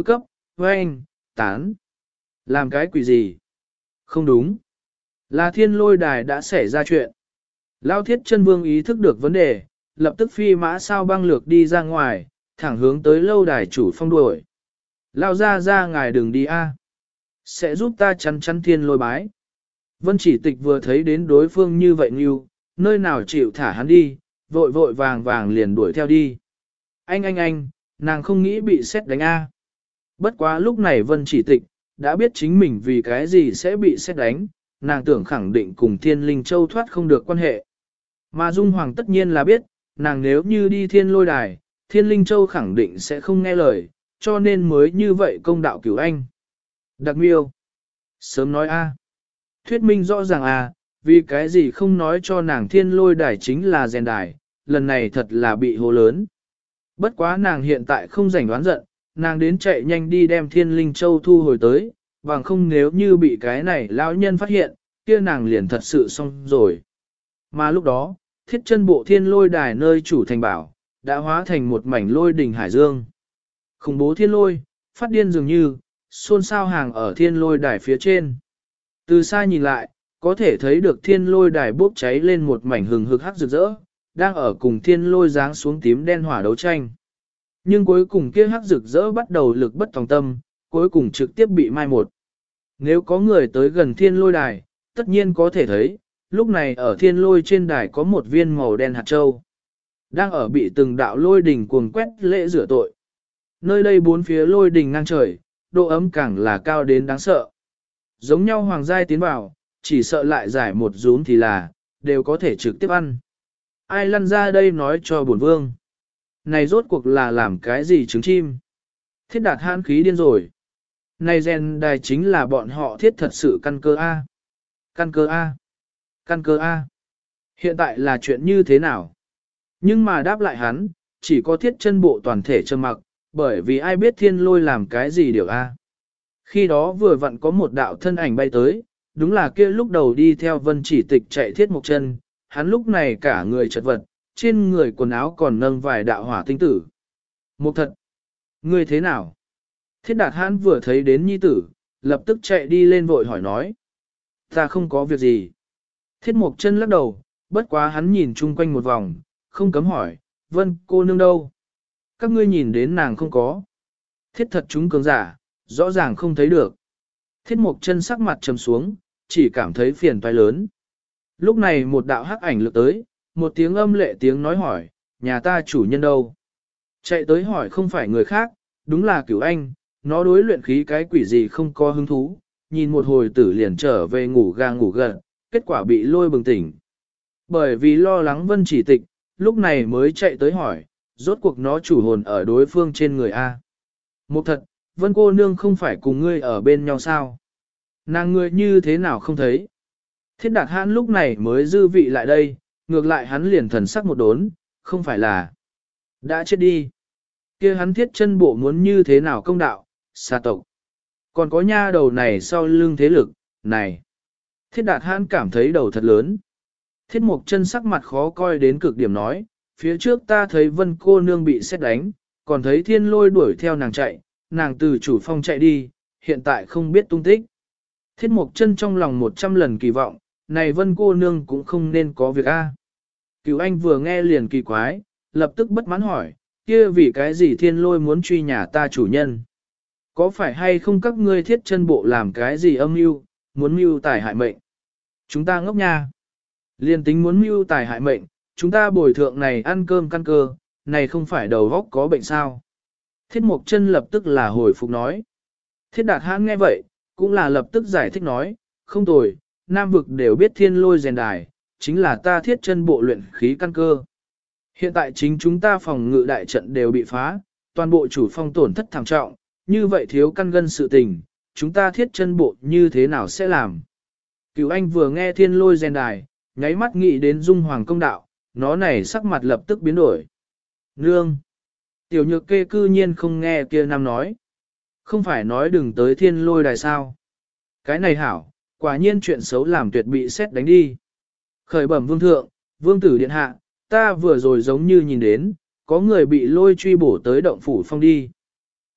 oanh, tán. Làm cái quỷ gì? Không đúng. Là thiên lôi đài đã xảy ra chuyện. Lao thiết chân vương ý thức được vấn đề, lập tức phi mã sao băng lược đi ra ngoài, thẳng hướng tới lâu đài chủ phong đuổi. Lao ra ngài đừng đi a, sẽ giúp ta chắn chắn thiên lôi bái. Vân chỉ tịch vừa thấy đến đối phương như vậy như, nơi nào chịu thả hắn đi, vội vội vàng vàng liền đuổi theo đi. Anh, nàng không nghĩ bị xét đánh a. Bất quá lúc này Vân chỉ tịch, đã biết chính mình vì cái gì sẽ bị xét đánh, nàng tưởng khẳng định cùng thiên linh châu thoát không được quan hệ. Mà Dung Hoàng tất nhiên là biết, nàng nếu như đi thiên lôi đài, thiên linh châu khẳng định sẽ không nghe lời, cho nên mới như vậy công đạo cửu anh. Đặc miêu. Sớm nói a. Thuyết minh rõ ràng a, vì cái gì không nói cho nàng thiên lôi đài chính là rèn đài, lần này thật là bị hố lớn. Bất quá nàng hiện tại không rảnh đoán giận, nàng đến chạy nhanh đi đem thiên linh châu thu hồi tới, bằng không nếu như bị cái này lão nhân phát hiện, kia nàng liền thật sự xong rồi. Mà lúc đó, thiết chân bộ thiên lôi đài nơi chủ thành bảo, đã hóa thành một mảnh lôi đỉnh hải dương. Khủng bố thiên lôi, phát điên dường như, xôn xao hàng ở thiên lôi đài phía trên. Từ xa nhìn lại, có thể thấy được thiên lôi đài bốc cháy lên một mảnh hừng hực hắc rực rỡ, đang ở cùng thiên lôi giáng xuống tím đen hỏa đấu tranh. Nhưng cuối cùng kia hắc rực rỡ bắt đầu lực bất tòng tâm, cuối cùng trực tiếp bị mai một. Nếu có người tới gần thiên lôi đài, tất nhiên có thể thấy, lúc này ở thiên lôi trên đài có một viên màu đen hạt châu. Đang ở bị từng đạo lôi đỉnh cuồng quét lễ rửa tội. Nơi đây bốn phía lôi đỉnh ngang trời, độ ấm càng là cao đến đáng sợ. Giống nhau hoàng giai tiến vào, chỉ sợ lại giải một rúm thì là, đều có thể trực tiếp ăn. Ai lăn ra đây nói cho bổn vương. Này rốt cuộc là làm cái gì trứng chim? Thiết đạt hãn khí điên rồi. Này rèn đài chính là bọn họ thiết thật sự căn cơ A. Căn cơ A. Căn cơ A. Hiện tại là chuyện như thế nào? Nhưng mà đáp lại hắn, chỉ có thiết chân bộ toàn thể trầm mặc, bởi vì ai biết thiên lôi làm cái gì điều A. Khi đó vừa vặn có một đạo thân ảnh bay tới, đúng là kia lúc đầu đi theo Vân chỉ tịch chạy thiết một chân, hắn lúc này cả người chật vật, trên người quần áo còn nâng vài đạo hỏa tinh tử. Một thật, ngươi thế nào? Thiết đạt hắn vừa thấy đến nhi tử, lập tức chạy đi lên vội hỏi nói. Ta không có việc gì. Thiết mộc chân lắc đầu, bất quá hắn nhìn chung quanh một vòng, không cấm hỏi, Vân cô nương đâu? Các ngươi nhìn đến nàng không có. Thiết thật chúng cường giả, rõ ràng không thấy được. Thiết mộc chân sắc mặt trầm xuống, chỉ cảm thấy phiền toái lớn. Lúc này một đạo hắc ảnh lược tới, một tiếng âm lệ tiếng nói hỏi, nhà ta chủ nhân đâu? Chạy tới hỏi không phải người khác, đúng là Cửu Anh, nó đối luyện khí cái quỷ gì không có hứng thú, nhìn một hồi tử liền trở về ngủ ga ngủ gật, kết quả bị lôi bừng tỉnh. Bởi vì lo lắng Vân chỉ tịch, lúc này mới chạy tới hỏi, rốt cuộc nó chủ hồn ở đối phương trên người A. Một thật, Vân cô nương không phải cùng ngươi ở bên nhau sao? Nàng ngươi như thế nào không thấy? Thiết đạt hãn lúc này mới dư vị lại đây, ngược lại hắn liền thần sắc một đốn, không phải là đã chết đi. Kia hắn thiết chân bộ muốn như thế nào công đạo, xa tộc. Còn có nha đầu này sau lưng thế lực, này. Thiết đạt hãn cảm thấy đầu thật lớn. Thiết mục chân sắc mặt khó coi đến cực điểm nói, phía trước ta thấy Vân cô nương bị xét đánh, còn thấy thiên lôi đuổi theo nàng chạy, nàng từ chủ phong chạy đi, hiện tại không biết tung tích. Thiết mục chân trong lòng 100 lần kỳ vọng, này Vân cô nương cũng không nên có việc a. Cửu Anh vừa nghe liền kỳ quái, lập tức bất mãn hỏi, kia vì cái gì thiên lôi muốn truy nhà ta chủ nhân? Có phải hay không các ngươi thiết chân bộ làm cái gì âm mưu, muốn mưu tài hại mệnh? Chúng ta ngốc nha. Liên tính muốn mưu tài hại mệnh, chúng ta bồi thượng này ăn cơm căn cơ, này không phải đầu góc có bệnh sao? Thiết Mộc Chân lập tức là hồi phục nói. Thiết Đạt Hãn nghe vậy, cũng là lập tức giải thích nói, không tồi, Nam vực đều biết thiên lôi rèn đài, chính là ta thiết chân bộ luyện khí căn cơ. Hiện tại chính chúng ta phòng ngự đại trận đều bị phá, toàn bộ chủ phong tổn thất thảm trọng, như vậy thiếu căn gân sự tình, chúng ta thiết chân bộ như thế nào sẽ làm? Cửu Anh vừa nghe thiên lôi rèn đài, nháy mắt nghĩ đến Dung Hoàng công đạo, nó này sắc mặt lập tức biến đổi. Nương! Tiểu nhược kê cư nhiên không nghe kia nam nói. Không phải nói đừng tới thiên lôi đài sao. Cái này hảo, quả nhiên chuyện xấu làm tuyệt bị xét đánh đi. Khởi bẩm vương thượng, vương tử điện hạ, ta vừa rồi giống như nhìn đến, có người bị lôi truy bổ tới động phủ phong đi.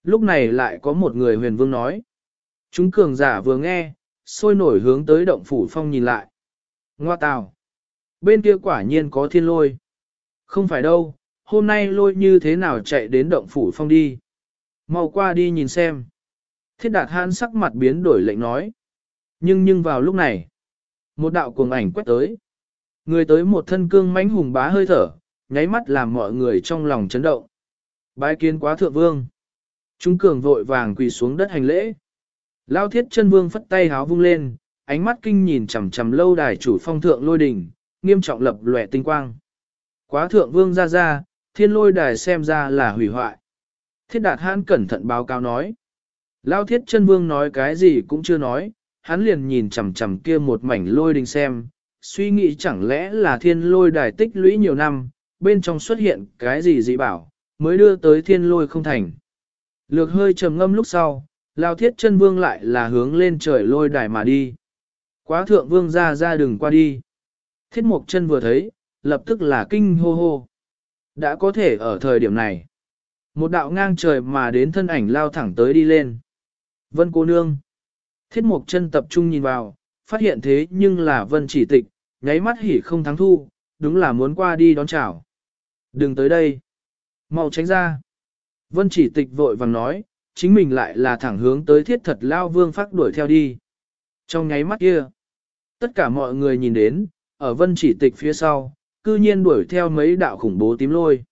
Lúc này lại có một người huyền vương nói. Chúng cường giả vừa nghe, sôi nổi hướng tới động phủ phong nhìn lại. Ngoa tào! Bên kia quả nhiên có thiên lôi. Không phải đâu, hôm nay lôi như thế nào chạy đến động phủ phong đi. Mau qua đi nhìn xem. Thiết đạt hãn sắc mặt biến đổi lệnh nói. Nhưng vào lúc này, một đạo cuồng ảnh quét tới. Người tới một thân cương mãnh hùng bá hơi thở, nháy mắt làm mọi người trong lòng chấn động. Bái kiến quá thượng vương. Chúng cường vội vàng quỳ xuống đất hành lễ. Lao thiết chân vương phất tay háo vung lên, ánh mắt kinh nhìn chằm chằm lâu đài chủ phong thượng lôi đỉnh, nghiêm trọng lập lòe tinh quang. Quá thượng vương ra, thiên lôi đài xem ra là hủy hoại. Thiết đạt hãn cẩn thận báo cáo nói. Lao thiết chân vương nói cái gì cũng chưa nói, hắn liền nhìn chằm chằm kia một mảnh lôi đình xem, suy nghĩ chẳng lẽ là thiên lôi đài tích lũy nhiều năm, bên trong xuất hiện cái gì dị bảo, mới đưa tới thiên lôi không thành. Lược hơi trầm ngâm lúc sau, Lao thiết chân vương lại là hướng lên trời lôi đài mà đi. Quá thượng vương ra đừng qua đi. Thiết mục chân vừa thấy, lập tức là kinh hô hô. Đã có thể ở thời điểm này. Một đạo ngang trời mà đến thân ảnh lao thẳng tới đi lên. Vân cô nương. Thiết mục chân tập trung nhìn vào, phát hiện thế nhưng là Vân chỉ tịch, nháy mắt hỉ không thắng thu, đúng là muốn qua đi đón chào. Đừng tới đây. Mau tránh ra. Vân chỉ tịch vội vàng nói, chính mình lại là thẳng hướng tới thiết thật lao vương phát đuổi theo đi. Trong nháy mắt kia, tất cả mọi người nhìn đến, ở Vân chỉ tịch phía sau, cư nhiên đuổi theo mấy đạo khủng bố tím lôi.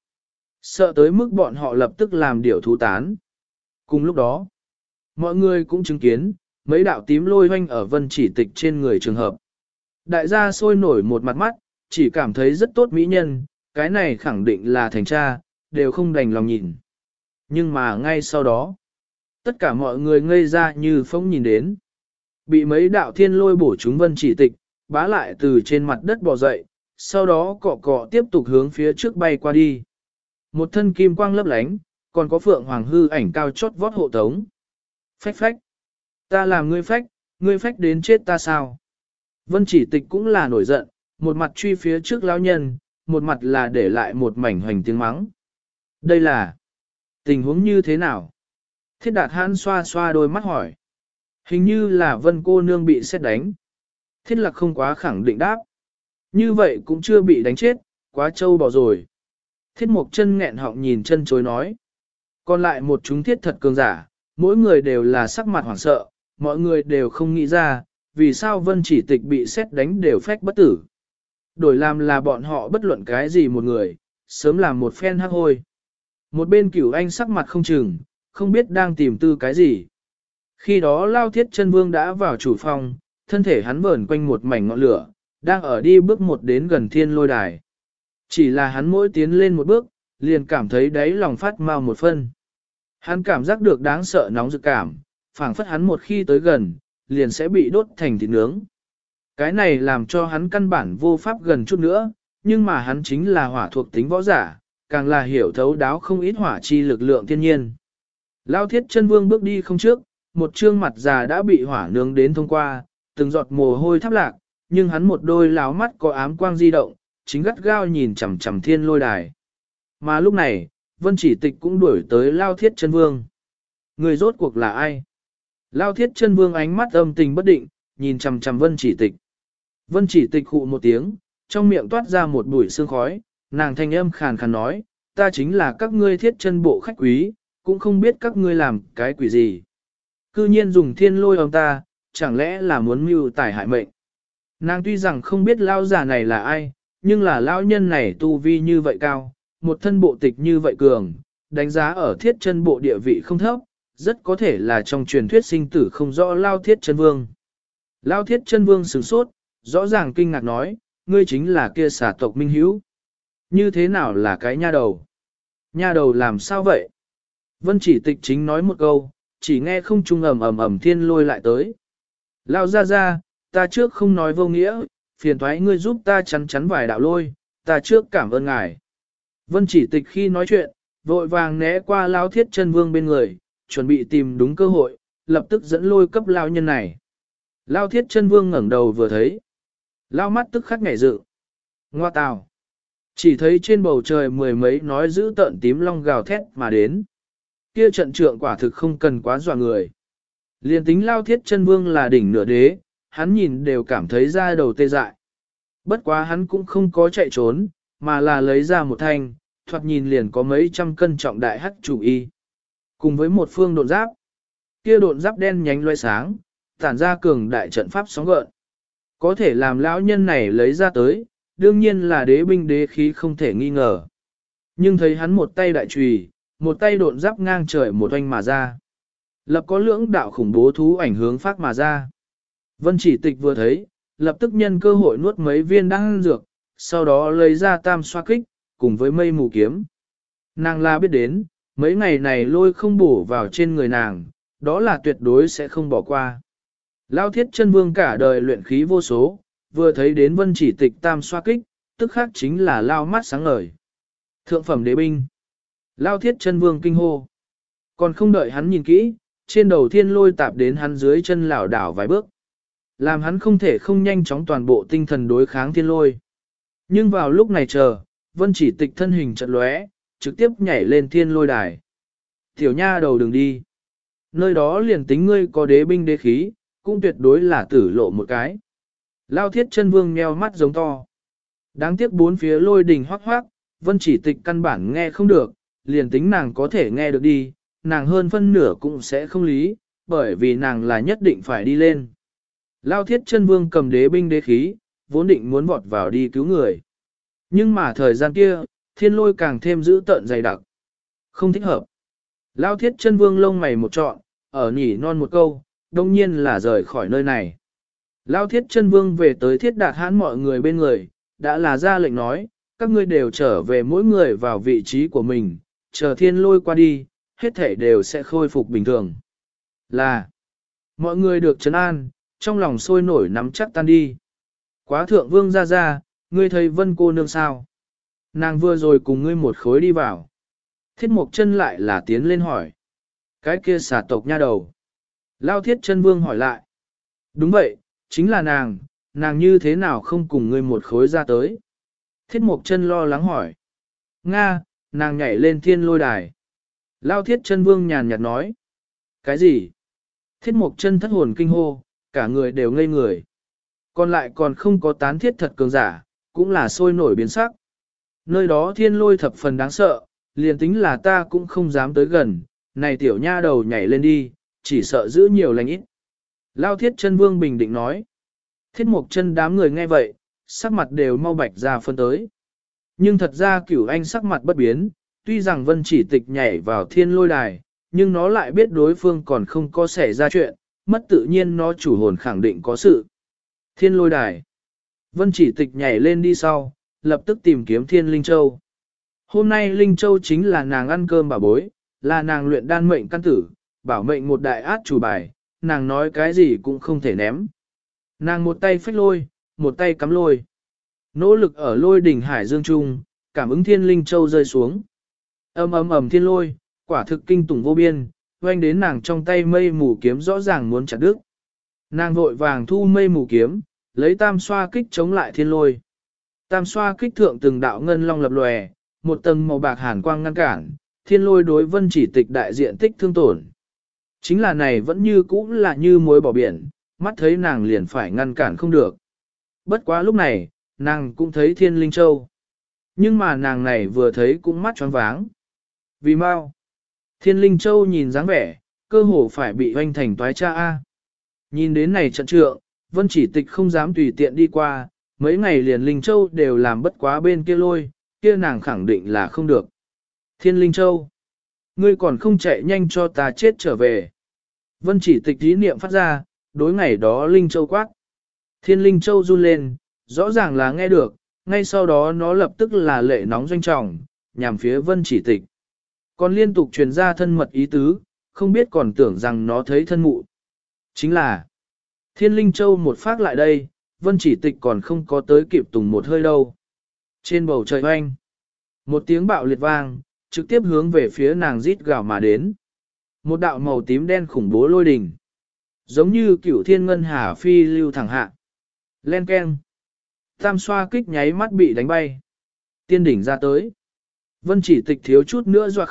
Sợ tới mức bọn họ lập tức làm điều thú tán. Cùng lúc đó, mọi người cũng chứng kiến, mấy đạo tím lôi hoanh ở Vân chỉ tịch trên người trường hợp. Đại gia sôi nổi một mặt mắt, chỉ cảm thấy rất tốt mỹ nhân, cái này khẳng định là thành cha, đều không đành lòng nhìn. Nhưng mà ngay sau đó, tất cả mọi người ngây ra như phóng nhìn đến. Bị mấy đạo thiên lôi bổ trúng Vân chỉ tịch, bá lại từ trên mặt đất bò dậy, sau đó cọ cọ tiếp tục hướng phía trước bay qua đi. Một thân kim quang lấp lánh, còn có phượng hoàng hư ảnh cao chót vót hộ tống. Phách phách. Ta làm ngươi phách đến chết ta sao? Vân chỉ tịch cũng là nổi giận, một mặt truy phía trước lão nhân, một mặt là để lại một mảnh hoành tiếng mắng. Đây là tình huống như thế nào? Thiết đạt hãn xoa xoa đôi mắt hỏi. Hình như là Vân cô nương bị sét đánh. Thiết lạc không quá khẳng định đáp. Như vậy cũng chưa bị đánh chết, quá trâu bò rồi. Thiết mục chân nghẹn họng nhìn chân chối nói. Còn lại một chúng thiết thật cường giả, mỗi người đều là sắc mặt hoảng sợ, mọi người đều không nghĩ ra, vì sao Vân chỉ tịch bị sét đánh đều phách bất tử. Đổi làm là bọn họ bất luận cái gì một người, sớm làm một phen hắc hôi. Một bên Cửu Anh sắc mặt không chừng, không biết đang tìm tư cái gì. Khi đó Lao Thiết Chân Vương đã vào chủ phòng, thân thể hắn vờn quanh một mảnh ngọn lửa, đang ở đi bước một đến gần thiên lôi đài. Chỉ là hắn mỗi tiến lên một bước, liền cảm thấy đáy lòng phát mau một phân. Hắn cảm giác được đáng sợ nóng rực cảm, phảng phất hắn một khi tới gần, liền sẽ bị đốt thành thịt nướng. Cái này làm cho hắn căn bản vô pháp gần chút nữa, nhưng mà hắn chính là hỏa thuộc tính võ giả, càng là hiểu thấu đáo không ít hỏa chi lực lượng thiên nhiên. Lao Thiết Chân Vương bước đi không trước, một trương mặt già đã bị hỏa nướng đến thông qua, từng giọt mồ hôi thắp lạc, nhưng hắn một đôi láo mắt có ám quang di động, chính gắt gao nhìn chằm chằm thiên lôi đài. Mà lúc này, Vân chỉ tịch cũng đuổi tới Lao Thiết Chân Vương. Người rốt cuộc là ai? Lao Thiết Chân Vương ánh mắt âm tình bất định, nhìn chằm chằm Vân chỉ tịch. Vân chỉ tịch khụ một tiếng, trong miệng toát ra một bụi sương khói, nàng thanh âm khàn khàn nói, ta chính là các ngươi thiết chân bộ khách quý, cũng không biết các ngươi làm cái quỷ gì. Cư nhiên dùng thiên lôi ông ta, chẳng lẽ là muốn mưu tài hại mệnh. Nàng tuy rằng không biết lao giả này là ai, nhưng là lao nhân này tu vi như vậy cao, một thân bộ tịch như vậy cường, đánh giá ở thiết chân bộ địa vị không thấp, rất có thể là trong truyền thuyết sinh tử không rõ lao thiết chân vương. Lao thiết chân vương sửng sốt, rõ ràng kinh ngạc nói, ngươi chính là kia xà tộc minh hữu. Như thế nào là cái nha đầu? Nha đầu làm sao vậy? Vân chỉ tịch chính nói một câu, chỉ nghe không trung ầm thiên lôi lại tới. Lao ra, ta trước không nói vô nghĩa, phiền thoái ngươi giúp ta chắn vài đạo lôi, ta trước cảm ơn ngài. Vân chỉ tịch khi nói chuyện, vội vàng né qua Lao Thiết Chân Vương bên người, chuẩn bị tìm đúng cơ hội, lập tức dẫn lôi cấp Lao nhân này. Lao Thiết Chân Vương ngẩng đầu vừa thấy. Lao mắt tức khắc nhảy dựng. Ngoa tào. Chỉ thấy trên bầu trời mười mấy nói giữ tợn tím long gào thét mà đến. kia trận trượng quả thực không cần quá dọa người. Liên tính Lao Thiết Chân Vương là đỉnh nửa đế, hắn nhìn đều cảm thấy da đầu tê dại. Bất quá hắn cũng không có chạy trốn, mà là lấy ra một thanh, thoạt nhìn liền có mấy trăm cân trọng đại hắc chủ y. Cùng với một phương độn giáp. Kia độn giáp đen nhánh loe sáng, tản ra cường đại trận pháp sóng gợn. Có thể làm lão nhân này lấy ra tới, đương nhiên là đế binh đế khí không thể nghi ngờ. Nhưng thấy hắn một tay đại chùy, một tay độn giáp ngang trời một oanh mà ra. Lập có lưỡng đạo khủng bố thú ảnh hướng phát mà ra. Vân Chỉ Tịch vừa thấy, lập tức nhân cơ hội nuốt mấy viên đan dược, sau đó lấy ra tam xoa kích, cùng với mây mù kiếm. Nàng la biết đến, mấy ngày này lôi không bổ vào trên người nàng, đó là tuyệt đối sẽ không bỏ qua. Lao Thiết Chân Vương cả đời luyện khí vô số, vừa thấy đến Vân Chỉ Tịch tam xoa kích, tức khác chính là lao mắt sáng ngời. Thượng phẩm đế binh. Lao Thiết Chân Vương kinh hô. Còn không đợi hắn nhìn kỹ, trên đầu thiên lôi tạp đến hắn dưới chân lảo đảo vài bước. Làm hắn không thể không nhanh chóng toàn bộ tinh thần đối kháng thiên lôi. Nhưng vào lúc này chờ, Vân Chỉ Tịch thân hình chợt lóe, trực tiếp nhảy lên thiên lôi đài. Tiểu nha đầu đừng đi. Nơi đó liền tính ngươi có đế binh đế khí, cũng tuyệt đối là tử lộ một cái. Lao Thiết Chân Vương nheo mắt giống to. Đáng tiếc bốn phía lôi đình hoác hoác, Vân Chỉ Tịch căn bản nghe không được, liền tính nàng có thể nghe được đi, nàng hơn phân nửa cũng sẽ không lý, bởi vì nàng là nhất định phải đi lên. Lao Thiết Chân Vương cầm đế binh đế khí, vốn định muốn vọt vào đi cứu người. Nhưng mà thời gian kia, thiên lôi càng thêm dữ tợn dày đặc. Không thích hợp. Lao Thiết Chân Vương lông mày một trọn, ở nhỉ non một câu, đông nhiên là rời khỏi nơi này. Lao Thiết Chân Vương về tới Thiết Đạt Hãn mọi người bên người, đã là ra lệnh nói, các ngươi đều trở về mỗi người vào vị trí của mình, chờ thiên lôi qua đi, hết thể đều sẽ khôi phục bình thường. Là, mọi người được trấn an, trong lòng sôi nổi nắm chắc tan đi. Quá thượng vương ra, ngươi thấy Vân cô nương sao? Nàng vừa rồi cùng ngươi một khối đi vào. Thiết Mộc Chân lại là tiến lên hỏi. Cái kia xà tộc nha đầu. Lao Thiết Chân Vương hỏi lại. Đúng vậy, chính là nàng như thế nào không cùng ngươi một khối ra tới? Thiết Mộc Chân lo lắng hỏi. Nga, nàng nhảy lên thiên lôi đài. Lao Thiết Chân Vương nhàn nhạt nói. Cái gì? Thiết Mộc Chân thất hồn kinh hô, cả người đều ngây người. Còn lại còn không có tán thiết thật cường giả, cũng là sôi nổi biến sắc. Nơi đó thiên lôi thập phần đáng sợ, liền tính là ta cũng không dám tới gần, này tiểu nha đầu nhảy lên đi, chỉ sợ giữ nhiều lành ít. Lao Thiết Chân Vương bình định nói. Thiết Mộc Chân đám người nghe vậy, sắc mặt đều mau bạch ra phân tới. Nhưng thật ra Cửu Anh sắc mặt bất biến, tuy rằng Vân Chỉ Tịch nhảy vào thiên lôi đài, nhưng nó lại biết đối phương còn không có xảy ra chuyện, mất tự nhiên nó chủ hồn khẳng định có sự. Thiên lôi đài. Vân Chỉ Tịch nhảy lên đi sau, lập tức tìm kiếm Thiên Linh Châu. Hôm nay Linh Châu chính là nàng ăn cơm bảo bối, là nàng luyện đan mệnh căn tử, bảo mệnh một đại át chủ bài, nàng nói cái gì cũng không thể ném. Nàng một tay phách lôi, một tay cắm lôi. Nỗ lực ở lôi đỉnh hải dương trung, cảm ứng Thiên Linh Châu rơi xuống. Ầm thiên lôi, quả thực kinh tủng vô biên, oanh đến nàng trong tay mây mù kiếm rõ ràng muốn chặt đứt. Nàng vội vàng thu mây mù kiếm, lấy tam xoa kích chống lại thiên lôi. Tam xoa kích thượng từng đạo ngân long lập lòe, một tầng màu bạc hàn quang ngăn cản, thiên lôi đối Vân Chỉ Tịch đại diện tích thương tổn. Chính là này vẫn như cũ là như muối bỏ biển, mắt thấy nàng liền phải ngăn cản không được. Bất quá lúc này, nàng cũng thấy Thiên Linh Châu. Nhưng mà nàng này vừa thấy cũng mắt choáng váng. Vì mau, Thiên Linh Châu nhìn dáng vẻ, cơ hồ phải bị hoanh thành toái cha A. Nhìn đến này trận trượng, Vân Chỉ Tịch không dám tùy tiện đi qua, mấy ngày liền Linh Châu đều làm bất quá bên kia lôi, kia nàng khẳng định là không được. Thiên Linh Châu, ngươi còn không chạy nhanh cho ta chết trở về. Vân Chỉ Tịch ý niệm phát ra, đối ngày đó Linh Châu quát. Thiên Linh Châu run lên, rõ ràng là nghe được, ngay sau đó nó lập tức là lệ nóng doanh trọng, nhằm phía Vân Chỉ Tịch. Còn liên tục truyền ra thân mật ý tứ, không biết còn tưởng rằng nó thấy thân mụ. Chính là, Thiên Linh Châu một phát lại đây, Vân Chỉ Tịch còn không có tới kịp tùng một hơi đâu. Trên bầu trời hoanh, một tiếng bạo liệt vang, trực tiếp hướng về phía nàng rít gào mà đến. Một đạo màu tím đen khủng bố lôi đình. Giống như cửu thiên ngân hà phi lưu thẳng hạ. Len keng. Tam xoa kích nháy mắt bị đánh bay. Tiên đỉnh ra tới. Vân Chỉ Tịch thiếu chút nữa doa khóc,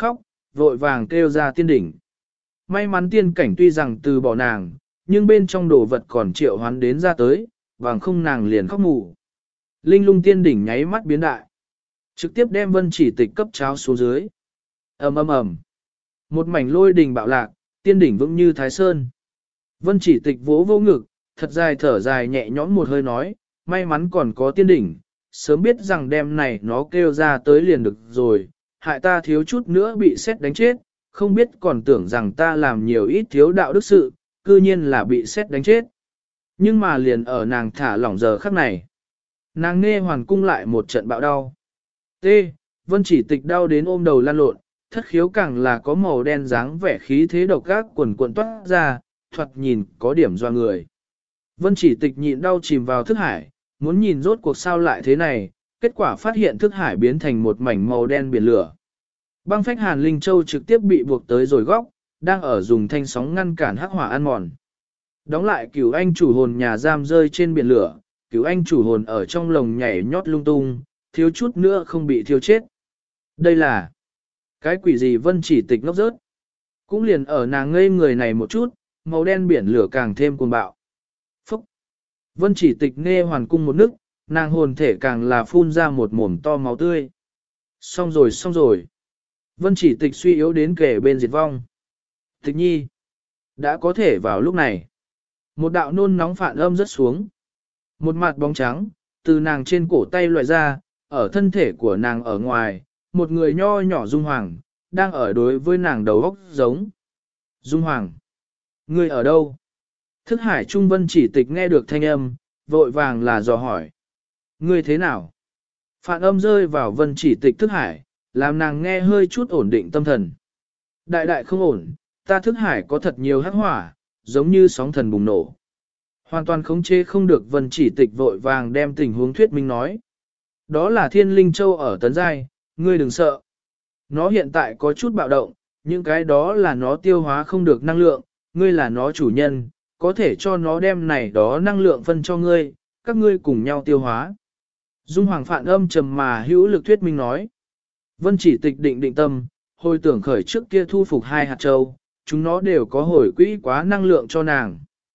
vội vàng kêu ra tiên đỉnh. May mắn tiên cảnh tuy rằng từ bỏ nàng, nhưng bên trong đồ vật còn triệu hoán đến ra tới, bằng không nàng liền khóc mù. Linh lung tiên đỉnh nháy mắt biến đại, trực tiếp đem Vân Chỉ Tịch cấp cháo xuống dưới. Ầm ầm ầm. Một mảnh lôi đình bạo lạc, tiên đỉnh vững như Thái Sơn. Vân Chỉ Tịch vỗ vô ngực, thật dài thở dài nhẹ nhõm một hơi nói, may mắn còn có tiên đỉnh, sớm biết rằng đêm này nó kêu ra tới liền được rồi, hại ta thiếu chút nữa bị sét đánh chết, không biết còn tưởng rằng ta làm nhiều ít thiếu đạo đức sự, cư nhiên là bị sét đánh chết. Nhưng mà liền ở nàng thả lỏng giờ khắc này, nàng nghe hoàn cung lại một trận bạo đau. T. Vân Chỉ Tịch đau đến ôm đầu lăn lộn, thất khiếu càng là có màu đen dáng vẻ khí thế độc ác quần quần toát ra, thoạt nhìn có điểm doa người. Vân Chỉ Tịch nhịn đau chìm vào thức hải, muốn nhìn rốt cuộc sao lại thế này, kết quả phát hiện thức hải biến thành một mảnh màu đen biển lửa. Băng phách Hàn Linh Châu trực tiếp bị buộc tới rồi góc, đang ở dùng thanh sóng ngăn cản hắc hỏa ăn mòn. Đóng lại Cửu Anh chủ hồn nhà giam rơi trên biển lửa, Cửu Anh chủ hồn ở trong lồng nhảy nhót lung tung, thiếu chút nữa không bị thiêu chết. Đây là cái quỷ gì? Vân Chỉ Tịch ngốc rớt. Cũng liền ở nàng ngây người này một chút, màu đen biển lửa càng thêm cuồng bạo. Phúc! Vân Chỉ Tịch nghe hoàn cung một nức, nàng hồn thể càng là phun ra một mồm to máu tươi. Xong rồi xong rồi. Vân Chỉ Tịch suy yếu đến kề bên diệt vong. Tịch nhi! Đã có thể vào lúc này. Một đạo nôn nóng phản âm rớt xuống. Một mặt bóng trắng, từ nàng trên cổ tay loại ra, ở thân thể của nàng ở ngoài, một người nho nhỏ Dung Hoàng, đang ở đối với nàng đầu óc giống. Dung Hoàng! Ngươi ở đâu? Thức hải trung Vân Chỉ Tịch nghe được thanh âm, vội vàng là dò hỏi. Ngươi thế nào? Phản âm rơi vào Vân Chỉ Tịch thức hải, làm nàng nghe hơi chút ổn định tâm thần. Đại đại không ổn, ta thức hải có thật nhiều hắc hỏa, giống như sóng thần bùng nổ. Hoàn toàn khống chế không được. Vân Chỉ Tịch vội vàng đem tình huống thuyết minh nói. Đó là Thiên Linh Châu ở Tấn Giai, ngươi đừng sợ. Nó hiện tại có chút bạo động, những cái đó là nó tiêu hóa không được năng lượng, ngươi là nó chủ nhân, có thể cho nó đem này đó năng lượng phân cho ngươi, các ngươi cùng nhau tiêu hóa. Dung Hoàng phản âm trầm mà hữu lực thuyết minh nói. Vân Chỉ Tịch định tâm, hồi tưởng khởi trước kia thu phục 2 hạt châu, chúng nó đều có hồi quỹ quá năng lượng cho nàng.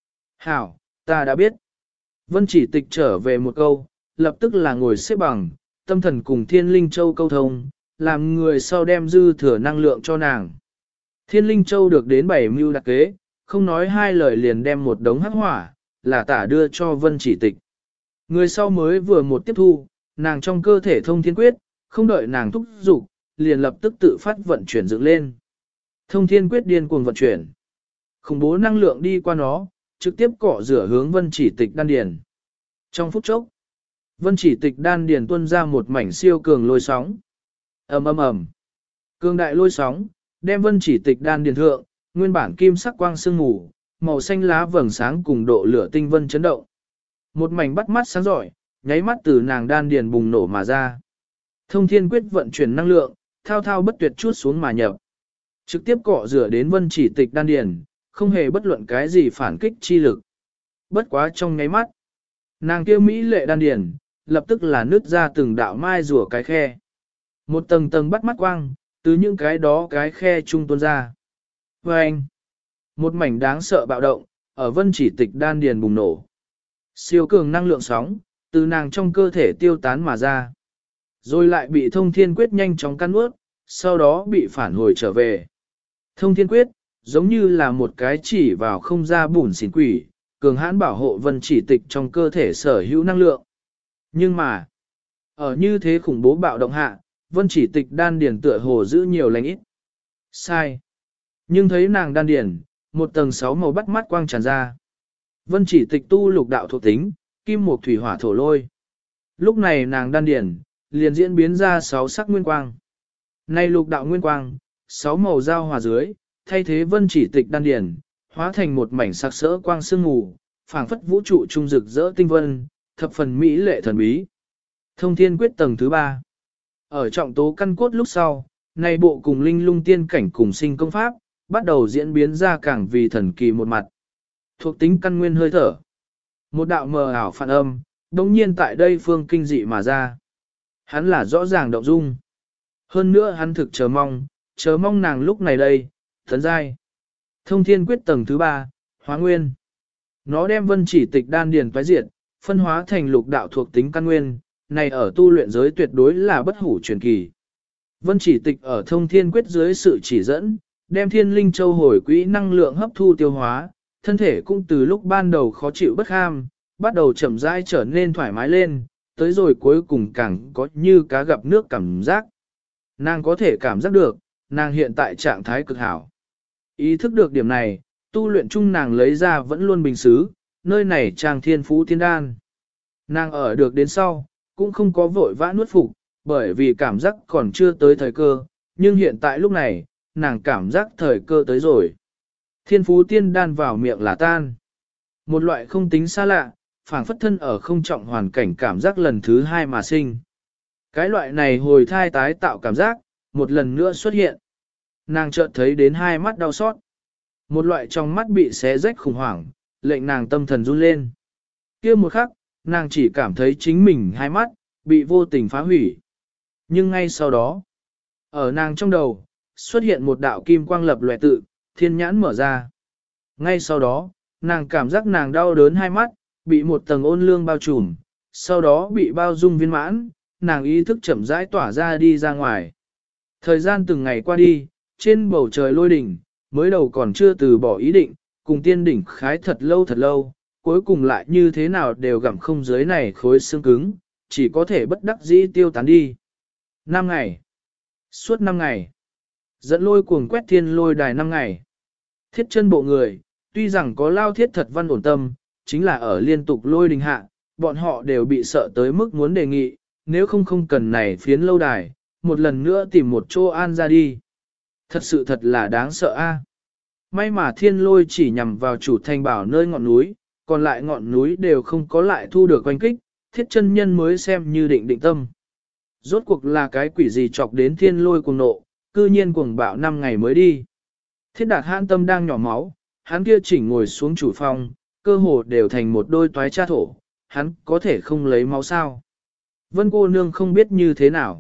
Hảo, ta đã biết. Vân Chỉ Tịch trở về một câu, lập tức là ngồi xếp bằng, tâm thần cùng Thiên Linh Châu câu thông, làm người sau đem dư thừa năng lượng cho nàng. Thiên Linh Châu được đến 7 mưu đặc kế, không nói hai lời liền đem một đống hắc hỏa, là tả đưa cho Vân Chỉ Tịch. Người sau mới vừa một tiếp thu, nàng trong cơ thể thông thiên quyết, không đợi nàng thúc giục, liền lập tức tự phát vận chuyển dựng lên. Thông thiên quyết điên cuồng vận chuyển. Khủng bố năng lượng đi qua nó, trực tiếp cọ rửa hướng Vân Chỉ Tịch đan điền. Trong phút chốc, Vân Chỉ Tịch đan điền tuôn ra một mảnh siêu cường lôi sóng. Ầm ầm ầm. Cường đại lôi sóng, đem Vân Chỉ Tịch đan điền thượng, nguyên bản kim sắc quang sương mù, màu xanh lá vầng sáng cùng độ lửa tinh vân chấn động. Một mảnh bắt mắt sáng rọi, nháy mắt từ nàng đan điền bùng nổ mà ra. Thông thiên quyết vận chuyển năng lượng, thao thao bất tuyệt chút xuống mà nhập. Trực tiếp cọ rửa đến Vân Chỉ Tịch đan điền, không hề bất luận cái gì phản kích chi lực. Bất quá trong nháy mắt, nàng kia mỹ lệ đan điền, lập tức là nứt ra từng đạo mai rùa cái khe. Một tầng tầng bắt mắt quang, từ những cái đó cái khe trung tuôn ra. Và anh, một mảnh đáng sợ bạo động, ở Vân Chỉ Tịch đan điền bùng nổ. Siêu cường năng lượng sóng, từ nàng trong cơ thể tiêu tán mà ra. Rồi lại bị thông thiên quyết nhanh chóng căn ướt, sau đó bị phản hồi trở về. Thông thiên quyết, giống như là một cái chỉ vào không ra bùn xỉn quỷ, cường hãn bảo hộ Vân Chỉ Tịch trong cơ thể sở hữu năng lượng. Nhưng mà, ở như thế khủng bố bạo động hạ, Vân Chỉ Tịch đan điền tựa hồ giữ nhiều lành ít. Sai. Nhưng thấy nàng đan điền, một tầng 6 màu bắt mắt quang tràn ra. Vân Chỉ Tịch tu lục đạo thuộc tính, kim mộc thủy hỏa thổ lôi. Lúc này nàng đan điền, liền diễn biến ra 6 sắc nguyên quang. Nay lục đạo nguyên quang, 6 màu giao hòa dưới, thay thế Vân Chỉ Tịch đan điền, hóa thành một mảnh sặc sỡ quang sương mù, phảng phất vũ trụ trung rực rỡ tinh vân, thập phần mỹ lệ thần bí. Thông thiên quyết tầng thứ 3. Ở trọng tố căn cốt lúc sau, nay bộ cùng linh lung tiên cảnh cùng sinh công pháp, bắt đầu diễn biến ra càng vì thần kỳ một mặt. Thuộc tính căn nguyên hơi thở. Một đạo mờ ảo phản âm, đồng nhiên tại đây phương kinh dị mà ra. Hắn là rõ ràng động dung. Hơn nữa hắn thực chờ mong, chờ mong nàng lúc này đây, tấn giai. Thông thiên quyết tầng thứ 3, hóa nguyên. Nó đem vân chỉ tịch đan điền toái diệt, phân hóa thành lục đạo thuộc tính căn nguyên, này ở tu luyện giới tuyệt đối là bất hủ truyền kỳ. Vân chỉ tịch ở thông thiên quyết dưới sự chỉ dẫn, đem thiên linh châu hồi quỹ năng lượng hấp thu tiêu hóa, thân thể cũng từ lúc ban đầu khó chịu bất ham, bắt đầu chậm rãi trở nên thoải mái lên, tới rồi cuối cùng càng có như cá gặp nước cảm giác. Nàng có thể cảm giác được, nàng hiện tại trạng thái cực hảo. Ý thức được điểm này, tu luyện chung nàng lấy ra vẫn luôn bình xứ, nơi này trang thiên phú thiên đan. Nàng ở được đến sau, cũng không có vội vã nuốt phục, bởi vì cảm giác còn chưa tới thời cơ, nhưng hiện tại lúc này, nàng cảm giác thời cơ tới rồi. Thiên phú tiên đan vào miệng là tan. Một loại không tính xa lạ, phảng phất thân ở không trọng hoàn cảnh cảm giác lần thứ 2 mà sinh. Cái loại này hồi thai tái tạo cảm giác, một lần nữa xuất hiện. Nàng chợt thấy đến hai mắt đau xót. Một loại trong mắt bị xé rách khủng hoảng, lệnh nàng tâm thần run lên. Kia một khắc, nàng chỉ cảm thấy chính mình hai mắt, bị vô tình phá hủy. Nhưng ngay sau đó, ở nàng trong đầu, xuất hiện một đạo kim quang lập lòe tự, thiên nhãn mở ra. Ngay sau đó, nàng cảm giác nàng đau đớn hai mắt, bị một tầng ôn lương bao trùm, sau đó bị bao dung viên mãn, nàng ý thức chậm rãi tỏa ra đi ra ngoài. Thời gian từng ngày qua đi, trên bầu trời lôi đỉnh, mới đầu còn chưa từ bỏ ý định, cùng tiên đỉnh khái thật lâu, cuối cùng lại như thế nào đều gặm không dưới này khối xương cứng, chỉ có thể bất đắc dĩ tiêu tán đi. 5 ngày. Suốt 5 ngày. Dẫn lôi cuồng quét thiên lôi đài 5 ngày. Thiết chân bộ người, tuy rằng có lao thiết thật văn ổn tâm, chính là ở liên tục lôi đình hạ, bọn họ đều bị sợ tới mức muốn đề nghị, nếu không cần này phiến lâu đài, một lần nữa tìm một chỗ an ra đi. Thật là đáng sợ a. May mà thiên lôi chỉ nhằm vào chủ thành bảo nơi ngọn núi, còn lại ngọn núi đều không có lại thu được oanh kích, thiết chân nhân mới xem như định tâm. Rốt cuộc là cái quỷ gì chọc đến thiên lôi cuồng nộ, cư nhiên cuồng bạo 5 ngày mới đi. Thiết đạt hãn tâm đang nhỏ máu, hắn kia chỉnh ngồi xuống chủ phòng, cơ hồ đều thành một đôi toái cha thổ, hắn có thể không lấy máu sao. Vân cô nương không biết như thế nào.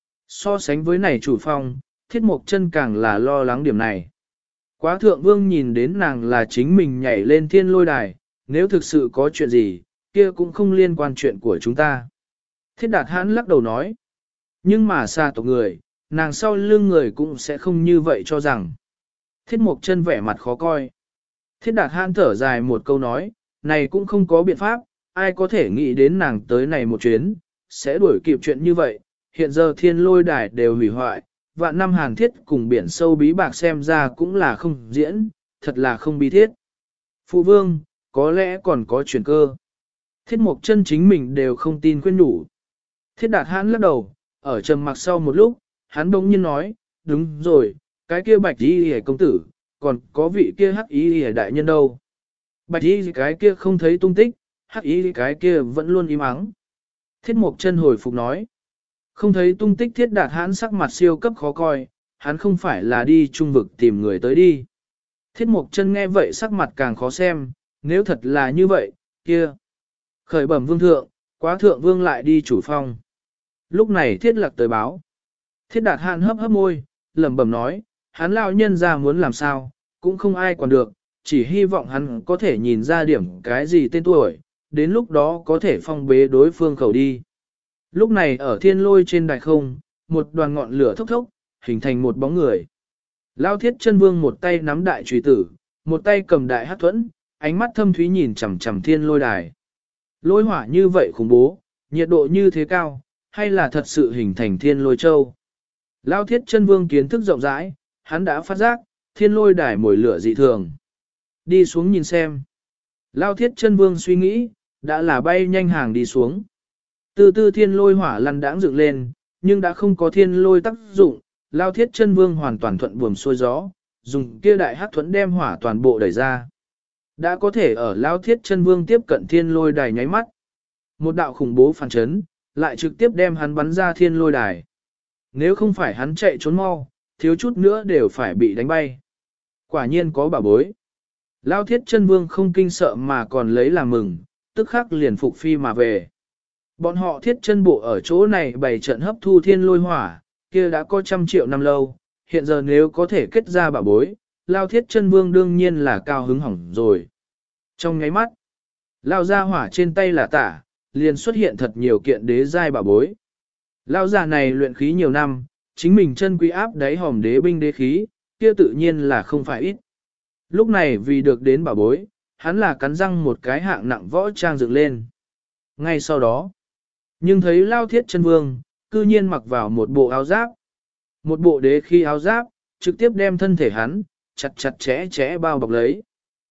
So sánh với này chủ phòng, thiết mộc chân càng là lo lắng điểm này. Quá thượng vương nhìn đến nàng là chính mình nhảy lên thiên lôi đài, nếu thực sự có chuyện gì, kia cũng không liên quan chuyện của chúng ta. Thiết đạt hãn lắc đầu nói. Nhưng mà xa tộc người, nàng sau lưng người cũng sẽ không như vậy cho rằng. Thiết mộc chân vẻ mặt khó coi. Thiết đạt hãn thở dài một câu nói, này cũng không có biện pháp, ai có thể nghĩ đến nàng tới này một chuyến, sẽ đuổi kịp chuyện như vậy. Hiện giờ thiên lôi đài đều hủy hoại, vạn năm hàn thiết cùng biển sâu bí bạc xem ra cũng là không diễn, thật là không bi thiết. Phụ vương, có lẽ còn có chuyển cơ. Thiết mộc chân chính mình đều không tin khuyên nhủ. Thiết đạt hãn lắc đầu, ở trầm mặc sau một lúc, hắn bỗng nhiên nói, đúng rồi, cái kia bạch y hề công tử, còn có vị kia hắc y hề đại nhân đâu. Bạch y cái kia không thấy tung tích, hắc y cái kia vẫn luôn im ắng. Thiết mộc chân hồi phục nói, không thấy tung tích thiết đạt hãn sắc mặt siêu cấp khó coi, hắn không phải là đi trung vực tìm người tới đi. Thiết mộc chân nghe vậy sắc mặt càng khó xem, nếu thật là như vậy, kia. Khởi bẩm vương thượng, quá thượng vương lại đi chủ phong. Lúc này thiết lạc tới báo. Thiết đạt hãn hấp hấp môi, lẩm bẩm nói, hắn lao nhân ra muốn làm sao, cũng không ai quản được, chỉ hy vọng hắn có thể nhìn ra điểm cái gì tên tuổi, đến lúc đó có thể phong bế đối phương khẩu đi. Lúc này ở thiên lôi trên đài không, một đoàn ngọn lửa thốc thốc, hình thành một bóng người. Lao thiết chân vương một tay nắm đại trùy tử, một tay cầm đại hát thuẫn, ánh mắt thâm thúy nhìn chằm chằm thiên lôi đài. Lôi hỏa như vậy khủng bố, nhiệt độ như thế cao, hay là thật sự hình thành thiên lôi châu. Lao thiết chân vương kiến thức rộng rãi, hắn đã phát giác, thiên lôi đài mồi lửa dị thường. Đi xuống nhìn xem. Lao thiết chân vương suy nghĩ, đã là bay nhanh hàng đi xuống. Từ từ thiên lôi hỏa lăn đãng dựng lên, nhưng đã không có thiên lôi tác dụng, Lao thiết chân vương hoàn toàn thuận buồm xuôi gió, dùng kia đại hắc thuẫn đem hỏa toàn bộ đẩy ra. Đã có thể ở Lao thiết chân vương tiếp cận thiên lôi đài nháy mắt. Một đạo khủng bố phản chấn, lại trực tiếp đem hắn bắn ra thiên lôi đài. Nếu không phải hắn chạy trốn mau, thiếu chút nữa đều phải bị đánh bay. Quả nhiên có bảo bối. Lao thiết chân vương không kinh sợ mà còn lấy làm mừng, tức khắc liền phục phi mà về. Bọn họ thiết chân bộ ở chỗ này bày trận hấp thu thiên lôi hỏa, kia đã có 100 triệu năm lâu, hiện giờ nếu có thể kết ra bảo bối, Lao Thiết Chân Vương đương nhiên là cao hứng hỏng rồi. Trong nháy mắt, Lao ra hỏa trên tay là tả, liền xuất hiện thật nhiều kiện đế giai bảo bối. Lao già này luyện khí nhiều năm, chính mình chân quý áp đáy hòm đế binh đế khí, kia tự nhiên là không phải ít. Lúc này vì được đến bảo bối, hắn là cắn răng một cái hạng nặng võ trang dựng lên. Ngay sau đó, nhưng thấy Lao Thiết Chân Vương, cư nhiên mặc vào một bộ áo giáp. Một bộ đế khí áo giáp, trực tiếp đem thân thể hắn, chặt chặt chẽ chẽ bao bọc lấy.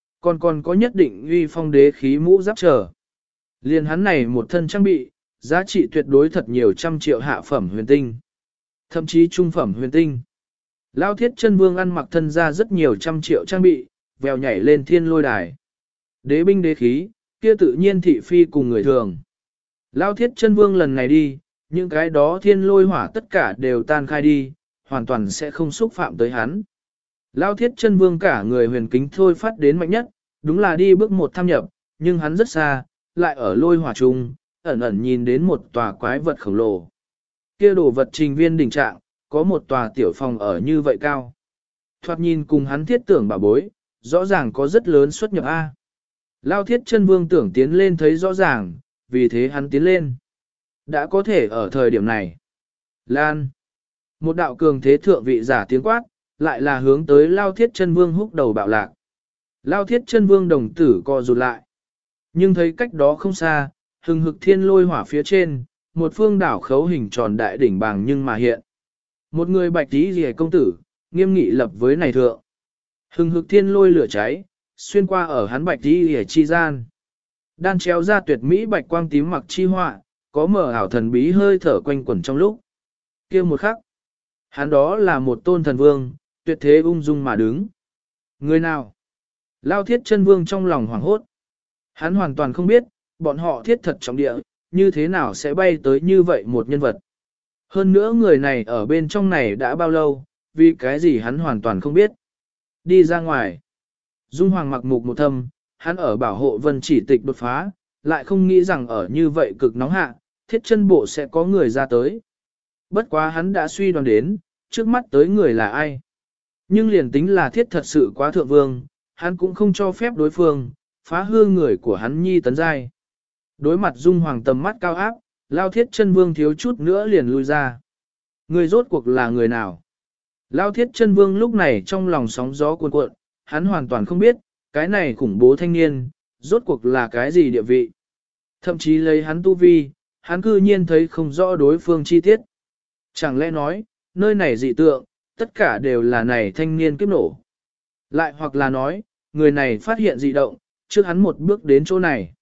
Còn có nhất định uy phong đế khí mũ giáp trở. Liền hắn này một thân trang bị, giá trị tuyệt đối thật nhiều trăm triệu hạ phẩm huyền tinh. Thậm chí trung phẩm huyền tinh. Lao Thiết Chân Vương ăn mặc thân ra rất nhiều trăm triệu trang bị, vèo nhảy lên thiên lôi đài. Đế binh đế khí, kia tự nhiên thị phi cùng người thường. Lao Thiết Chân Vương lần này đi, những cái đó thiên lôi hỏa tất cả đều tan khai đi, hoàn toàn sẽ không xúc phạm tới hắn. Lao Thiết Chân Vương cả người huyền kính thôi phát đến mạnh nhất, đúng là đi bước một tham nhập, nhưng hắn rất xa, lại ở lôi hỏa trung, ẩn ẩn nhìn đến một tòa quái vật khổng lồ. Kia đồ vật trình viên đỉnh trạng, có một tòa tiểu phòng ở như vậy cao. Thoạt nhìn cùng hắn thiết tưởng bảo bối, rõ ràng có rất lớn xuất nhập A. Lao Thiết Chân Vương tưởng tiến lên thấy rõ ràng, vì thế hắn tiến lên. Đã có thể ở thời điểm này. Lan. Một đạo cường thế thượng vị giả tiếng quát, lại là hướng tới Lao Thiết Chân Vương húc đầu bạo lạc. Lao Thiết Chân Vương đồng tử co rụt lại. Nhưng thấy cách đó không xa, hừng hực thiên lôi hỏa phía trên, một phương đảo khấu hình tròn đại đỉnh bàng nhưng mà hiện. Một người bạch tí rìa công tử, nghiêm nghị lập với này thượng. Hừng hực thiên lôi lửa cháy, xuyên qua ở hắn bạch tí rìa chi gian. Đan chéo ra tuyệt mỹ bạch quang tím mặc chi họa, có mở ảo thần bí hơi thở quanh quẩn trong lúc. Kia một khắc, hắn đó là một tôn thần vương, tuyệt thế ung dung mà đứng. Người nào? Lao Thiết Chân Vương trong lòng hoảng hốt. Hắn hoàn toàn không biết, bọn họ thiết thật trọng địa, như thế nào sẽ bay tới như vậy một nhân vật. Hơn nữa người này ở bên trong này đã bao lâu, vì cái gì hắn hoàn toàn không biết. Đi ra ngoài. Dung Hoàng mặc mục một thâm, hắn ở bảo hộ Vân Chỉ Tịch đột phá, lại không nghĩ rằng ở như vậy cực nóng hạ, Thiết Chân Bộ sẽ có người ra tới. Bất quá hắn đã suy đoán đến, trước mắt tới người là ai. Nhưng liền tính là thiết thật sự quá thượng vương, hắn cũng không cho phép đối phương, phá hư người của hắn nhi tấn giai. Đối mặt Dung Hoàng tầm mắt cao áp, Lao Thiết Chân Vương thiếu chút nữa liền lui ra. Người rốt cuộc là người nào? Lao Thiết Chân Vương lúc này trong lòng sóng gió cuồn cuộn, hắn hoàn toàn không biết, cái này khủng bố thanh niên, rốt cuộc là cái gì địa vị. Thậm chí lấy hắn tu vi, hắn cư nhiên thấy không rõ đối phương chi tiết. Chẳng lẽ nói, nơi này dị tượng, tất cả đều là này thanh niên kiếp nổ. Lại hoặc là nói, người này phát hiện dị động, trước hắn một bước đến chỗ này.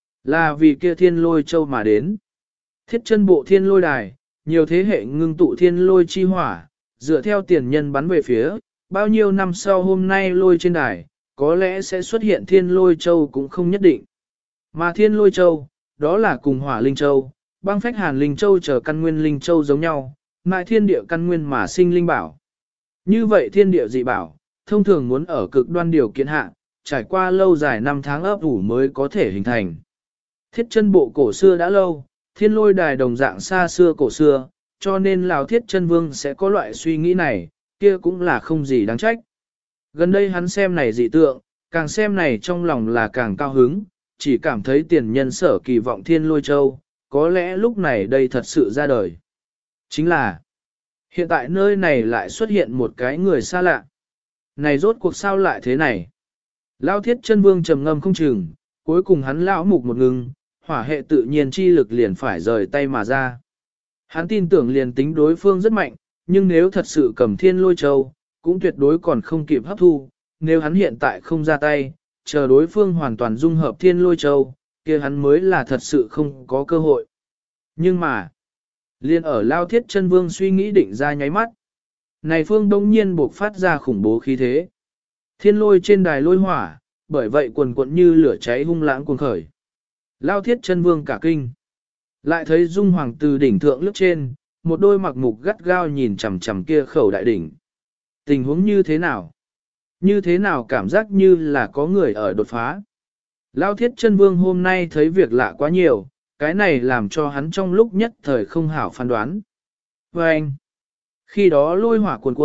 Là vì kia thiên lôi châu mà đến. Thiết Chân Bộ thiên lôi đài, nhiều thế hệ ngưng tụ thiên lôi chi hỏa, dựa theo tiền nhân bắn về phía, bao nhiêu năm sau hôm nay lôi trên đài, có lẽ sẽ xuất hiện thiên lôi châu cũng không nhất định. Mà thiên lôi châu, đó là cùng hỏa linh châu, băng phách hàn linh châu chờ căn nguyên linh châu giống nhau, mại thiên địa căn nguyên mà sinh linh bảo. Như vậy thiên địa dị bảo, thông thường muốn ở cực đoan điều kiện hạ, trải qua lâu dài năm tháng ấp ủ mới có thể hình thành. Thiết Chân Bộ cổ xưa đã lâu, thiên lôi đài đồng dạng xa xưa cổ xưa, cho nên Lão Thiết Chân Vương sẽ có loại suy nghĩ này, kia cũng là không gì đáng trách. Gần đây hắn xem này dị tượng, càng xem này trong lòng là càng cao hứng, chỉ cảm thấy tiền nhân sở kỳ vọng thiên lôi châu, có lẽ lúc này đây thật sự ra đời. Chính là, hiện tại nơi này lại xuất hiện một cái người xa lạ. Này rốt cuộc sao lại thế này? Lão Thiết Chân Vương trầm ngâm không chừng, cuối cùng hắn lão mục một ngừng, hỏa hệ tự nhiên chi lực liền phải rời tay mà ra. Hắn tin tưởng liền tính đối phương rất mạnh, nhưng nếu thật sự cầm thiên lôi châu, cũng tuyệt đối còn không kịp hấp thu, nếu hắn hiện tại không ra tay, chờ đối phương hoàn toàn dung hợp thiên lôi châu, kia hắn mới là thật sự không có cơ hội. Nhưng mà, liền ở Lao Thiết Chân Vương suy nghĩ định ra nháy mắt. Này phương đông nhiên buộc phát ra khủng bố khí thế. Thiên lôi trên đài lôi hỏa, bởi vậy quần quận như lửa cháy hung lãng cuồng khởi. Lao Thiết Chân Vương cả kinh. Lại thấy Dung Hoàng từ đỉnh thượng lướt trên, một đôi mặc mục gắt gao nhìn chằm chằm kia khẩu đại đỉnh. Tình huống như thế nào? Như thế nào cảm giác như là có người ở đột phá? Lao Thiết Chân Vương hôm nay thấy việc lạ quá nhiều, cái này làm cho hắn trong lúc nhất thời không hảo phán đoán. Và anh, khi đó lôi hỏa cuồn cuộn,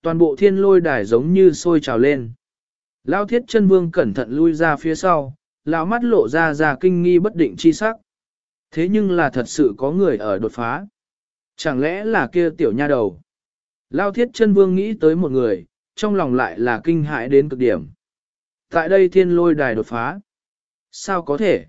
toàn bộ thiên lôi đài giống như sôi trào lên. Lão thiết chân vương cẩn thận lui ra phía sau, lão mắt lộ ra kinh nghi bất định chi sắc. Thế nhưng là thật sự có người ở đột phá. Chẳng lẽ là kia tiểu nha đầu? Lão thiết chân vương nghĩ tới một người, trong lòng lại là kinh hãi đến cực điểm. Tại đây thiên lôi đài đột phá. Sao có thể?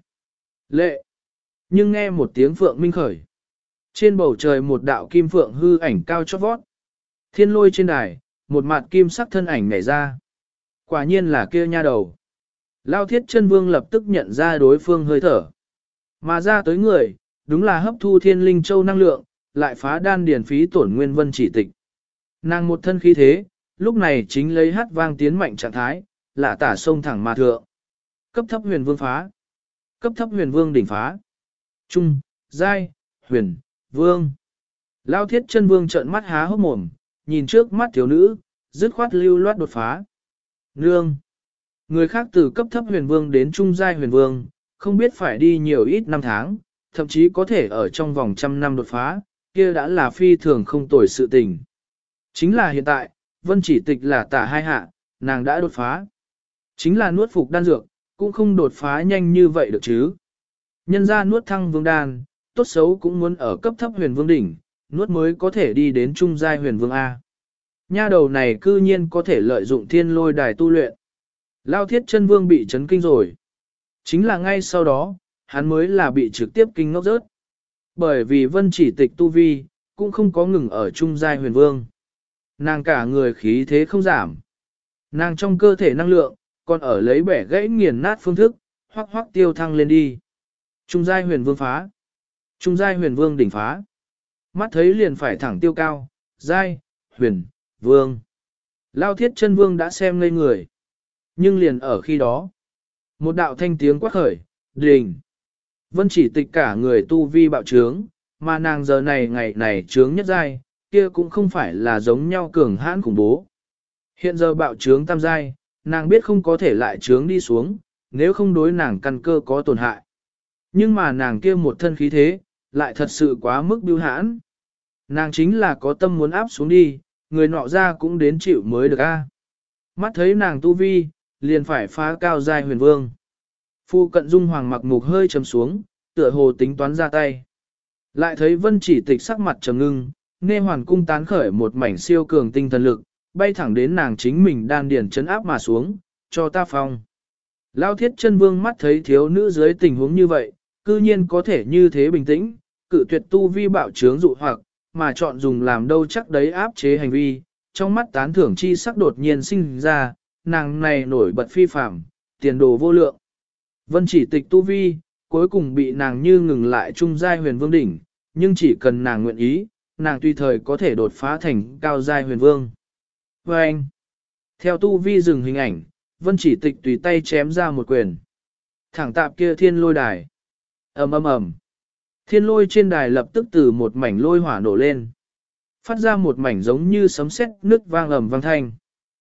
Lệ! Nhưng nghe một tiếng phượng minh khởi. Trên bầu trời một đạo kim phượng hư ảnh cao chót vót. Thiên lôi trên đài, một mặt kim sắc thân ảnh nhảy ra. Quả nhiên là kia nha đầu. Lao thiết chân vương lập tức nhận ra đối phương hơi thở. Mà ra tới người, đúng là hấp thu thiên linh châu năng lượng, lại phá đan điển phí tổn nguyên vân chỉ tịch. Nàng một thân khí thế, lúc này chính lấy hát vang tiến mạnh trạng thái, lạ tả sông thẳng mà thượng. Cấp thấp huyền vương phá. Cấp thấp huyền vương đỉnh phá. Trung, giai, huyền, vương. Lao thiết chân vương trợn mắt há hốc mồm, nhìn trước mắt thiếu nữ, dứt khoát lưu loát đột phá. Nương. Người khác từ cấp thấp huyền vương đến trung giai huyền vương, không biết phải đi nhiều ít năm tháng, thậm chí có thể ở trong vòng trăm năm đột phá, kia đã là phi thường không tồi sự tình. Chính là hiện tại, vân chỉ tịch là tả hai hạ, nàng đã đột phá. Chính là nuốt phục đan dược, cũng không đột phá nhanh như vậy được chứ. Nhân ra nuốt thăng vương đan, tốt xấu cũng muốn ở cấp thấp huyền vương đỉnh, nuốt mới có thể đi đến trung giai huyền vương A. Nha đầu này cư nhiên có thể lợi dụng thiên lôi đài tu luyện. Lao thiết chân vương bị chấn kinh rồi. Chính là ngay sau đó, hắn mới là bị trực tiếp kinh ngốc rớt. Bởi vì vân chỉ tịch tu vi, cũng không có ngừng ở trung giai huyền vương. Nàng cả người khí thế không giảm. Nàng trong cơ thể năng lượng, còn ở lấy bẻ gãy nghiền nát phương thức, hoắc hoắc tiêu thăng lên đi. Trung giai huyền vương phá. Trung giai huyền vương đỉnh phá. Mắt thấy liền phải thẳng tiêu cao, giai, huyền, vương. Lao thiết chân vương đã xem ngây người. Nhưng liền ở khi đó, một đạo thanh tiếng quát khởi, đình. Vân chỉ tịch cả người tu vi bạo trướng, mà nàng giờ này ngày này trướng nhất giai, kia cũng không phải là giống nhau cường hãn khủng bố. Hiện giờ bạo trướng tam giai, nàng biết không có thể lại trướng đi xuống, nếu không đối nàng căn cơ có tổn hại. Nhưng mà nàng kia một thân khí thế, lại thật sự quá mức bưu hãn. Nàng chính là có tâm muốn áp xuống đi, người nọ ra cũng đến chịu mới được a. Mắt thấy nàng tu vi, liền phải phá cao giai huyền vương. Phu cận dung hoàng mặc mục hơi trầm xuống, tựa hồ tính toán ra tay. Lại thấy vân chỉ tịch sắc mặt trầm ngưng, nghe hoàn cung tán khởi một mảnh siêu cường tinh thần lực, bay thẳng đến nàng chính mình đan điển chấn áp mà xuống, cho ta phong. Lao thiết chân vương mắt thấy thiếu nữ dưới tình huống như vậy, cư nhiên có thể như thế bình tĩnh, cự tuyệt tu vi bạo trướng dụ hoặc, mà chọn dùng làm đâu chắc đấy áp chế hành vi, trong mắt tán thưởng chi sắc đột nhiên sinh ra, nàng này nổi bật phi phạm, tiền đồ vô lượng. Vân chỉ tịch tu vi, cuối cùng bị nàng như ngừng lại trung giai huyền vương đỉnh, nhưng chỉ cần nàng nguyện ý, nàng tùy thời có thể đột phá thành cao giai huyền vương. Và anh, theo tu vi dừng hình ảnh, vân chỉ tịch tùy tay chém ra một quyền. Thẳng tạp kia thiên lôi đài. Ầm ầm ầm. Thiên lôi trên đài lập tức từ một mảnh lôi hỏa nổ lên. Phát ra một mảnh giống như sấm sét nứt vang ầm vang thanh.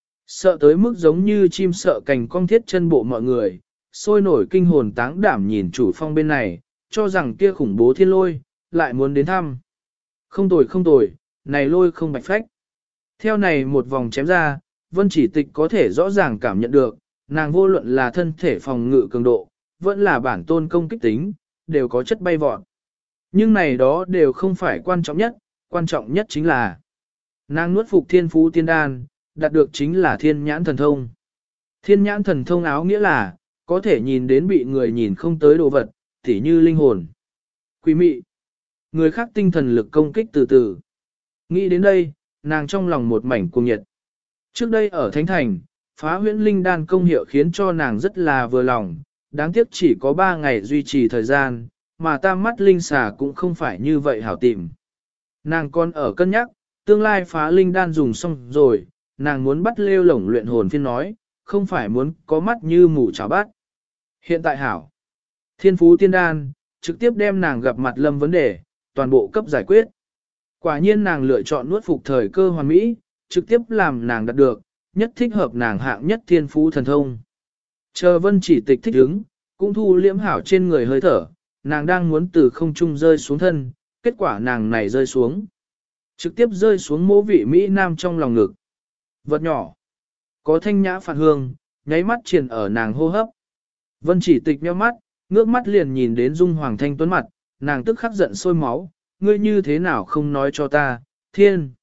Sợ tới mức giống như chim sợ cành cong thiết chân bộ mọi người, sôi nổi kinh hồn táng đảm nhìn chủ phong bên này, cho rằng kia khủng bố thiên lôi, lại muốn đến thăm. Không tồi, này lôi không bạch phách. Theo này một vòng chém ra, vân chỉ tịch có thể rõ ràng cảm nhận được, nàng vô luận là thân thể phòng ngự cường độ, vẫn là bản tôn công kích tính, đều có chất bay vọt. Nhưng này đó đều không phải quan trọng nhất chính là nàng nuốt phục thiên phú tiên đan, đạt được chính là thiên nhãn thần thông. Thiên nhãn thần thông áo nghĩa là, có thể nhìn đến bị người nhìn không tới đồ vật, tỉ như linh hồn, quý mị, người khác tinh thần lực công kích từ từ. Nghĩ đến đây, nàng trong lòng một mảnh cuồng nhiệt. Trước đây ở Thánh Thành, phá huyễn linh đan công hiệu khiến cho nàng rất là vừa lòng, đáng tiếc chỉ có 3 ngày duy trì thời gian, mà tam mắt linh xà cũng không phải như vậy hảo tìm. Nàng còn ở cân nhắc, tương lai phá linh đan dùng xong rồi, nàng muốn bắt lêu lổng luyện hồn phiên nói, không phải muốn có mắt như mù chảo bát. Hiện tại hảo, thiên phú tiên đan, trực tiếp đem nàng gặp mặt lâm vấn đề, toàn bộ cấp giải quyết. Quả nhiên nàng lựa chọn nuốt phục thời cơ hoàn mỹ, trực tiếp làm nàng đạt được, nhất thích hợp nàng hạng nhất thiên phú thần thông. Chờ vân chỉ tịch thích ứng, cũng thu liễm hảo trên người hơi thở, nàng đang muốn từ không trung rơi xuống thân, kết quả nàng này rơi xuống. Trực tiếp rơi xuống mỗ vị Mỹ Nam trong lòng ngực. Vật nhỏ, có thanh nhã phản hương, nháy mắt triền ở nàng hô hấp. Vân Chỉ Tịch nhíu mắt, ngước mắt liền nhìn đến Dung Hoàng thanh tuấn mặt, nàng tức khắc giận sôi máu, ngươi như thế nào không nói cho ta, thiên.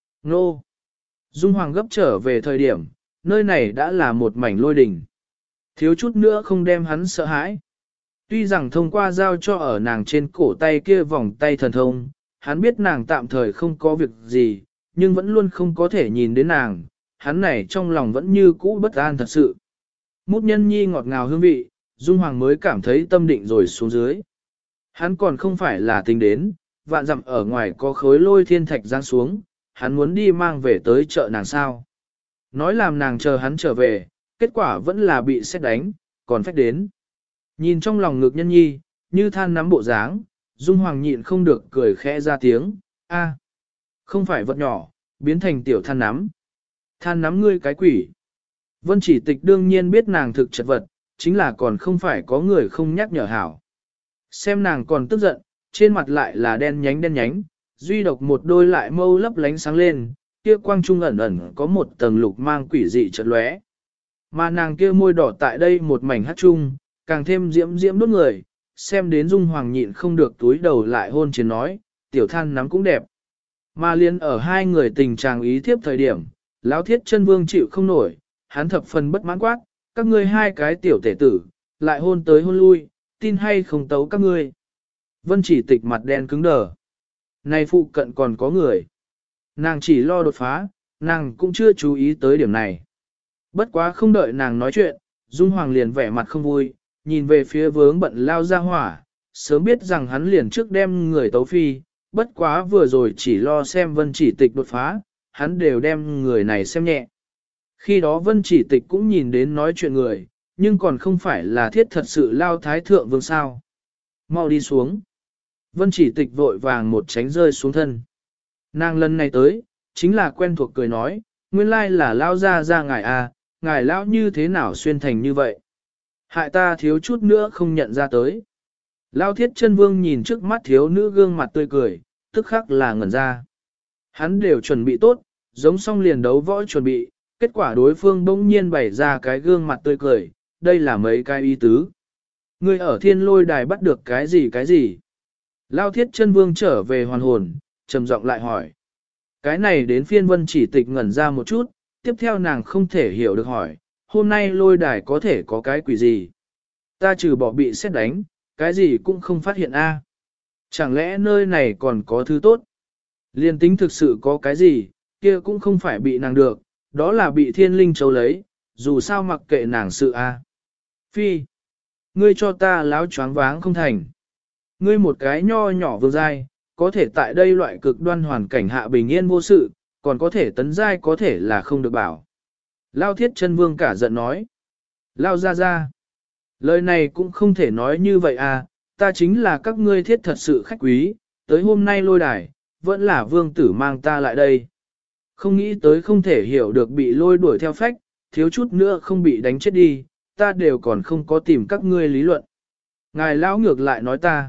Nô. Dung Hoàng gấp trở về thời điểm, nơi này đã là một mảnh lôi đỉnh. Thiếu chút nữa không đem hắn sợ hãi. Tuy rằng thông qua giao cho ở nàng trên cổ tay kia vòng tay thần thông, hắn biết nàng tạm thời không có việc gì, nhưng vẫn luôn không có thể nhìn đến nàng, hắn này trong lòng vẫn như cũ bất an thật sự. Mút nhân nhi ngọt ngào hương vị, Dung Hoàng mới cảm thấy tâm định rồi xuống dưới. Hắn còn không phải là tính đến, vạn dặm ở ngoài có khối lôi thiên thạch giáng xuống, hắn muốn đi mang về tới chợ nàng sao. Nói làm nàng chờ hắn trở về, kết quả vẫn là bị xét đánh, còn phách đến. Nhìn trong lòng ngực nhân nhi, như than nắm bộ dáng, Dung Hoàng nhịn không được cười khẽ ra tiếng, a, không phải vật nhỏ, biến thành tiểu than nắm. Than nắm ngươi cái quỷ. Vân Chỉ Tịch đương nhiên biết nàng thực chật vật, chính là còn không phải có người không nhắc nhở hảo. Xem nàng còn tức giận, trên mặt lại là đen nhánh, duy độc một đôi lại mâu lấp lánh sáng lên, kia quang trung ẩn ẩn có một tầng lục mang quỷ dị chợt lóe. Mà nàng kia môi đỏ tại đây một mảnh hát trung, càng thêm diễm đốt người, xem đến Dung Hoàng nhịn không được túi đầu lại hôn chiến nói, tiểu than nắm cũng đẹp. Mà liên ở hai người tình trạng ý thiếp thời điểm, Lão Thiết Chân Vương chịu không nổi, hắn thập phần bất mãn quát, các ngươi hai cái tiểu tể tử, lại hôn tới hôn lui, tin hay không tấu các ngươi. Vân Chỉ Tịch mặt đen cứng đờ. Này phụ cận còn có người. Nàng chỉ lo đột phá, nàng cũng chưa chú ý tới điểm này. Bất quá không đợi nàng nói chuyện, Dung Hoàng liền vẻ mặt không vui, nhìn về phía vướng bận lao ra hỏa, sớm biết rằng hắn liền trước đem người tấu phi, bất quá vừa rồi chỉ lo xem Vân Chỉ Tịch đột phá, hắn đều đem người này xem nhẹ. Khi đó Vân Chỉ Tịch cũng nhìn đến nói chuyện người, nhưng còn không phải là thiết thật sự lao thái thượng vương sao. Mau đi xuống. Vân Chỉ Tịch vội vàng một tránh rơi xuống thân. Nàng lần này tới, chính là quen thuộc cười nói, nguyên lai là lao ra ngài à, ngài lão như thế nào xuyên thành như vậy. Hại ta thiếu chút nữa không nhận ra tới. Lao Thiết Chân Vương nhìn trước mắt thiếu nữ gương mặt tươi cười, tức khắc là ngẩn ra. Hắn đều chuẩn bị tốt, giống xong liền đấu võ chuẩn bị, kết quả đối phương bỗng nhiên bày ra cái gương mặt tươi cười, đây là mấy cái ý tứ. Ngươi ở thiên lôi đài bắt được cái gì? Lao Thiết Chân Vương trở về hoàn hồn, trầm giọng lại hỏi. Cái này đến phiên Vân Chỉ Tịch ngẩn ra một chút, tiếp theo nàng không thể hiểu được hỏi, hôm nay lôi đài có thể có cái quỷ gì? Ta trừ bỏ bị xét đánh, cái gì cũng không phát hiện a. Chẳng lẽ nơi này còn có thứ tốt? Liên tính thực sự có cái gì, kia cũng không phải bị nàng được, đó là bị thiên linh châu lấy, dù sao mặc kệ nàng sự a. Phi, ngươi cho ta láo choáng váng không thành. Ngươi một cái nho nhỏ vương giai, có thể tại đây loại cực đoan hoàn cảnh hạ bình yên vô sự, còn có thể tấn giai có thể là không được bảo. Lao Thiết Chân Vương cả giận nói. Lao ra. Lời này cũng không thể nói như vậy à, ta chính là các ngươi thiết thật sự khách quý, tới hôm nay lôi đài, vẫn là vương tử mang ta lại đây. Không nghĩ tới không thể hiểu được bị lôi đuổi theo phách, thiếu chút nữa không bị đánh chết đi, ta đều còn không có tìm các ngươi lý luận. Ngài lão ngược lại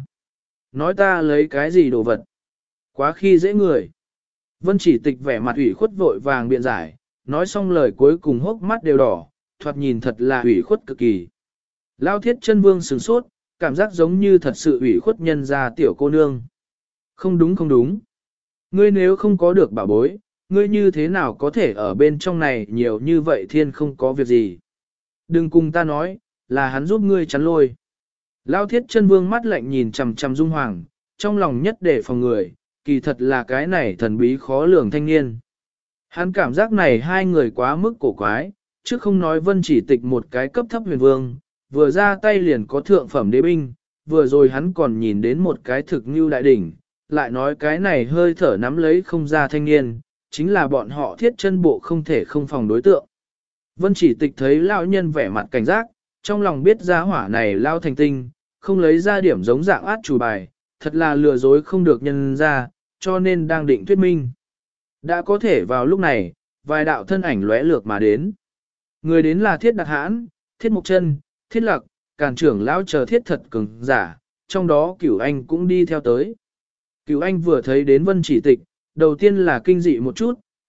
nói ta lấy cái gì đồ vật. Quá khi dễ người. Vân Chỉ Tịch vẻ mặt ủy khuất vội vàng biện giải, nói xong lời cuối cùng hốc mắt đều đỏ, thoạt nhìn thật là ủy khuất cực kỳ. Lao Thiết Chân Vương sửng sốt, cảm giác giống như thật sự ủy khuất nhân ra tiểu cô nương. Không đúng. Ngươi nếu không có được bảo bối, ngươi như thế nào có thể ở bên trong này nhiều như vậy thiên không có việc gì. Đừng cùng ta nói, là hắn giúp ngươi chắn lôi. Lao Thiết Chân Vương mắt lạnh nhìn chằm chằm Dung Hoàng, trong lòng nhất để phòng người, kỳ thật là cái này thần bí khó lường thanh niên. Hắn cảm giác này hai người quá mức cổ quái, chứ không nói Vân Chỉ Tịch một cái cấp thấp huyền vương, vừa ra tay liền có thượng phẩm đế binh, vừa rồi hắn còn nhìn đến một cái thực như đại đỉnh, lại nói cái này hơi thở nắm lấy không ra thanh niên, chính là bọn họ Thiết Chân bộ không thể không phòng đối tượng. Vân Chỉ Tịch thấy lão nhân vẻ mặt cảnh giác, trong lòng biết giá hỏa này lao thành tinh, không lấy ra điểm giống dạng át chủ bài, thật là lừa dối không được nhân ra, cho nên đang định thuyết minh. Đã có thể vào lúc này, vài đạo thân ảnh lóe lược mà đến. Người đến là Thiết Đặc Hãn, Thiết Mộc Chân, Thiết Lặc, Càn trưởng lão chờ thiết thật cường giả, trong đó Cửu Anh cũng đi theo tới. Cửu Anh vừa thấy đến Vân Chỉ Tịch, đầu tiên là kinh dị một chút,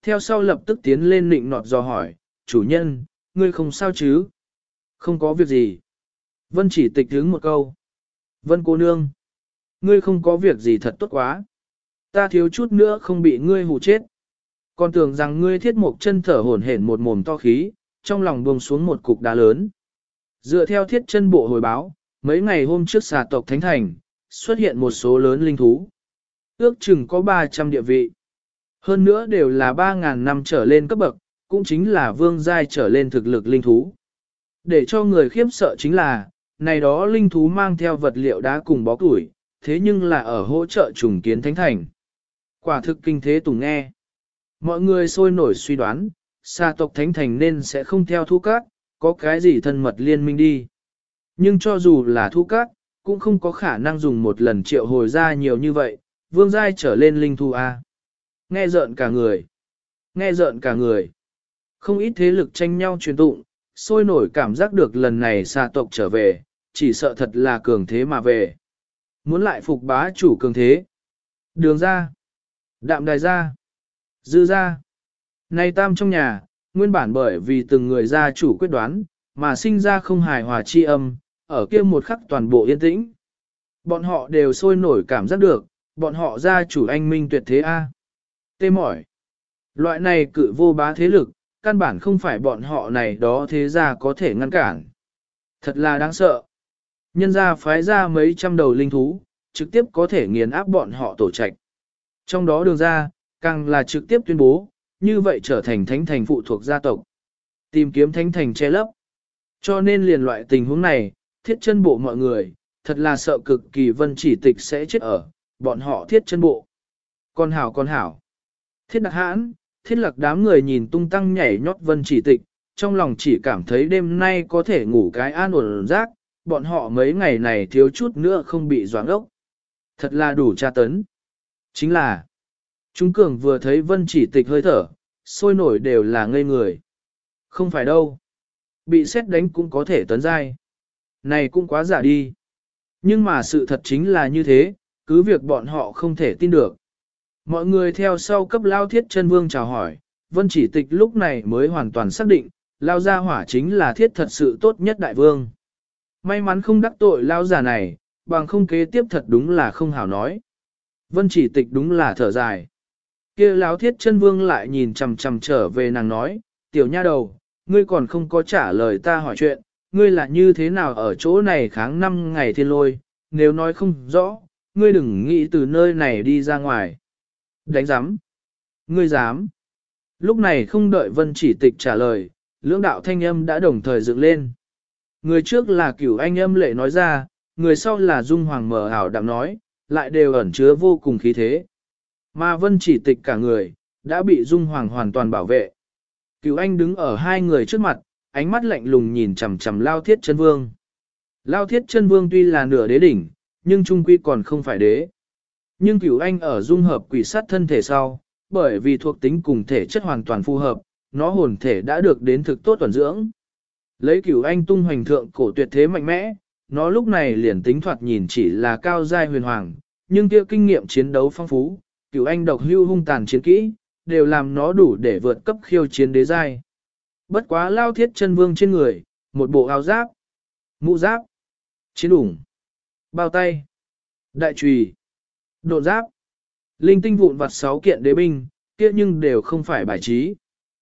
theo sau lập tức tiến lên nịnh nọt dò hỏi, chủ nhân, ngươi không sao chứ? Không có việc gì. Vân chỉ tịch hướng một câu. Vân cô nương, ngươi không có việc gì thật tốt quá. Ta thiếu chút nữa không bị ngươi hù chết. Còn tưởng rằng ngươi thiết một chân thở hổn hển một mồm to khí, trong lòng buông xuống một cục đá lớn. Dựa theo thiết chân bộ hồi báo, mấy ngày hôm trước xà tộc Thánh Thành, xuất hiện một số lớn linh thú. Ước chừng có 300 địa vị. Hơn nữa đều là 3.000 năm trở lên cấp bậc, cũng chính là vương giai trở lên thực lực linh thú. Để cho người khiếp sợ chính là, này đó linh thú mang theo vật liệu đá cùng bó củi, thế nhưng là ở hỗ trợ trùng kiến Thánh Thành. Quả thực kinh thế tùng nghe. Mọi người sôi nổi suy đoán, xà tộc Thánh Thành nên sẽ không theo thu cát, có cái gì thân mật liên minh đi. Nhưng cho dù là thu cát, cũng không có khả năng dùng một lần triệu hồi ra nhiều như vậy, vương giai trở lên linh thú A. Nghe rợn cả người. Nghe rợn cả người. Không ít thế lực tranh nhau truyền tụng, sôi nổi cảm giác được lần này xà tộc trở về, chỉ sợ thật là cường thế mà về. Muốn lại phục bá chủ cường thế. Đường ra. Đạm đài ra. Dư ra. Nay tam trong nhà, nguyên bản bởi vì từng người gia chủ quyết đoán, mà sinh ra không hài hòa chi âm, ở kia một khắc toàn bộ yên tĩnh. Bọn họ đều sôi nổi cảm giác được, bọn họ gia chủ anh minh tuyệt thế A. Tê mỏi. Loại này cự vô bá thế lực, căn bản không phải bọn họ này đó thế gia có thể ngăn cản. Thật là đáng sợ. Nhân gia phái ra mấy trăm đầu linh thú, trực tiếp có thể nghiền áp bọn họ tổ trạch. Trong đó đường ra, càng là trực tiếp tuyên bố, như vậy trở thành thánh thành phụ thuộc gia tộc. Tìm kiếm thánh thành che lấp. Cho nên liền loại tình huống này, thiết chân bộ mọi người, thật là sợ cực kỳ Vân Chỉ Tịch sẽ chết ở, bọn họ thiết chân bộ. Con hảo. Thiết đặc hãn, thiết lạc đám người nhìn tung tăng nhảy nhót Vân Chỉ Tịch, trong lòng chỉ cảm thấy đêm nay có thể ngủ cái an ổn giấc, bọn họ mấy ngày này thiếu chút nữa không bị doáng ốc. Thật là đủ tra tấn. Chính là, chúng cường vừa thấy Vân Chỉ Tịch hơi thở, sôi nổi đều là ngây người. Không phải đâu. Bị xét đánh cũng có thể tấn giai. Này cũng quá giả đi. Nhưng mà sự thật chính là như thế, cứ việc bọn họ không thể tin được. Mọi người theo sau cấp Lao Thiết Chân Vương chào hỏi, Vân Chỉ Tịch lúc này mới hoàn toàn xác định, Lao Gia Hỏa chính là thiết thật sự tốt nhất đại vương. May mắn không đắc tội Lao giả này, bằng không kế tiếp thật đúng là không hảo nói. Vân Chỉ Tịch đúng là thở dài. Kia Lão Thiết Chân Vương lại nhìn chằm chằm trở về nàng nói, tiểu nha đầu, ngươi còn không có trả lời ta hỏi chuyện, ngươi là như thế nào ở chỗ này kháng 5 ngày thiên lôi, nếu nói không rõ, ngươi đừng nghĩ từ nơi này đi ra ngoài. Đánh giám. Ngươi dám. Lúc này không đợi Vân Chỉ Tịch trả lời, lưỡng đạo thanh âm đã đồng thời dựng lên. Người trước là Cửu Anh âm lệ nói ra, người sau là Dung Hoàng mở ảo đạm nói, lại đều ẩn chứa vô cùng khí thế. Mà Vân Chỉ Tịch cả người, đã bị Dung Hoàng hoàn toàn bảo vệ. Cửu Anh đứng ở hai người trước mặt, ánh mắt lạnh lùng nhìn chằm chằm Lao Thiết Chân Vương. Lao Thiết Chân Vương tuy là nửa đế đỉnh, nhưng trung quy còn không phải đế. Nhưng Cửu Anh ở dung hợp quỷ sát thân thể sau, bởi vì thuộc tính cùng thể chất hoàn toàn phù hợp, nó hồn thể đã được đến thực tốt tuần dưỡng. Lấy Cửu Anh tung hoành thượng cổ tuyệt thế mạnh mẽ, nó lúc này liền tính thoạt nhìn chỉ là cao giai huyền hoàng, nhưng kia kinh nghiệm chiến đấu phong phú, Cửu Anh độc hưu hung tàn chiến kỹ, đều làm nó đủ để vượt cấp khiêu chiến đế giai. Bất quá Lao Thiết Chân Vương trên người, một bộ áo giáp, mũ giáp, chiến ủng, bao tay, đại chùy, độn giáp, linh tinh vụn vặt 6 kiện đế binh, kia nhưng đều không phải bài trí.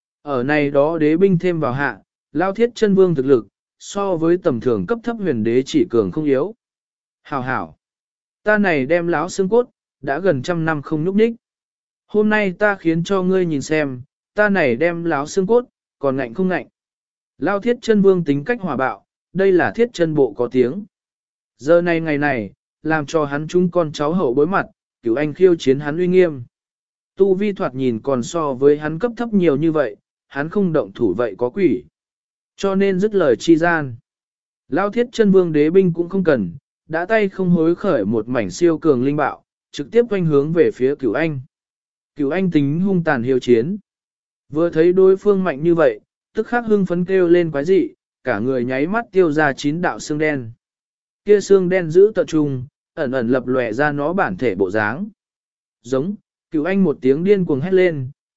Ở này đó đế binh thêm vào hạ, Lao Thiết Chân Vương thực lực, so với tầm thường cấp thấp huyền đế chỉ cường không yếu. Hảo, ta này đem láo xương cốt, đã gần 100 năm không nhúc nhích. Hôm nay ta khiến cho ngươi nhìn xem, ta này đem láo xương cốt, còn ngạnh không ngạnh. Lao Thiết Chân Vương tính cách hòa bạo, đây là thiết chân bộ có tiếng. Giờ này ngày này, làm cho hắn chúng con cháu hậu bối mặt, Cửu Anh khiêu chiến hắn uy nghiêm. Tu vi thoạt nhìn còn so với hắn cấp thấp nhiều như vậy, hắn không động thủ vậy có quỷ. Cho nên dứt lời chi gian. Lao Thiết Chân Vương đế binh cũng không cần, đã tay không hối khởi một mảnh siêu cường linh bạo, trực tiếp quanh hướng về phía Cửu Anh. Cửu Anh tính hung tàn hiếu chiến. Vừa thấy đối phương mạnh như vậy, tức khắc hưng phấn kêu lên quái dị, cả người nháy mắt tiêu ra 9 đạo xương đen. Kia xương đen giữ tận trung, ẩn ẩn lập lòe ra nó bản thể bộ dáng. Giống, Cửu Anh một tiếng điên cuồng hét lên,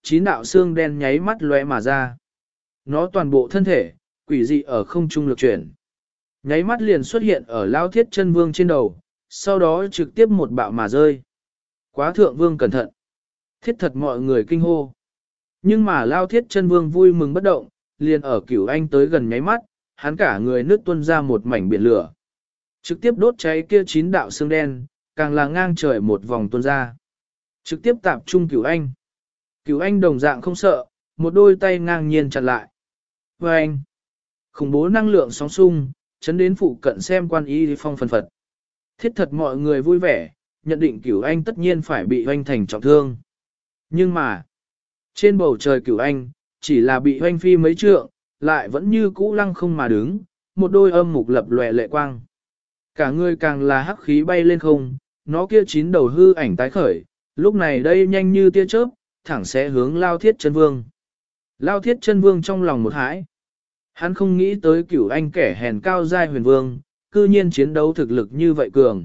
chín đạo xương đen nháy mắt lóe mà ra. Nó toàn bộ thân thể, quỷ dị ở không trung lực chuyển. Nháy mắt liền xuất hiện ở Lao Thiết Chân Vương trên đầu, sau đó trực tiếp một bạo mà rơi. Quá Thượng Vương cẩn thận. Thiết thật mọi người kinh hô. Nhưng mà Lao Thiết Chân Vương vui mừng bất động, liền ở Cửu Anh tới gần nháy mắt, hắn cả người nứt tuôn ra một mảnh biển lửa. Trực tiếp đốt cháy kia chín đạo xương đen, càng là ngang trời một vòng tuôn ra. Trực tiếp tạp trung Cửu Anh. Cửu Anh đồng dạng không sợ, một đôi tay ngang nhiên chặn lại. Và anh, khủng bố năng lượng sóng xung, chấn đến phụ cận xem quan y phong phần phật. Thiết thật mọi người vui vẻ, nhận định Cửu Anh tất nhiên phải bị hoanh thành trọng thương. Nhưng mà, trên bầu trời Cửu Anh, chỉ là bị hoanh phi mấy trượng, lại vẫn như cũ lăng không mà đứng, một đôi âm mục lập lòe lệ quang. Cả người càng là hắc khí bay lên không, nó kia chín đầu hư ảnh tái khởi, lúc này đây nhanh như tia chớp, thẳng sẽ hướng Lao Thiết Chân Vương. Lao Thiết Chân Vương trong lòng một hãi. Hắn không nghĩ tới Cửu Anh kẻ hèn cao giai huyền vương, cư nhiên chiến đấu thực lực như vậy cường.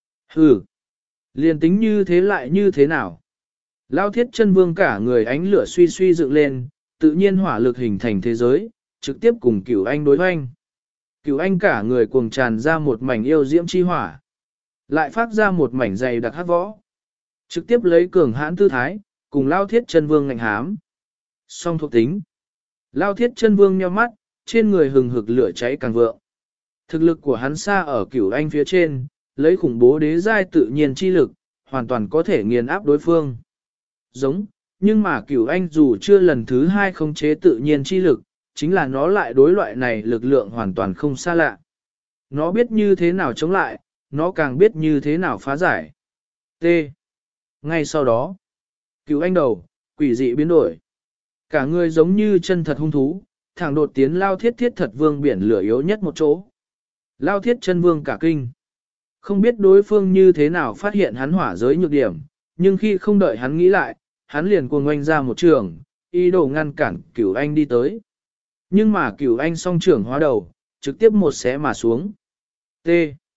Hừ, liền tính như thế lại như thế nào? Lao Thiết Chân Vương cả người ánh lửa suy suy dựng lên, tự nhiên hỏa lực hình thành thế giới, trực tiếp cùng Cửu Anh đối hoành. Cửu Anh cả người cuồng tràn ra một mảnh yêu diễm chi hỏa, lại phát ra một mảnh dày đặc hắc võ. Trực tiếp lấy cường hãn tư thái, cùng Lao Thiết Chân Vương ngạnh hám. Song thuộc tính. Lao Thiết Chân Vương nheo mắt, trên người hừng hực lửa cháy càng vượng. Thực lực của hắn xa ở Cửu Anh phía trên, lấy khủng bố đế giai tự nhiên chi lực, hoàn toàn có thể nghiền áp đối phương. Giống, nhưng mà Cửu Anh dù chưa lần thứ hai khống chế tự nhiên chi lực, chính là nó lại đối loại này lực lượng hoàn toàn không xa lạ. Nó biết như thế nào chống lại, nó càng biết như thế nào phá giải. T. Ngay sau đó, Cửu Anh đầu, quỷ dị biến đổi. Cả người giống như chân thật hung thú, thẳng đột tiến Lao Thiết Thiết thật vương biển lửa yếu nhất một chỗ. Lao Thiết Chân Vương cả kinh. Không biết đối phương như thế nào phát hiện hắn hỏa giới nhược điểm, nhưng khi không đợi hắn nghĩ lại, hắn liền cuồng oanh ra một trường, ý đồ ngăn cản Cửu Anh đi tới. Nhưng mà Cửu Anh song trưởng hóa đầu, trực tiếp một xé mà xuống. T.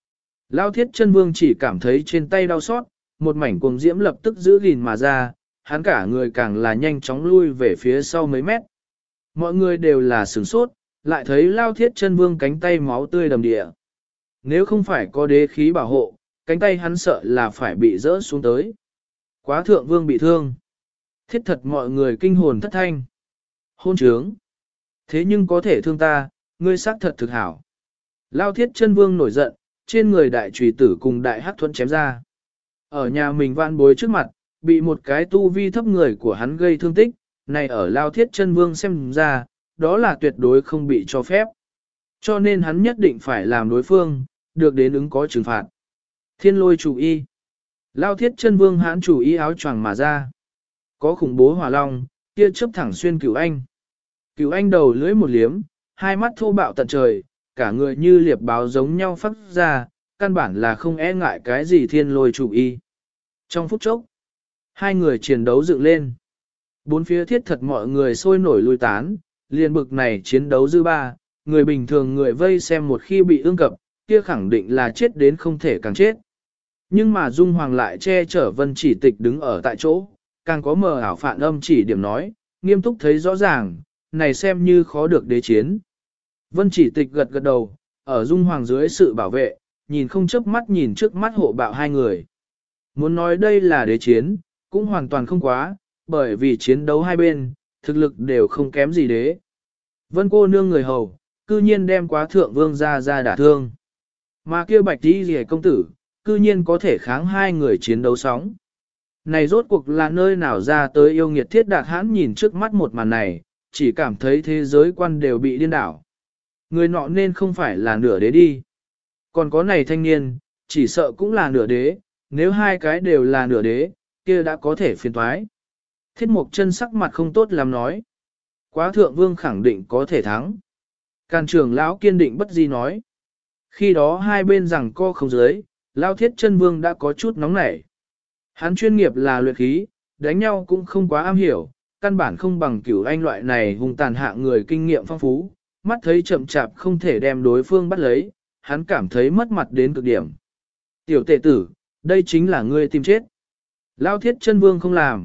Lao Thiết Chân Vương chỉ cảm thấy trên tay đau xót, một mảnh cuồng diễm lập tức giữ gìn mà ra, hắn cả người càng là nhanh chóng lui về phía sau mấy mét. Mọi người đều là sửng sốt, lại thấy Lao Thiết Chân Vương cánh tay máu tươi đầm địa. Nếu không phải có đế khí bảo hộ, cánh tay hắn sợ là phải bị rỡ xuống tới. Quá Thượng Vương bị thương. Thiết thật mọi người kinh hồn thất thanh. Hôn trướng. Thế nhưng có thể thương ta, ngươi xác thật thực hảo. Lao Thiết Chân Vương nổi giận, trên người đại trùy tử cùng đại hắc thuẫn chém ra. Ở nhà mình van bối trước mặt, bị một cái tu vi thấp người của hắn gây thương tích, này ở Lao Thiết Chân Vương xem ra, đó là tuyệt đối không bị cho phép. Cho nên hắn nhất định phải làm đối phương, được đến ứng có trừng phạt. Thiên lôi chủ y. Lao Thiết Chân Vương hãn chủ y áo choàng mà ra. Có khủng bố hỏa long, kia chớp thẳng xuyên Cửu Anh. Cửu Anh đầu lưỡi một liếm, hai mắt thô bạo tận trời, cả người như liệp báo giống nhau phát ra, căn bản là không e ngại cái gì thiên lôi chủ y. Trong phút chốc, hai người chiến đấu dựng lên. Bốn phía thiết thật mọi người sôi nổi lui tán, liền bực này chiến đấu dư ba, người bình thường người vây xem một khi bị ương cập, kia khẳng định là chết đến không thể càng chết. Nhưng mà Dung Hoàng lại che chở Vân Chỉ Tịch đứng ở tại chỗ, càng có mờ ảo phản âm chỉ điểm nói, nghiêm túc thấy rõ ràng, này xem như khó được đế chiến. Vân Chỉ Tịch gật gật đầu, ở Dung Hoàng dưới sự bảo vệ, nhìn không chớp mắt nhìn trước mắt hộ bạo hai người. Muốn nói đây là đế chiến, cũng hoàn toàn không quá, bởi vì chiến đấu hai bên, thực lực đều không kém gì đế. Vân cô nương người hầu, cư nhiên đem Quá Thượng Vương ra đả thương. Mà kia Bạch Tí Rìa công tử, cư nhiên có thể kháng hai người chiến đấu sóng. Này rốt cuộc là nơi nào ra tới yêu nghiệt thiết đạt hãn nhìn trước mắt một màn này, chỉ cảm thấy thế giới quan đều bị điên đảo. Người nọ nên không phải là nửa đế đi. Còn có này thanh niên, chỉ sợ cũng là nửa đế, nếu hai cái đều là nửa đế, kia đã có thể phiền toái. Thiết Mộc Chân sắc mặt không tốt làm nói. Quá Thượng Vương khẳng định có thể thắng. Càn trưởng lão kiên định bất di nói. Khi đó hai bên rằng co không dưới, Lao Thiết Chân Vương đã có chút nóng nảy. Hắn chuyên nghiệp là luyện khí, đánh nhau cũng không quá am hiểu, căn bản không bằng Cửu Anh loại này hung tàn hạ người kinh nghiệm phong phú, mắt thấy chậm chạp không thể đem đối phương bắt lấy, hắn cảm thấy mất mặt đến cực điểm. Tiểu tệ tử, đây chính là ngươi tìm chết. Lao Thiết Chân Vương không làm,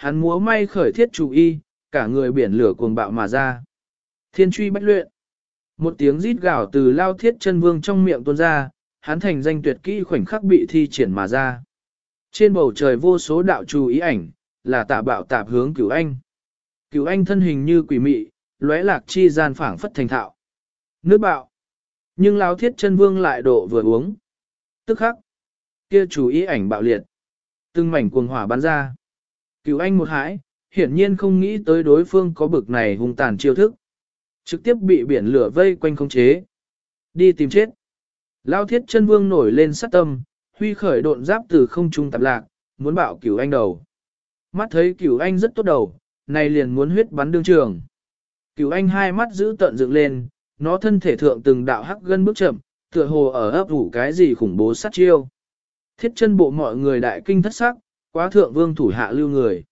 hắn múa may khởi thiết chủ y, cả người biển lửa cuồng bạo mà ra. Thiên truy bách luyện. Một tiếng rít gào từ Lao Thiết Chân Vương trong miệng tuôn ra, hắn thành danh tuyệt kỹ khoảnh khắc bị thi triển mà ra. Trên bầu trời vô số đạo chú ý ảnh, là tả bạo tạp hướng Cửu Anh. Cửu Anh thân hình như quỷ mị, lóe lạc chi gian phảng phất thành thạo. Nước bạo. Nhưng Lao Thiết Chân Vương lại độ vừa uống. Tức khắc. Kia chú ý ảnh bạo liệt. Từng mảnh cuồng hỏa bắn ra. Cửu Anh một hãi, hiển nhiên không nghĩ tới đối phương có bực này hung tàn chiêu thức. Trực tiếp bị biển lửa vây quanh khống chế. Đi tìm chết. Lao Thiết Chân Vương nổi lên sát tâm, huy khởi độn giáp từ không trung tạp lạc, muốn bạo Cửu Anh đầu. Mắt thấy Cửu Anh rất tốt đầu, này liền muốn huyết bắn đương trường. Cửu Anh hai mắt giữ tận dựng lên, nó thân thể thượng từng đạo hắc gân bước chậm, tựa hồ ở ấp ủ cái gì khủng bố sát chiêu. Thiết Chân bộ mọi người đại kinh thất sắc, quá thượng vương thủ hạ lưu người.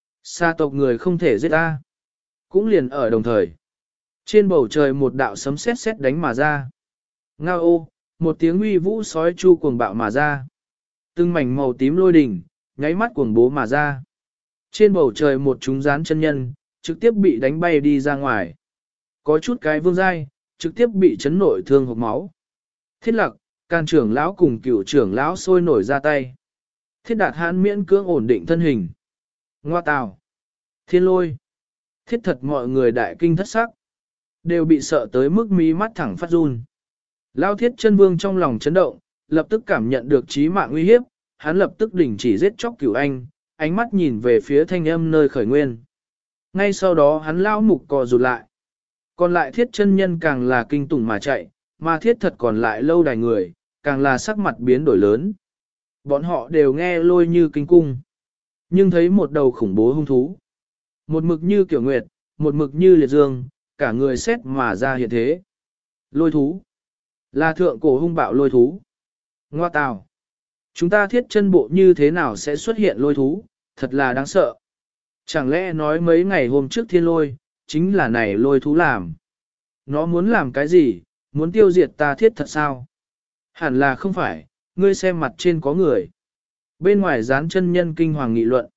Sa tộc người không thể giết ta. Cũng liền ở đồng thời. Trên bầu trời một đạo sấm sét sét đánh mà ra. Ngao ô, một tiếng uy vũ sói chu cuồng bạo mà ra. Từng mảnh màu tím lôi đỉnh, nháy mắt cuồng bố mà ra. Trên bầu trời một chúng rán chân nhân, trực tiếp bị đánh bay đi ra ngoài. Có chút cái vương giai, trực tiếp bị chấn nội thương hộc máu. Thiết Lặc, Can trưởng lão cùng Cửu trưởng lão sôi nổi ra tay. Thiết Đạt Hãn miễn cưỡng ổn định thân hình. Ngoa tào, Thiên Lôi, thiết thật mọi người đại kinh thất sắc. Đều bị sợ tới mức mí mắt thẳng phát run. Lao Thiết Chân Vương trong lòng chấn động, lập tức cảm nhận được chí mạng nguy hiếp, hắn lập tức đình chỉ giết chóc Cửu Anh, ánh mắt nhìn về phía thanh âm nơi khởi nguyên. Ngay sau đó hắn lao mục cò rụt lại. Còn lại Thiết chân nhân càng là kinh tủng mà chạy, mà thiết thật còn lại lâu đài người, càng là sắc mặt biến đổi lớn. Bọn họ đều nghe lôi như kinh cung. Nhưng thấy một đầu khủng bố hung thú. Một mực như kiểu nguyệt, một mực như liệt dương, cả người xét mà ra hiện thế. Lôi thú. Là thượng cổ hung bạo lôi thú. Ngoa tào. Chúng ta thiết chân bộ như thế nào sẽ xuất hiện lôi thú, thật là đáng sợ. Chẳng lẽ nói mấy ngày hôm trước thiên lôi, chính là này lôi thú làm. Nó muốn làm cái gì, muốn tiêu diệt ta thiết thật sao? Hẳn là không phải, ngươi xem mặt trên có người. Bên ngoài dán chân nhân kinh hoàng nghị luận.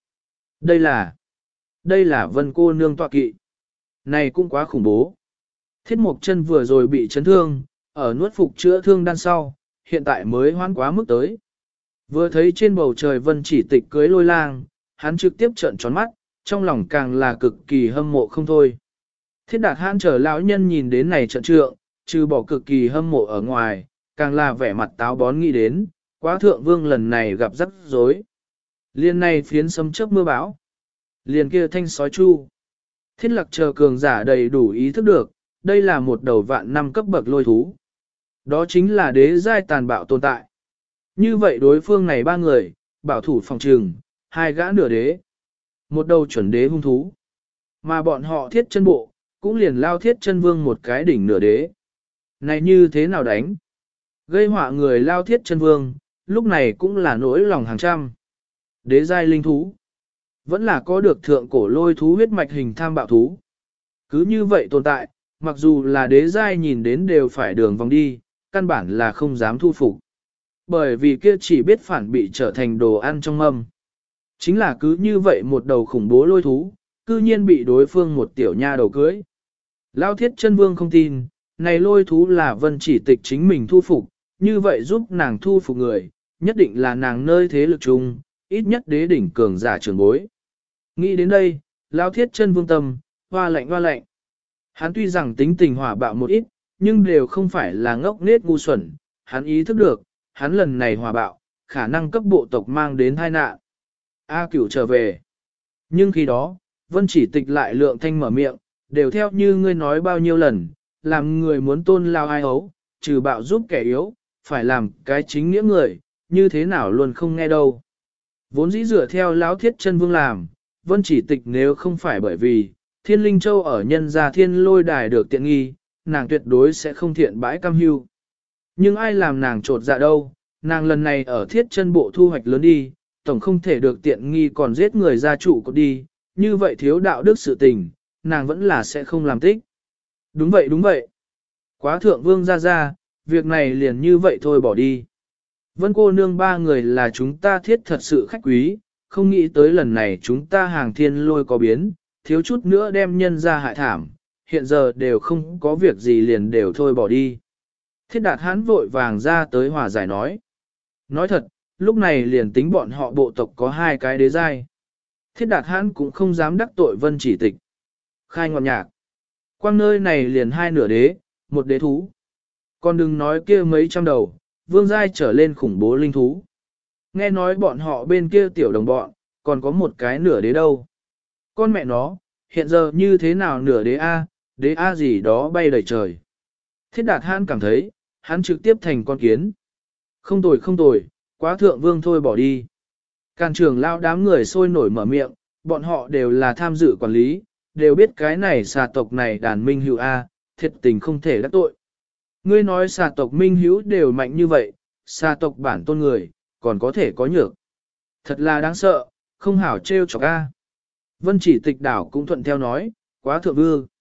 Đây là Vân cô nương tọa kỵ. Này cũng quá khủng bố. Thiết Mộc Chân vừa rồi bị chấn thương, ở nuốt phục chữa thương đan sau, hiện tại mới hoán quá mức tới. Vừa thấy trên bầu trời Vân Chỉ Tịch cưới lôi lang, hắn trực tiếp trợn tròn mắt, trong lòng càng là cực kỳ hâm mộ không thôi. Thiết Đạt Hãn chờ lão nhân nhìn đến này trận trượng, trừ bỏ cực kỳ hâm mộ ở ngoài, càng là vẻ mặt táo bón nghĩ đến, quá thượng vương lần này gặp rắc rối. Liên này phiến sấm chớp mưa bão. Liên kia thanh sói chu. Thiết Lặc chờ cường giả đầy đủ ý thức được, đây là một đầu vạn năm cấp bậc lôi thú. Đó chính là đế giai tàn bạo tồn tại. Như vậy đối phương này ba người, bảo thủ phòng trừng, hai gã nửa đế. Một đầu chuẩn đế hung thú. Mà bọn họ thiết chân bộ, cũng liền lao thiết chân vương một cái đỉnh nửa đế. Này như thế nào đánh? Gây họa người lao thiết chân vương, lúc này cũng là nỗi lòng hàng trăm. Đế giai linh thú. Vẫn là có được thượng cổ lôi thú huyết mạch hình tham bạo thú. Cứ như vậy tồn tại, mặc dù là đế giai nhìn đến đều phải đường vòng đi, căn bản là không dám thu phục. Bởi vì kia chỉ biết phản bị trở thành đồ ăn trong mâm. Chính là cứ như vậy một đầu khủng bố lôi thú, cư nhiên bị đối phương một tiểu nha đầu cưới. Lao thiết chân vương không tin, này lôi thú là Vân Chỉ Tịch chính mình thu phục, như vậy giúp nàng thu phục người, nhất định là nàng nơi thế lực chung, ít nhất đế đỉnh cường giả trường bối. Nghĩ đến đây, Lao thiết chân vương tâm, hoa lạnh hoa lạnh. Hắn tuy rằng tính tình hỏa bạo một ít, nhưng đều không phải là ngốc nết ngu xuẩn, hắn ý thức được, hắn lần này hỏa bạo, khả năng cấp bộ tộc mang đến tai nạn. A Cửu trở về. Nhưng khi đó, Vân Chỉ Tịch lại lượng thanh mở miệng, đều theo như ngươi nói bao nhiêu lần, làm người muốn tôn lao ai ấu, trừ bạo giúp kẻ yếu, phải làm cái chính nghĩa người, như thế nào luôn không nghe đâu. Vốn dĩ dựa theo lão thiết chân vương làm, Vân Chỉ Tịch nếu không phải bởi vì, Thiên Linh Châu ở nhân gia thiên lôi đài được tiện nghi, nàng tuyệt đối sẽ không thiện bãi cam hưu. Nhưng ai làm nàng trột dạ đâu, nàng lần này ở thiết chân bộ thu hoạch lớn đi, tổng không thể được tiện nghi còn giết người gia trụ có đi, như vậy thiếu đạo đức sự tình, nàng vẫn là sẽ không làm tích. Đúng vậy đúng vậy. Quá thượng vương ra, việc này liền như vậy thôi bỏ đi. Vân cô nương ba người là chúng ta thiết thật sự khách quý, không nghĩ tới lần này chúng ta hàng thiên lôi có biến, thiếu chút nữa đem nhân ra hại thảm, hiện giờ đều không có việc gì liền đều thôi bỏ đi. Thiết đạt hãn vội vàng ra tới hòa giải nói. Nói thật, lúc này liền tính bọn họ bộ tộc có 2 cái đế giai. Thiết đạt hãn cũng không dám đắc tội Vân Chỉ Tịch. Khai ngọn nhạc. Quang nơi này liền 2 nửa đế, 1 đế thú. Còn đừng nói kia mấy trăm đầu, vương giai trở lên khủng bố linh thú. Nghe nói bọn họ bên kia tiểu đồng bọn, còn có 1 cái nửa đế đâu. Con mẹ nó, hiện giờ như thế nào nửa đế A gì đó bay đầy trời. Thiết đạt hãn cảm thấy, hắn trực tiếp thành con kiến. Không tồi, quá thượng vương thôi bỏ đi. Càn trưởng lao đám người sôi nổi mở miệng, bọn họ đều là tham dự quản lý, đều biết cái này xà tộc này đàn minh hữu A, thiệt tình không thể đắc tội. Ngươi nói xà tộc minh hữu đều mạnh như vậy, xà tộc bản tôn người, còn có thể có nhược. Thật là đáng sợ, không hảo trêu chọc A. Vân Chỉ Tịch đảo cũng thuận theo nói, quá thượng vương.